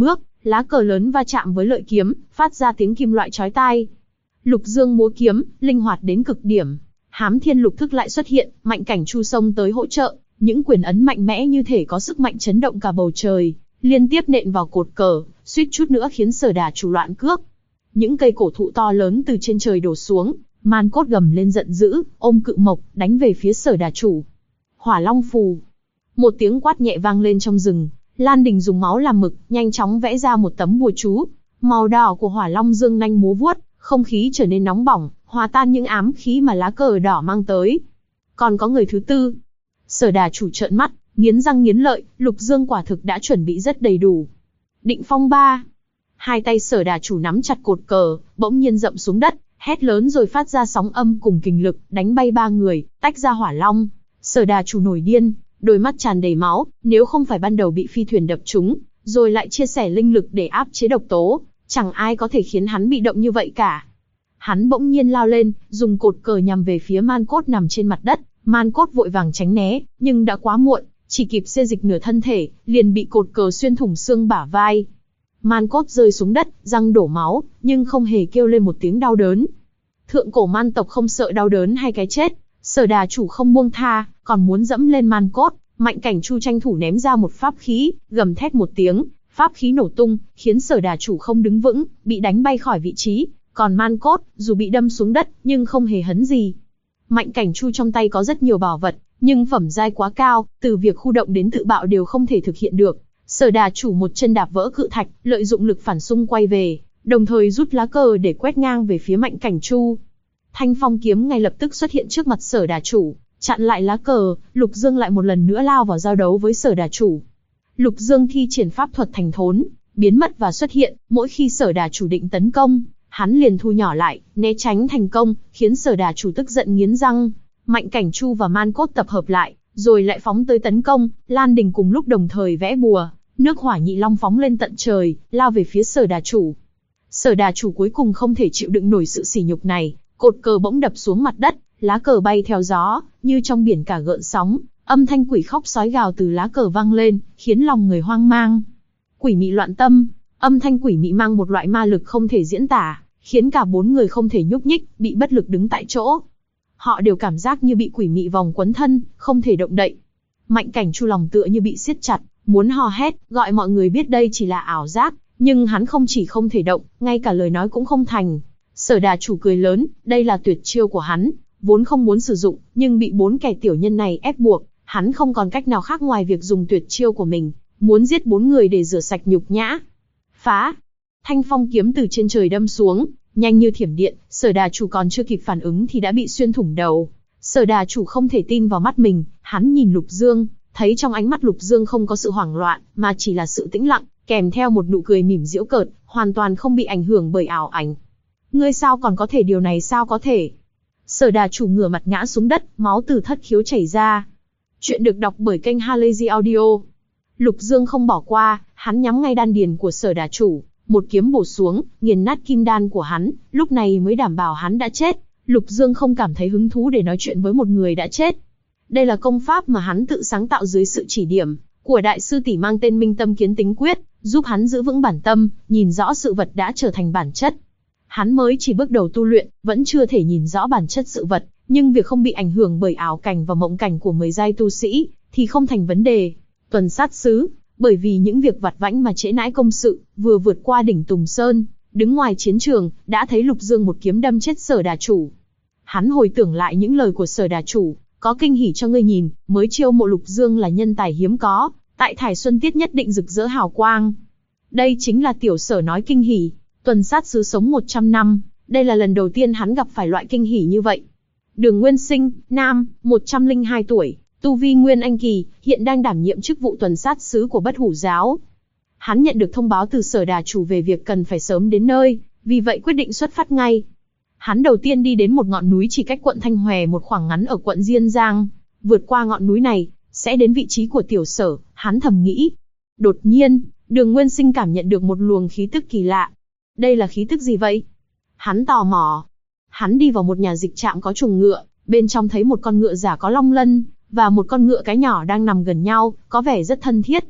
lá cờ lớn va chạm với lợi kiếm, phát ra tiếng kim loại chói tai. Lục Dương múa kiếm, linh hoạt đến cực điểm. Hám Thiên Lục Thức lại xuất hiện, Mạnh Cảnh Chu xông tới hỗ trợ, những quyền ấn mạnh mẽ như thể có sức mạnh chấn động cả bầu trời, liên tiếp nện vào cột cờ, suýt chút nữa khiến Sở Đà Chủ loạn cước. Những cây cổ thụ to lớn từ trên trời đổ xuống, Man Cốt gầm lên giận dữ, ôm cự mộc, đánh về phía Sở Đà Chủ. Hỏa Long Phù. Một tiếng quát nhẹ vang lên trong rừng, Lan Đình dùng máu làm mực, nhanh chóng vẽ ra một tấm bùa chú. Màu đỏ của Hỏa Long dương nanh múa vuốt, không khí trở nên nóng bỏng, hòa tan những ám khí mà lá cờ đỏ mang tới. Còn có người thứ tư. Sở Đà Chủ trợn mắt, nghiến răng nghiến lợi, Lục Dương quả thực đã chuẩn bị rất đầy đủ. Định Phong ba. Hai tay Sở Đà Chủ nắm chặt cột cờ, bỗng nhiên dậm xuống đất, hét lớn rồi phát ra sóng âm cùng kình lực, đánh bay ba người, tách ra hỏa long. Sở Đà Chủ nổi điên, đôi mắt tràn đầy máu, nếu không phải ban đầu bị phi thuyền đập trúng, rồi lại chia sẻ linh lực để áp chế độc tố, chẳng ai có thể khiến hắn bị động như vậy cả. Hắn bỗng nhiên lao lên, dùng cột cờ nhằm về phía Man Cốt nằm trên mặt đất. Man Cốt vội vàng tránh né, nhưng đã quá muộn, chỉ kịp xê dịch nửa thân thể, liền bị cột cờ xuyên thủng xương bả vai. Man Cốt rơi xuống đất, răng đổ máu, nhưng không hề kêu lên một tiếng đau đớn. Thượng cổ man tộc không sợ đau đớn hay cái chết, Sở Đà Chủ không buông tha, còn muốn dẫm lên Man Cốt. Mạnh Cảnh Chu tranh thủ ném ra một pháp khí, gầm thét một tiếng, pháp khí nổ tung, khiến Sở Đà Chủ không đứng vững, bị đánh bay khỏi vị trí. Còn Man Cốt, dù bị đâm xuống đất, nhưng không hề hấn gì. Mạnh Cảnh Chu trong tay có rất nhiều bảo vật, nhưng phẩm giai quá cao, từ việc khu động đến tự bạo đều không thể thực hiện được. Sở Đà Chủ một chân đạp vỡ cự thạch, lợi dụng lực phản xung quay về, đồng thời rút lá cờ để quét ngang về phía Mạnh Cảnh Chu. Thanh Phong kiếm ngay lập tức xuất hiện trước mặt Sở Đà Chủ, chặn lại lá cờ. Lục Dương lại một lần nữa lao vào giao đấu với Sở Đà Chủ. Lục Dương thi triển pháp thuật thành thốn, biến mất và xuất hiện, mỗi khi Sở Đà Chủ định tấn công, hắn liền thu nhỏ lại, né tránh thành công, khiến Sở Đà Chủ tức giận nghiến răng. Mạnh Cảnh Chu và Man Cốt tập hợp lại, rồi lại phóng tới tấn công. Lan Đình cùng lúc đồng thời vẽ bùa, nước hỏa nhị long phóng lên tận trời, lao về phía Sở Đà Chủ. Sở Đà Chủ cuối cùng không thể chịu đựng nổi sự sỉ nhục này, cột cờ bỗng đập xuống mặt đất, lá cờ bay theo gió, như trong biển cả gợn sóng, âm thanh quỷ khóc sói gào từ lá cờ vang lên, khiến lòng người hoang mang. Quỷ mị loạn tâm, âm thanh quỷ mị mang một loại ma lực không thể diễn tả, khiến cả bốn người không thể nhúc nhích, bị bất lực đứng tại chỗ. Họ đều cảm giác như bị quỷ mị vòng quấn thân, không thể động đậy. Mạnh Cảnh Chu lòng tựa như bị siết chặt, muốn hò hét, gọi mọi người biết đây chỉ là ảo giác, nhưng hắn không chỉ không thể động, ngay cả lời nói cũng không thành. Sở Đà Chủ cười lớn, đây là tuyệt chiêu của hắn, vốn không muốn sử dụng, nhưng bị bốn kẻ tiểu nhân này ép buộc, hắn không còn cách nào khác ngoài việc dùng tuyệt chiêu của mình, muốn giết bốn người để rửa sạch nhục nhã. Phá! Thanh Phong kiếm từ trên trời đâm xuống, nhanh như thiểm điện, Sở Đà Chủ còn chưa kịp phản ứng thì đã bị xuyên thủng đầu. Sở Đà Chủ không thể tin vào mắt mình, hắn nhìn Lục Dương, thấy trong ánh mắt Lục Dương không có sự hoảng loạn, mà chỉ là sự tĩnh lặng, kèm theo một nụ cười mỉm giễu cợt, hoàn toàn không bị ảnh hưởng bởi ảo ảnh. Ngươi sao còn có thể, điều này sao có thể? Sở Đà Chủ ngửa mặt ngã xuống đất, máu từ thất khiếu chảy ra. Chuyện được đọc bởi kênh Halazy Audio. Lục Dương không bỏ qua, hắn nhắm ngay đan điền của Sở Đà Chủ, một kiếm bổ xuống, nghiền nát kim đan của hắn, lúc này mới đảm bảo hắn đã chết. Lục Dương không cảm thấy hứng thú để nói chuyện với một người đã chết. Đây là công pháp mà hắn tự sáng tạo dưới sự chỉ điểm của đại sư tỷ mang tên Minh Tâm Kiến Tính Quyết, giúp hắn giữ vững bản tâm, nhìn rõ sự vật đã trở thành bản chất. Hắn mới chỉ bước đầu tu luyện, vẫn chưa thể nhìn rõ bản chất sự vật, nhưng việc không bị ảnh hưởng bởi ảo cảnh và mộng cảnh của 10 giai tu sĩ thì không thành vấn đề. Tuần sát sứ, bởi vì những việc vặt vãnh mà trễ nãi công sự, vừa vượt qua đỉnh Tùng Sơn, đứng ngoài chiến trường, đã thấy Lục Dương một kiếm đâm chết Sở Đà Chủ. Hắn hồi tưởng lại những lời của Sở Đà Chủ, có kinh hỉ cho ngươi nhìn, mới chiêu mộ Lục Dương là nhân tài hiếm có, tại Thải Xuân Tiết nhất định rực rỡ hào quang. Đây chính là tiểu Sở nói kinh hỉ. Tuần sát sứ sống 100 năm, đây là lần đầu tiên hắn gặp phải loại kinh hỉ như vậy. Đường Nguyên Sinh, nam, 102 tuổi, tu vi Nguyên Anh kỳ, hiện đang đảm nhiệm chức vụ tuần sát sứ của Bất Hủ Giáo. Hắn nhận được thông báo từ Sở Đà Chủ về việc cần phải sớm đến nơi, vì vậy quyết định xuất phát ngay. Hắn đầu tiên đi đến một ngọn núi chỉ cách quận Thanh Hòe một khoảng ngắn ở quận Diên Giang, vượt qua ngọn núi này, sẽ đến vị trí của tiểu Sở, hắn thầm nghĩ. Đột nhiên, Đường Nguyên Sinh cảm nhận được một luồng khí tức kỳ lạ. Đây là khí tức gì vậy? Hắn tò mò. Hắn đi vào một nhà dịch trạm có chuồng ngựa, bên trong thấy một con ngựa già có long lân, và một con ngựa cái nhỏ đang nằm gần nhau, có vẻ rất thân thiết.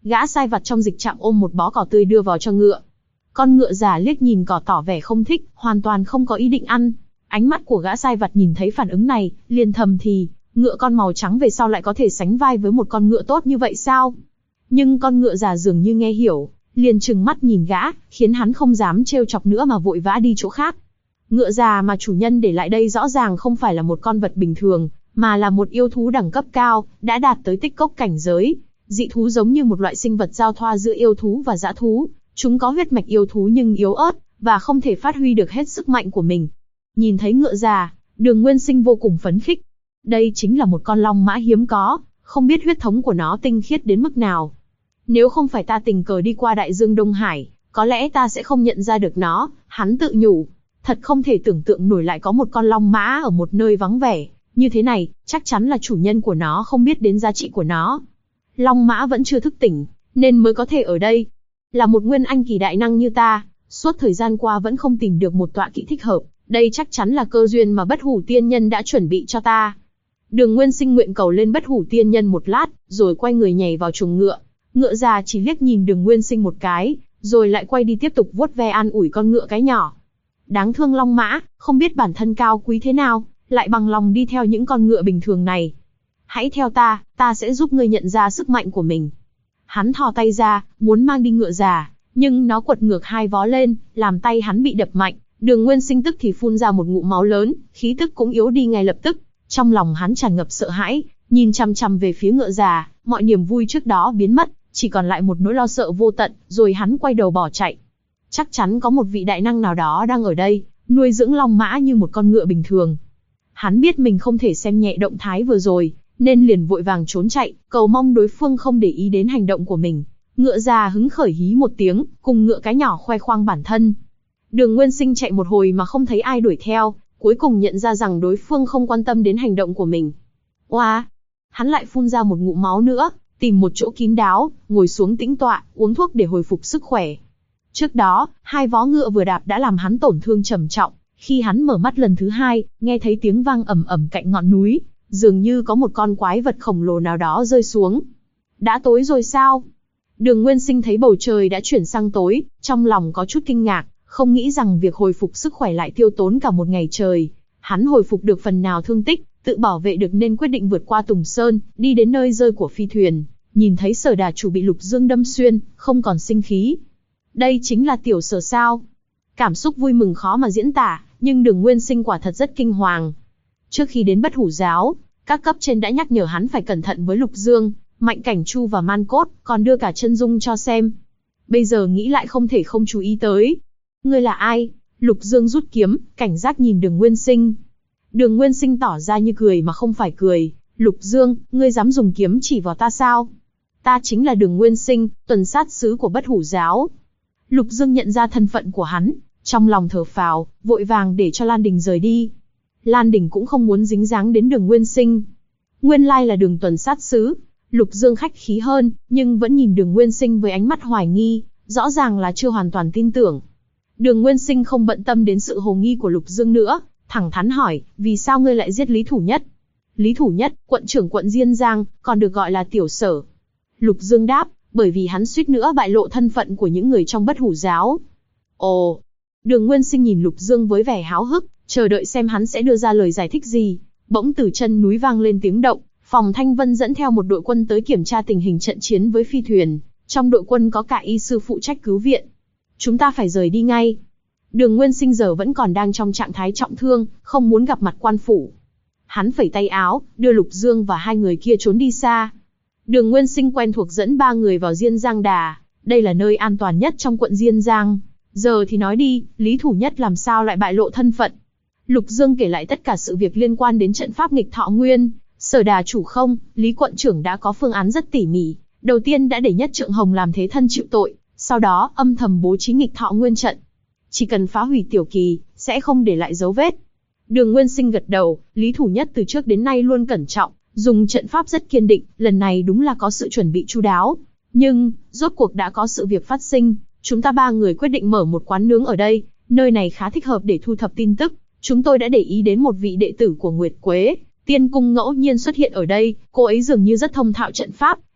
Gã sai vặt trong dịch trạm ôm một bó cỏ tươi đưa vào cho ngựa. Con ngựa già liếc nhìn cỏ tỏ vẻ không thích, hoàn toàn không có ý định ăn. Ánh mắt của gã sai vặt nhìn thấy phản ứng này, liền thầm thì, ngựa con màu trắng về sau lại có thể sánh vai với một con ngựa tốt như vậy sao? Nhưng con ngựa già dường như nghe hiểu, liền trừng mắt nhìn gã, khiến hắn không dám trêu chọc nữa mà vội vã đi chỗ khác. Ngựa già mà chủ nhân để lại đây rõ ràng không phải là một con vật bình thường, mà là một yêu thú đẳng cấp cao, đã đạt tới tích cốc cảnh giới. Dị thú giống như một loại sinh vật giao thoa giữa yêu thú và dã thú, chúng có huyết mạch yêu thú nhưng yếu ớt, và không thể phát huy được hết sức mạnh của mình. Nhìn thấy ngựa già, Đường Nguyên Sinh vô cùng phấn khích. Đây chính là một con long mã hiếm có, không biết huyết thống của nó tinh khiết đến mức nào. Nếu không phải ta tình cờ đi qua đại dương Đông Hải, có lẽ ta sẽ không nhận ra được nó, hắn tự nhủ. Thật không thể tưởng tượng nổi lại có một con long mã ở một nơi vắng vẻ. Như thế này, chắc chắn là chủ nhân của nó không biết đến giá trị của nó. Long mã vẫn chưa thức tỉnh, nên mới có thể ở đây. Là một nguyên anh kỳ đại năng như ta, suốt thời gian qua vẫn không tìm được một tọa kỵ thích hợp. Đây chắc chắn là cơ duyên mà Bất Hủ Tiên Nhân đã chuẩn bị cho ta. Đường Nguyên Sinh nguyện cầu lên Bất Hủ Tiên Nhân một lát, rồi quay người nhảy vào chuồng ngựa. Ngựa già chỉ liếc nhìn Đường Nguyên Sinh một cái, rồi lại quay đi tiếp tục vuốt ve an ủi con ngựa cái nhỏ. Đáng thương long mã, không biết bản thân cao quý thế nào, lại bằng lòng đi theo những con ngựa bình thường này. Hãy theo ta sẽ giúp ngươi nhận ra sức mạnh của mình. Hắn thò tay ra, muốn mang đi ngựa già, nhưng nó quật ngược hai vó lên, làm tay hắn bị đập mạnh. Đường Nguyên Sinh tức thì phun ra một ngụm máu lớn, khí tức cũng yếu đi ngay lập tức. Trong lòng hắn tràn ngập sợ hãi, nhìn chằm chằm về phía ngựa già, mọi niềm vui trước đó biến mất, chỉ còn lại một nỗi lo sợ vô tận, rồi hắn quay đầu bỏ chạy. Chắc chắn có một vị đại năng nào đó đang ở đây, nuôi dưỡng long mã như một con ngựa bình thường. Hắn biết mình không thể xem nhẹ động thái vừa rồi, nên liền vội vàng trốn chạy, cầu mong đối phương không để ý đến hành động của mình. Ngựa già hứng khởi hí một tiếng, cùng ngựa cái nhỏ khoe khoang bản thân. Đường Nguyên Sinh chạy một hồi mà không thấy ai đuổi theo, cuối cùng nhận ra rằng đối phương không quan tâm đến hành động của mình. Oa! Hắn lại phun ra một ngụm máu nữa, tìm một chỗ kín đáo, ngồi xuống tĩnh tọa, uống thuốc để hồi phục sức khỏe. Trước đó, hai vó ngựa vừa đạp đã làm hắn tổn thương trầm trọng. Khi hắn mở mắt lần thứ hai, nghe thấy tiếng vang ầm ầm cạnh ngọn núi, dường như có một con quái vật khổng lồ nào đó rơi xuống. Đã tối rồi sao? Đường Nguyên Sinh thấy bầu trời đã chuyển sang tối, trong lòng có chút kinh ngạc, không nghĩ rằng việc hồi phục sức khỏe lại tiêu tốn cả một ngày trời. Hắn hồi phục được phần nào thương tích, tự bảo vệ được nên quyết định vượt qua Tùng Sơn, đi đến nơi rơi của phi thuyền. Nhìn thấy Sở Đà chủ bị Lục Dương đâm xuyên, không còn sinh khí. Đây chính là tiểu Sở sao? Cảm xúc vui mừng khó mà diễn tả, nhưng Đường Nguyên Sinh quả thật rất kinh hoàng. Trước khi đến Bất Hủ Giáo, các cấp trên đã nhắc nhở hắn phải cẩn thận với Lục Dương, Mạnh Cảnh Chu và Man Cốt, còn đưa cả chân dung cho xem. Bây giờ nghĩ lại không thể không chú ý tới. Ngươi là ai? Lục Dương rút kiếm, cảnh giác nhìn Đường Nguyên Sinh. Đường Nguyên Sinh tỏ ra như cười mà không phải cười. Lục Dương, ngươi dám dùng kiếm chỉ vào ta sao? Ta chính là Đường Nguyên Sinh, tuần sát sứ của Bất Hủ Giáo. Lục Dương nhận ra thân phận của hắn, trong lòng thở phào, vội vàng để cho Lan Đình rời đi. Lan Đình cũng không muốn dính dáng đến Đường Nguyên Sinh. Nguyên lai là Đường tuần sát sứ. Lục Dương khách khí hơn, nhưng vẫn nhìn Đường Nguyên Sinh với ánh mắt hoài nghi, rõ ràng là chưa hoàn toàn tin tưởng. Đường Nguyên Sinh không bận tâm đến sự hồ nghi của Lục Dương nữa, thẳng thắn hỏi, vì sao ngươi lại giết Lý Thủ Nhất? Lý Thủ Nhất, quận trưởng quận Diên Giang, còn được gọi là Tiểu Sở. Lục Dương đáp, bởi vì hắn suýt nữa bại lộ thân phận của những người trong Bất Hủ Giáo. Ồ! Đường Nguyên Sinh nhìn Lục Dương với vẻ háo hức, chờ đợi xem hắn sẽ đưa ra lời giải thích gì. Bỗng từ chân núi vang lên tiếng động, Phòng Thanh Vân dẫn theo một đội quân tới kiểm tra tình hình trận chiến với phi thuyền. Trong đội quân có cả y sư phụ trách cứu viện. Chúng ta phải rời đi ngay. Đường Nguyên Sinh giờ vẫn còn đang trong trạng thái trọng thương, không muốn gặp mặt quan phủ. Hắn phẩy tay áo, đưa Lục Dương và hai người kia trốn đi xa. Đường Nguyên Sinh quen thuộc dẫn ba người vào Diên Giang Đà, đây là nơi an toàn nhất trong quận Diên Giang. Giờ thì nói đi, Lý Thủ Nhất làm sao lại bại lộ thân phận? Lục Dương kể lại tất cả sự việc liên quan đến trận pháp nghịch Thọ Nguyên. Sở Đà chủ không, Lý quận trưởng đã có phương án rất tỉ mỉ. Đầu tiên đã để Nhất Trượng Hồng làm thế thân chịu tội, sau đó âm thầm bố trí nghịch Thọ Nguyên trận. Chỉ cần phá hủy tiểu kỳ, sẽ không để lại dấu vết. Đường Nguyên Sinh gật đầu, Lý Thủ Nhất từ trước đến nay luôn cẩn trọng, dùng trận pháp rất kiên định, lần này đúng là có sự chuẩn bị chu đáo. Nhưng, rốt cuộc đã có sự việc phát sinh, chúng ta ba người quyết định mở một quán nướng ở đây, nơi này khá thích hợp để thu thập tin tức. Chúng tôi đã để ý đến một vị đệ tử của Nguyệt Quế, Tiên Cung ngẫu nhiên xuất hiện ở đây, cô ấy dường như rất thông thạo trận pháp,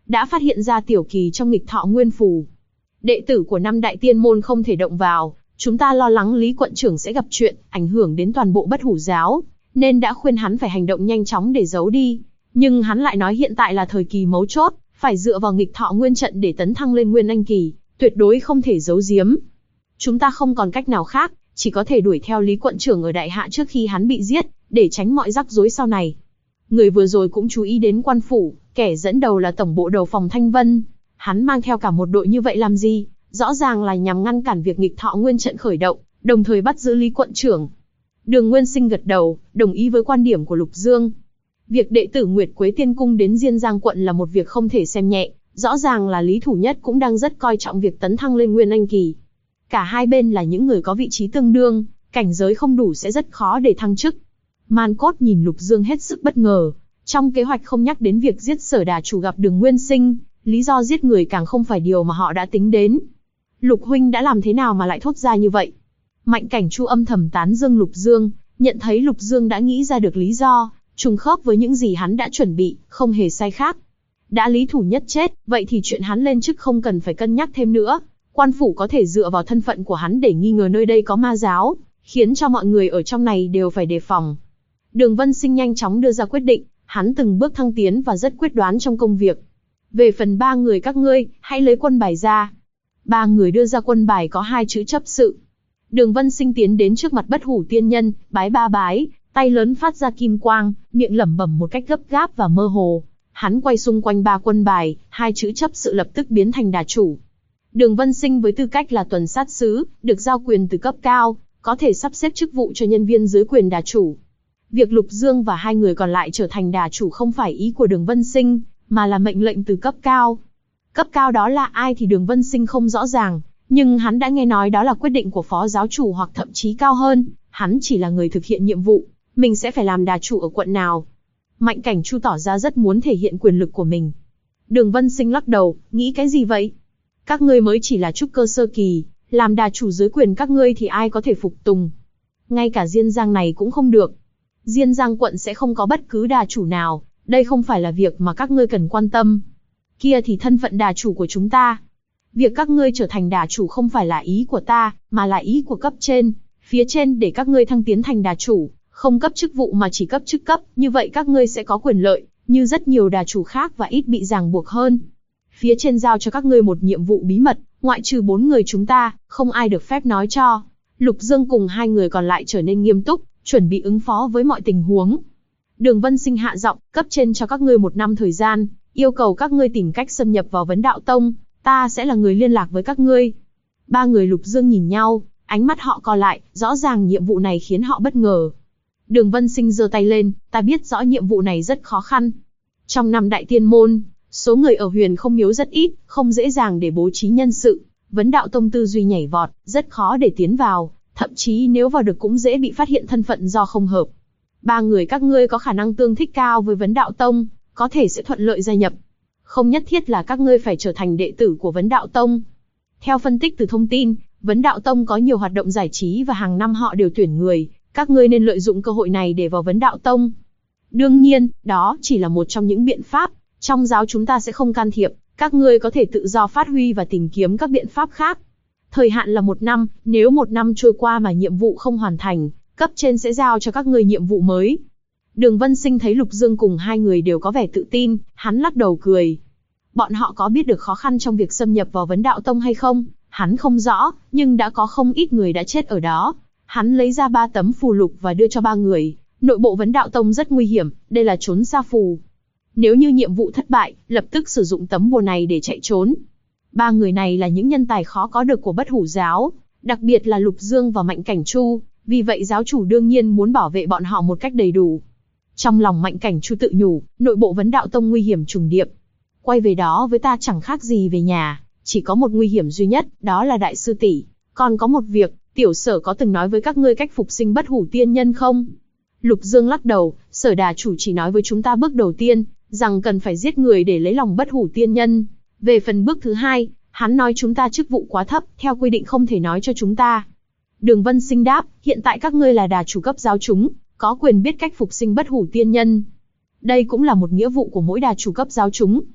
đã phát hiện ra tiểu kỳ trong nghịch thọ nguyên phù. Đệ tử của 5 đại tiên môn không thể động vào, chúng ta lo lắng Lý quận trưởng sẽ gặp chuyện, ảnh hưởng đến toàn bộ Bất Hủ giáo, nên đã khuyên hắn phải hành động nhanh chóng để giấu đi. Nhưng hắn lại nói hiện tại là thời kỳ mấu chốt, phải dựa vào nghịch thọ nguyên trận để tấn thăng lên Nguyên Anh kỳ, tuyệt đối không thể giấu giếm. Chúng ta không còn cách nào khác, chỉ có thể đuổi theo Lý quận trưởng ở Đại Hạ trước khi hắn bị giết, để tránh mọi rắc rối sau này. Người vừa rồi cũng chú ý đến quan phủ, kẻ dẫn đầu là tổng bộ đầu phòng Thanh Vân. Hắn mang theo cả một đội như vậy làm gì? Rõ ràng là nhằm ngăn cản việc nghịch thọ nguyên trận khởi động, đồng thời bắt giữ Lý quận trưởng. Đường Nguyên Sinh gật đầu, đồng ý với quan điểm của Lục Dương. Việc đệ tử Nguyệt Quế Tiên Cung đến Diên Giang quận là một việc không thể xem nhẹ, rõ ràng là Lý Thủ Nhất cũng đang rất coi trọng việc tấn thăng lên Nguyên Anh kỳ. Cả hai bên là những người có vị trí tương đương, cảnh giới không đủ sẽ rất khó để thăng chức. Man Cốt nhìn Lục Dương hết sức bất ngờ, trong kế hoạch không nhắc đến việc giết Sở Đà chủ gặp Đường Nguyên Sinh, lý do giết người càng không phải điều mà họ đã tính đến. Lục huynh đã làm thế nào mà lại thốt ra như vậy? Mạnh Cảnh Chu âm thầm tán dương Lục Dương, nhận thấy Lục Dương đã nghĩ ra được lý do, trùng khớp với những gì hắn đã chuẩn bị, không hề sai khác. Đã Lý Thủ Nhất chết, vậy thì chuyện hắn lên chức không cần phải cân nhắc thêm nữa. Quan phủ có thể dựa vào thân phận của hắn để nghi ngờ nơi đây có ma giáo, khiến cho mọi người ở trong này đều phải đề phòng. Đường Vân Sinh nhanh chóng đưa ra quyết định, hắn từng bước thăng tiến và rất quyết đoán trong công việc. Về phần 3 người các ngươi, hãy lấy quân bài ra. 3 người đưa ra quân bài có 2 chữ chấp sự. Đường Vân Sinh tiến đến trước mặt Bất Hủ tiên nhân, bái 3 bái, tay lớn phát ra kim quang, miệng lẩm bẩm một cách gấp gáp và mơ hồ. Hắn quay xung quanh 3 quân bài, 2 chữ chấp sự lập tức biến thành đà chủ. Đường Vân Sinh với tư cách là tuần sát sứ, được giao quyền từ cấp cao, có thể sắp xếp chức vụ cho nhân viên dưới quyền đà chủ. Việc Lục Dương và 2 người còn lại trở thành đà chủ không phải ý của Đường Vân Sinh, mà là mệnh lệnh từ cấp cao. Cấp cao đó là ai thì Đường Vân Sinh không rõ ràng, nhưng hắn đã nghe nói đó là quyết định của phó giáo chủ hoặc thậm chí cao hơn, hắn chỉ là người thực hiện nhiệm vụ, mình sẽ phải làm đà chủ ở quận nào. Mạnh Cảnh Chu tỏ ra rất muốn thể hiện quyền lực của mình. Đường Vân Sinh lắc đầu, nghĩ cái gì vậy? Các ngươi mới chỉ là trúc cơ sơ kỳ, làm đà chủ dưới quyền các ngươi thì ai có thể phục tùng. Ngay cả Diên Giang này cũng không được. Diên Giang quận sẽ không có bất cứ đà chủ nào, đây không phải là việc mà các ngươi cần quan tâm. Kia thì thân phận đà chủ của chúng ta. Việc các ngươi trở thành đà chủ không phải là ý của ta, mà là ý của cấp trên. Phía trên để các ngươi thăng tiến thành đà chủ, không cấp chức vụ mà chỉ cấp chức cấp, như vậy các ngươi sẽ có quyền lợi, như rất nhiều đà chủ khác và ít bị ràng buộc hơn. Phía trên giao cho các ngươi một nhiệm vụ bí mật, ngoại trừ 4 người chúng ta, không ai được phép nói cho. Lục Dương cùng 2 người còn lại trở nên nghiêm túc, chuẩn bị ứng phó với mọi tình huống. Đường Vân Sinh hạ giọng, cấp trên cho các ngươi 1 năm thời gian, yêu cầu các ngươi tìm cách xâm nhập vào Vấn Đạo Tông, ta sẽ là người liên lạc với các ngươi. 3 người Lục Dương nhìn nhau, ánh mắt họ co lại, rõ ràng nhiệm vụ này khiến họ bất ngờ. Đường Vân Sinh giơ tay lên, ta biết rõ nhiệm vụ này rất khó khăn. Trong 5 đại tiên môn, số người ở Huyền Không Miếu rất ít, không dễ dàng để bố trí nhân sự. Vấn Đạo Tông tư duy nhảy vọt, rất khó để tiến vào, thậm chí nếu vào được cũng dễ bị phát hiện thân phận do không hợp. 3 người các ngươi có khả năng tương thích cao với Vấn Đạo Tông, có thể sẽ thuận lợi gia nhập. Không nhất thiết là các ngươi phải trở thành đệ tử của Vấn Đạo Tông. Theo phân tích từ thông tin, Vấn Đạo Tông có nhiều hoạt động giải trí và hàng năm họ đều tuyển người, các ngươi nên lợi dụng cơ hội này để vào Vấn Đạo Tông. Đương nhiên, đó chỉ là một trong những biện pháp, trong giáo chúng ta sẽ không can thiệp, các ngươi có thể tự do phát huy và tìm kiếm các biện pháp khác. Thời hạn là 1 năm, nếu 1 năm trôi qua mà nhiệm vụ không hoàn thành, cấp trên sẽ giao cho các ngươi nhiệm vụ mới. Đường Vân Sinh thấy Lục Dương cùng 2 người đều có vẻ tự tin, hắn lắc đầu cười. Bọn họ có biết được khó khăn trong việc xâm nhập vào Vấn Đạo Tông hay không? Hắn không rõ, nhưng đã có không ít người đã chết ở đó. Hắn lấy ra 3 tấm phù lục và đưa cho 3 người. Nội bộ Vấn Đạo Tông rất nguy hiểm, đây là trốn xa phù. Nếu như nhiệm vụ thất bại, lập tức sử dụng tấm bùa này để chạy trốn. 3 người này là những nhân tài khó có được của Bất Hủ giáo, đặc biệt là Lục Dương và Mạnh Cảnh Chu, vì vậy giáo chủ đương nhiên muốn bảo vệ bọn họ một cách đầy đủ. Trong lòng Mạnh Cảnh Chu tự nhủ, nội bộ Vấn Đạo Tông nguy hiểm trùng điệp. Quay về đó với ta chẳng khác gì về nhà, chỉ có một nguy hiểm duy nhất, đó là đại sư tỷ. Còn có một việc, tiểu Sở có từng nói với các ngươi cách phục sinh Bất Hủ tiên nhân không? Lục Dương lắc đầu, Sở đà chủ chỉ nói với chúng ta bước đầu tiên, rằng cần phải giết người để lấy lòng Bất Hủ tiên nhân. Về phần bước thứ 2, hắn nói chúng ta chức vụ quá thấp, theo quy định không thể nói cho chúng ta. Đường Vân Sinh đáp, hiện tại các ngươi là đà chủ cấp giáo chúng, có quyền biết cách phục sinh Bất Hủ tiên nhân. Đây cũng là một nghĩa vụ của mỗi đà chủ cấp giáo chúng.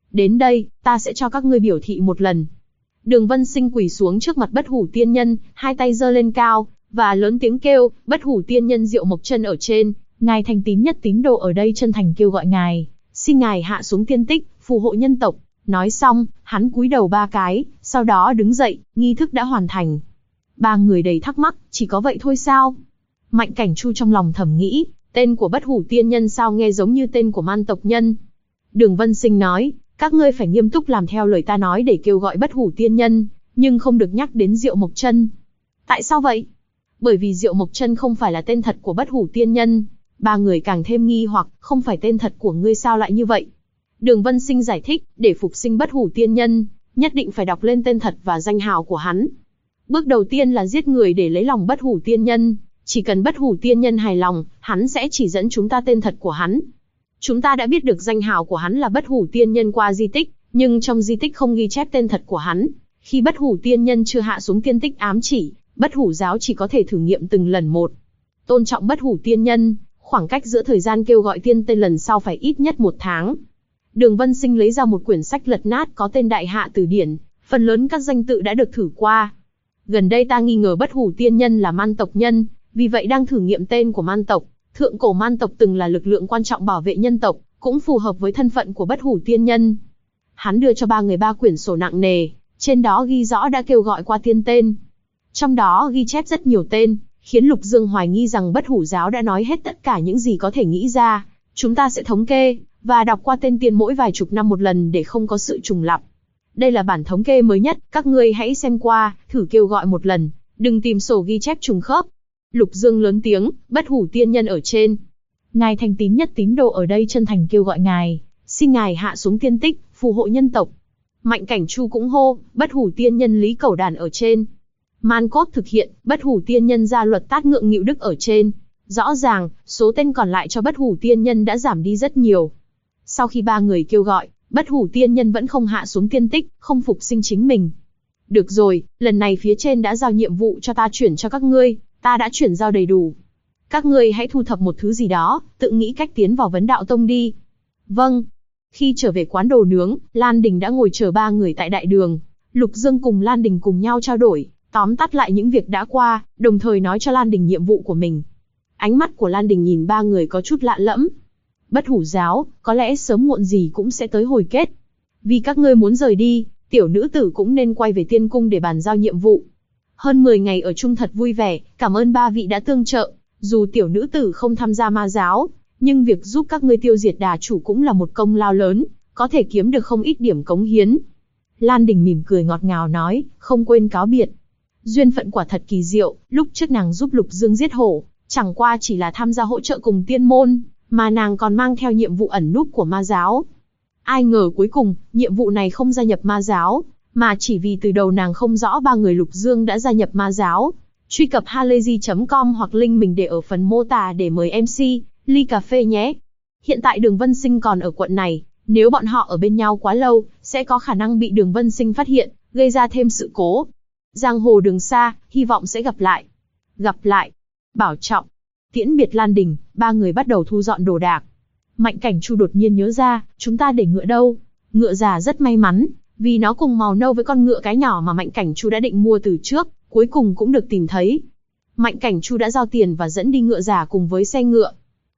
Đến đây, ta sẽ cho các ngươi biểu thị một lần. Đường Vân Sinh quỳ xuống trước mặt Bất Hủ Tiên Nhân, hai tay giơ lên cao, và lớn tiếng kêu, Bất Hủ Tiên Nhân Diệu Mộc Chân ở trên, ngài thành tín nhất tín đồ ở đây chân thành kêu gọi ngài, xin ngài hạ xuống tiên tích, phù hộ nhân tộc. Nói xong, hắn cúi đầu 3 cái, sau đó đứng dậy, nghi thức đã hoàn thành. Ba người đầy thắc mắc, chỉ có vậy thôi sao? Mạnh Cảnh Chu trong lòng thầm nghĩ, tên của Bất Hủ Tiên Nhân sao nghe giống như tên của man tộc nhân. Đường Vân Sinh nói, các ngươi phải nghiêm túc làm theo lời ta nói để kêu gọi Bất Hủ Tiên Nhân, nhưng không được nhắc đến Diệu Mộc Chân. Tại sao vậy? Bởi vì Diệu Mộc Chân không phải là tên thật của Bất Hủ Tiên Nhân. Ba người càng thêm nghi hoặc, không phải tên thật của ngươi sao lại như vậy? Đường Vân Sinh giải thích, để phục sinh Bất Hủ Tiên Nhân, nhất định phải đọc lên tên thật và danh hào của hắn. Bước đầu tiên là giết người để lấy lòng Bất Hủ Tiên Nhân, chỉ cần Bất Hủ Tiên Nhân hài lòng, hắn sẽ chỉ dẫn chúng ta tên thật của hắn. Chúng ta đã biết được danh hào của hắn là Bất Hủ Tiên Nhân qua di tích, nhưng trong di tích không ghi chép tên thật của hắn. Khi Bất Hủ Tiên Nhân chưa hạ xuống tiên tích ám chỉ, Bất Hủ giáo chỉ có thể thử nghiệm từng lần một. Tôn trọng Bất Hủ Tiên Nhân, khoảng cách giữa thời gian kêu gọi tiên tên lần sau phải ít nhất 1 tháng. Đường Vân Sinh lấy ra một quyển sách lật nát có tên Đại Hạ Từ Điển, phần lớn các danh tự đã được thử qua. Gần đây ta nghi ngờ Bất Hủ Tiên Nhân là man tộc nhân, vì vậy đang thử nghiệm tên của man tộc. Thượng cổ man tộc từng là lực lượng quan trọng bảo vệ nhân tộc, cũng phù hợp với thân phận của Bất Hủ Tiên Nhân. Hắn đưa cho ba người 3 quyển sổ nặng nề, trên đó ghi rõ đã kêu gọi qua tiên tên. Trong đó ghi chép rất nhiều tên, khiến Lục Dương hoài nghi rằng Bất Hủ giáo đã nói hết tất cả những gì có thể nghĩ ra. Chúng ta sẽ thống kê và đọc qua tên tiên mỗi vài chục năm một lần để không có sự trùng lặp. Đây là bản thống kê mới nhất, các ngươi hãy xem qua, thử kêu gọi một lần, đừng tìm sổ ghi chép trùng khớp. Lục Dương lớn tiếng, Bất Hủ Tiên Nhân ở trên, ngài thành tín nhất tín đồ ở đây chân thành kêu gọi ngài, xin ngài hạ xuống tiên tích, phù hộ nhân tộc. Mạnh Cảnh Chu cũng hô, Bất Hủ Tiên Nhân Lý Cẩu Đàn ở trên. Man Cốt thực hiện, Bất Hủ Tiên Nhân Gia Luật Tát Ngượng Nghịu Đức ở trên. Rõ ràng, số tên còn lại cho Bất Hủ Tiên Nhân đã giảm đi rất nhiều. Sau khi 3 người kêu gọi, Bất Hủ Tiên Nhân vẫn không hạ xuống tiên tích, không phục sinh chính mình. Được rồi, lần này phía trên đã giao nhiệm vụ cho ta chuyển cho các ngươi, ta đã chuyển giao đầy đủ. Các ngươi hãy thu thập một thứ gì đó, tự nghĩ cách tiến vào Vấn Đạo Tông đi. Vâng. Khi trở về quán đồ nướng, Lan Đình đã ngồi chờ 3 người tại đại đường. Lục Dương cùng Lan Đình cùng nhau trao đổi, tóm tắt lại những việc đã qua, đồng thời nói cho Lan Đình nhiệm vụ của mình. Ánh mắt của Lan Đình nhìn 3 người có chút lạ lẫm. Bất Hủ giáo, có lẽ sớm muộn gì cũng sẽ tới hồi kết. Vì các ngươi muốn rời đi, tiểu nữ tử cũng nên quay về tiên cung để bàn giao nhiệm vụ. Hơn 10 ngày ở chung thật vui vẻ, cảm ơn 3 vị đã tương trợ. Dù tiểu nữ tử không tham gia ma giáo, nhưng việc giúp các ngươi tiêu diệt đà chủ cũng là một công lao lớn, có thể kiếm được không ít điểm cống hiến. Lan Đình mỉm cười ngọt ngào nói, không quên cáo biệt. Duyên phận quả thật kỳ diệu, lúc trước nàng giúp Lục Dương giết hổ, chẳng qua chỉ là tham gia hỗ trợ cùng tiên môn, mà nàng còn mang theo nhiệm vụ ẩn núp của ma giáo. Ai ngờ cuối cùng, nhiệm vụ này không gia nhập ma giáo, mà chỉ vì từ đầu nàng không rõ 3 người Lục Dương đã gia nhập ma giáo. Truy cập halayzi.com hoặc link mình để ở phần mô tả để mời MC, ly cà phê nhé. Hiện tại Đường Vân Sinh còn ở quận này, nếu bọn họ ở bên nhau quá lâu, sẽ có khả năng bị Đường Vân Sinh phát hiện, gây ra thêm sự cố. Giang hồ đường xa, hy vọng sẽ gặp lại. Gặp lại. Bảo trọng. Tiễn biệt Lan Đình, 3 người bắt đầu thu dọn đồ đạc. Mạnh Cảnh Chu đột nhiên nhớ ra, chúng ta để ngựa đâu? Ngựa già rất may mắn, vì nó cùng màu nâu với con ngựa cái nhỏ mà Mạnh Cảnh Chu đã định mua từ trước, cuối cùng cũng được tìm thấy. Mạnh Cảnh Chu đã giao tiền và dẫn đi ngựa già cùng với xe ngựa.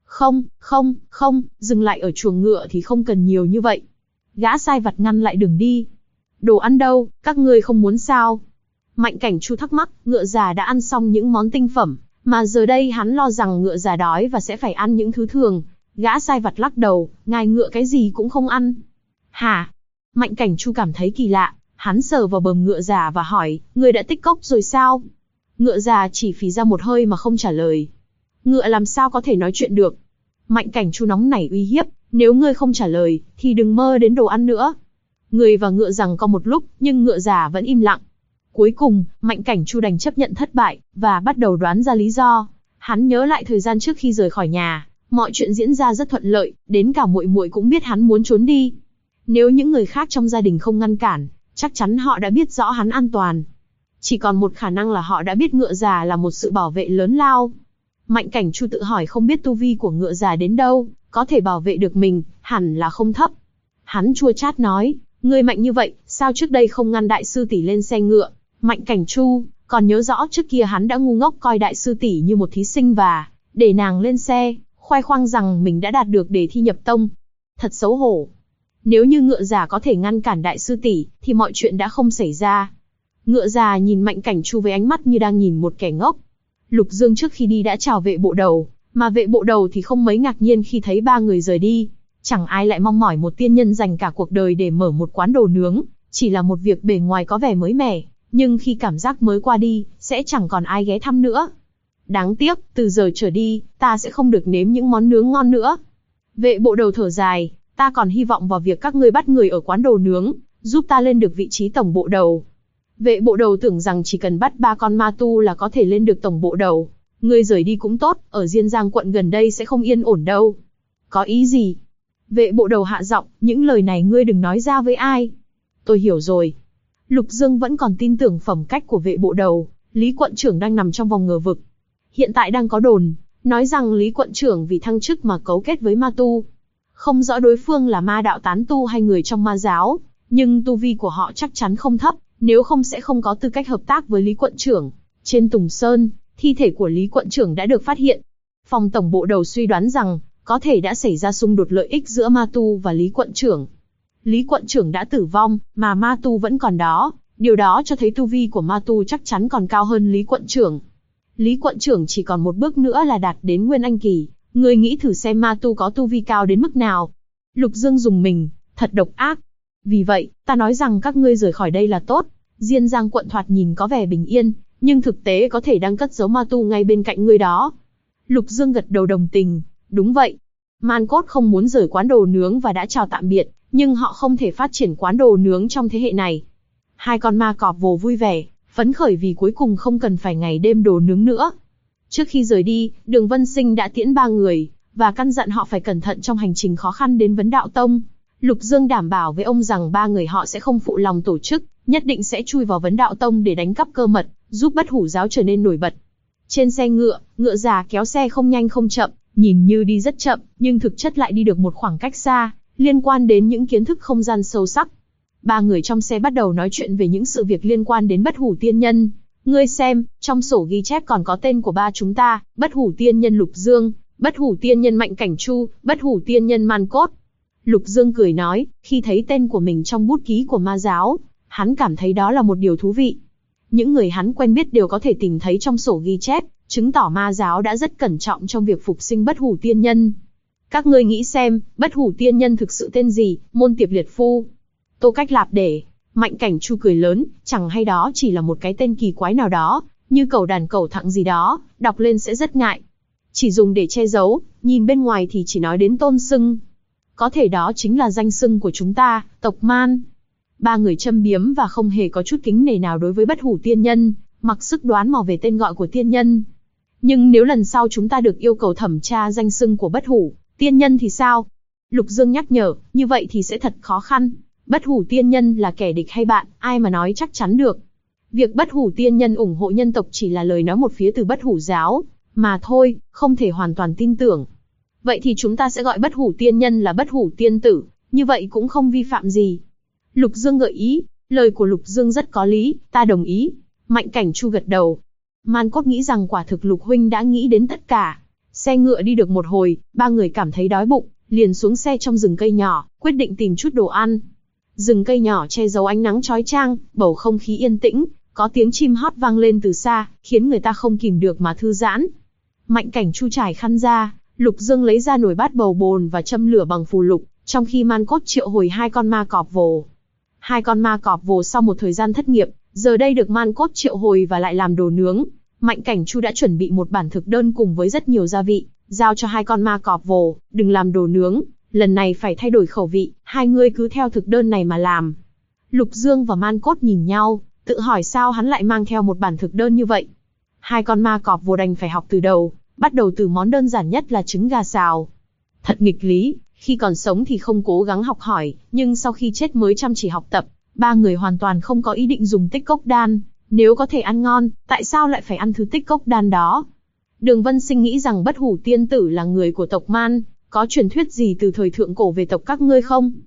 Không, dừng lại ở chuồng ngựa thì không cần nhiều như vậy. Gã sai vặt ngăn lại đường đi. Đồ ăn đâu, các ngươi không muốn sao? Mạnh Cảnh Chu thắc mắc, ngựa già đã ăn xong những món tinh phẩm, mà giờ đây hắn lo rằng ngựa già đói và sẽ phải ăn những thứ thường. Gã sai vặt lắc đầu, ngài ngựa cái gì cũng không ăn. Hả? Mạnh Cảnh Chu cảm thấy kỳ lạ, hắn sờ vào bờm ngựa già và hỏi, ngươi đã tích cốc rồi sao? Ngựa già chỉ phì ra một hơi mà không trả lời. Ngựa làm sao có thể nói chuyện được? Mạnh Cảnh Chu nóng nảy uy hiếp, nếu ngươi không trả lời, thì đừng mơ đến đồ ăn nữa. Người và ngựa giằng co một lúc, nhưng ngựa già vẫn im lặng. Cuối cùng, Mạnh Cảnh Chu đành chấp nhận thất bại, và bắt đầu đoán ra lý do. Hắn nhớ lại thời gian trước khi rời khỏi nhà, mọi chuyện diễn ra rất thuận lợi, đến cả muội muội cũng biết hắn muốn trốn đi. Nếu những người khác trong gia đình không ngăn cản, chắc chắn họ đã biết rõ hắn an toàn. Chỉ còn một khả năng là họ đã biết ngựa già là một sự bảo vệ lớn lao. Mạnh Cảnh Chu tự hỏi không biết tu vi của ngựa già đến đâu, có thể bảo vệ được mình, hẳn là không thấp. Hắn chua chát nói, ngươi mạnh như vậy, sao trước đây không ngăn đại sư tỷ lên xe ngựa? Mạnh Cảnh Chu, còn nhớ rõ trước kia hắn đã ngu ngốc coi đại sư tỷ như một thí sinh và để nàng lên xe, khoe khoang rằng mình đã đạt được đề thi nhập tông. Thật xấu hổ. Nếu như Ngựa Già có thể ngăn cản đại sư tỷ, thì mọi chuyện đã không xảy ra. Ngựa Già nhìn Mạnh Cảnh Chu với ánh mắt như đang nhìn một kẻ ngốc. Lục Dương trước khi đi đã chào vệ bộ đầu, mà vệ bộ đầu thì không mấy ngạc nhiên khi thấy ba người rời đi. Chẳng ai lại mong mỏi một tiên nhân dành cả cuộc đời để mở một quán đồ nướng, chỉ là một việc bề ngoài có vẻ mới mẻ, nhưng khi cảm giác mới qua đi, sẽ chẳng còn ai ghé thăm nữa. Đáng tiếc, từ giờ trở đi, ta sẽ không được nếm những món nướng ngon nữa. Vệ bộ đầu thở dài, ta còn hy vọng vào việc các ngươi bắt người ở quán đồ nướng, giúp ta lên được vị trí tổng bộ đầu. Vệ bộ đầu tưởng rằng chỉ cần bắt 3 con ma tu là có thể lên được tổng bộ đầu. Ngươi rời đi cũng tốt, ở Diên Giang quận gần đây sẽ không yên ổn đâu. Có ý gì? Vệ bộ đầu hạ giọng, những lời này ngươi đừng nói ra với ai. Tôi hiểu rồi. Lục Dương vẫn còn tin tưởng phẩm cách của vệ bộ đầu, Lý quận trưởng đang nằm trong vòng ngờ vực. Hiện tại đang có đồn, nói rằng Lý quận trưởng vì thăng chức mà cấu kết với ma tu. Không rõ đối phương là ma đạo tán tu hay người trong ma giáo, nhưng tu vi của họ chắc chắn không thấp, nếu không sẽ không có tư cách hợp tác với Lý quận trưởng. Trên Tùng Sơn, thi thể của Lý quận trưởng đã được phát hiện. Phòng tổng bộ đầu suy đoán rằng, có thể đã xảy ra xung đột lợi ích giữa ma tu và Lý quận trưởng. Lý quận trưởng đã tử vong, mà ma tu vẫn còn đó, điều đó cho thấy tu vi của ma tu chắc chắn còn cao hơn Lý quận trưởng. Lý quận trưởng chỉ còn một bước nữa là đạt đến Nguyên Anh kỳ, ngươi nghĩ thử xem ma tu có tu vi cao đến mức nào. Lục Dương dùng mình, thật độc ác. Vì vậy, ta nói rằng các ngươi rời khỏi đây là tốt. Diên Giang quận thoạt nhìn có vẻ bình yên, nhưng thực tế có thể đang cất giấu ma tu ngay bên cạnh ngươi đó. Lục Dương gật đầu đồng tình, đúng vậy. Man Cốt không muốn rời quán đồ nướng và đã chào tạm biệt, nhưng họ không thể phát triển quán đồ nướng trong thế hệ này. Hai con ma cọp vồ vui vẻ, phấn khởi vì cuối cùng không cần phải ngày đêm đồ nướng nữa. Trước khi rời đi, Đường Vân Sinh đã tiễn 3 người, và căn dặn họ phải cẩn thận trong hành trình khó khăn đến Vấn Đạo Tông. Lục Dương đảm bảo với ông rằng 3 người họ sẽ không phụ lòng tổ chức, nhất định sẽ chui vào Vấn Đạo Tông để đánh cắp cơ mật, giúp Bất Hủ giáo trở nên nổi bật. Trên xe ngựa, Ngựa Già kéo xe không nhanh không chậm, nhìn như đi rất chậm, nhưng thực chất lại đi được một khoảng cách xa, liên quan đến những kiến thức không gian sâu sắc. 3 người trong xe bắt đầu nói chuyện về những sự việc liên quan đến Bất Hủ tiên nhân. Ngươi xem, trong sổ ghi chép còn có tên của 3 chúng ta, Bất Hủ tiên nhân Lục Dương, Bất Hủ tiên nhân Mạnh Cảnh Chu, Bất Hủ tiên nhân Man Cốt. Lục Dương cười nói, khi thấy tên của mình trong bút ký của ma giáo, hắn cảm thấy đó là một điều thú vị. Những người hắn quen biết đều có thể tìm thấy trong sổ ghi chép, chứng tỏ ma giáo đã rất cẩn trọng trong việc phục sinh Bất Hủ tiên nhân. Các ngươi nghĩ xem, Bất Hủ tiên nhân thực sự tên gì? Môn Tiệp Liệt Phu, Tô Cách Lạp Để. Mạnh Cảnh Chu cười lớn, chẳng hay đó chỉ là một cái tên kỳ quái nào đó, như cẩu đàn cẩu thặng gì đó, đọc lên sẽ rất ngại. Chỉ dùng để che giấu, nhìn bên ngoài thì chỉ nói đến tôn xưng. Có thể đó chính là danh xưng của chúng ta, tộc Man. 3 người châm biếm và không hề có chút kính nể nào đối với Bất Hủ tiên nhân, mặc sức đoán mò về tên gọi của tiên nhân. Nhưng nếu lần sau chúng ta được yêu cầu thẩm tra danh xưng của Bất Hủ tiên nhân thì sao? Lục Dương nhắc nhở, như vậy thì sẽ thật khó khăn. Bất Hủ tiên nhân là kẻ địch hay bạn, ai mà nói chắc chắn được. Việc Bất Hủ tiên nhân ủng hộ nhân tộc chỉ là lời nói một phía từ Bất Hủ giáo, mà thôi, không thể hoàn toàn tin tưởng. Vậy thì chúng ta sẽ gọi Bất Hủ tiên nhân là Bất Hủ tiên tử, như vậy cũng không vi phạm gì. Lục Dương gợi ý, lời của Lục Dương rất có lý, ta đồng ý. Mạnh Cảnh Chu gật đầu. Man Cốt nghĩ rằng quả thực Lục huynh đã nghĩ đến tất cả. Xe ngựa đi được một hồi, 3 người cảm thấy đói bụng, liền xuống xe trong rừng cây nhỏ, quyết định tìm chút đồ ăn. Rừng cây nhỏ che giấu ánh nắng chói chang, bầu không khí yên tĩnh, có tiếng chim hót vang lên từ xa, khiến người ta không kìm được mà thư giãn. Mạnh Cảnh Chu trải khăn ra, Lục Dương lấy ra nồi bát bầu bồn và châm lửa bằng phù lục, trong khi Man Cốt triệu hồi 2 con ma cọp vồ. 2 con ma cọp vồ sau một thời gian thất nghiệp, giờ đây được Man Cốt triệu hồi và lại làm đồ nướng. Mạnh Cảnh Chu đã chuẩn bị một bản thực đơn cùng với rất nhiều gia vị, giao cho 2 con ma cọp vồ, đừng làm đồ nướng, lần này phải thay đổi khẩu vị, hai người cứ theo thực đơn này mà làm. Lục Dương và Man Cốt nhìn nhau, tự hỏi sao hắn lại mang theo một bản thực đơn như vậy. 2 con ma cọp vồ đành phải học từ đầu, bắt đầu từ món đơn giản nhất là trứng gà xào. Thật nghịch lý, khi còn sống thì không cố gắng học hỏi, nhưng sau khi chết mới chăm chỉ học tập. 3 người hoàn toàn không có ý định dùng tích cốc đan, nếu có thể ăn ngon, tại sao lại phải ăn thứ tích cốc đan đó? Đường Vân Sinh nghĩ rằng Bất Hủ tiên tử là người của tộc Man, có truyền thuyết gì từ thời thượng cổ về tộc các ngươi không?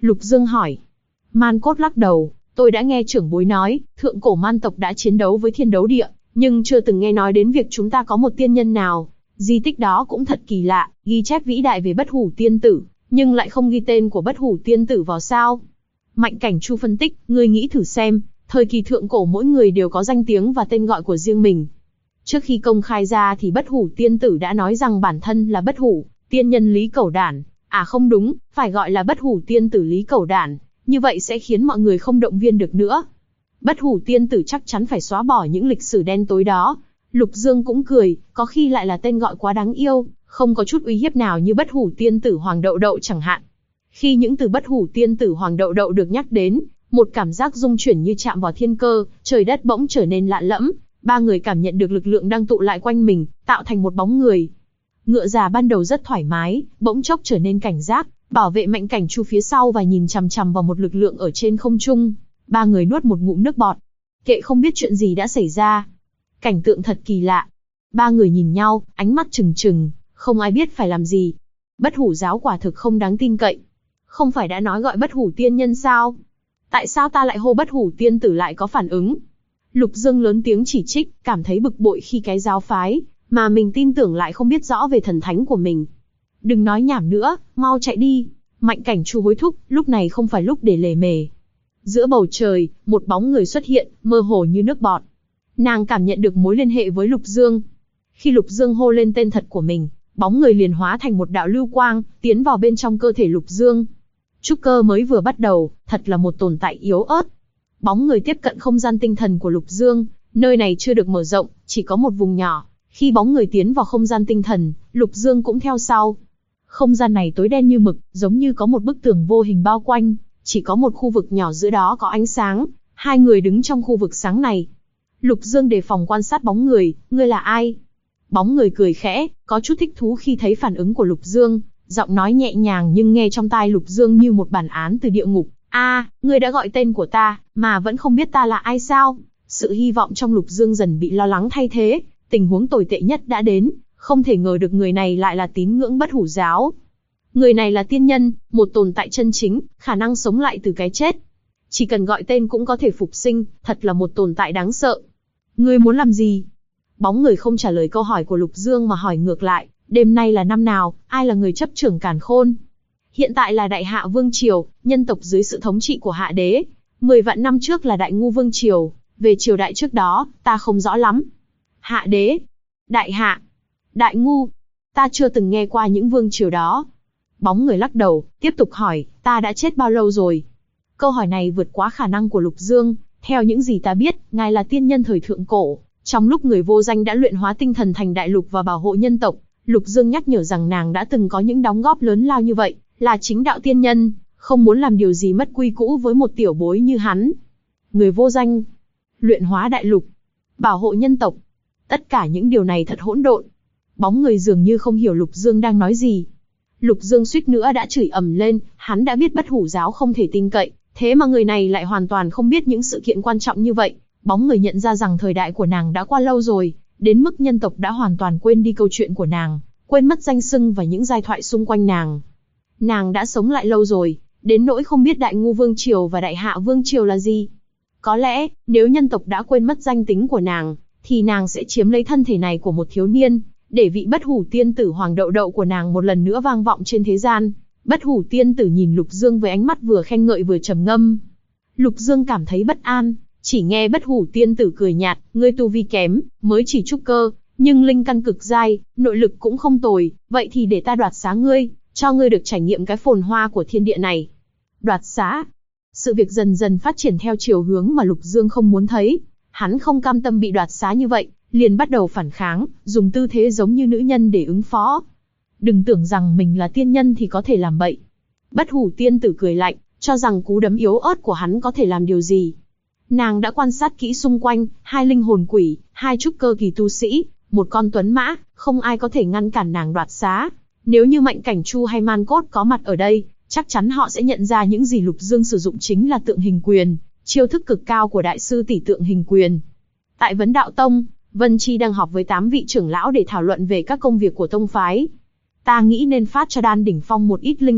Lục Dương hỏi. Man Cốt lắc đầu, tôi đã nghe trưởng bối nói, thượng cổ man tộc đã chiến đấu với thiên đấu địa, nhưng chưa từng nghe nói đến việc chúng ta có một tiên nhân nào. Di tích đó cũng thật kỳ lạ, ghi chép vĩ đại về Bất Hủ Tiên Tử, nhưng lại không ghi tên của Bất Hủ Tiên Tử vào sao. Mạnh Cảnh Chu phân tích, ngươi nghĩ thử xem, thời kỳ thượng cổ mỗi người đều có danh tiếng và tên gọi của riêng mình. Trước khi công khai ra thì Bất Hủ Tiên Tử đã nói rằng bản thân là Bất Hủ Tiên Nhân Lý Cẩu Đản. À không đúng, phải gọi là Bất Hủ Tiên Tử Lý Cẩu Đản, như vậy sẽ khiến mọi người không động viên được nữa. Bất Hủ Tiên Tử chắc chắn phải xóa bỏ những lịch sử đen tối đó. Lục Dương cũng cười, có khi lại là tên gọi quá đáng yêu, không có chút uy hiếp nào như Bất Hủ Tiên Tử Hoàng Đậu Đậu chẳng hạn. Khi những từ Bất Hủ Tiên Tử Hoàng Đậu Đậu được nhắc đến, một cảm giác rung chuyển như chạm vào thiên cơ, trời đất bỗng trở nên lạ lẫm. Ba người cảm nhận được lực lượng đang tụ lại quanh mình, tạo thành một bóng người. Ngựa già ban đầu rất thoải mái, bỗng chốc trở nên cảnh giác, bảo vệ Mạnh Cảnh Chu phía sau và nhìn chằm chằm vào một lực lượng ở trên không trung. Ba người nuốt một ngụm nước bọt. Kệ không biết chuyện gì đã xảy ra. Cảnh tượng thật kỳ lạ. Ba người nhìn nhau, ánh mắt trừng trừng, không ai biết phải làm gì. Bất Hủ giáo quả thực không đáng tin cậy. Không phải đã nói gọi Bất Hủ tiên nhân sao? Tại sao ta lại hô Bất Hủ tiên tử lại có phản ứng? Lục Dương lớn tiếng chỉ trích, cảm thấy bực bội khi cái giáo phái mà mình tin tưởng lại không biết rõ về thần thánh của mình. Đừng nói nhảm nữa, mau chạy đi. Mạnh Cảnh Chu hối thúc, lúc này không phải lúc để lề mề. Giữa bầu trời, một bóng người xuất hiện, mơ hồ như nước bọt. Nàng cảm nhận được mối liên hệ với Lục Dương. Khi Lục Dương hô lên tên thật của mình, bóng người liền hóa thành một đạo lưu quang, tiến vào bên trong cơ thể Lục Dương. Trúc cơ mới vừa bắt đầu, thật là một tồn tại yếu ớt. Bóng người tiếp cận không gian tinh thần của Lục Dương, nơi này chưa được mở rộng, chỉ có một vùng nhỏ. Khi bóng người tiến vào không gian tinh thần, Lục Dương cũng theo sau. Không gian này tối đen như mực, giống như có một bức tường vô hình bao quanh, chỉ có một khu vực nhỏ giữa đó có ánh sáng, hai người đứng trong khu vực sáng này. Lục Dương đề phòng quan sát bóng người, ngươi là ai? Bóng người cười khẽ, có chút thích thú khi thấy phản ứng của Lục Dương, giọng nói nhẹ nhàng nhưng nghe trong tai Lục Dương như một bản án từ địa ngục. Ngươi đã gọi tên của ta, mà vẫn không biết ta là ai sao? Sự hy vọng trong Lục Dương dần bị lo lắng thay thế, tình huống tồi tệ nhất đã đến, không thể ngờ được người này lại là tín ngưỡng Bất Hủ giáo. Người này là tiên nhân, một tồn tại chân chính, khả năng sống lại từ cái chết. Chỉ cần gọi tên cũng có thể phục sinh, thật là một tồn tại đáng sợ. Ngươi muốn làm gì? Bóng người không trả lời câu hỏi của Lục Dương mà hỏi ngược lại, đêm nay là năm nào, ai là người chấp trưởng Càn Khôn? Hiện tại là Đại Hạ Vương Triều, nhân tộc dưới sự thống trị của Hạ Đế. 10 vạn năm trước là Đại Ngu Vương Triều, về triều đại trước đó, ta không rõ lắm. Hạ Đế, Đại Hạ, Đại Ngu, ta chưa từng nghe qua những vương triều đó. Bóng người lắc đầu, tiếp tục hỏi, ta đã chết bao lâu rồi? Câu hỏi này vượt quá khả năng của Lục Dương. Theo những gì ta biết, ngài là tiên nhân thời thượng cổ. Trong lúc người vô danh đã luyện hóa tinh thần thành đại lục và bảo hộ nhân tộc, Lục Dương nhắc nhở rằng nàng đã từng có những đóng góp lớn lao như vậy, là chính đạo tiên nhân, không muốn làm điều gì mất quy cũ với một tiểu bối như hắn. Người vô danh, luyện hóa đại lục, bảo hộ nhân tộc. Tất cả những điều này thật hỗn độn. Bóng người dường như không hiểu Lục Dương đang nói gì. Lục Dương suýt nữa đã chửi ầm lên, hắn đã biết Bất Hủ giáo không thể tin cậy, thế mà người này lại hoàn toàn không biết những sự kiện quan trọng như vậy. Bóng người nhận ra rằng thời đại của nàng đã qua lâu rồi, đến mức nhân tộc đã hoàn toàn quên đi câu chuyện của nàng, quên mất danh xưng và những giai thoại xung quanh nàng. Nàng đã sống lại lâu rồi, đến nỗi không biết Đại Ngu Vương Triều và Đại Hạ Vương Triều là gì. Có lẽ, nếu nhân tộc đã quên mất danh tính của nàng, thì nàng sẽ chiếm lấy thân thể này của một thiếu niên, để vị Bất Hủ tiên tử Hoàng Đậu Đậu của nàng một lần nữa vang vọng trên thế gian. Bất Hủ tiên tử nhìn Lục Dương với ánh mắt vừa khen ngợi vừa trầm ngâm. Lục Dương cảm thấy bất an, chỉ nghe Bất Hủ tiên tử cười nhạt, ngươi tu vi kém, mới chỉ trúc cơ, nhưng linh căn cực giai, nội lực cũng không tồi, vậy thì để ta đoạt xá ngươi, cho ngươi được trải nghiệm cái phồn hoa của thiên địa này. Đoạt xá? Sự việc dần dần phát triển theo chiều hướng mà Lục Dương không muốn thấy. Hắn không cam tâm bị đoạt xá như vậy, liền bắt đầu phản kháng, dùng tư thế giống như nữ nhân để ứng phó. Đừng tưởng rằng mình là tiên nhân thì có thể làm bậy. Bất Hủ tiên tử cười lạnh, cho rằng cú đấm yếu ớt của hắn có thể làm điều gì. Nàng đã quan sát kỹ xung quanh, 2 linh hồn quỷ, 2 trúc cơ kỳ tu sĩ, 1 con tuấn mã, không ai có thể ngăn cản nàng đoạt xá. Nếu như Mạnh Cảnh Chu hay Man Cốt có mặt ở đây, chắc chắn họ sẽ nhận ra những gì Lục Dương sử dụng chính là tượng hình quyền, chiêu thức cực cao của đại sư tỷ tượng hình quyền. Tại Vấn Đạo Tông, Vân Chi đang họp với 8 vị trưởng lão để thảo luận về các công việc của tông phái. Ta nghĩ nên phát cho Đan Đỉnh Phong một ít linh thạch,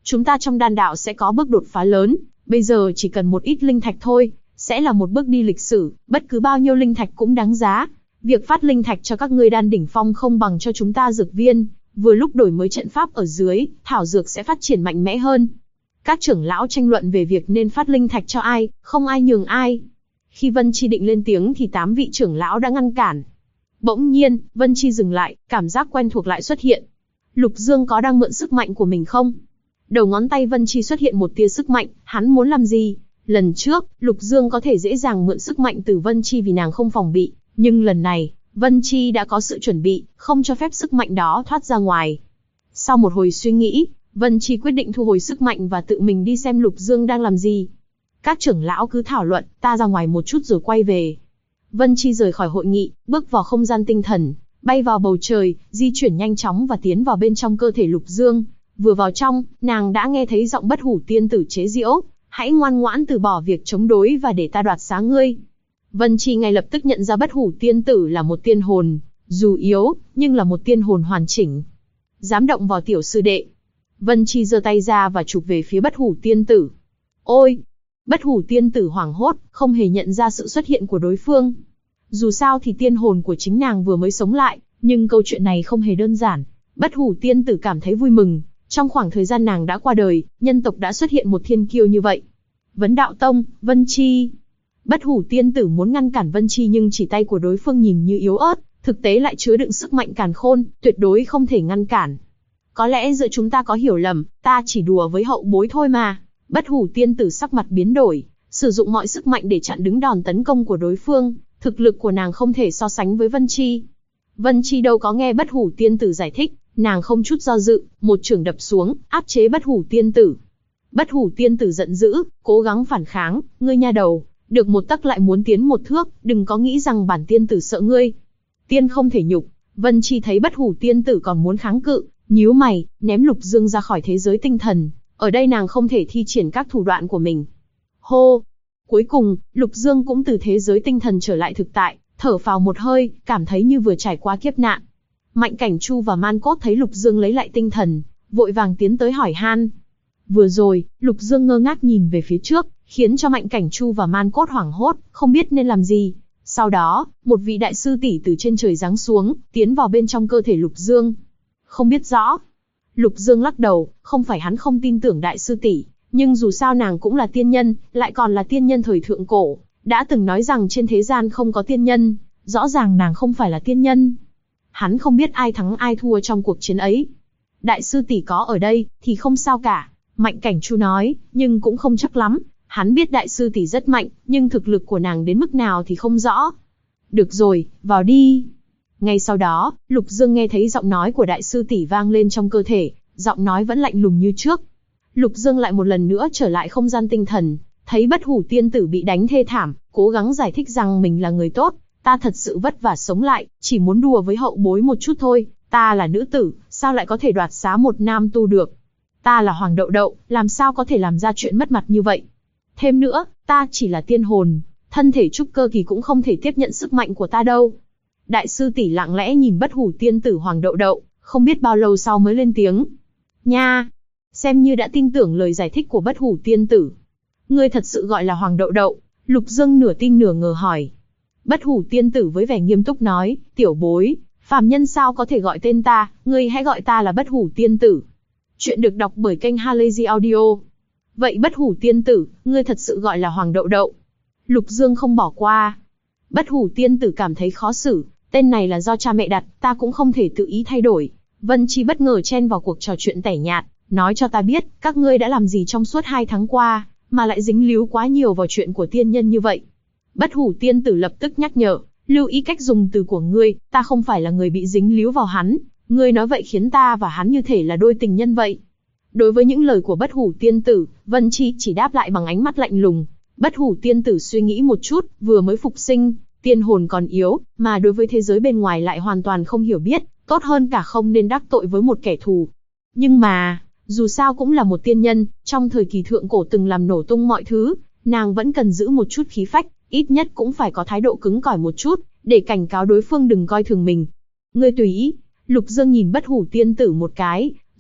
Chúng ta trong đan đạo sẽ có bước đột phá lớn, bây giờ chỉ cần một ít linh thạch thôi, sẽ là một bước đi lịch sử, bất cứ bao nhiêu linh thạch cũng đáng giá. Việc phát linh thạch cho các ngươi đan đỉnh phong không bằng cho chúng ta dược viên, vừa lúc đổi mới trận pháp ở dưới, thảo dược sẽ phát triển mạnh mẽ hơn. Các trưởng lão tranh luận về việc nên phát linh thạch cho ai, không ai nhường ai. Khi Vân Chi định lên tiếng thì 8 vị trưởng lão đã ngăn cản. Bỗng nhiên, Vân Chi dừng lại, cảm giác quen thuộc lại xuất hiện. Lục Dương có đang mượn sức mạnh của mình không? Đầu ngón tay Vân Chi xuất hiện một tia sức mạnh, hắn muốn làm gì? Lần trước, Lục Dương có thể dễ dàng mượn sức mạnh từ Vân Chi vì nàng không phòng bị, nhưng lần này, Vân Chi đã có sự chuẩn bị, không cho phép sức mạnh đó thoát ra ngoài. Sau một hồi suy nghĩ, Vân Chi quyết định thu hồi sức mạnh và tự mình đi xem Lục Dương đang làm gì. Các trưởng lão cứ thảo luận, ta ra ngoài một chút rồi quay về. Vân Chi rời khỏi hội nghị, bước vào không gian tinh thần, bay vào bầu trời, di chuyển nhanh chóng và tiến vào bên trong cơ thể Lục Dương. Vừa vào trong, nàng đã nghe thấy giọng Bất Hủ tiên tử chế giễu, hãy ngoan ngoãn từ bỏ việc chống đối và để ta đoạt xá ngươi. Vân Chi ngay lập tức nhận ra Bất Hủ tiên tử là một tiên hồn, dù yếu, nhưng là một tiên hồn hoàn chỉnh. Dám động vào tiểu sư đệ. Vân Chi giơ tay ra và chụp về phía Bất Hủ tiên tử. Ôi! Bất Hủ tiên tử hoảng hốt, không hề nhận ra sự xuất hiện của đối phương. Dù sao thì tiên hồn của chính nàng vừa mới sống lại, nhưng câu chuyện này không hề đơn giản. Bất Hủ tiên tử cảm thấy vui mừng, trong khoảng thời gian nàng đã qua đời, nhân tộc đã xuất hiện một thiên kiêu như vậy. Vấn Đạo Tông, Vân Chi. Bất Hủ tiên tử muốn ngăn cản Vân Chi nhưng chỉ tay của đối phương nhìn như yếu ớt, thực tế lại chứa đựng sức mạnh càn khôn, tuyệt đối không thể ngăn cản. Có lẽ giữa chúng ta có hiểu lầm, ta chỉ đùa với hậu bối thôi mà. Bất Hủ tiên tử sắc mặt biến đổi, sử dụng mọi sức mạnh để chặn đứng đòn tấn công của đối phương, thực lực của nàng không thể so sánh với Vân Chi. Vân Chi đâu có nghe Bất Hủ tiên tử giải thích, nàng không chút do dự, một chưởng đập xuống, áp chế Bất Hủ tiên tử. Bất Hủ tiên tử giận dữ, cố gắng phản kháng, ngươi nha đầu, được một tấc lại muốn tiến một thước, đừng có nghĩ rằng bản tiên tử sợ ngươi. Tiên không thể nhục. Vân Chi thấy Bất Hủ tiên tử còn muốn kháng cự, nhíu mày, ném Lục Dương ra khỏi thế giới tinh thần. Ở đây nàng không thể thi triển các thủ đoạn của mình. Hô! Cuối cùng, Lục Dương cũng từ thế giới tinh thần trở lại thực tại, thở phào một hơi, cảm thấy như vừa trải qua kiếp nạn. Mạnh Cảnh Chu và Man Cốt thấy Lục Dương lấy lại tinh thần, vội vàng tiến tới hỏi han. Vừa rồi, Lục Dương ngơ ngác nhìn về phía trước, khiến cho Mạnh Cảnh Chu và Man Cốt hoảng hốt, không biết nên làm gì. Sau đó, một vị đại sư tỷ từ trên trời giáng xuống, tiến vào bên trong cơ thể Lục Dương. Không biết rõ. Lục Dương lắc đầu, không phải hắn không tin tưởng đại sư tỷ, nhưng dù sao nàng cũng là tiên nhân, lại còn là tiên nhân thời thượng cổ, đã từng nói rằng trên thế gian không có tiên nhân, rõ ràng nàng không phải là tiên nhân. Hắn không biết ai thắng ai thua trong cuộc chiến ấy. Đại sư tỷ có ở đây, thì không sao cả, Mạnh Cảnh Chu nói, nhưng cũng không chắc lắm. Hắn biết đại sư tỷ rất mạnh, nhưng thực lực của nàng đến mức nào thì không rõ. Được rồi, vào đi. Ngay sau đó, Lục Dương nghe thấy giọng nói của đại sư tỷ vang lên trong cơ thể, giọng nói vẫn lạnh lùng như trước. Lục Dương lại một lần nữa trở lại không gian tinh thần, thấy Bất Hủ tiên tử bị đánh thê thảm, cố gắng giải thích rằng mình là người tốt, ta thật sự vất vả sống lại, chỉ muốn đùa với hậu bối một chút thôi, ta là nữ tử, sao lại có thể đoạt xá một nam tu được? Ta là Hoàng Đậu Đậu, làm sao có thể làm ra chuyện mất mặt như vậy? Thêm nữa, ta chỉ là tiên hồn, thân thể trúc cơ kỳ cũng không thể tiếp nhận sức mạnh của ta đâu. Đại sư tỷ lặng lẽ nhìn Bất Hủ tiên tử Hoàng Đậu Đậu, không biết bao lâu sau mới lên tiếng. Nha! Xem như đã tin tưởng lời giải thích của Bất Hủ tiên tử. Ngươi thật sự gọi là Hoàng Đậu Đậu? Lục Dương nửa tin nửa ngờ hỏi. Bất Hủ tiên tử với vẻ nghiêm túc nói, tiểu bối, phàm nhân sao có thể gọi tên ta, ngươi hãy gọi ta là Bất Hủ tiên tử. Chuyện được đọc bởi kênh Halazy Audio. Vậy Bất Hủ tiên tử, ngươi thật sự gọi là Hoàng Đậu Đậu? Lục Dương không bỏ qua. Bất Hủ tiên tử cảm thấy khó xử, tên này là do cha mẹ đặt, ta cũng không thể tự ý thay đổi. Vân Chi bất ngờ chen vào cuộc trò chuyện tẻ nhạt, nói cho ta biết, các ngươi đã làm gì trong suốt 2 tháng qua, mà lại dính líu quá nhiều vào chuyện của tiên nhân như vậy. Bất Hủ tiên tử lập tức nhắc nhở, lưu ý cách dùng từ của ngươi, ta không phải là người bị dính líu vào hắn, ngươi nói vậy khiến ta và hắn như thể là đôi tình nhân vậy. Đối với những lời của Bất Hủ tiên tử, Vân Chi chỉ đáp lại bằng ánh mắt lạnh lùng. Bất Hủ tiên tử suy nghĩ một chút, vừa mới phục sinh, tiên hồn còn yếu, mà đối với thế giới bên ngoài lại hoàn toàn không hiểu biết, tốt hơn cả không nên đắc tội với một kẻ thù. Nhưng mà, dù sao cũng là một tiên nhân, trong thời kỳ thượng cổ từng làm nổ tung mọi thứ, nàng vẫn cần giữ một chút khí phách, ít nhất cũng phải có thái độ cứng cỏi một chút, để cảnh cáo đối phương đừng coi thường mình. Ngươi tùy ý. Lục Dương nhìn Bất Hủ tiên tử một cái,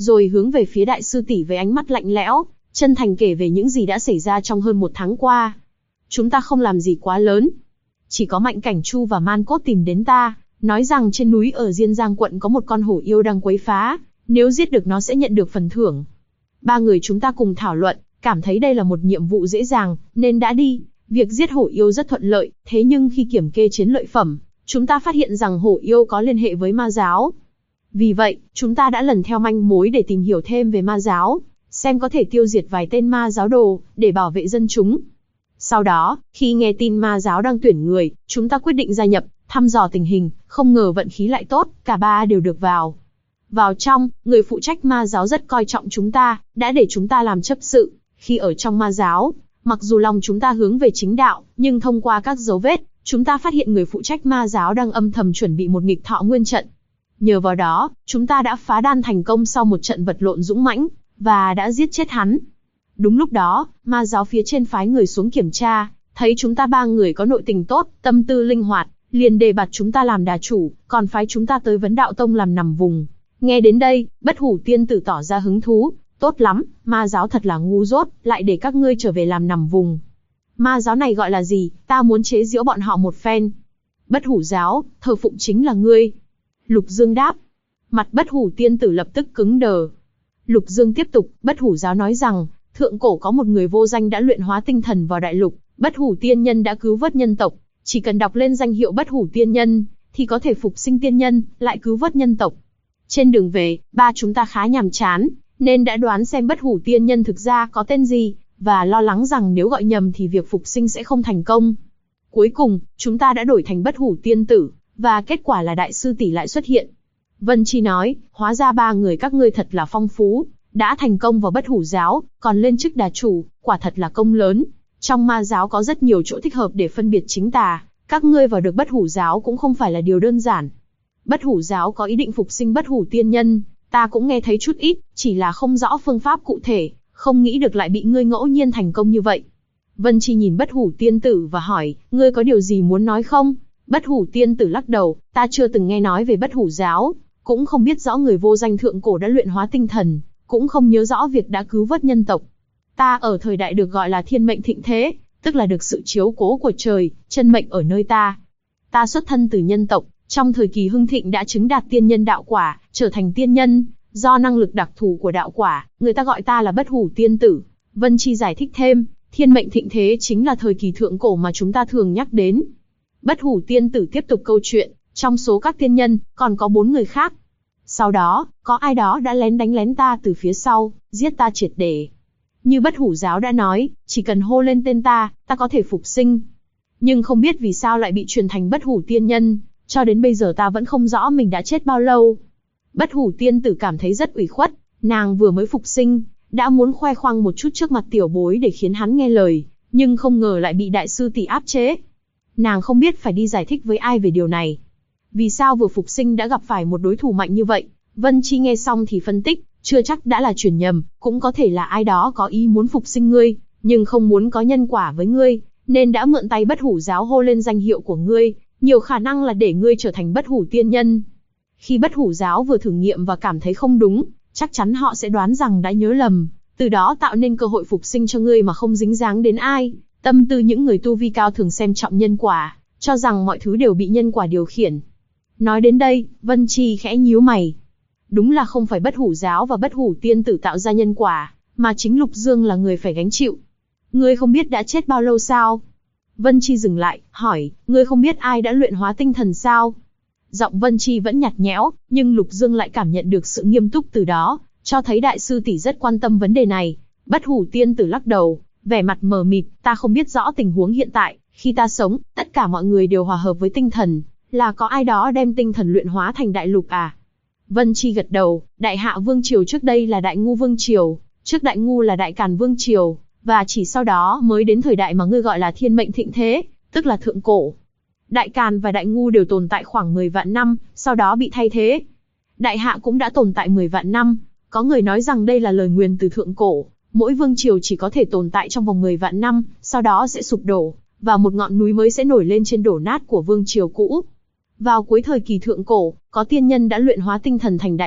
rồi hướng về phía đại sư tỷ với ánh mắt lạnh lẽo, chân thành kể về những gì đã xảy ra trong hơn 1 tháng qua. Chúng ta không làm gì quá lớn. Chỉ có Mạnh Cảnh Chu và Man Cốt tìm đến ta, nói rằng trên núi ở Diên Giang quận có một con hổ yêu đang quấy phá, nếu giết được nó sẽ nhận được phần thưởng. 3 người chúng ta cùng thảo luận, cảm thấy đây là một nhiệm vụ dễ dàng, nên đã đi. Việc giết hổ yêu rất thuận lợi, thế nhưng khi kiểm kê chiến lợi phẩm, chúng ta phát hiện rằng hổ yêu có liên hệ với ma giáo. Vì vậy, chúng ta đã lần theo manh mối để tìm hiểu thêm về ma giáo, xem có thể tiêu diệt vài tên ma giáo đồ, để bảo vệ dân chúng. Sau đó, khi nghe tin ma giáo đang tuyển người, chúng ta quyết định gia nhập, thăm dò tình hình, không ngờ vận khí lại tốt, cả 3 đều được vào. Vào trong, người phụ trách ma giáo rất coi trọng chúng ta, đã để chúng ta làm chấp sự. Khi ở trong ma giáo, mặc dù lòng chúng ta hướng về chính đạo, nhưng thông qua các dấu vết, chúng ta phát hiện người phụ trách ma giáo đang âm thầm chuẩn bị một nghịch thọ nguyên trận. Nhờ vào đó, chúng ta đã phá đan thành công sau một trận vật lộn dũng mãnh, và đã giết chết hắn. Đúng lúc đó, ma giáo phía trên phái người xuống kiểm tra, thấy chúng ta 3 người có nội tình tốt, tâm tư linh hoạt, liền đề bạt chúng ta làm đà chủ, còn phái chúng ta tới Vấn Đạo Tông làm nằm vùng. Nghe đến đây, Bất Hủ tiên tử tỏ ra hứng thú. Tốt lắm, ma giáo thật là ngu dốt, lại để các ngươi trở về làm nằm vùng. Ma giáo này gọi là gì, ta muốn chế giễu bọn họ một phen. Bất Hủ giáo, thờ phụng chính là ngươi. Lục Dương đáp. Mặt Bất Hủ tiên tử lập tức cứng đờ. Lục Dương tiếp tục, Bất Hủ giáo nói rằng, thượng cổ có một người vô danh đã luyện hóa tinh thần vào đại lục, Bất Hủ tiên nhân đã cứu vớt nhân tộc. Chỉ cần đọc lên danh hiệu Bất Hủ tiên nhân, thì có thể phục sinh tiên nhân, lại cứu vớt nhân tộc. Trên đường về, 3 chúng ta khá nhàm chán, nên đã đoán xem Bất Hủ tiên nhân thực ra có tên gì, và lo lắng rằng nếu gọi nhầm thì việc phục sinh sẽ không thành công. Cuối cùng, chúng ta đã đổi thành Bất Hủ tiên tử, và kết quả là đại sư tỷ lại xuất hiện. Vân Chi nói, hóa ra 3 người các ngươi thật là phong phú, đã thành công vào Bất Hủ giáo, còn lên chức đà chủ, quả thật là công lớn. Trong ma giáo có rất nhiều chỗ thích hợp để phân biệt chính tà, các ngươi vào được Bất Hủ giáo cũng không phải là điều đơn giản. Bất Hủ giáo có ý định phục sinh Bất Hủ tiên nhân, ta cũng nghe thấy chút ít, chỉ là không rõ phương pháp cụ thể, không nghĩ được lại bị ngươi ngẫu nhiên thành công như vậy. Vân Chi nhìn Bất Hủ tiên tử và hỏi, ngươi có điều gì muốn nói không? Bất Hủ tiên tử lắc đầu, ta chưa từng nghe nói về Bất Hủ giáo, cũng không biết rõ người vô danh thượng cổ đã luyện hóa tinh thần, cũng không nhớ rõ việc đã cứu vớt nhân tộc. Ta ở thời đại được gọi là thiên mệnh thịnh thế, tức là được sự chiếu cố của trời, chân mệnh ở nơi ta. Ta xuất thân từ nhân tộc, trong thời kỳ hưng thịnh đã chứng đạt tiên nhân đạo quả, trở thành tiên nhân, do năng lực đặc thù của đạo quả, người ta gọi ta là Bất Hủ tiên tử. Vân Chi giải thích thêm, thiên mệnh thịnh thế chính là thời kỳ thượng cổ mà chúng ta thường nhắc đến. Bất Hủ tiên tử tiếp tục câu chuyện, trong số các tiên nhân, còn có 4 người khác. Sau đó, có ai đó đã đánh lén ta từ phía sau, giết ta triệt để. Như Bất Hủ giáo đã nói, chỉ cần hô lên tên ta có thể phục sinh. Nhưng không biết vì sao lại bị truyền thành Bất Hủ tiên nhân, cho đến bây giờ ta vẫn không rõ mình đã chết bao lâu. Bất Hủ tiên tử cảm thấy rất ủy khuất, nàng vừa mới phục sinh, đã muốn khoe khoang một chút trước mặt tiểu bối để khiến hắn nghe lời, nhưng không ngờ lại bị đại sư tỷ áp chế. Nàng không biết phải đi giải thích với ai về điều này. Vì sao vừa phục sinh đã gặp phải một đối thủ mạnh như vậy? Vân Chi nghe xong thì phân tích, chưa chắc đã là truyền nhầm, cũng có thể là ai đó có ý muốn phục sinh ngươi, nhưng không muốn có nhân quả với ngươi, nên đã mượn tay Bất Hủ giáo hô lên danh hiệu của ngươi, nhiều khả năng là để ngươi trở thành Bất Hủ tiên nhân. Khi Bất Hủ giáo vừa thử nghiệm và cảm thấy không đúng, chắc chắn họ sẽ đoán rằng đã nhớ lầm, từ đó tạo nên cơ hội phục sinh cho ngươi mà không dính dáng đến ai. Tâm tư những người tu vi cao thường xem trọng nhân quả, cho rằng mọi thứ đều bị nhân quả điều khiển. Nói đến đây, Vân Chi khẽ nhíu mày. Đúng là không phải Bất Hủ giáo và Bất Hủ tiên tử tạo ra nhân quả, mà chính Lục Dương là người phải gánh chịu. Ngươi không biết đã chết bao lâu sao? Vân Chi dừng lại, hỏi, ngươi không biết ai đã luyện hóa tinh thần sao? Giọng Vân Chi vẫn nhạt nhẽo, nhưng Lục Dương lại cảm nhận được sự nghiêm túc từ đó, cho thấy đại sư tỷ rất quan tâm vấn đề này. Bất Hủ tiên tử lắc đầu, vẻ mặt mờ mịt, ta không biết rõ tình huống hiện tại, khi ta sống, tất cả mọi người đều hòa hợp với tinh thần, là có ai đó đem tinh thần luyện hóa thành đại lục à? Vân Chi gật đầu, Đại Hạ Vương Triều trước đây là Đại Ngu Vương Triều, trước Đại Ngu là Đại Càn Vương Triều, và chỉ sau đó mới đến thời đại mà ngươi gọi là thiên mệnh thịnh thế, tức là thượng cổ. Đại Càn và Đại Ngu đều tồn tại khoảng 10 vạn năm, sau đó bị thay thế. Đại Hạ cũng đã tồn tại 10 vạn năm, có người nói rằng đây là lời nguyền từ thượng cổ, mỗi vương triều chỉ có thể tồn tại trong vòng 10 vạn năm, sau đó sẽ sụp đổ, và một ngọn núi mới sẽ nổi lên trên đổ nát của vương triều cũ. Vào cuối thời kỳ thượng cổ, có tiên nhân đã luyện hóa tinh thần thành đại lục,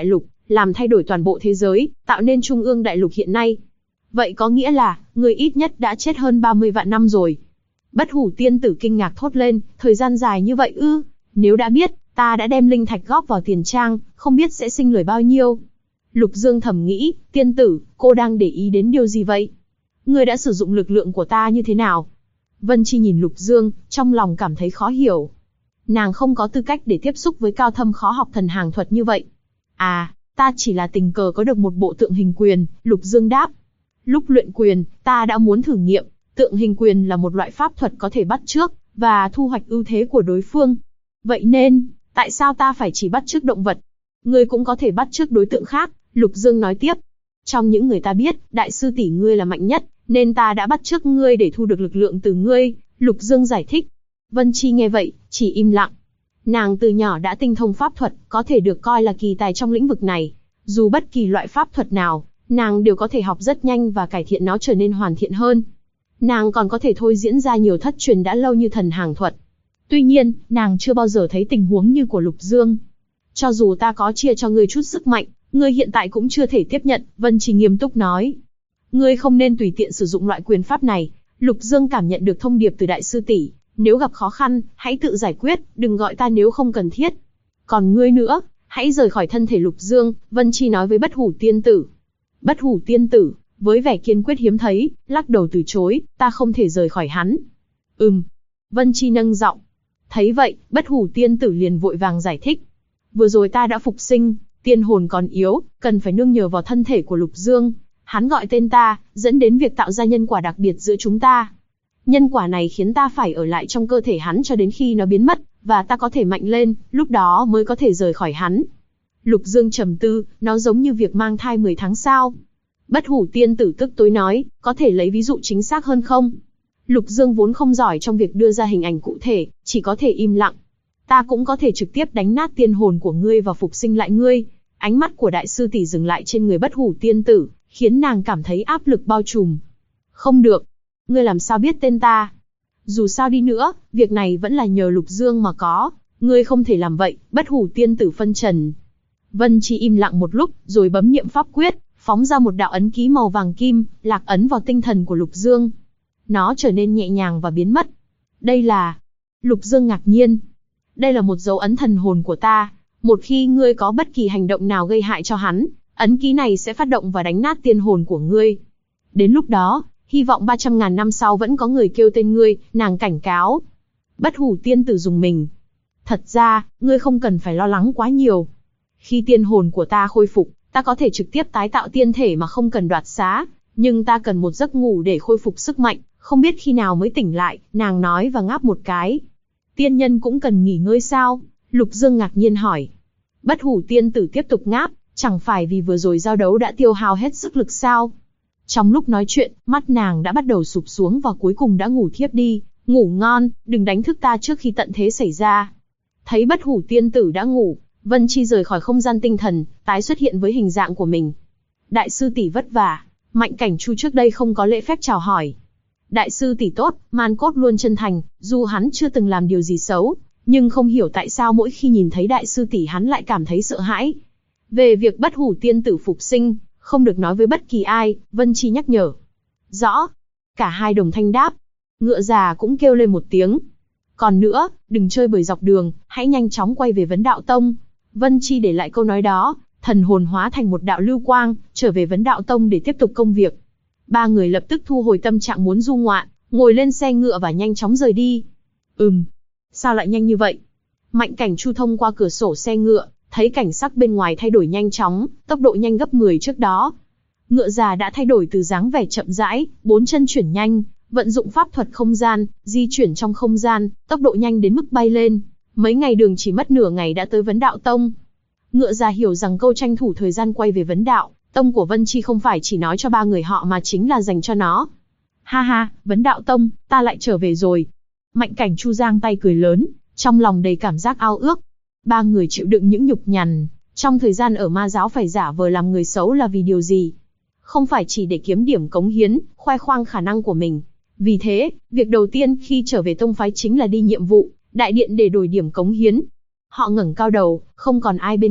làm thay đổi toàn bộ thế giới, tạo nên Trung ương Đại Lục hiện nay. Vậy có nghĩa là, ngươi ít nhất đã chết hơn 30 vạn năm rồi. Bất Hủ tiên tử kinh ngạc thốt lên, thời gian dài như vậy ư? Nếu đã biết, ta đã đem linh thạch góp vào tiền trang, không biết sẽ sinh lời bao nhiêu. Lục Dương thầm nghĩ, tiên tử, cô đang để ý đến điều gì vậy? Ngươi đã sử dụng lực lượng của ta như thế nào? Vân Chi nhìn Lục Dương, trong lòng cảm thấy khó hiểu. Nàng không có tư cách để tiếp xúc với cao thâm khó học thần hàng thuật như vậy. À, ta chỉ là tình cờ có được một bộ tượng hình quyền, Lục Dương đáp. Lúc luyện quyền, ta đã muốn thử nghiệm, tượng hình quyền là một loại pháp thuật có thể bắt chước và thu hoạch ưu thế của đối phương. Vậy nên, tại sao ta phải chỉ bắt chước động vật? Ngươi cũng có thể bắt chước đối tượng khác, Lục Dương nói tiếp. Trong những người ta biết, đại sư tỷ ngươi là mạnh nhất, nên ta đã bắt chước ngươi để thu được lực lượng từ ngươi, Lục Dương giải thích. Vân Chi nghe vậy, chỉ im lặng. Nàng từ nhỏ đã tinh thông pháp thuật, có thể được coi là kỳ tài trong lĩnh vực này. Dù bất kỳ loại pháp thuật nào, nàng đều có thể học rất nhanh và cải thiện nó trở nên hoàn thiện hơn. Nàng còn có thể thôi diễn ra nhiều thất truyền đã lâu như thần hàng thuật. Tuy nhiên, nàng chưa bao giờ thấy tình huống như của Lục Dương. Cho dù ta có chia cho ngươi chút sức mạnh, ngươi hiện tại cũng chưa thể tiếp nhận, Vân Chi nghiêm túc nói. Ngươi không nên tùy tiện sử dụng loại quyền pháp này. Lục Dương cảm nhận được thông điệp từ đại sư tỷ, nếu gặp khó khăn, hãy tự giải quyết, đừng gọi ta nếu không cần thiết. Còn ngươi nữa, hãy rời khỏi thân thể Lục Dương, Vân Chi nói với Bất Hủ tiên tử. Bất Hủ tiên tử, với vẻ kiên quyết hiếm thấy, lắc đầu từ chối, ta không thể rời khỏi hắn. Vân Chi nâng giọng. Thấy vậy, Bất Hủ tiên tử liền vội vàng giải thích. Vừa rồi ta đã phục sinh, tiên hồn còn yếu, cần phải nương nhờ vào thân thể của Lục Dương. Hắn gọi tên ta, dẫn đến việc tạo ra nhân quả đặc biệt giữa chúng ta. Nhân quả này khiến ta phải ở lại trong cơ thể hắn cho đến khi nó biến mất, và ta có thể mạnh lên, lúc đó mới có thể rời khỏi hắn. Lục Dương trầm tư, nó giống như việc mang thai 10 tháng sao? Bất Hủ tiên tử tức tối nói, có thể lấy ví dụ chính xác hơn không? Lục Dương vốn không giỏi trong việc đưa ra hình ảnh cụ thể, chỉ có thể im lặng. Ta cũng có thể trực tiếp đánh nát tiên hồn của ngươi và phục sinh lại ngươi. Ánh mắt của đại sư tỷ dừng lại trên người Bất Hủ tiên tử, khiến nàng cảm thấy áp lực bao trùm. Không được. Ngươi làm sao biết tên ta? Dù sao đi nữa, việc này vẫn là nhờ Lục Dương mà có. Ngươi không thể làm vậy, Bất Hủ tiên tử phân trần. Vân Chi im lặng một lúc, rồi bấm niệm pháp quyết, phóng ra một đạo ấn ký màu vàng kim, lạc ấn vào tinh thần của Lục Dương. Nó trở nên nhẹ nhàng và biến mất. Đây là... Lục Dương ngạc nhiên. Đây là một dấu ấn thần hồn của ta. Một khi ngươi có bất kỳ hành động nào gây hại cho hắn, ấn ký này sẽ phát động và đánh nát tiên hồn của ngươi. Đến lúc đó, hy vọng 300.000 năm sau vẫn có người kêu tên ngươi, nàng cảnh cáo. Bất Hủ tiên tử dùng mình. Thật ra, ngươi không cần phải lo lắng quá nhiều. Khi tiên hồn của ta khôi phục, ta có thể trực tiếp tái tạo tiên thể mà không cần đoạt xá. Nhưng ta cần một giấc ngủ để khôi phục sức mạnh, không biết khi nào mới tỉnh lại, nàng nói và ngáp một cái. Tiên nhân cũng cần nghỉ ngơi sao? Lục Dương ngạc nhiên hỏi. Bất Hủ tiên tử tiếp tục ngáp, chẳng phải vì vừa rồi giao đấu đã tiêu hao hết sức lực sao? Trong lúc nói chuyện, mắt nàng đã bắt đầu sụp xuống và cuối cùng đã ngủ thiếp đi. Ngủ ngon, đừng đánh thức ta trước khi tận thế xảy ra. Thấy Bất Hủ tiên tử đã ngủ, Vân Chi rời khỏi không gian tinh thần, tái xuất hiện với hình dạng của mình. Đại sư tỷ vất vả. Mạnh Cảnh Chu trước đây không có lễ phép chào hỏi. Đại sư tỷ tốt, Man Cốt luôn chân thành, dù hắn chưa từng làm điều gì xấu, nhưng không hiểu tại sao mỗi khi nhìn thấy đại sư tỷ hắn lại cảm thấy sợ hãi. Về việc Bất Hủ tiên tử phục sinh, không được nói với bất kỳ ai, Vân Chi nhắc nhở. Rõ. Cả hai đồng thanh đáp. Ngựa già cũng kêu lên một tiếng. Còn nữa, đừng chơi bời dọc đường, hãy nhanh chóng quay về Vấn Đạo Tông. Vân Chi để lại câu nói đó, thần hồn hóa thành một đạo lưu quang, trở về Vấn Đạo Tông để tiếp tục công việc. Ba người lập tức thu hồi tâm trạng muốn du ngoạn, ngồi lên xe ngựa và nhanh chóng rời đi. Sao lại nhanh như vậy? Mạnh Cảnh Chu thông qua cửa sổ xe ngựa, thấy cảnh sắc bên ngoài thay đổi nhanh chóng, tốc độ nhanh gấp 10 trước đó. Ngựa già đã thay đổi từ dáng vẻ chậm rãi, bốn chân chuyển nhanh, vận dụng pháp thuật không gian, di chuyển trong không gian, tốc độ nhanh đến mức bay lên. Mấy ngày đường chỉ mất nửa ngày đã tới Vấn Đạo Tông. Ngựa già hiểu rằng câu tranh thủ thời gian quay về Vấn Đạo Tông của Vân Chi không phải chỉ nói cho ba người họ mà chính là dành cho nó. Ha ha, Vấn Đạo Tông, ta lại trở về rồi. Mạnh Cảnh Chu giang tay cười lớn, trong lòng đầy cảm giác ao ước. Ba người chịu đựng những nhục nhằn, trong thời gian ở ma giáo phải giả vờ làm người xấu là vì điều gì? Không phải chỉ để kiếm điểm cống hiến, khoe khoang khả năng của mình. Vì thế, việc đầu tiên khi trở về tông phái chính là đi nhiệm vụ, đại điện để đổi điểm cống hiến. Họ ngẩng cao đầu, không còn ai bên cạnh,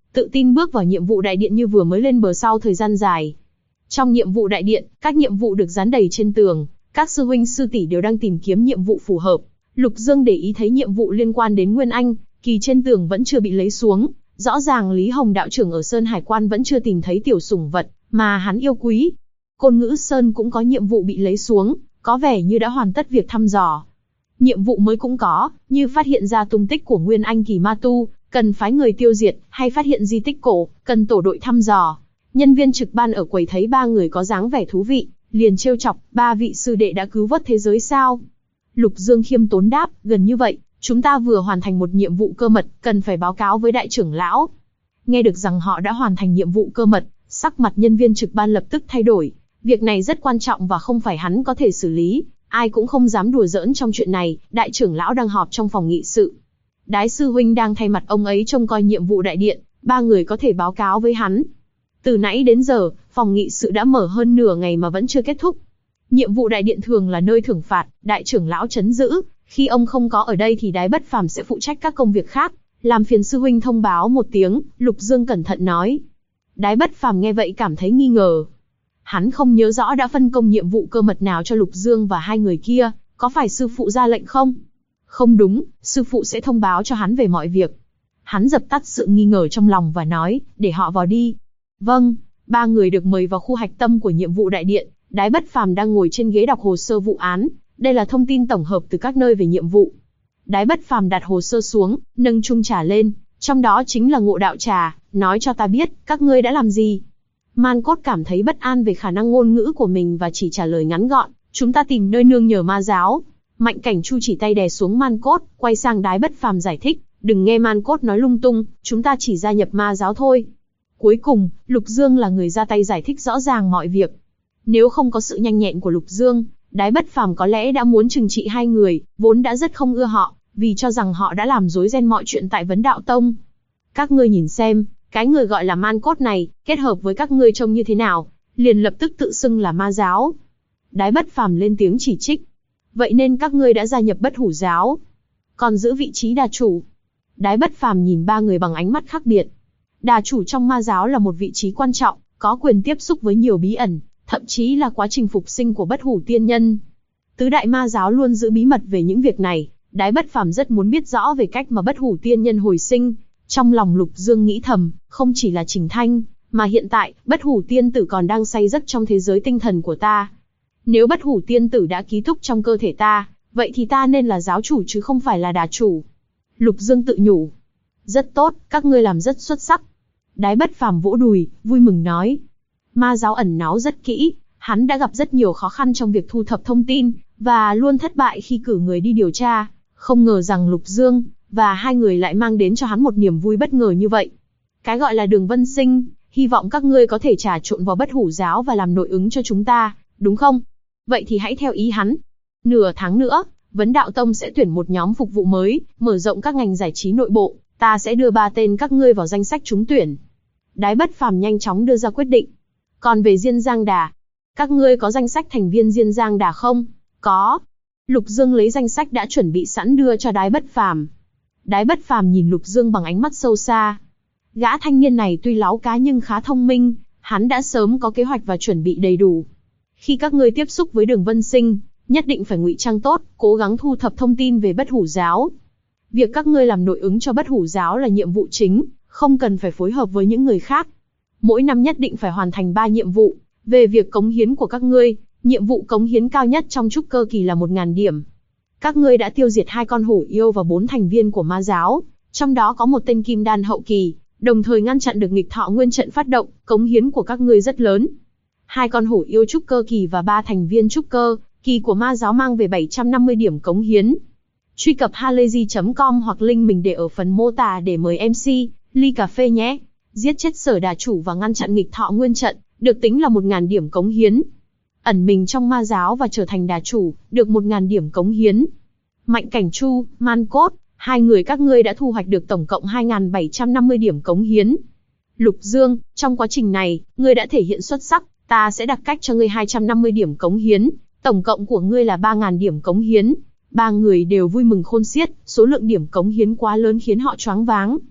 tự tin bước vào nhiệm vụ đại điện như vừa mới lên bờ sau thời gian dài. Trong nhiệm vụ đại điện, các nhiệm vụ được dán đầy trên tường, các sư huynh sư tỷ đều đang tìm kiếm nhiệm vụ phù hợp. Lục Dương để ý thấy nhiệm vụ liên quan đến Nguyên Anh, kỳ trên tường vẫn chưa bị lấy xuống, rõ ràng Lý Hồng đạo trưởng ở Sơn Hải Quan vẫn chưa tìm thấy tiểu sủng vật mà hắn yêu quý. Côn Ngữ Sơn cũng có nhiệm vụ bị lấy xuống, có vẻ như đã hoàn tất việc thăm dò. Nhiệm vụ mới cũng có, như phát hiện ra tung tích của Nguyên Anh kỳ ma tu, cần phái người tiêu diệt, hay phát hiện di tích cổ, cần tổ đội thăm dò. Nhân viên trực ban ở quầy thấy ba người có dáng vẻ thú vị, liền trêu chọc, ba vị sư đệ đã cứu vớt thế giới sao? Lục Dương khiêm tốn đáp, gần như vậy, chúng ta vừa hoàn thành một nhiệm vụ cơ mật, cần phải báo cáo với đại trưởng lão. Nghe được rằng họ đã hoàn thành nhiệm vụ cơ mật, sắc mặt nhân viên trực ban lập tức thay đổi. Việc này rất quan trọng và không phải hắn có thể xử lý, ai cũng không dám đùa giỡn trong chuyện này. Đại trưởng lão đang họp trong phòng nghị sự. Đái sư huynh đang thay mặt ông ấy trông coi nhiệm vụ đại điện, ba người có thể báo cáo với hắn. Từ nãy đến giờ, phòng nghị sự đã mở hơn nửa ngày mà vẫn chưa kết thúc. Nhiệm vụ đại điện thường là nơi thưởng phạt, đại trưởng lão trấn giữ, khi ông không có ở đây thì Đái Bất Phàm sẽ phụ trách các công việc khác, làm phiền sư huynh thông báo một tiếng. Lục Dương cẩn thận nói. Đái Bất Phàm nghe vậy cảm thấy nghi ngờ. Hắn không nhớ rõ đã phân công nhiệm vụ cơ mật nào cho Lục Dương và hai người kia, có phải sư phụ ra lệnh không? Không đúng, sư phụ sẽ thông báo cho hắn về mọi việc. Hắn dập tắt sự nghi ngờ trong lòng và nói, để họ vào đi. Vâng, ba người được mời vào khu hạch tâm của nhiệm vụ đại điện. Đái Bất Phàm đang ngồi trên ghế đọc hồ sơ vụ án, đây là thông tin tổng hợp từ các nơi về nhiệm vụ. Đái Bất Phàm đặt hồ sơ xuống, nâng chung trà lên, trong đó chính là Ngộ Đạo trà, nói cho ta biết, các ngươi đã làm gì? Man Cốt cảm thấy bất an về khả năng ngôn ngữ của mình và chỉ trả lời ngắn gọn, chúng ta tìm nơi nương nhờ ma giáo. Mạnh Cảnh Chu chỉ tay đè xuống Man Cốt, quay sang Đái Bất Phàm giải thích, đừng nghe Man Cốt nói lung tung, chúng ta chỉ gia nhập ma giáo thôi. Cuối cùng, Lục Dương là người ra tay giải thích rõ ràng mọi việc. Nếu không có sự nhanh nhẹn của Lục Dương, Đái Bất Phàm có lẽ đã muốn trừng trị hai người, vốn đã rất không ưa họ, vì cho rằng họ đã làm rối ren mọi chuyện tại Vấn Đạo Tông. Các ngươi nhìn xem, cái người gọi là Man Cốt này, kết hợp với các ngươi trông như thế nào, liền lập tức tự xưng là ma giáo. Đái Bất Phàm lên tiếng chỉ trích. Vậy nên các ngươi đã gia nhập Bất Hủ giáo, còn giữ vị trí đà chủ. Đái Bất Phàm nhìn ba người bằng ánh mắt khác biệt. Đà chủ trong ma giáo là một vị trí quan trọng, có quyền tiếp xúc với nhiều bí ẩn, thậm chí là quá trình phục sinh của Bất Hủ tiên nhân. Tứ đại ma giáo luôn giữ bí mật về những việc này, Đái Bất Phàm rất muốn biết rõ về cách mà Bất Hủ tiên nhân hồi sinh. Trong lòng Lục Dương nghĩ thầm, không chỉ là Trình Thanh, mà hiện tại, Bất Hủ tiên tử còn đang say giấc trong thế giới tinh thần của ta. Nếu Bất Hủ tiên tử đã ký túc trong cơ thể ta, vậy thì ta nên là giáo chủ chứ không phải là đà chủ. Lục Dương tự nhủ. Rất tốt, các ngươi làm rất xuất sắc. Đái Bất Phàm vỗ đùi, vui mừng nói. Ma giáo ẩn náu rất kỹ, hắn đã gặp rất nhiều khó khăn trong việc thu thập thông tin, và luôn thất bại khi cử người đi điều tra. Không ngờ rằng Lục Dương và hai người lại mang đến cho hắn một niềm vui bất ngờ như vậy. Cái gọi là Đường Vân Sinh, hy vọng các ngươi có thể trà trộn vào Bất Hủ giáo và làm nội ứng cho chúng ta, đúng không? Vậy thì hãy theo ý hắn. Nửa tháng nữa, Vấn Đạo Tông sẽ tuyển một nhóm phục vụ mới, mở rộng các ngành giải trí nội bộ, ta sẽ đưa 3 tên các ngươi vào danh sách trúng tuyển. Đái Bất Phàm nhanh chóng đưa ra quyết định. Còn về Diên Giang Đà, các ngươi có danh sách thành viên Diên Giang Đà không? Có. Lục Dương lấy danh sách đã chuẩn bị sẵn đưa cho Đái Bất Phàm. Đái Bất Phàm nhìn Lục Dương bằng ánh mắt sâu xa. Gã thanh niên này tuy láu cá nhưng khá thông minh, hắn đã sớm có kế hoạch và chuẩn bị đầy đủ. Khi các ngươi tiếp xúc với Đường Vân Sinh, nhất định phải ngụy trang tốt, cố gắng thu thập thông tin về Bất Hủ giáo. Việc các ngươi làm nội ứng cho Bất Hủ giáo là nhiệm vụ chính, không cần phải phối hợp với những người khác. Mỗi năm nhất định phải hoàn thành 3 nhiệm vụ. Về việc cống hiến của các ngươi, nhiệm vụ cống hiến cao nhất trong trúc cơ kỳ là 1000 điểm. Các ngươi đã tiêu diệt 2 con hổ yêu và 4 thành viên của ma giáo, trong đó có một tên kim đan hậu kỳ, đồng thời ngăn chặn được nghịch thọ nguyên trận phát động, cống hiến của các ngươi rất lớn. 2 con hổ yêu trúc cơ kỳ và 3 thành viên trúc cơ kỳ của ma giáo mang về 750 điểm cống hiến. Truy cập halayzi.com hoặc link mình để ở phần mô tả để mời MC ly cà phê nhé. Giết chết Sở đà chủ và ngăn chặn nghịch thọ nguyên trận, được tính là 1000 điểm cống hiến. Ẩn mình trong ma giáo và trở thành đà chủ, được 1000 điểm cống hiến. Mạnh Cảnh Chu, Man Cốt, hai người các ngươi đã thu hoạch được tổng cộng 2750 điểm cống hiến. Lục Dương, trong quá trình này, ngươi đã thể hiện xuất sắc, ta sẽ đặc cách cho ngươi 250 điểm cống hiến, tổng cộng của ngươi là 3000 điểm cống hiến. Ba người đều vui mừng khôn xiết, số lượng điểm cống hiến quá lớn khiến họ choáng váng.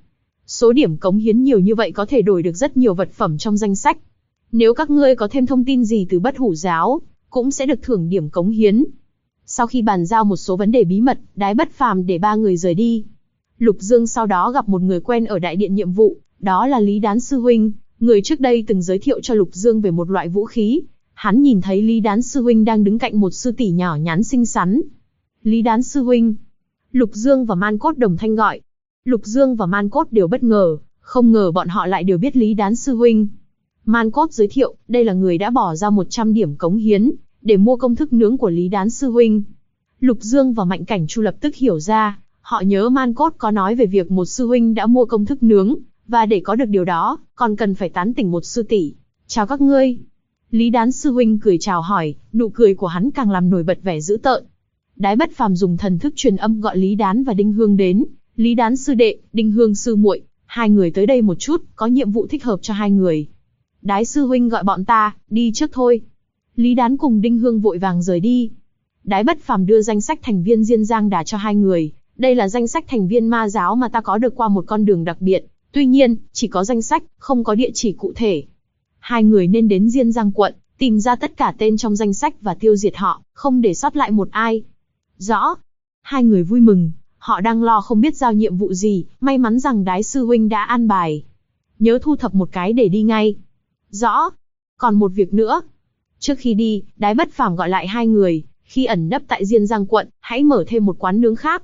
Số điểm cống hiến nhiều như vậy có thể đổi được rất nhiều vật phẩm trong danh sách. Nếu các ngươi có thêm thông tin gì từ Bất Hủ giáo, cũng sẽ được thưởng điểm cống hiến. Sau khi bàn giao một số vấn đề bí mật, Đái Bất Phàm để ba người rời đi. Lục Dương sau đó gặp một người quen ở đại điện nhiệm vụ, đó là Lý Đán Sư Huynh, người trước đây từng giới thiệu cho Lục Dương về một loại vũ khí. Hắn nhìn thấy Lý Đán Sư Huynh đang đứng cạnh một sư tỷ nhỏ nhắn xinh xắn. Lý Đán Sư Huynh. Lục Dương và Man Cốt đồng thanh gọi. Lục Dương và Man Cốt đều bất ngờ, không ngờ bọn họ lại đều biết Lý Đán Sư Huynh. Man Cốt giới thiệu, đây là người đã bỏ ra 100 điểm cống hiến, để mua công thức nướng của Lý Đán Sư Huynh. Lục Dương và Mạnh Cảnh Chu lập tức hiểu ra, họ nhớ Man Cốt có nói về việc một sư huynh đã mua công thức nướng, và để có được điều đó, còn cần phải tán tỉnh một sư tỷ. Chào các ngươi. Lý Đán Sư Huynh cười chào hỏi, nụ cười của hắn càng làm nổi bật vẻ dữ tợn. Đái Bất Phàm dùng thần thức truyền âm gọi Lý Đán và Đinh Hương đến. Lý Đán sư đệ, Đinh Hương sư muội, hai người tới đây một chút, có nhiệm vụ thích hợp cho hai người. Đái sư huynh gọi bọn ta, đi trước thôi. Lý Đán cùng Đinh Hương vội vàng rời đi. Đái Bất Phàm đưa danh sách thành viên Diên Giang Đà cho hai người. Đây là danh sách thành viên ma giáo mà ta có được qua một con đường đặc biệt. Tuy nhiên, chỉ có danh sách, không có địa chỉ cụ thể. Hai người nên đến Diên Giang quận, tìm ra tất cả tên trong danh sách và tiêu diệt họ, không để sót lại một ai. Rõ. Hai người vui mừng, họ đang lo không biết giao nhiệm vụ gì, may mắn rằng Đái sư huynh đã an bài. Nhớ thu thập một cái để đi ngay. Rõ. Còn một việc nữa. Trước khi đi, Đái Bất Phàm gọi lại hai người, khi ẩn nấp tại Diên Giang quận, hãy mở thêm một quán nướng khác.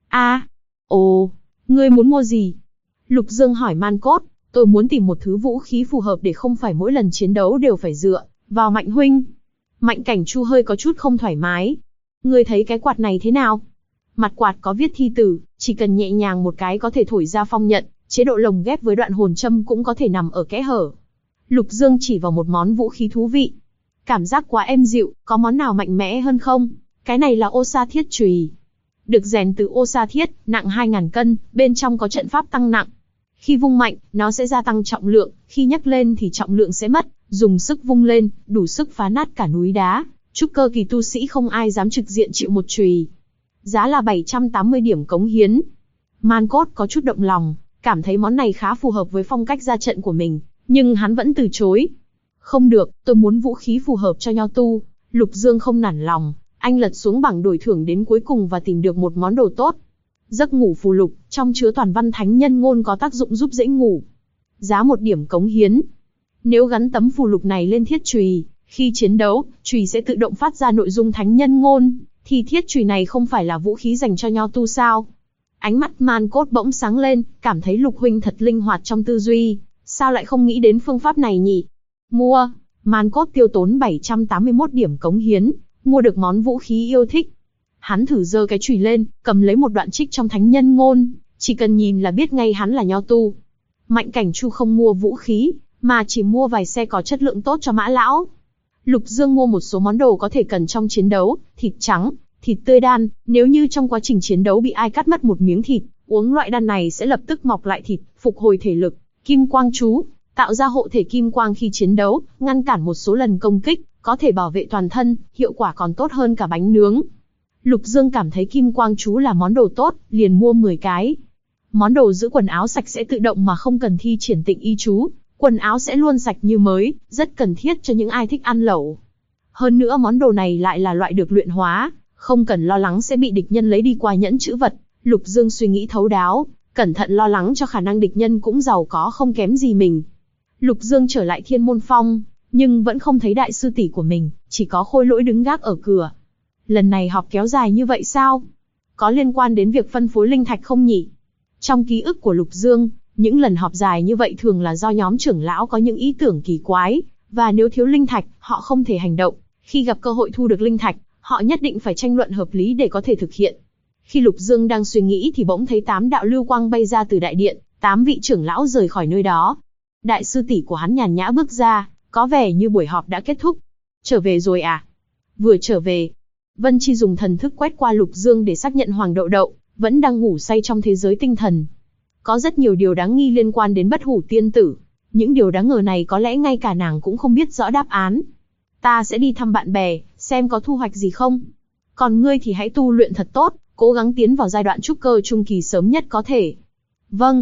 Ồ, ngươi muốn mua gì? Lục Dương hỏi Man Cốt, tôi muốn tìm một thứ vũ khí phù hợp để không phải mỗi lần chiến đấu đều phải dựa vào Mạnh huynh. Mạnh Cảnh Chu hơi có chút không thoải mái. Ngươi thấy cái quạt này thế nào? Mặt quạt có viết thi tử, chỉ cần nhẹ nhàng một cái có thể thổi ra phong nhận, chế độ lồng ghép với đoạn hồn châm cũng có thể nằm ở kẽ hở. Lục Dương chỉ vào một món vũ khí thú vị. Cảm giác quá êm dịu, có món nào mạnh mẽ hơn không? Cái này là ô sa thiết chùy. Được rèn từ ô sa thiết, nặng 2000 cân, bên trong có trận pháp tăng nặng. Khi vung mạnh, nó sẽ gia tăng trọng lượng, khi nhấc lên thì trọng lượng sẽ mất, dùng sức vung lên, đủ sức phá nát cả núi đá. Trúc cơ kỳ tu sĩ không ai dám trực diện chịu một chùy. Giá là 780 điểm cống hiến. Man Cốt có chút động lòng, cảm thấy món này khá phù hợp với phong cách ra trận của mình, nhưng hắn vẫn từ chối. Không được, tôi muốn vũ khí phù hợp cho nho tu. Lục Dương không nản lòng, anh lật xuống bảng đổi thưởng đến cuối cùng và tìm được một món đồ tốt. Giấc ngủ phù lục, trong chứa toàn văn thánh nhân ngôn có tác dụng giúp dễ ngủ. Giá 1 điểm cống hiến. Nếu gắn tấm phù lục này lên thiết chùy, khi chiến đấu, chùy sẽ tự động phát ra nội dung thánh nhân ngôn, thì thiết chùy này không phải là vũ khí dành cho nho tu sao? Ánh mắt Man Cốt bỗng sáng lên, cảm thấy Lục huynh thật linh hoạt trong tư duy, sao lại không nghĩ đến phương pháp này nhỉ? Mua. Man Cốt tiêu tốn 781 điểm cống hiến, mua được món vũ khí yêu thích. Hắn thử giơ cái chùy lên, cầm lấy một đoạn trích trong thánh nhân ngôn, chỉ cần nhìn là biết ngay hắn là nho tu. Mạnh Cảnh Chu không mua vũ khí, mà chỉ mua vài xe có chất lượng tốt cho Mã lão. Lục Dương mua một số món đồ có thể cần trong chiến đấu, thịt trắng, thịt tươi đan, nếu như trong quá trình chiến đấu bị ai cắt mất một miếng thịt, uống loại đan này sẽ lập tức mọc lại thịt, phục hồi thể lực. Kim quang chú, tạo ra hộ thể kim quang khi chiến đấu, ngăn cản một số lần công kích, có thể bảo vệ toàn thân, hiệu quả còn tốt hơn cả bánh nướng. Lục Dương cảm thấy kim quang chú là món đồ tốt, liền mua 10 cái. Món đồ giữ quần áo sạch sẽ tự động mà không cần thi triển tịnh y chú, quần áo sẽ luôn sạch như mới, rất cần thiết cho những ai thích ăn lẩu. Hơn nữa món đồ này lại là loại được luyện hóa, không cần lo lắng sẽ bị địch nhân lấy đi qua nhẫn chữ vật. Lục Dương suy nghĩ thấu đáo, cẩn thận lo lắng cho khả năng địch nhân cũng giàu có không kém gì mình. Lục Dương trở lại Thiên Môn Phong, nhưng vẫn không thấy đại sư tỷ của mình, chỉ có Khôi Lỗi đứng gác ở cửa. Lần này họp kéo dài như vậy sao? Có liên quan đến việc phân phối linh thạch không nhỉ? Trong ký ức của Lục Dương, những lần họp dài như vậy thường là do nhóm trưởng lão có những ý tưởng kỳ quái, và nếu thiếu linh thạch, họ không thể hành động. Khi gặp cơ hội thu được linh thạch, họ nhất định phải tranh luận hợp lý để có thể thực hiện. Khi Lục Dương đang suy nghĩ thì bỗng thấy 8 đạo lưu quang bay ra từ đại điện, 8 vị trưởng lão rời khỏi nơi đó. Đại sư tỷ của hắn nhàn nhã bước ra, có vẻ như buổi họp đã kết thúc. Trở về rồi à? Vừa trở về. Vân Chi dùng thần thức quét qua Lục Dương để xác nhận Hoàng Đậu Đậu vẫn đang ngủ say trong thế giới tinh thần. Có rất nhiều điều đáng nghi liên quan đến Bất Hủ tiên tử. Những điều đáng ngờ này có lẽ ngay cả nàng cũng không biết rõ đáp án. Ta sẽ đi thăm bạn bè, xem có thu hoạch gì không. Còn ngươi thì hãy tu luyện thật tốt, cố gắng tiến vào giai đoạn trúc cơ trung kỳ sớm nhất có thể. Vâng.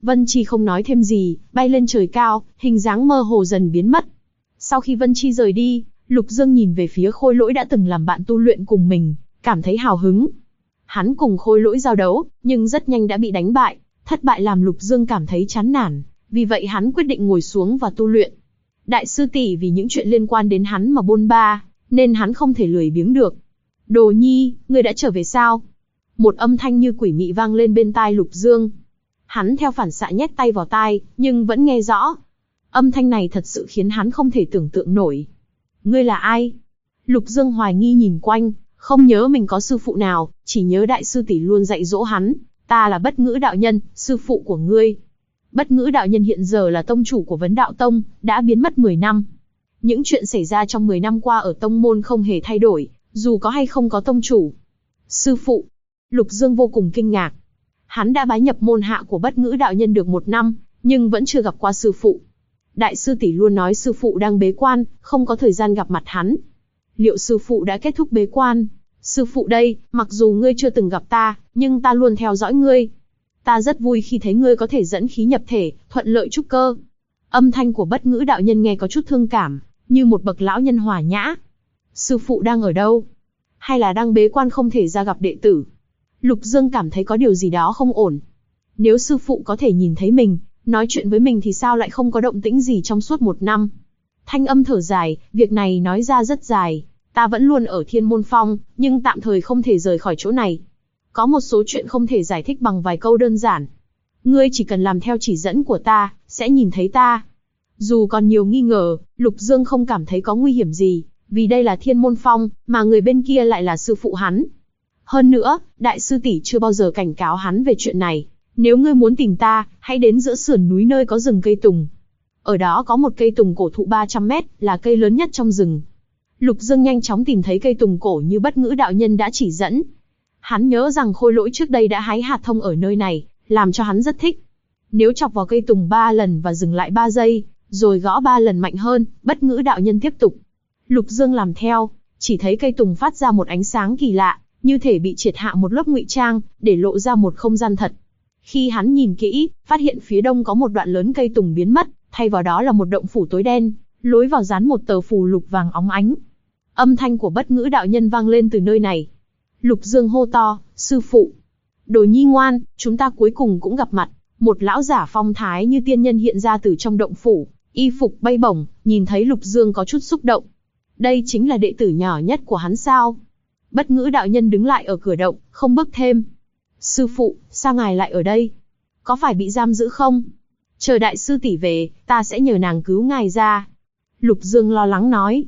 Vân Chi không nói thêm gì, bay lên trời cao, hình dáng mơ hồ dần biến mất. Sau khi Vân Chi rời đi, Lục Dương nhìn về phía Khôi Lỗi đã từng làm bạn tu luyện cùng mình, cảm thấy hào hứng. Hắn cùng Khôi Lỗi giao đấu, nhưng rất nhanh đã bị đánh bại, thất bại làm Lục Dương cảm thấy chán nản, vì vậy hắn quyết định ngồi xuống và tu luyện. Đại sư tỷ vì những chuyện liên quan đến hắn mà bôn ba, nên hắn không thể lười biếng được. Đồ Nhi, ngươi đã trở về sao? Một âm thanh như quỷ mị vang lên bên tai Lục Dương. Hắn theo phản xạ nhét tay vào tai, nhưng vẫn nghe rõ. Âm thanh này thật sự khiến hắn không thể tưởng tượng nổi. Ngươi là ai? Lục Dương hoài nghi nhìn quanh, không nhớ mình có sư phụ nào, chỉ nhớ đại sư tỷ luôn dạy dỗ hắn. Ta là Bất Ngữ đạo nhân, sư phụ của ngươi. Bất Ngữ đạo nhân hiện giờ là tông chủ của Vấn Đạo Tông, đã biến mất 10 năm. Những chuyện xảy ra trong 10 năm qua ở tông môn không hề thay đổi, dù có hay không có tông chủ. Sư phụ. Lục Dương vô cùng kinh ngạc. Hắn đã bái nhập môn hạ của Bất Ngữ đạo nhân được 1 năm, nhưng vẫn chưa gặp qua sư phụ. Đại sư tỷ luôn nói sư phụ đang bế quan, không có thời gian gặp mặt hắn. Liệu sư phụ đã kết thúc bế quan? Sư phụ đây, mặc dù ngươi chưa từng gặp ta, nhưng ta luôn theo dõi ngươi. Ta rất vui khi thấy ngươi có thể dẫn khí nhập thể, thuận lợi trúc cơ. Âm thanh của Bất Ngữ đạo nhân nghe có chút thương cảm, như một bậc lão nhân hòa nhã. Sư phụ đang ở đâu? Hay là đang bế quan không thể ra gặp đệ tử? Lục Dương cảm thấy có điều gì đó không ổn. Nếu sư phụ có thể nhìn thấy mình, nói chuyện với mình thì sao lại không có động tĩnh gì trong suốt 1 năm? Thanh âm thở dài, việc này nói ra rất dài. Ta vẫn luôn ở Thiên Môn Phong, nhưng tạm thời không thể rời khỏi chỗ này. Có một số chuyện không thể giải thích bằng vài câu đơn giản. Ngươi chỉ cần làm theo chỉ dẫn của ta, sẽ nhìn thấy ta. Dù còn nhiều nghi ngờ, Lục Dương không cảm thấy có nguy hiểm gì, vì đây là Thiên Môn Phong, mà người bên kia lại là sư phụ hắn. Hơn nữa, đại sư tỷ chưa bao giờ cảnh cáo hắn về chuyện này. Nếu ngươi muốn tìm ta, hãy đến giữa sườn núi nơi có rừng cây tùng. Ở đó có một cây tùng cổ thụ 300 mét, là cây lớn nhất trong rừng. Lục Dương nhanh chóng tìm thấy cây tùng cổ như Bất Ngữ đạo nhân đã chỉ dẫn. Hắn nhớ rằng Khôi Lỗi trước đây đã hái hạt thông ở nơi này, làm cho hắn rất thích. Nếu chọc vào cây tùng 3 lần và dừng lại 3 giây, rồi gõ 3 lần mạnh hơn, Bất Ngữ đạo nhân tiếp tục. Lục Dương làm theo, chỉ thấy cây tùng phát ra một ánh sáng kỳ lạ, như thể bị triệt hạ một lớp ngụy trang, để lộ ra một không gian thật. Khi hắn nhìn kỹ, phát hiện phía đông có một đoạn lớn cây tùng biến mất, thay vào đó là một động phủ tối đen, lối vào dán một tờ phù lục vàng óng ánh. Âm thanh của Bất Ngữ đạo nhân vang lên từ nơi này. Lục Dương hô to, sư phụ. Đồ Nhi ngoan, chúng ta cuối cùng cũng gặp mặt. Một lão giả phong thái như tiên nhân hiện ra từ trong động phủ, y phục bay bổng, nhìn thấy Lục Dương có chút xúc động. Đây chính là đệ tử nhỏ nhất của hắn sao? Bất Ngữ đạo nhân đứng lại ở cửa động, không bước thêm. Sư phụ, sao ngài lại ở đây? Có phải bị giam giữ không? Chờ đại sư tỷ về, ta sẽ nhờ nàng cứu ngài ra. Lục Dương lo lắng nói.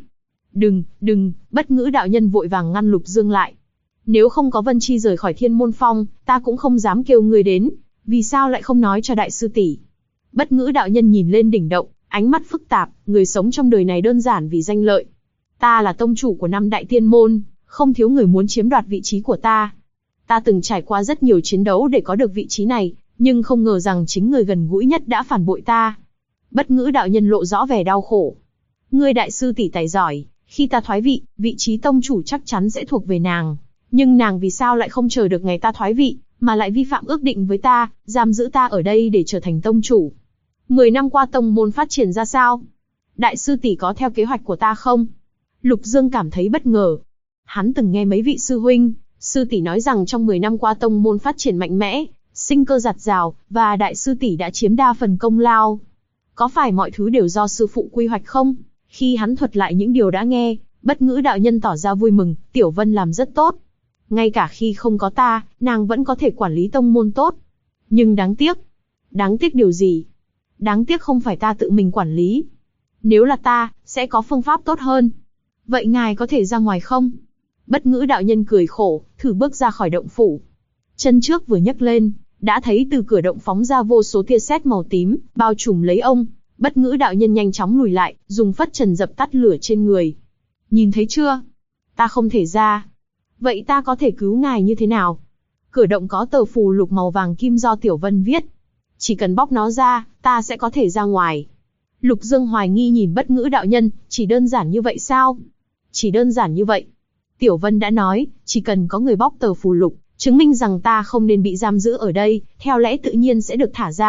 Đừng, Bất Ngữ đạo nhân vội vàng ngăn Lục Dương lại. Nếu không có Vân Chi rời khỏi Thiên Môn Phong, ta cũng không dám kêu ngươi đến. Vì sao lại không nói cho đại sư tỷ? Bất Ngữ đạo nhân nhìn lên đỉnh động, ánh mắt phức tạp, người sống trong đời này đơn giản vì danh lợi. Ta là tông chủ của 5 đại tiên môn, không thiếu người muốn chiếm đoạt vị trí của ta. Ta từng trải qua rất nhiều chiến đấu để có được vị trí này, nhưng không ngờ rằng chính người gần gũi nhất đã phản bội ta. Bất Ngữ đạo nhân lộ rõ vẻ đau khổ. Ngươi đại sư tỷ tài giỏi, khi ta thoái vị, vị trí tông chủ chắc chắn sẽ thuộc về nàng. Nhưng nàng vì sao lại không chờ được ngày ta thoái vị, mà lại vi phạm ước định với ta, giam giữ ta ở đây để trở thành tông chủ? 10 năm qua tông môn phát triển ra sao? Đại sư tỷ có theo kế hoạch của ta không? Lục Dương cảm thấy bất ngờ. Hắn từng nghe mấy vị sư huynh, sư tỷ nói rằng trong 10 năm qua tông môn phát triển mạnh mẽ, sinh cơ dạt dào, và đại sư tỷ đã chiếm đa phần công lao. Có phải mọi thứ đều do sư phụ quy hoạch không? Khi hắn thuật lại những điều đã nghe, Bất Ngữ đạo nhân tỏ ra vui mừng, Tiểu Vân làm rất tốt. Ngay cả khi không có ta, nàng vẫn có thể quản lý tông môn tốt. Nhưng đáng tiếc. Đáng tiếc điều gì? Đáng tiếc không phải ta tự mình quản lý. Nếu là ta, sẽ có phương pháp tốt hơn. Vậy ngài có thể ra ngoài không? Bất Ngữ đạo nhân cười khổ, thử bước ra khỏi động phủ. Chân trước vừa nhấc lên, đã thấy từ cửa động phóng ra vô số tia sét màu tím, bao trùm lấy ông. Bất Ngữ đạo nhân nhanh chóng lùi lại, dùng phất trần dập tắt lửa trên người. Nhìn thấy chưa? Ta không thể ra. Vậy ta có thể cứu ngài như thế nào? Cửa động có tờ phù lục màu vàng kim do Tiểu Vân viết. Chỉ cần bóc nó ra, ta sẽ có thể ra ngoài. Lục Dương hoài nghi nhìn Bất Ngữ đạo nhân, chỉ đơn giản như vậy sao? Chỉ đơn giản như vậy. Tiểu Vân đã nói, chỉ cần có người bóc tờ phù lục, chứng minh rằng ta không nên bị giam giữ ở đây, theo lẽ tự nhiên sẽ được thả ra.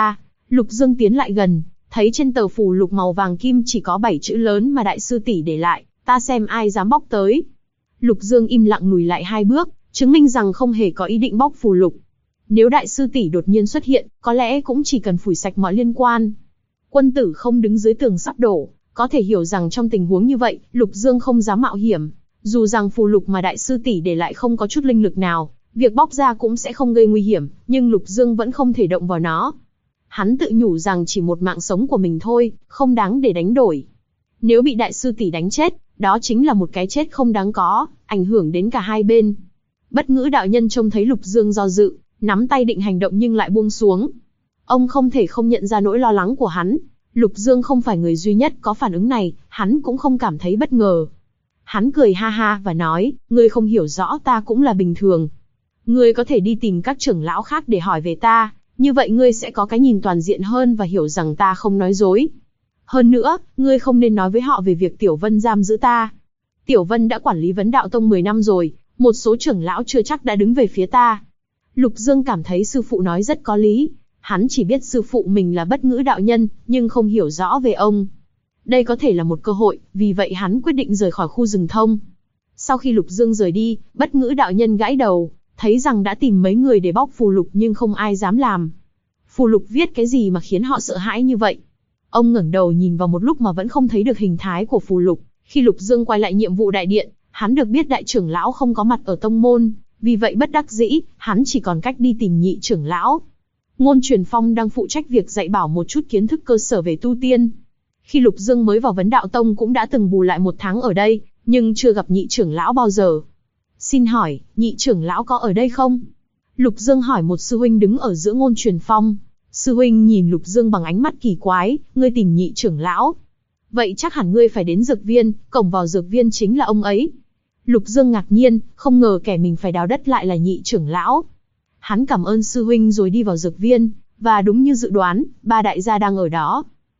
Lục Dương tiến lại gần, thấy trên tờ phù lục màu vàng kim chỉ có 7 chữ lớn mà đại sư tỷ để lại, ta xem ai dám bóc tới. Lục Dương im lặng lùi lại 2 bước, chứng minh rằng không hề có ý định bóc phù lục. Nếu đại sư tỷ đột nhiên xuất hiện, có lẽ cũng chỉ cần phủi sạch mọi liên quan. Quân tử không đứng dưới tường sắp đổ, có thể hiểu rằng trong tình huống như vậy, Lục Dương không dám mạo hiểm. Dù rằng phù lục mà đại sư tỷ để lại không có chút linh lực nào, việc bóc ra cũng sẽ không gây nguy hiểm, nhưng Lục Dương vẫn không thể động vào nó. Hắn tự nhủ rằng chỉ một mạng sống của mình thôi, không đáng để đánh đổi. Nếu bị đại sư tỷ đánh chết, đó chính là một cái chết không đáng có, ảnh hưởng đến cả hai bên. Bất Ngữ đạo nhân trông thấy Lục Dương do dự, nắm tay định hành động nhưng lại buông xuống. Ông không thể không nhận ra nỗi lo lắng của hắn. Lục Dương không phải người duy nhất có phản ứng này, hắn cũng không cảm thấy bất ngờ. Hắn cười ha ha và nói, ngươi không hiểu rõ ta cũng là bình thường. Ngươi có thể đi tìm các trưởng lão khác để hỏi về ta, như vậy ngươi sẽ có cái nhìn toàn diện hơn và hiểu rằng ta không nói dối. Hơn nữa, ngươi không nên nói với họ về việc Tiểu Vân giam giữ ta. Tiểu Vân đã quản lý Vấn Đạo Tông 10 năm rồi, một số trưởng lão chưa chắc đã đứng về phía ta. Lục Dương cảm thấy sư phụ nói rất có lý. Hắn chỉ biết sư phụ mình là Bất Ngữ đạo nhân, nhưng không hiểu rõ về ông. Đây có thể là một cơ hội, vì vậy hắn quyết định rời khỏi khu rừng thông. Sau khi Lục Dương rời đi, Bất Ngữ đạo nhân gãi đầu, thấy rằng đã tìm mấy người để bóc phù lục nhưng không ai dám làm. Phù lục viết cái gì mà khiến họ sợ hãi như vậy? Ông ngẩng đầu nhìn vào một lúc mà vẫn không thấy được hình thái của phù lục. Khi Lục Dương quay lại nhiệm vụ đại điện, hắn được biết đại trưởng lão không có mặt ở tông môn, vì vậy bất đắc dĩ, hắn chỉ còn cách đi tìm nhị trưởng lão. Ngôn Truyền Phong đang phụ trách việc dạy bảo một chút kiến thức cơ sở về tu tiên. Khi Lục Dương mới vào Vấn Đạo Tông cũng đã từng bù lại 1 tháng ở đây, nhưng chưa gặp nhị trưởng lão bao giờ. Xin hỏi, nhị trưởng lão có ở đây không? Lục Dương hỏi một sư huynh đứng ở giữa Ngôn Truyền Phong. Sư huynh nhìn Lục Dương bằng ánh mắt kỳ quái, ngươi tìm nhị trưởng lão. Vậy chắc hẳn ngươi phải đến dược viên, cổng vào dược viên chính là ông ấy. Lục Dương ngạc nhiên, không ngờ kẻ mình phải đào đất lại là nhị trưởng lão. Hắn cảm ơn sư huynh rồi đi vào dược viên, và đúng như dự đoán, 3 đại gia đang ở đó.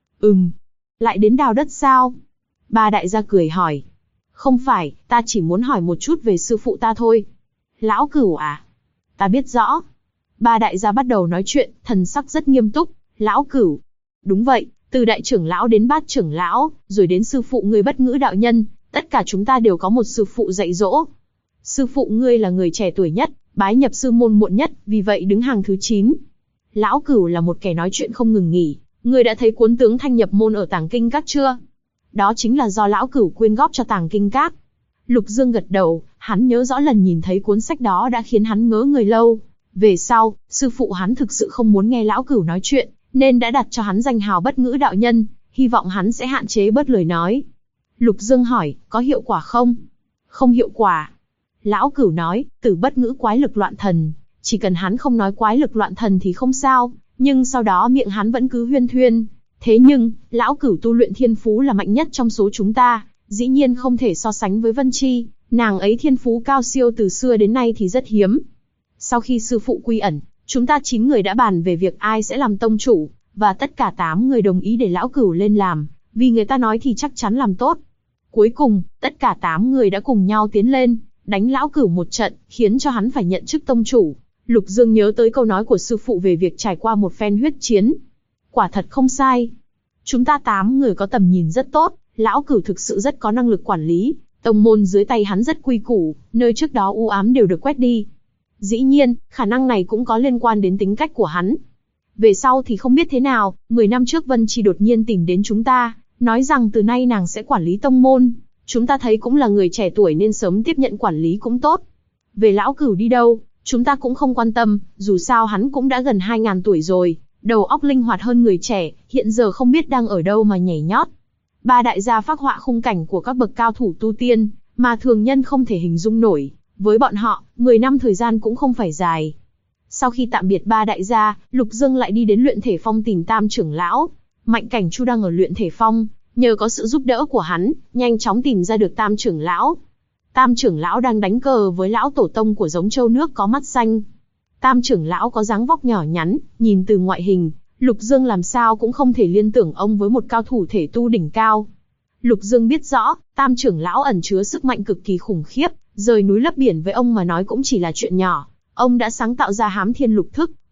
Lại đến đào đất sao? 3 đại gia cười hỏi. Không phải, ta chỉ muốn hỏi một chút về sư phụ ta thôi. Lão Cửu à? Ta biết rõ. 3 đại gia bắt đầu nói chuyện, thần sắc rất nghiêm túc. Lão Cửu. Đúng vậy, từ đại trưởng lão đến bát trưởng lão, rồi đến sư phụ ngươi Bất Ngữ đạo nhân, tất cả chúng ta đều có một sư phụ dạy dỗ. Sư phụ ngươi là người trẻ tuổi nhất, bái nhập sư môn muộn nhất, vì vậy đứng hàng thứ 9. Lão Cửu là một kẻ nói chuyện không ngừng nghỉ. Ngươi đã thấy cuốn tướng thanh nhập môn ở Tàng Kinh Các chưa? Đó chính là do Lão Cửu quyên góp cho Tàng Kinh Các. Lục Dương gật đầu, hắn nhớ rõ lần nhìn thấy cuốn sách đó đã khiến hắn ngớ người lâu. Về sau, sư phụ hắn thực sự không muốn nghe Lão Cửu nói chuyện, nên đã đặt cho hắn danh hào Bất Ngữ đạo nhân, hy vọng hắn sẽ hạn chế bớt lời nói. Lục Dương hỏi, có hiệu quả không? Không hiệu quả. Lão Cửu nói, từ Bất Ngữ quái lực loạn thần, chỉ cần hắn không nói quái lực loạn thần thì không sao, nhưng sau đó miệng hắn vẫn cứ huyên thuyên. Thế nhưng, Lão Cửu tu luyện thiên phú là mạnh nhất trong số chúng ta, dĩ nhiên không thể so sánh với Vân Chi, nàng ấy thiên phú cao siêu từ xưa đến nay thì rất hiếm. Sau khi sư phụ quy ẩn, chúng ta 9 người đã bàn về việc ai sẽ làm tông chủ, và tất cả 8 người đồng ý để Lão Cửu lên làm, vì người ta nói thì chắc chắn làm tốt. Cuối cùng, tất cả 8 người đã cùng nhau tiến lên, đánh Lão Cửu một trận, khiến cho hắn phải nhận chức tông chủ. Lục Dương nhớ tới câu nói của sư phụ về việc trải qua một phen huyết chiến. Quả thật không sai. Chúng ta 8 người có tầm nhìn rất tốt, Lão Cửu thực sự rất có năng lực quản lý, tông môn dưới tay hắn rất quy củ, nơi trước đó u ám đều được quét đi. Dĩ nhiên, khả năng này cũng có liên quan đến tính cách của hắn. Về sau thì không biết thế nào, 10 năm trước Vân Chi đột nhiên tìm đến chúng ta, nói rằng từ nay nàng sẽ quản lý tông môn. Chúng ta thấy cũng là người trẻ tuổi nên sớm tiếp nhận quản lý cũng tốt. Về Lão Cửu đi đâu, chúng ta cũng không quan tâm, dù sao hắn cũng đã gần 2000 tuổi rồi, đầu óc linh hoạt hơn người trẻ, hiện giờ không biết đang ở đâu mà nhảy nhót. 3 đại gia phác họa khung cảnh của các bậc cao thủ tu tiên, mà thường nhân không thể hình dung nổi. Với bọn họ, 10 năm thời gian cũng không phải dài. Sau khi tạm biệt 3 đại gia, Lục Dương lại đi đến Luyện Thể Phong tìm Tam trưởng lão. Mạnh Cảnh Chu đang ở Luyện Thể Phong, nhờ có sự giúp đỡ của hắn, nhanh chóng tìm ra được Tam trưởng lão. Tam trưởng lão đang đánh cờ với lão tổ tông của giống châu nước có mắt xanh. Tam trưởng lão có dáng vóc nhỏ nhắn, nhìn từ ngoại hình, Lục Dương làm sao cũng không thể liên tưởng ông với một cao thủ thể tu đỉnh cao. Lục Dương biết rõ, Tam trưởng lão ẩn chứa sức mạnh cực kỳ khủng khiếp, rời núi lấp biển với ông mà nói cũng chỉ là chuyện nhỏ. Ông đã sáng tạo ra Hám Thiên Lục Thức,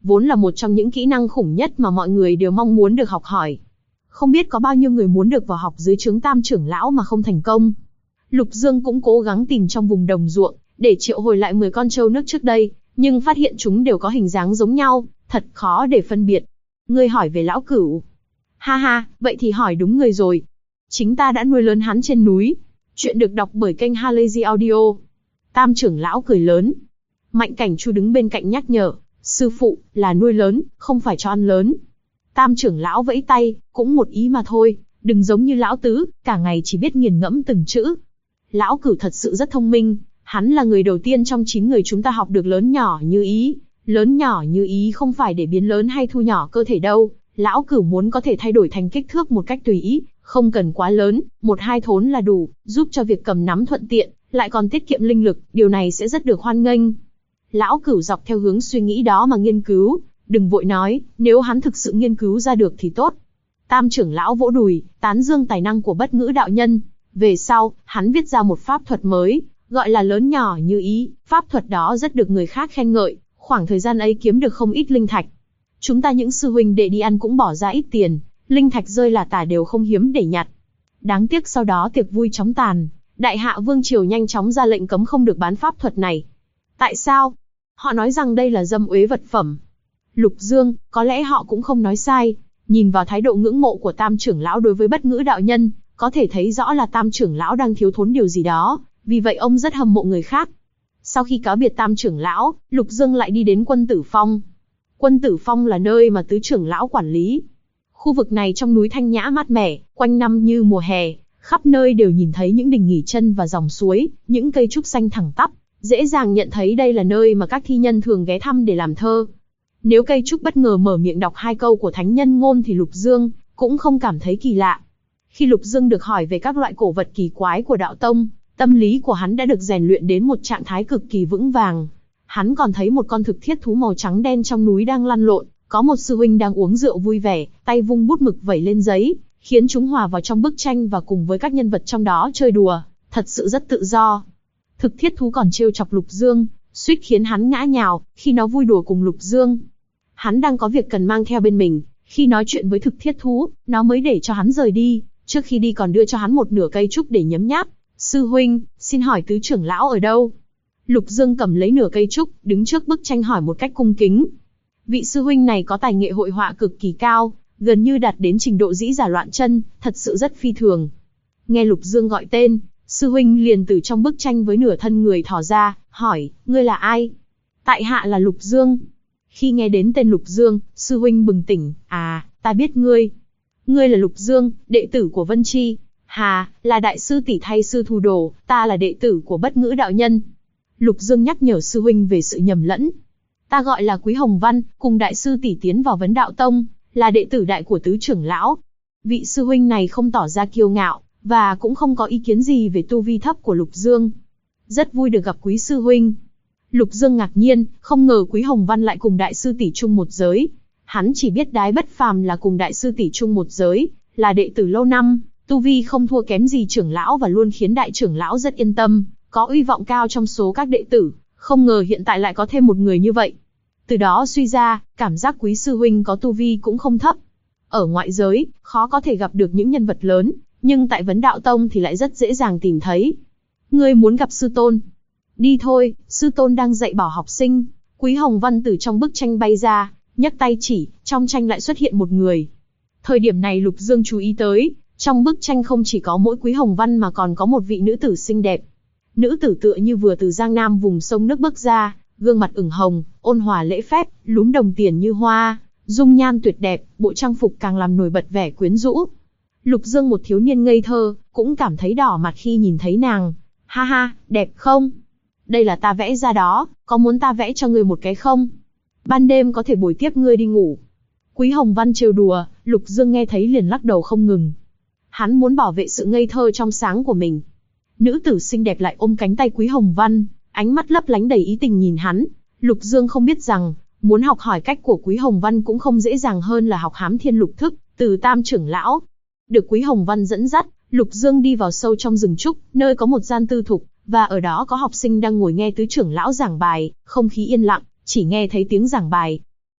vốn là một trong những kỹ năng khủng nhất mà mọi người đều mong muốn được học hỏi. Không biết có bao nhiêu người muốn được vào học dưới trướng Tam trưởng lão mà không thành công. Lục Dương cũng cố gắng tìm trong vùng đồng ruộng, để triệu hồi lại 10 con trâu nước trước đây, nhưng phát hiện chúng đều có hình dáng giống nhau, thật khó để phân biệt. Ngươi hỏi về lão cửu. Ha ha, vậy thì hỏi đúng người rồi. Chính ta đã nuôi lớn hắn trên núi. Chuyện được đọc bởi kênh Halazy Audio. Tam trưởng lão cười lớn. Mạnh Cảnh Chu đứng bên cạnh nhắc nhở, sư phụ, là nuôi lớn, không phải cho ăn lớn. Tam trưởng lão vẫy tay, cũng một ý mà thôi, đừng giống như lão tứ, cả ngày chỉ biết nghiền ngẫm từng chữ. Lão cửu thật sự rất thông minh, hắn là người đầu tiên trong 9 người chúng ta học được lớn nhỏ như ý. Lớn nhỏ như ý không phải để biến lớn hay thu nhỏ cơ thể đâu, lão cửu muốn có thể thay đổi thành kích thước một cách tùy ý, không cần quá lớn, 1-2 thốn là đủ, giúp cho việc cầm nắm thuận tiện, lại còn tiết kiệm linh lực, điều này sẽ rất được hoan nghênh. Lão cửu dọc theo hướng suy nghĩ đó mà nghiên cứu, đừng vội nói, nếu hắn thực sự nghiên cứu ra được thì tốt. Tam trưởng lão vỗ đùi, tán dương tài năng của Bất Ngữ đạo nhân. Về sau, hắn viết ra một pháp thuật mới, gọi là lớn nhỏ như ý, pháp thuật đó rất được người khác khen ngợi, khoảng thời gian ấy kiếm được không ít linh thạch. Chúng ta những sư huynh đệ đi ăn cũng bỏ ra ít tiền, linh thạch rơi là tả đều không hiếm để nhặt. Đáng tiếc sau đó tiệc vui chóng tàn, Đại Hạ Vương Triều nhanh chóng ra lệnh cấm không được bán pháp thuật này. Tại sao? Họ nói rằng đây là dâm uế vật phẩm. Lục Dương, có lẽ họ cũng không nói sai. Nhìn vào thái độ ngưỡng mộ của Tam trưởng lão đối với Bất Ngữ đạo nhân, có thể thấy rõ là Tam trưởng lão đang thiếu thốn điều gì đó, vì vậy ông rất hâm mộ người khác. Sau khi cáo biệt Tam trưởng lão, Lục Dương lại đi đến Quân Tử Phong. Quân Tử Phong là nơi mà tứ trưởng lão quản lý. Khu vực này trong núi thanh nhã mát mẻ, quanh năm như mùa hè, khắp nơi đều nhìn thấy những đình nghỉ chân và dòng suối, những cây trúc xanh thẳng tắp, dễ dàng nhận thấy đây là nơi mà các thi nhân thường ghé thăm để làm thơ. Nếu cây trúc bất ngờ mở miệng đọc 2 câu của thánh nhân ngôn thì Lục Dương cũng không cảm thấy kỳ lạ. Khi Lục Dương được hỏi về các loại cổ vật kỳ quái của đạo tông, tâm lý của hắn đã được rèn luyện đến một trạng thái cực kỳ vững vàng. Hắn còn thấy một con thực thiết thú màu trắng đen trong núi đang lăn lộn, có một sư huynh đang uống rượu vui vẻ, tay vung bút mực vẩy lên giấy, khiến chúng hòa vào trong bức tranh và cùng với các nhân vật trong đó chơi đùa, thật sự rất tự do. Thực thiết thú còn trêu chọc Lục Dương, suýt khiến hắn ngã nhào khi nó vui đùa cùng Lục Dương. Hắn đang có việc cần mang theo bên mình, khi nói chuyện với thực thiết thú, nó mới để cho hắn rời đi, trước khi đi còn đưa cho hắn một nửa cây trúc để nhấm nháp. Sư huynh, xin hỏi tứ trưởng lão ở đâu? Lục Dương cầm lấy nửa cây trúc, đứng trước bức tranh hỏi một cách cung kính. Vị sư huynh này có tài nghệ hội họa cực kỳ cao, gần như đạt đến trình độ dĩ giả loạn chân, thật sự rất phi thường. Nghe Lục Dương gọi tên, sư huynh liền từ trong bức tranh với nửa thân người thò ra, hỏi, ngươi là ai? Tại hạ là Lục Dương. Khi nghe đến tên Lục Dương, sư huynh bừng tỉnh, à, ta biết ngươi. Ngươi là Lục Dương, đệ tử của Vân Chi. Hà, là đại sư tỷ thay sư thu đồ, ta là đệ tử của Bất Ngữ đạo nhân. Lục Dương nhắc nhở sư huynh về sự nhầm lẫn. Ta gọi là Quý Hồng Văn, cùng đại sư tỷ tiến vào Vấn Đạo Tông, là đệ tử đại của tứ trưởng lão. Vị sư huynh này không tỏ ra kiêu ngạo, và cũng không có ý kiến gì về tu vi thấp của Lục Dương. Rất vui được gặp Quý sư huynh. Lục Dương ngạc nhiên, không ngờ Quý Hồng Văn lại cùng đại sư tỷ chung một giới. Hắn chỉ biết Đái Bất Phàm là cùng đại sư tỷ chung một giới, là đệ tử lâu năm, tu vi không thua kém gì trưởng lão và luôn khiến đại trưởng lão rất yên tâm, có uy vọng cao trong số các đệ tử, không ngờ hiện tại lại có thêm một người như vậy. Từ đó suy ra, cảm giác Quý sư huynh có tu vi cũng không thấp. Ở ngoại giới, khó có thể gặp được những nhân vật lớn, nhưng tại Vấn Đạo Tông thì lại rất dễ dàng tìm thấy. Ngươi muốn gặp sư tôn? Đi thôi, sư tôn đang dạy bảo học sinh. Quý Hồng Văn từ trong bức tranh bay ra, nhấc tay chỉ, trong tranh lại xuất hiện một người. Thời điểm này Lục Dương chú ý tới, trong bức tranh không chỉ có mỗi Quý Hồng Văn mà còn có một vị nữ tử xinh đẹp. Nữ tử tựa như vừa từ Giang Nam vùng sông nước bước ra, gương mặt ửng hồng, ôn hòa lễ phép, lúm đồng tiền như hoa, dung nhan tuyệt đẹp, bộ trang phục càng làm nổi bật vẻ quyến rũ. Lục Dương một thiếu niên ngây thơ, cũng cảm thấy đỏ mặt khi nhìn thấy nàng. Ha ha, đẹp không? Đây là ta vẽ ra đó, có muốn ta vẽ cho ngươi một cái không? Ban đêm có thể bồi tiếp ngươi đi ngủ. Quý Hồng Văn trêu đùa, Lục Dương nghe thấy liền lắc đầu không ngừng. Hắn muốn bảo vệ sự ngây thơ trong sáng của mình. Nữ tử xinh đẹp lại ôm cánh tay Quý Hồng Văn, ánh mắt lấp lánh đầy ý tình nhìn hắn. Lục Dương không biết rằng, muốn học hỏi cách của Quý Hồng Văn cũng không dễ dàng hơn là học Hám Thiên Lục Thức từ Tam trưởng lão. Được Quý Hồng Văn dẫn dắt, Lục Dương đi vào sâu trong rừng trúc, nơi có một gian tư thục, và ở đó có học sinh đang ngồi nghe tứ trưởng lão giảng bài, không khí yên lặng, chỉ nghe thấy tiếng giảng bài.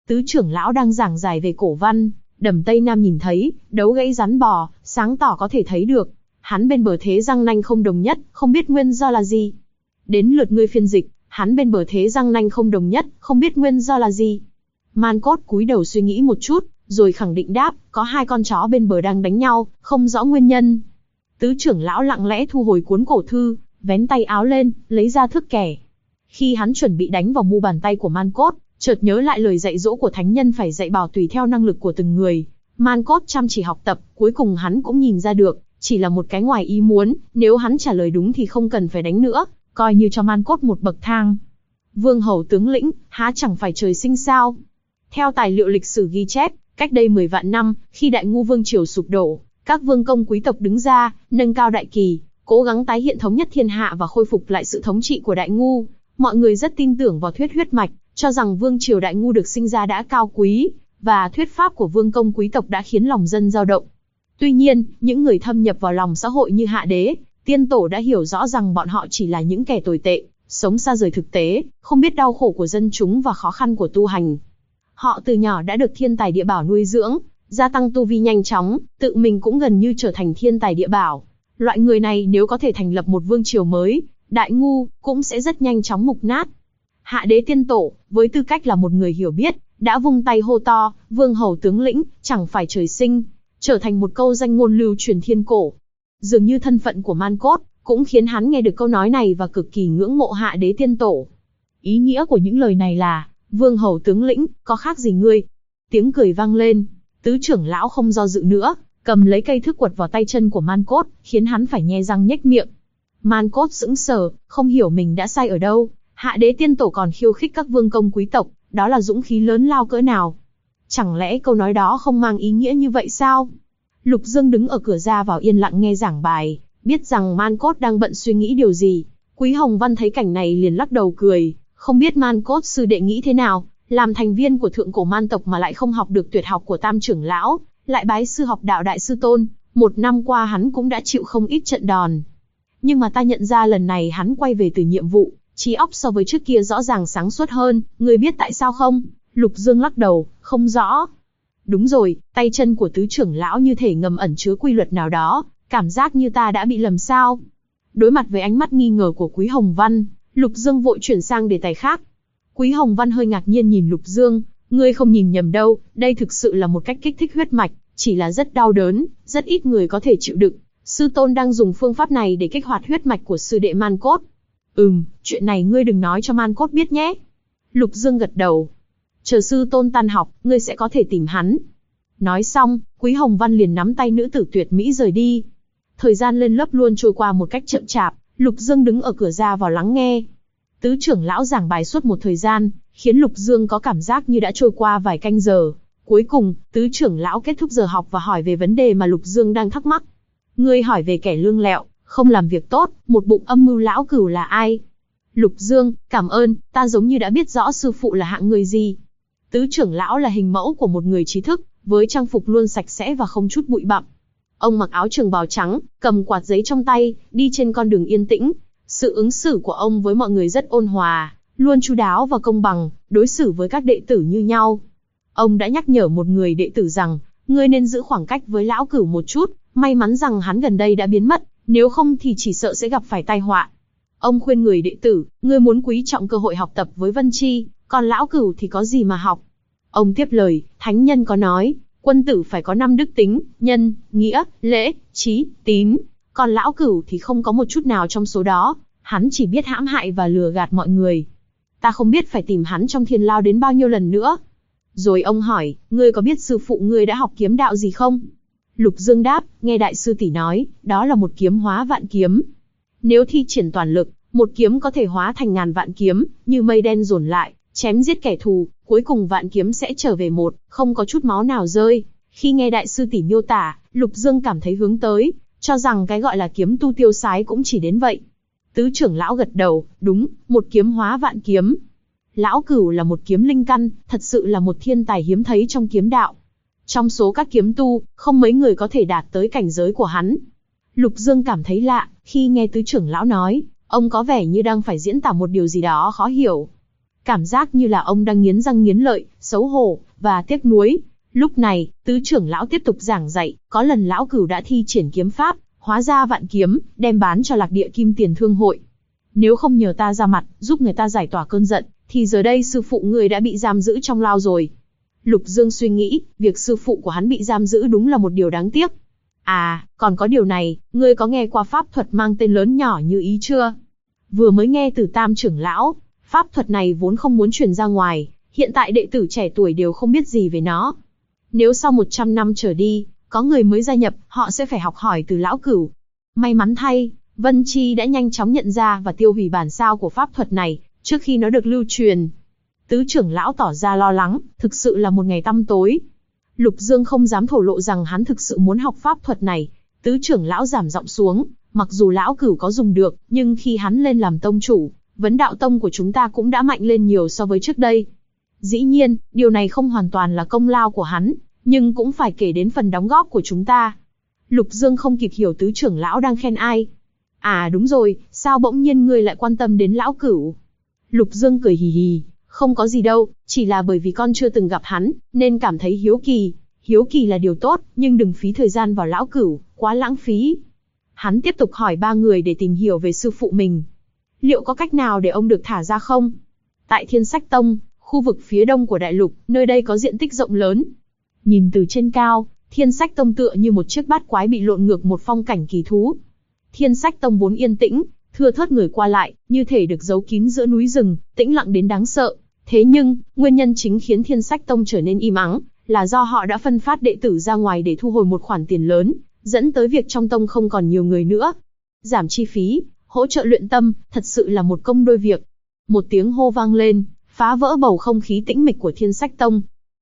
Tứ trưởng lão đang giảng giải về cổ văn, Đầm Tây Nam nhìn thấy, đấu gãy rắn bò, sáng tỏ có thể thấy được. Hắn bên bờ thế răng nanh không đồng nhất, không biết nguyên do là gì. Đến lượt ngươi phiên dịch, hắn bên bờ thế răng nanh không đồng nhất, không biết nguyên do là gì. Man Cốt cúi đầu suy nghĩ một chút, rồi khẳng định đáp, có hai con chó bên bờ đang đánh nhau, không rõ nguyên nhân. Tứ trưởng lão lặng lẽ thu hồi cuốn cổ thư, vén tay áo lên, lấy ra thước kẻ. Khi hắn chuẩn bị đánh vào mu bàn tay của Man Cốt, chợt nhớ lại lời dạy dỗ của thánh nhân phải dạy bảo tùy theo năng lực của từng người. Man Cốt chăm chỉ học tập, cuối cùng hắn cũng nhìn ra được, chỉ là một cái ngoài ý muốn, nếu hắn trả lời đúng thì không cần phải đánh nữa, coi như cho Man Cốt một bậc thang. Vương hầu tướng lĩnh, há chẳng phải trời sinh sao? Theo tài liệu lịch sử ghi chép, cách đây 10 vạn năm, khi Đại Ngu vương triều sụp đổ, các vương công quý tộc đứng ra, nâng cao đại kỳ, cố gắng tái hiện thống nhất thiên hạ và khôi phục lại sự thống trị của Đại Ngu. Mọi người rất tin tưởng vào thuyết huyết mạch, cho rằng vương triều Đại Ngu được sinh ra đã cao quý, và thuyết pháp của vương công quý tộc đã khiến lòng dân dao động. Tuy nhiên, những người thâm nhập vào lòng xã hội như Hạ Đế, Tiên Tổ đã hiểu rõ rằng bọn họ chỉ là những kẻ tồi tệ, sống xa rời thực tế, không biết đau khổ của dân chúng và khó khăn của tu hành. Họ từ nhỏ đã được thiên tài địa bảo nuôi dưỡng, gia tăng tu vi nhanh chóng, tự mình cũng gần như trở thành thiên tài địa bảo. Loại người này nếu có thể thành lập một vương triều mới, Đại Ngu cũng sẽ rất nhanh chóng mục nát. Hạ Đế Tiên Tổ, với tư cách là một người hiểu biết, đã vung tay hô to, vương hầu tướng lĩnh, chẳng phải trời sinh, trở thành một câu danh ngôn lưu truyền thiên cổ. Dường như thân phận của Man Cốt cũng khiến hắn nghe được câu nói này và cực kỳ ngưỡng mộ Hạ Đế Tiên Tổ. Ý nghĩa của những lời này là, vương hầu tướng lĩnh, có khác gì ngươi? Tiếng cười vang lên, tứ trưởng lão không do dự nữa, cầm lấy cây thước quật vào tay chân của Man Cốt, khiến hắn phải nhe răng nhếch miệng. Man Cốt sững sờ, không hiểu mình đã sai ở đâu. Hạ Đế Tiên Tổ còn khiêu khích các vương công quý tộc, đó là dũng khí lớn lao cỡ nào? Chẳng lẽ câu nói đó không mang ý nghĩa như vậy sao? Lục Dương đứng ở cửa ra vào yên lặng nghe giảng bài, biết rằng Man Cốt đang bận suy nghĩ điều gì. Quý Hồng Văn thấy cảnh này liền lắc đầu cười, không biết Man Cốt sư đệ nghĩ thế nào, làm thành viên của thượng cổ man tộc mà lại không học được tuyệt học của Tam trưởng lão, lại bái sư học đạo đại sư tôn. 1 năm qua hắn cũng đã chịu không ít trận đòn. Nhưng mà ta nhận ra lần này hắn quay về từ nhiệm vụ, trí óc so với trước kia rõ ràng sáng suốt hơn, người biết tại sao không? Lục Dương lắc đầu, không rõ. Đúng rồi, tay chân của tứ trưởng lão như thể ngầm ẩn chứa quy luật nào đó, cảm giác như ta đã bị lầm sao? Đối mặt với ánh mắt nghi ngờ của Quý Hồng Văn, Lục Dương vội chuyển sang đề tài khác. Quý Hồng Văn hơi ngạc nhiên nhìn Lục Dương, ngươi không nhìn nhầm đâu, đây thực sự là một cách kích thích huyết mạch, chỉ là rất đau đớn, rất ít người có thể chịu đựng. Sư tôn đang dùng phương pháp này để kích hoạt huyết mạch của sư đệ Man Cốt. Chuyện này ngươi đừng nói cho Man Cốt biết nhé. Lục Dương gật đầu. Chờ sư tôn tan học, ngươi sẽ có thể tìm hắn. Nói xong, Quý Hồng Văn liền nắm tay nữ tử tuyệt mỹ rời đi. Thời gian lên lớp luôn trôi qua một cách chậm chạp, Lục Dương đứng ở cửa ra vào lắng nghe. Tứ trưởng lão giảng bài suốt một thời gian, khiến Lục Dương có cảm giác như đã trôi qua vài canh giờ. Cuối cùng, tứ trưởng lão kết thúc giờ học và hỏi về vấn đề mà Lục Dương đang thắc mắc. Ngươi hỏi về kẻ lương lẹo, không làm việc tốt, một bụng âm mưu lão cửu là ai? Lục Dương, cảm ơn, ta giống như đã biết rõ sư phụ là hạng người gì. Tứ trưởng lão là hình mẫu của một người trí thức, với trang phục luôn sạch sẽ và không chút bụi bặm. Ông mặc áo trường bào trắng, cầm quạt giấy trong tay, đi trên con đường yên tĩnh. Sự ứng xử của ông với mọi người rất ôn hòa, luôn chu đáo và công bằng, đối xử với các đệ tử như nhau. Ông đã nhắc nhở một người đệ tử rằng, ngươi nên giữ khoảng cách với lão cửu một chút, may mắn rằng hắn gần đây đã biến mất, nếu không thì chỉ sợ sẽ gặp phải tai họa. Ông khuyên người đệ tử, ngươi muốn quý trọng cơ hội học tập với Vân Chi, còn lão cửu thì có gì mà học. Ông tiếp lời, thánh nhân có nói, quân tử phải có 5 đức tính, nhân, nghĩa, lễ, trí, tín, còn lão cửu thì không có một chút nào trong số đó, hắn chỉ biết hãm hại và lừa gạt mọi người. Ta không biết phải tìm hắn trong thiên lao đến bao nhiêu lần nữa. Rồi ông hỏi, ngươi có biết sư phụ ngươi đã học kiếm đạo gì không? Lục Dương đáp, nghe đại sư tỷ nói, đó là một kiếm hóa vạn kiếm. Nếu thi triển toàn lực, một kiếm có thể hóa thành ngàn vạn kiếm, như mây đen dồn lại, chém giết kẻ thù, cuối cùng vạn kiếm sẽ trở về một, không có chút máu nào rơi. Khi nghe đại sư tỷ miêu tả, Lục Dương cảm thấy hướng tới, cho rằng cái gọi là kiếm tu tiêu sái cũng chỉ đến vậy. Tứ trưởng lão gật đầu, đúng, một kiếm hóa vạn kiếm. Lão cửu là một kiếm linh căn, thật sự là một thiên tài hiếm thấy trong kiếm đạo. Trong số các kiếm tu, không mấy người có thể đạt tới cảnh giới của hắn. Lục Dương cảm thấy lạ, khi nghe tứ trưởng lão nói, ông có vẻ như đang phải diễn tả một điều gì đó khó hiểu. cảm giác như là ông đang nghiến răng nghiến lợi, xấu hổ, và tiếc nuối. Lúc này, tứ trưởng lão tiếp tục giảng dạy, có lần lão cửu đã thi triển kiếm pháp, hóa ra vạn kiếm, đem bán cho Lạc Địa Kim Tiền Thương hội. Nếu không nhờ ta ra mặt, giúp người ta giải tỏa cơn giận, thì giờ đây sư phụ người đã bị giam giữ trong lao rồi. Lục Dương suy nghĩ, việc sư phụ của hắn bị giam giữ đúng là một điều đáng tiếc. À, còn có điều này, ngươi có nghe qua pháp thuật mang tên lớn nhỏ như ý chưa? Vừa mới nghe từ Tam trưởng lão, pháp thuật này vốn không muốn truyền ra ngoài, hiện tại đệ tử trẻ tuổi đều không biết gì về nó. Nếu sau 100 năm trở đi, có người mới gia nhập, họ sẽ phải học hỏi từ lão cửu. May mắn thay, Vân Chi đã nhanh chóng nhận ra và tiêu hủy bản sao của pháp thuật này, trước khi nó được lưu truyền. Tứ trưởng lão tỏ ra lo lắng, thực sự là một ngày tăm tối. Lục Dương không dám thổ lộ rằng hắn thực sự muốn học pháp thuật này. Tứ trưởng lão giảm giọng xuống, mặc dù lão cửu có dùng được, nhưng khi hắn lên làm tông chủ, Vấn Đạo Tông của chúng ta cũng đã mạnh lên nhiều so với trước đây. Dĩ nhiên, điều này không hoàn toàn là công lao của hắn, nhưng cũng phải kể đến phần đóng góp của chúng ta. Lục Dương không kịp hiểu tứ trưởng lão đang khen ai. À đúng rồi, sao bỗng nhiên ngươi lại quan tâm đến lão cửu? Lục Dương cười hì hì, không có gì đâu, chỉ là bởi vì con chưa từng gặp hắn, nên cảm thấy hiếu kỳ. Hiếu kỳ là điều tốt, nhưng đừng phí thời gian vào lão cửu, quá lãng phí. Hắn tiếp tục hỏi 3 người để tìm hiểu về sư phụ mình. Liệu có cách nào để ông được thả ra không? Tại Thiên Sách Tông, khu vực phía đông của đại lục, nơi đây có diện tích rộng lớn. Nhìn từ trên cao, Thiên Sách Tông tựa như một chiếc bát quái bị lộn ngược một phong cảnh kỳ thú. Thiên Sách Tông vốn yên tĩnh, thưa thớt người qua lại, như thể được giấu kín giữa núi rừng, tĩnh lặng đến đáng sợ. Thế nhưng, nguyên nhân chính khiến Thiên Sách Tông trở nên im ắng, là do họ đã phân phát đệ tử ra ngoài để thu hồi một khoản tiền lớn, dẫn tới việc trong tông không còn nhiều người nữa. Giảm chi phí, hỗ trợ luyện tâm, thật sự là một công đôi việc. Một tiếng hô vang lên, phá vỡ bầu không khí tĩnh mịch của Thiên Sách Tông.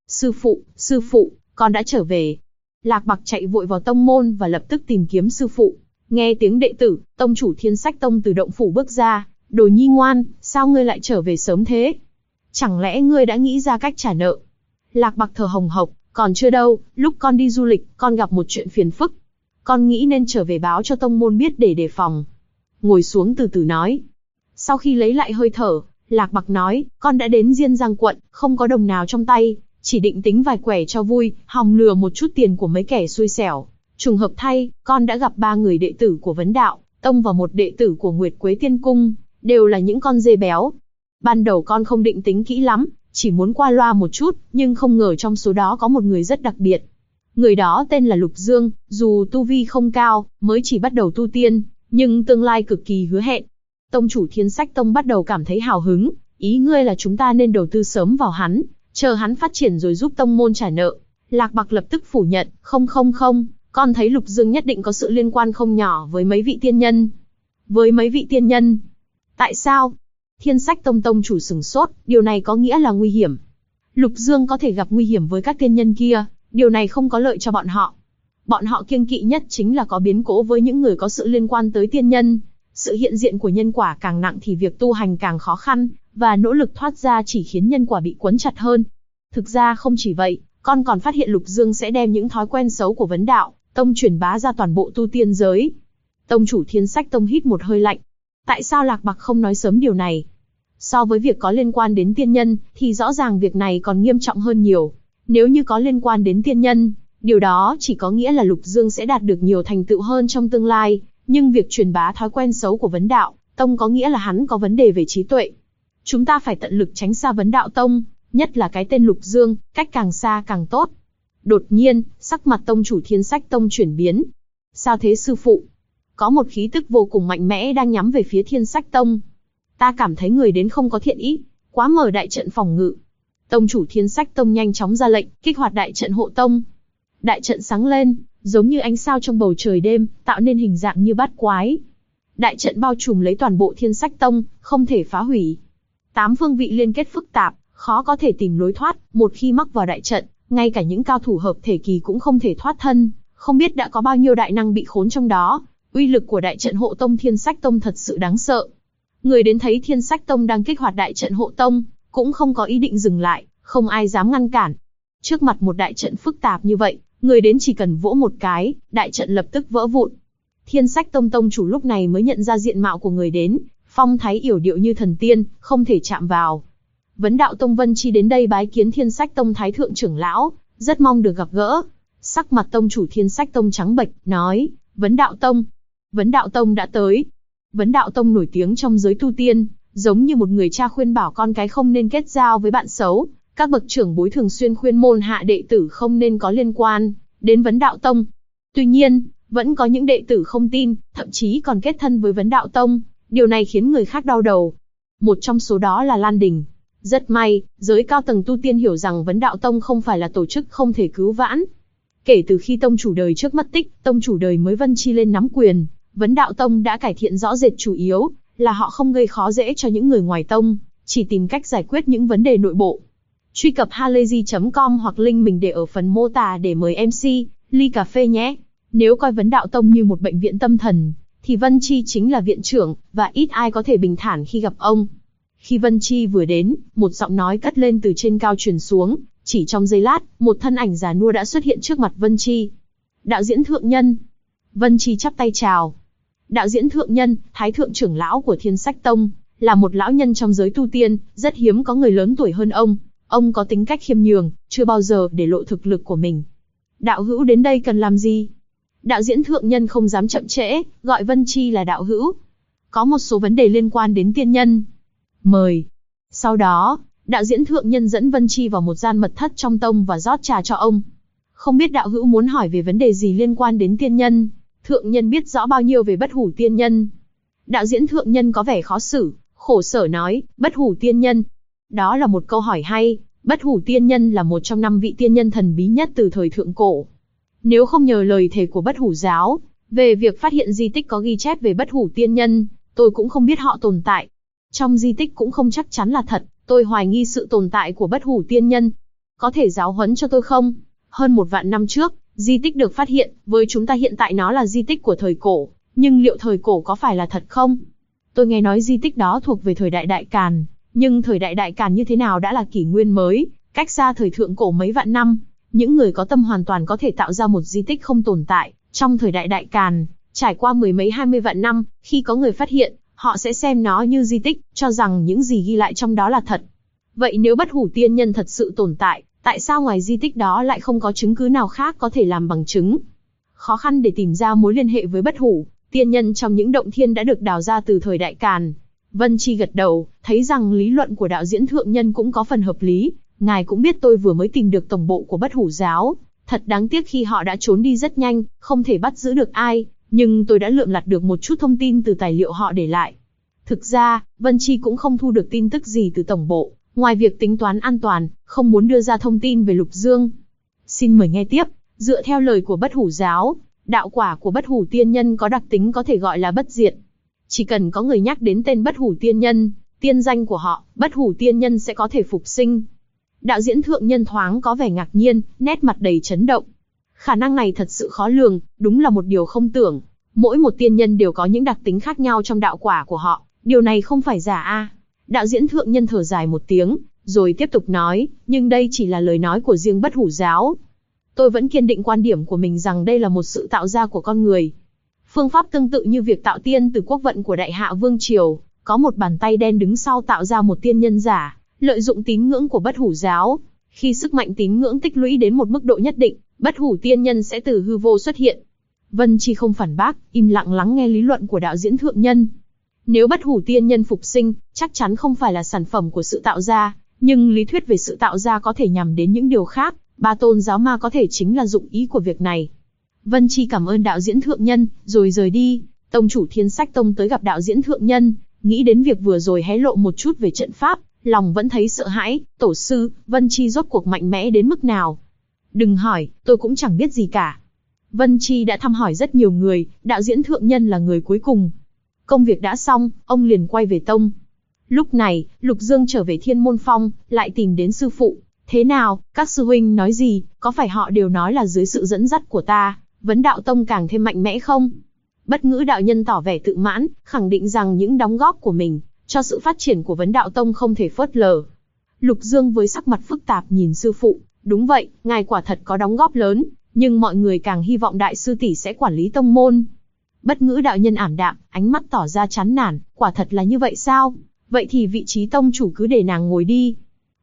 Sư phụ, con đã trở về. Lạc Bạc chạy vội vào tông môn và lập tức tìm kiếm sư phụ. Nghe tiếng đệ tử, tông chủ Thiên Sách Tông từ động phủ bước ra. Đồ nhi ngoan, sao ngươi lại trở về sớm thế? Chẳng lẽ ngươi đã nghĩ ra cách trả nợ? Lạc Bạc thở hồng hộc, còn chưa đâu, lúc con đi du lịch, con gặp một chuyện phiền phức. Con nghĩ nên trở về báo cho tông môn biết để đề phòng. Ngồi xuống từ từ nói. Sau khi lấy lại hơi thở, Lạc Bạc nói, con đã đến Diên Giang quận, không có đồng nào trong tay, chỉ định tính vài quẻ cho vui, hòng lừa một chút tiền của mấy kẻ xui xẻo. Trùng hợp thay, con đã gặp 3 người đệ tử của Vấn Đạo Tông và một đệ tử của Nguyệt Quế Tiên Cung, đều là những con dê béo. Ban đầu con không định tính kỹ lắm, chỉ muốn qua loa một chút, nhưng không ngờ trong số đó có một người rất đặc biệt. Người đó tên là Lục Dương, dù tu vi không cao, mới chỉ bắt đầu tu tiên, nhưng tương lai cực kỳ hứa hẹn. Tông chủ Thiên Sách Tông bắt đầu cảm thấy hào hứng, ý ngươi là chúng ta nên đầu tư sớm vào hắn, chờ hắn phát triển rồi giúp tông môn trả nợ. Lạc Bạc lập tức phủ nhận, không, con thấy Lục Dương nhất định có sự liên quan không nhỏ với mấy vị tiên nhân. Với mấy vị tiên nhân? Tại sao? Thiên Sách Tông tông chủ sửng sốt, điều này có nghĩa là nguy hiểm. Lục Dương có thể gặp nguy hiểm với các tiên nhân kia, điều này không có lợi cho bọn họ. Bọn họ kiêng kỵ nhất chính là có biến cố với những người có sự liên quan tới tiên nhân. Sự hiện diện của nhân quả càng nặng thì việc tu hành càng khó khăn, và nỗ lực thoát ra chỉ khiến nhân quả bị quấn chặt hơn. Thực ra không chỉ vậy, con còn phát hiện Lục Dương sẽ đem những thói quen xấu của Vấn Đạo Tông truyền bá ra toàn bộ tu tiên giới. Tông chủ Thiên Sách Tông hít một hơi lạnh. Tại sao Lạc Bạc không nói sớm điều này? So với việc có liên quan đến tiên nhân, thì rõ ràng việc này còn nghiêm trọng hơn nhiều. Nếu như có liên quan đến tiên nhân, điều đó chỉ có nghĩa là Lục Dương sẽ đạt được nhiều thành tựu hơn trong tương lai. Nhưng việc truyền bá thói quen xấu của Vấn Đạo Tông có nghĩa là hắn có vấn đề về trí tuệ. Chúng ta phải tận lực tránh xa Vấn Đạo Tông, nhất là cái tên Lục Dương, cách càng xa càng tốt. Đột nhiên, sắc mặt tông chủ Thiên Sách Tông chuyển biến. Sao thế sư phụ? Có một khí tức vô cùng mạnh mẽ đang nhắm về phía Thiên Sách Tông. Ta cảm thấy người đến không có thiện ý, quá mở đại trận phòng ngự. Tông chủ Thiên Sách Tông nhanh chóng ra lệnh, kích hoạt đại trận hộ tông. Đại trận sáng lên, giống như ánh sao trong bầu trời đêm, tạo nên hình dạng như bát quái. Đại trận bao trùm lấy toàn bộ Thiên Sách Tông, không thể phá hủy. 8 phương vị liên kết phức tạp, khó có thể tìm lối thoát, một khi mắc vào đại trận, ngay cả những cao thủ hợp thể kỳ cũng không thể thoát thân, không biết đã có bao nhiêu đại năng bị khốn trong đó. Uy lực của đại trận hộ tông Thiên Sách Tông thật sự đáng sợ. Người đến thấy Thiên Sách Tông đang kích hoạt đại trận hộ tông, cũng không có ý định dừng lại, không ai dám ngăn cản. Trước mặt một đại trận phức tạp như vậy, người đến chỉ cần vỗ một cái, đại trận lập tức vỡ vụn. Thiên Sách Tông tông chủ lúc này mới nhận ra diện mạo của người đến, phong thái yểu điệu như thần tiên, không thể chạm vào. Vấn Đạo Tông Vân Chi đến đây bái kiến Thiên Sách Tông Thái Thượng trưởng lão, rất mong được gặp gỡ. Sắc mặt tông chủ Thiên Sách Tông trắng bệch, nói, Vấn Đạo Tông đã tới. Vấn Đạo Tông nổi tiếng trong giới tu tiên, giống như một người cha khuyên bảo con cái không nên kết giao với bạn xấu. Các bậc trưởng bối thường xuyên khuyên môn hạ đệ tử không nên có liên quan đến Vấn Đạo Tông. Tuy nhiên, vẫn có những đệ tử không tin, thậm chí còn kết thân với Vấn Đạo Tông. Điều này khiến người khác đau đầu. Một trong số đó là Lan Đình. Rất may, giới cao tầng tu tiên hiểu rằng Vấn Đạo Tông không phải là tổ chức không thể cứu vãn. Kể từ khi tông chủ đời trước mất tích, tông chủ đời mới Vân Chi lên nắm quyền, Vấn Đạo Tông đã cải thiện rõ rệt, chủ yếu là họ không gây khó dễ cho những người ngoài tông, chỉ tìm cách giải quyết những vấn đề nội bộ. Truy cập halayzi.com hoặc link mình để ở phần mô tả để mời MC ly cà phê nhé. Nếu coi Vấn Đạo Tông như một bệnh viện tâm thần, thì Vân Chi chính là viện trưởng, và ít ai có thể bình thản khi gặp ông. Khi Vân Chi vừa đến, một giọng nói cất lên từ trên cao truyền xuống, chỉ trong giây lát, một thân ảnh già nua đã xuất hiện trước mặt Vân Chi. Đạo diễn thượng nhân. Vân Chi chắp tay chào. Đạo diễn thượng nhân, Thái Thượng trưởng lão của Thiên Sách Tông, là một lão nhân trong giới tu tiên, rất hiếm có người lớn tuổi hơn ông. Ông có tính cách khiêm nhường, chưa bao giờ để lộ thực lực của mình. Đạo hữu đến đây cần làm gì? Đạo diễn thượng nhân không dám chậm trễ, gọi Vân Chi là đạo hữu. Có một số vấn đề liên quan đến tiên nhân. Mời. Sau đó, đạo diễn thượng nhân dẫn Vân Chi vào một gian mật thất trong tông và rót trà cho ông. Không biết đạo hữu muốn hỏi về vấn đề gì liên quan đến tiên nhân? Thượng nhân biết rõ bao nhiêu về Bất Hủ tiên nhân? Đạo diễn thượng nhân có vẻ khó xử, khổ sở nói, Bất Hủ tiên nhân. Đó là một câu hỏi hay. Bất Hủ tiên nhân là một trong 5 vị tiên nhân thần bí nhất từ thời thượng cổ. Nếu không nhờ lời thề của Bất Hủ giáo, về việc phát hiện di tích có ghi chép về Bất Hủ tiên nhân, tôi cũng không biết họ tồn tại. Trong di tích cũng không chắc chắn là thật, tôi hoài nghi sự tồn tại của Bất Hủ tiên nhân. Có thể giáo huấn cho tôi không? Hơn 1 vạn năm trước, di tích được phát hiện, với chúng ta hiện tại nó là di tích của thời cổ, nhưng liệu thời cổ có phải là thật không? Tôi nghe nói di tích đó thuộc về thời đại Đại Càn, nhưng thời đại Đại Càn như thế nào đã là kỷ nguyên mới, cách xa thời thượng cổ mấy vạn năm. Những người có tâm hoàn toàn có thể tạo ra một di tích không tồn tại trong thời đại Đại Càn, trải qua 10 mấy 20 vạn năm, khi có người phát hiện, họ sẽ xem nó như di tích, cho rằng những gì ghi lại trong đó là thật. Vậy nếu Bất Hủ tiên nhân thật sự tồn tại, tại sao ngoài di tích đó lại không có chứng cứ nào khác có thể làm bằng chứng? Khó khăn để tìm ra mối liên hệ với Bất Hủ tiên nhân trong những động thiên đã được đào ra từ thời Đại Càn. Vân Chi gật đầu, thấy rằng lý luận của đạo diễn thượng nhân cũng có phần hợp lý. Ngài cũng biết tôi vừa mới tìm được tổng bộ của Bất Hủ giáo. Thật đáng tiếc khi họ đã trốn đi rất nhanh, không thể bắt giữ được ai. Nhưng tôi đã lượm lặt được một chút thông tin từ tài liệu họ để lại. Thực ra, Vân Chi cũng không thu được tin tức gì từ tổng bộ, ngoài việc tính toán an toàn, không muốn đưa ra thông tin về Lục Dương. Xin mời nghe tiếp. Dựa theo lời của Bất Hủ giáo, đạo quả của Bất Hủ tiên nhân có đặc tính có thể gọi là bất diệt. Chỉ cần có người nhắc đến tên Bất Hủ tiên nhân, tiên danh của họ, Bất Hủ tiên nhân sẽ có thể phục sinh. Đạo diễn thượng nhân thoáng có vẻ ngạc nhiên, nét mặt đầy chấn động. Khả năng này thật sự khó lường, đúng là một điều không tưởng. Mỗi một tiên nhân đều có những đặc tính khác nhau trong đạo quả của họ, điều này không phải giả a. Đạo diễn thượng nhân thở dài một tiếng, rồi tiếp tục nói, nhưng đây chỉ là lời nói của riêng Bất Hủ giáo. Tôi vẫn kiên định quan điểm của mình rằng đây là một sự tạo ra của con người. Phương pháp tương tự như việc tạo tiên từ quốc vận của Đại Hạ Vương Triều, có một bàn tay đen đứng sau tạo ra một tiên nhân giả, lợi dụng tín ngưỡng của Bất Hủ giáo. Khi sức mạnh tín ngưỡng tích lũy đến một mức độ nhất định, Bất Hủ tiên nhân sẽ từ hư vô xuất hiện. Vân Chi không phản bác, im lặng lắng nghe lý luận của đạo diễn thượng nhân. Nếu Bất Hủ tiên nhân phục sinh, chắc chắn không phải là sản phẩm của sự tạo ra, nhưng lý thuyết về sự tạo ra có thể nhằm đến những điều khác, Ba tôn giáo ma có thể chính là dụng ý của việc này. Vân Chi cảm ơn đạo diễn thượng nhân, rồi rời đi. Tông chủ Thiên Sách Tông tới gặp đạo diễn thượng nhân, nghĩ đến việc vừa rồi hé lộ một chút về trận pháp, lòng vẫn thấy sợ hãi. Tổ sư, Vân Chi rốt cuộc mạnh mẽ đến mức nào? Đừng hỏi, tôi cũng chẳng biết gì cả. Vân Chi đã thăm hỏi rất nhiều người, đạo diễn thượng nhân là người cuối cùng. Công việc đã xong, ông liền quay về tông. Lúc này, Lục Dương trở về Thiên Môn Phong, lại tìm đến sư phụ. Thế nào, các sư huynh nói gì, có phải họ đều nói là dưới sự dẫn dắt của ta, Vấn Đạo Tông càng thêm mạnh mẽ không? Bất Ngữ đạo nhân tỏ vẻ tự mãn, khẳng định rằng những đóng góp của mình cho sự phát triển của Vấn Đạo Tông không thể phớt lờ. Lục Dương với sắc mặt phức tạp nhìn sư phụ, đúng vậy, ngài quả thật có đóng góp lớn, nhưng mọi người càng hy vọng đại sư tỷ sẽ quản lý tông môn. Bất Ngữ đạo nhân ảm đạm, ánh mắt tỏ ra chán nản, quả thật là như vậy sao? Vậy thì vị trí tông chủ cứ để nàng ngồi đi.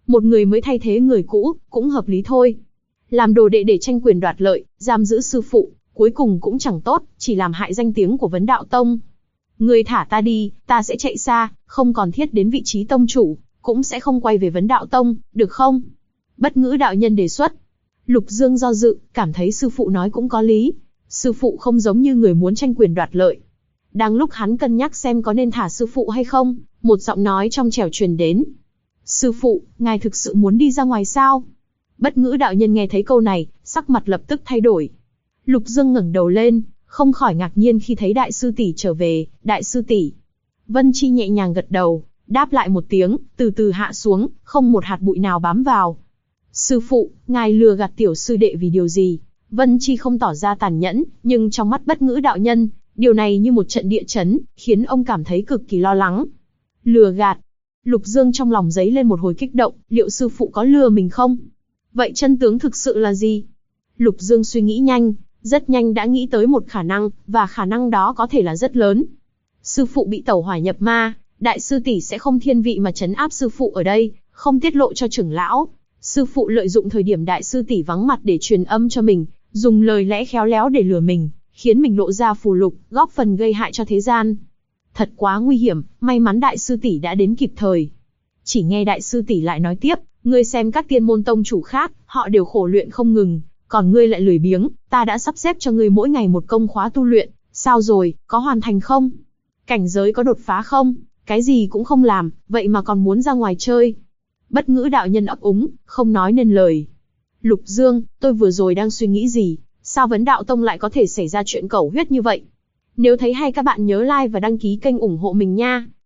Một người mới thay thế người cũ, cũng hợp lý thôi. Làm đồ đệ để tranh quyền đoạt lợi, giam giữ sư phụ, cuối cùng cũng chẳng tốt, chỉ làm hại danh tiếng của Vấn Đạo Tông. Ngươi thả ta đi, ta sẽ chạy xa, không còn thiết đến vị trí tông chủ, cũng sẽ không quay về Vấn Đạo Tông, được không? Bất Ngữ đạo nhân đề xuất. Lục Dương do dự, cảm thấy sư phụ nói cũng có lý. Sư phụ không giống như người muốn tranh quyền đoạt lợi. Đang lúc hắn cân nhắc xem có nên thả sư phụ hay không, một giọng nói trong trẻo truyền đến. Sư phụ, ngài thực sự muốn đi ra ngoài sao? Bất Ngữ đạo nhân nghe thấy câu này, sắc mặt lập tức thay đổi. Lục Dương ngẩng đầu lên, không khỏi ngạc nhiên khi thấy đại sư tỷ trở về. Đại sư tỷ. Vân Chi nhẹ nhàng gật đầu, đáp lại một tiếng, từ từ hạ xuống, không một hạt bụi nào bám vào. Sư phụ, ngài lừa gạt tiểu sư đệ vì điều gì? Vân Chi không tỏ ra tàn nhẫn, nhưng trong mắt Bất Ngữ đạo nhân, điều này như một trận địa chấn, khiến ông cảm thấy cực kỳ lo lắng. Lừa gạt. Lục Dương trong lòng dấy lên một hồi kích động, liệu sư phụ có lừa mình không? Vậy chân tướng thực sự là gì? Lục Dương suy nghĩ nhanh, rất nhanh đã nghĩ tới một khả năng, và khả năng đó có thể là rất lớn. Sư phụ bị tẩu hỏa nhập ma, đại sư tỷ sẽ không thiên vị mà trấn áp sư phụ ở đây, không tiết lộ cho trưởng lão. Sư phụ lợi dụng thời điểm đại sư tỷ vắng mặt để truyền âm cho mình, dùng lời lẽ khéo léo để lừa mình, khiến mình lộ ra phù lục, góp phần gây hại cho thế gian. Thật quá nguy hiểm, may mắn đại sư tỷ đã đến kịp thời. Chỉ nghe đại sư tỷ lại nói tiếp, ngươi xem các tiên môn tông chủ khác, họ đều khổ luyện không ngừng, còn ngươi lại lười biếng, ta đã sắp xếp cho ngươi mỗi ngày một công khóa tu luyện, sao rồi, có hoàn thành không? Cảnh giới có đột phá không? Cái gì cũng không làm, vậy mà còn muốn ra ngoài chơi. Bất Ngữ đạo nhân ấp úng, không nói nên lời. Lục Dương, tôi vừa rồi đang suy nghĩ gì, sao Vấn Đạo Tông lại có thể xảy ra chuyện cẩu huyết như vậy? Nếu thấy hay các bạn nhớ like và đăng ký kênh ủng hộ mình nha.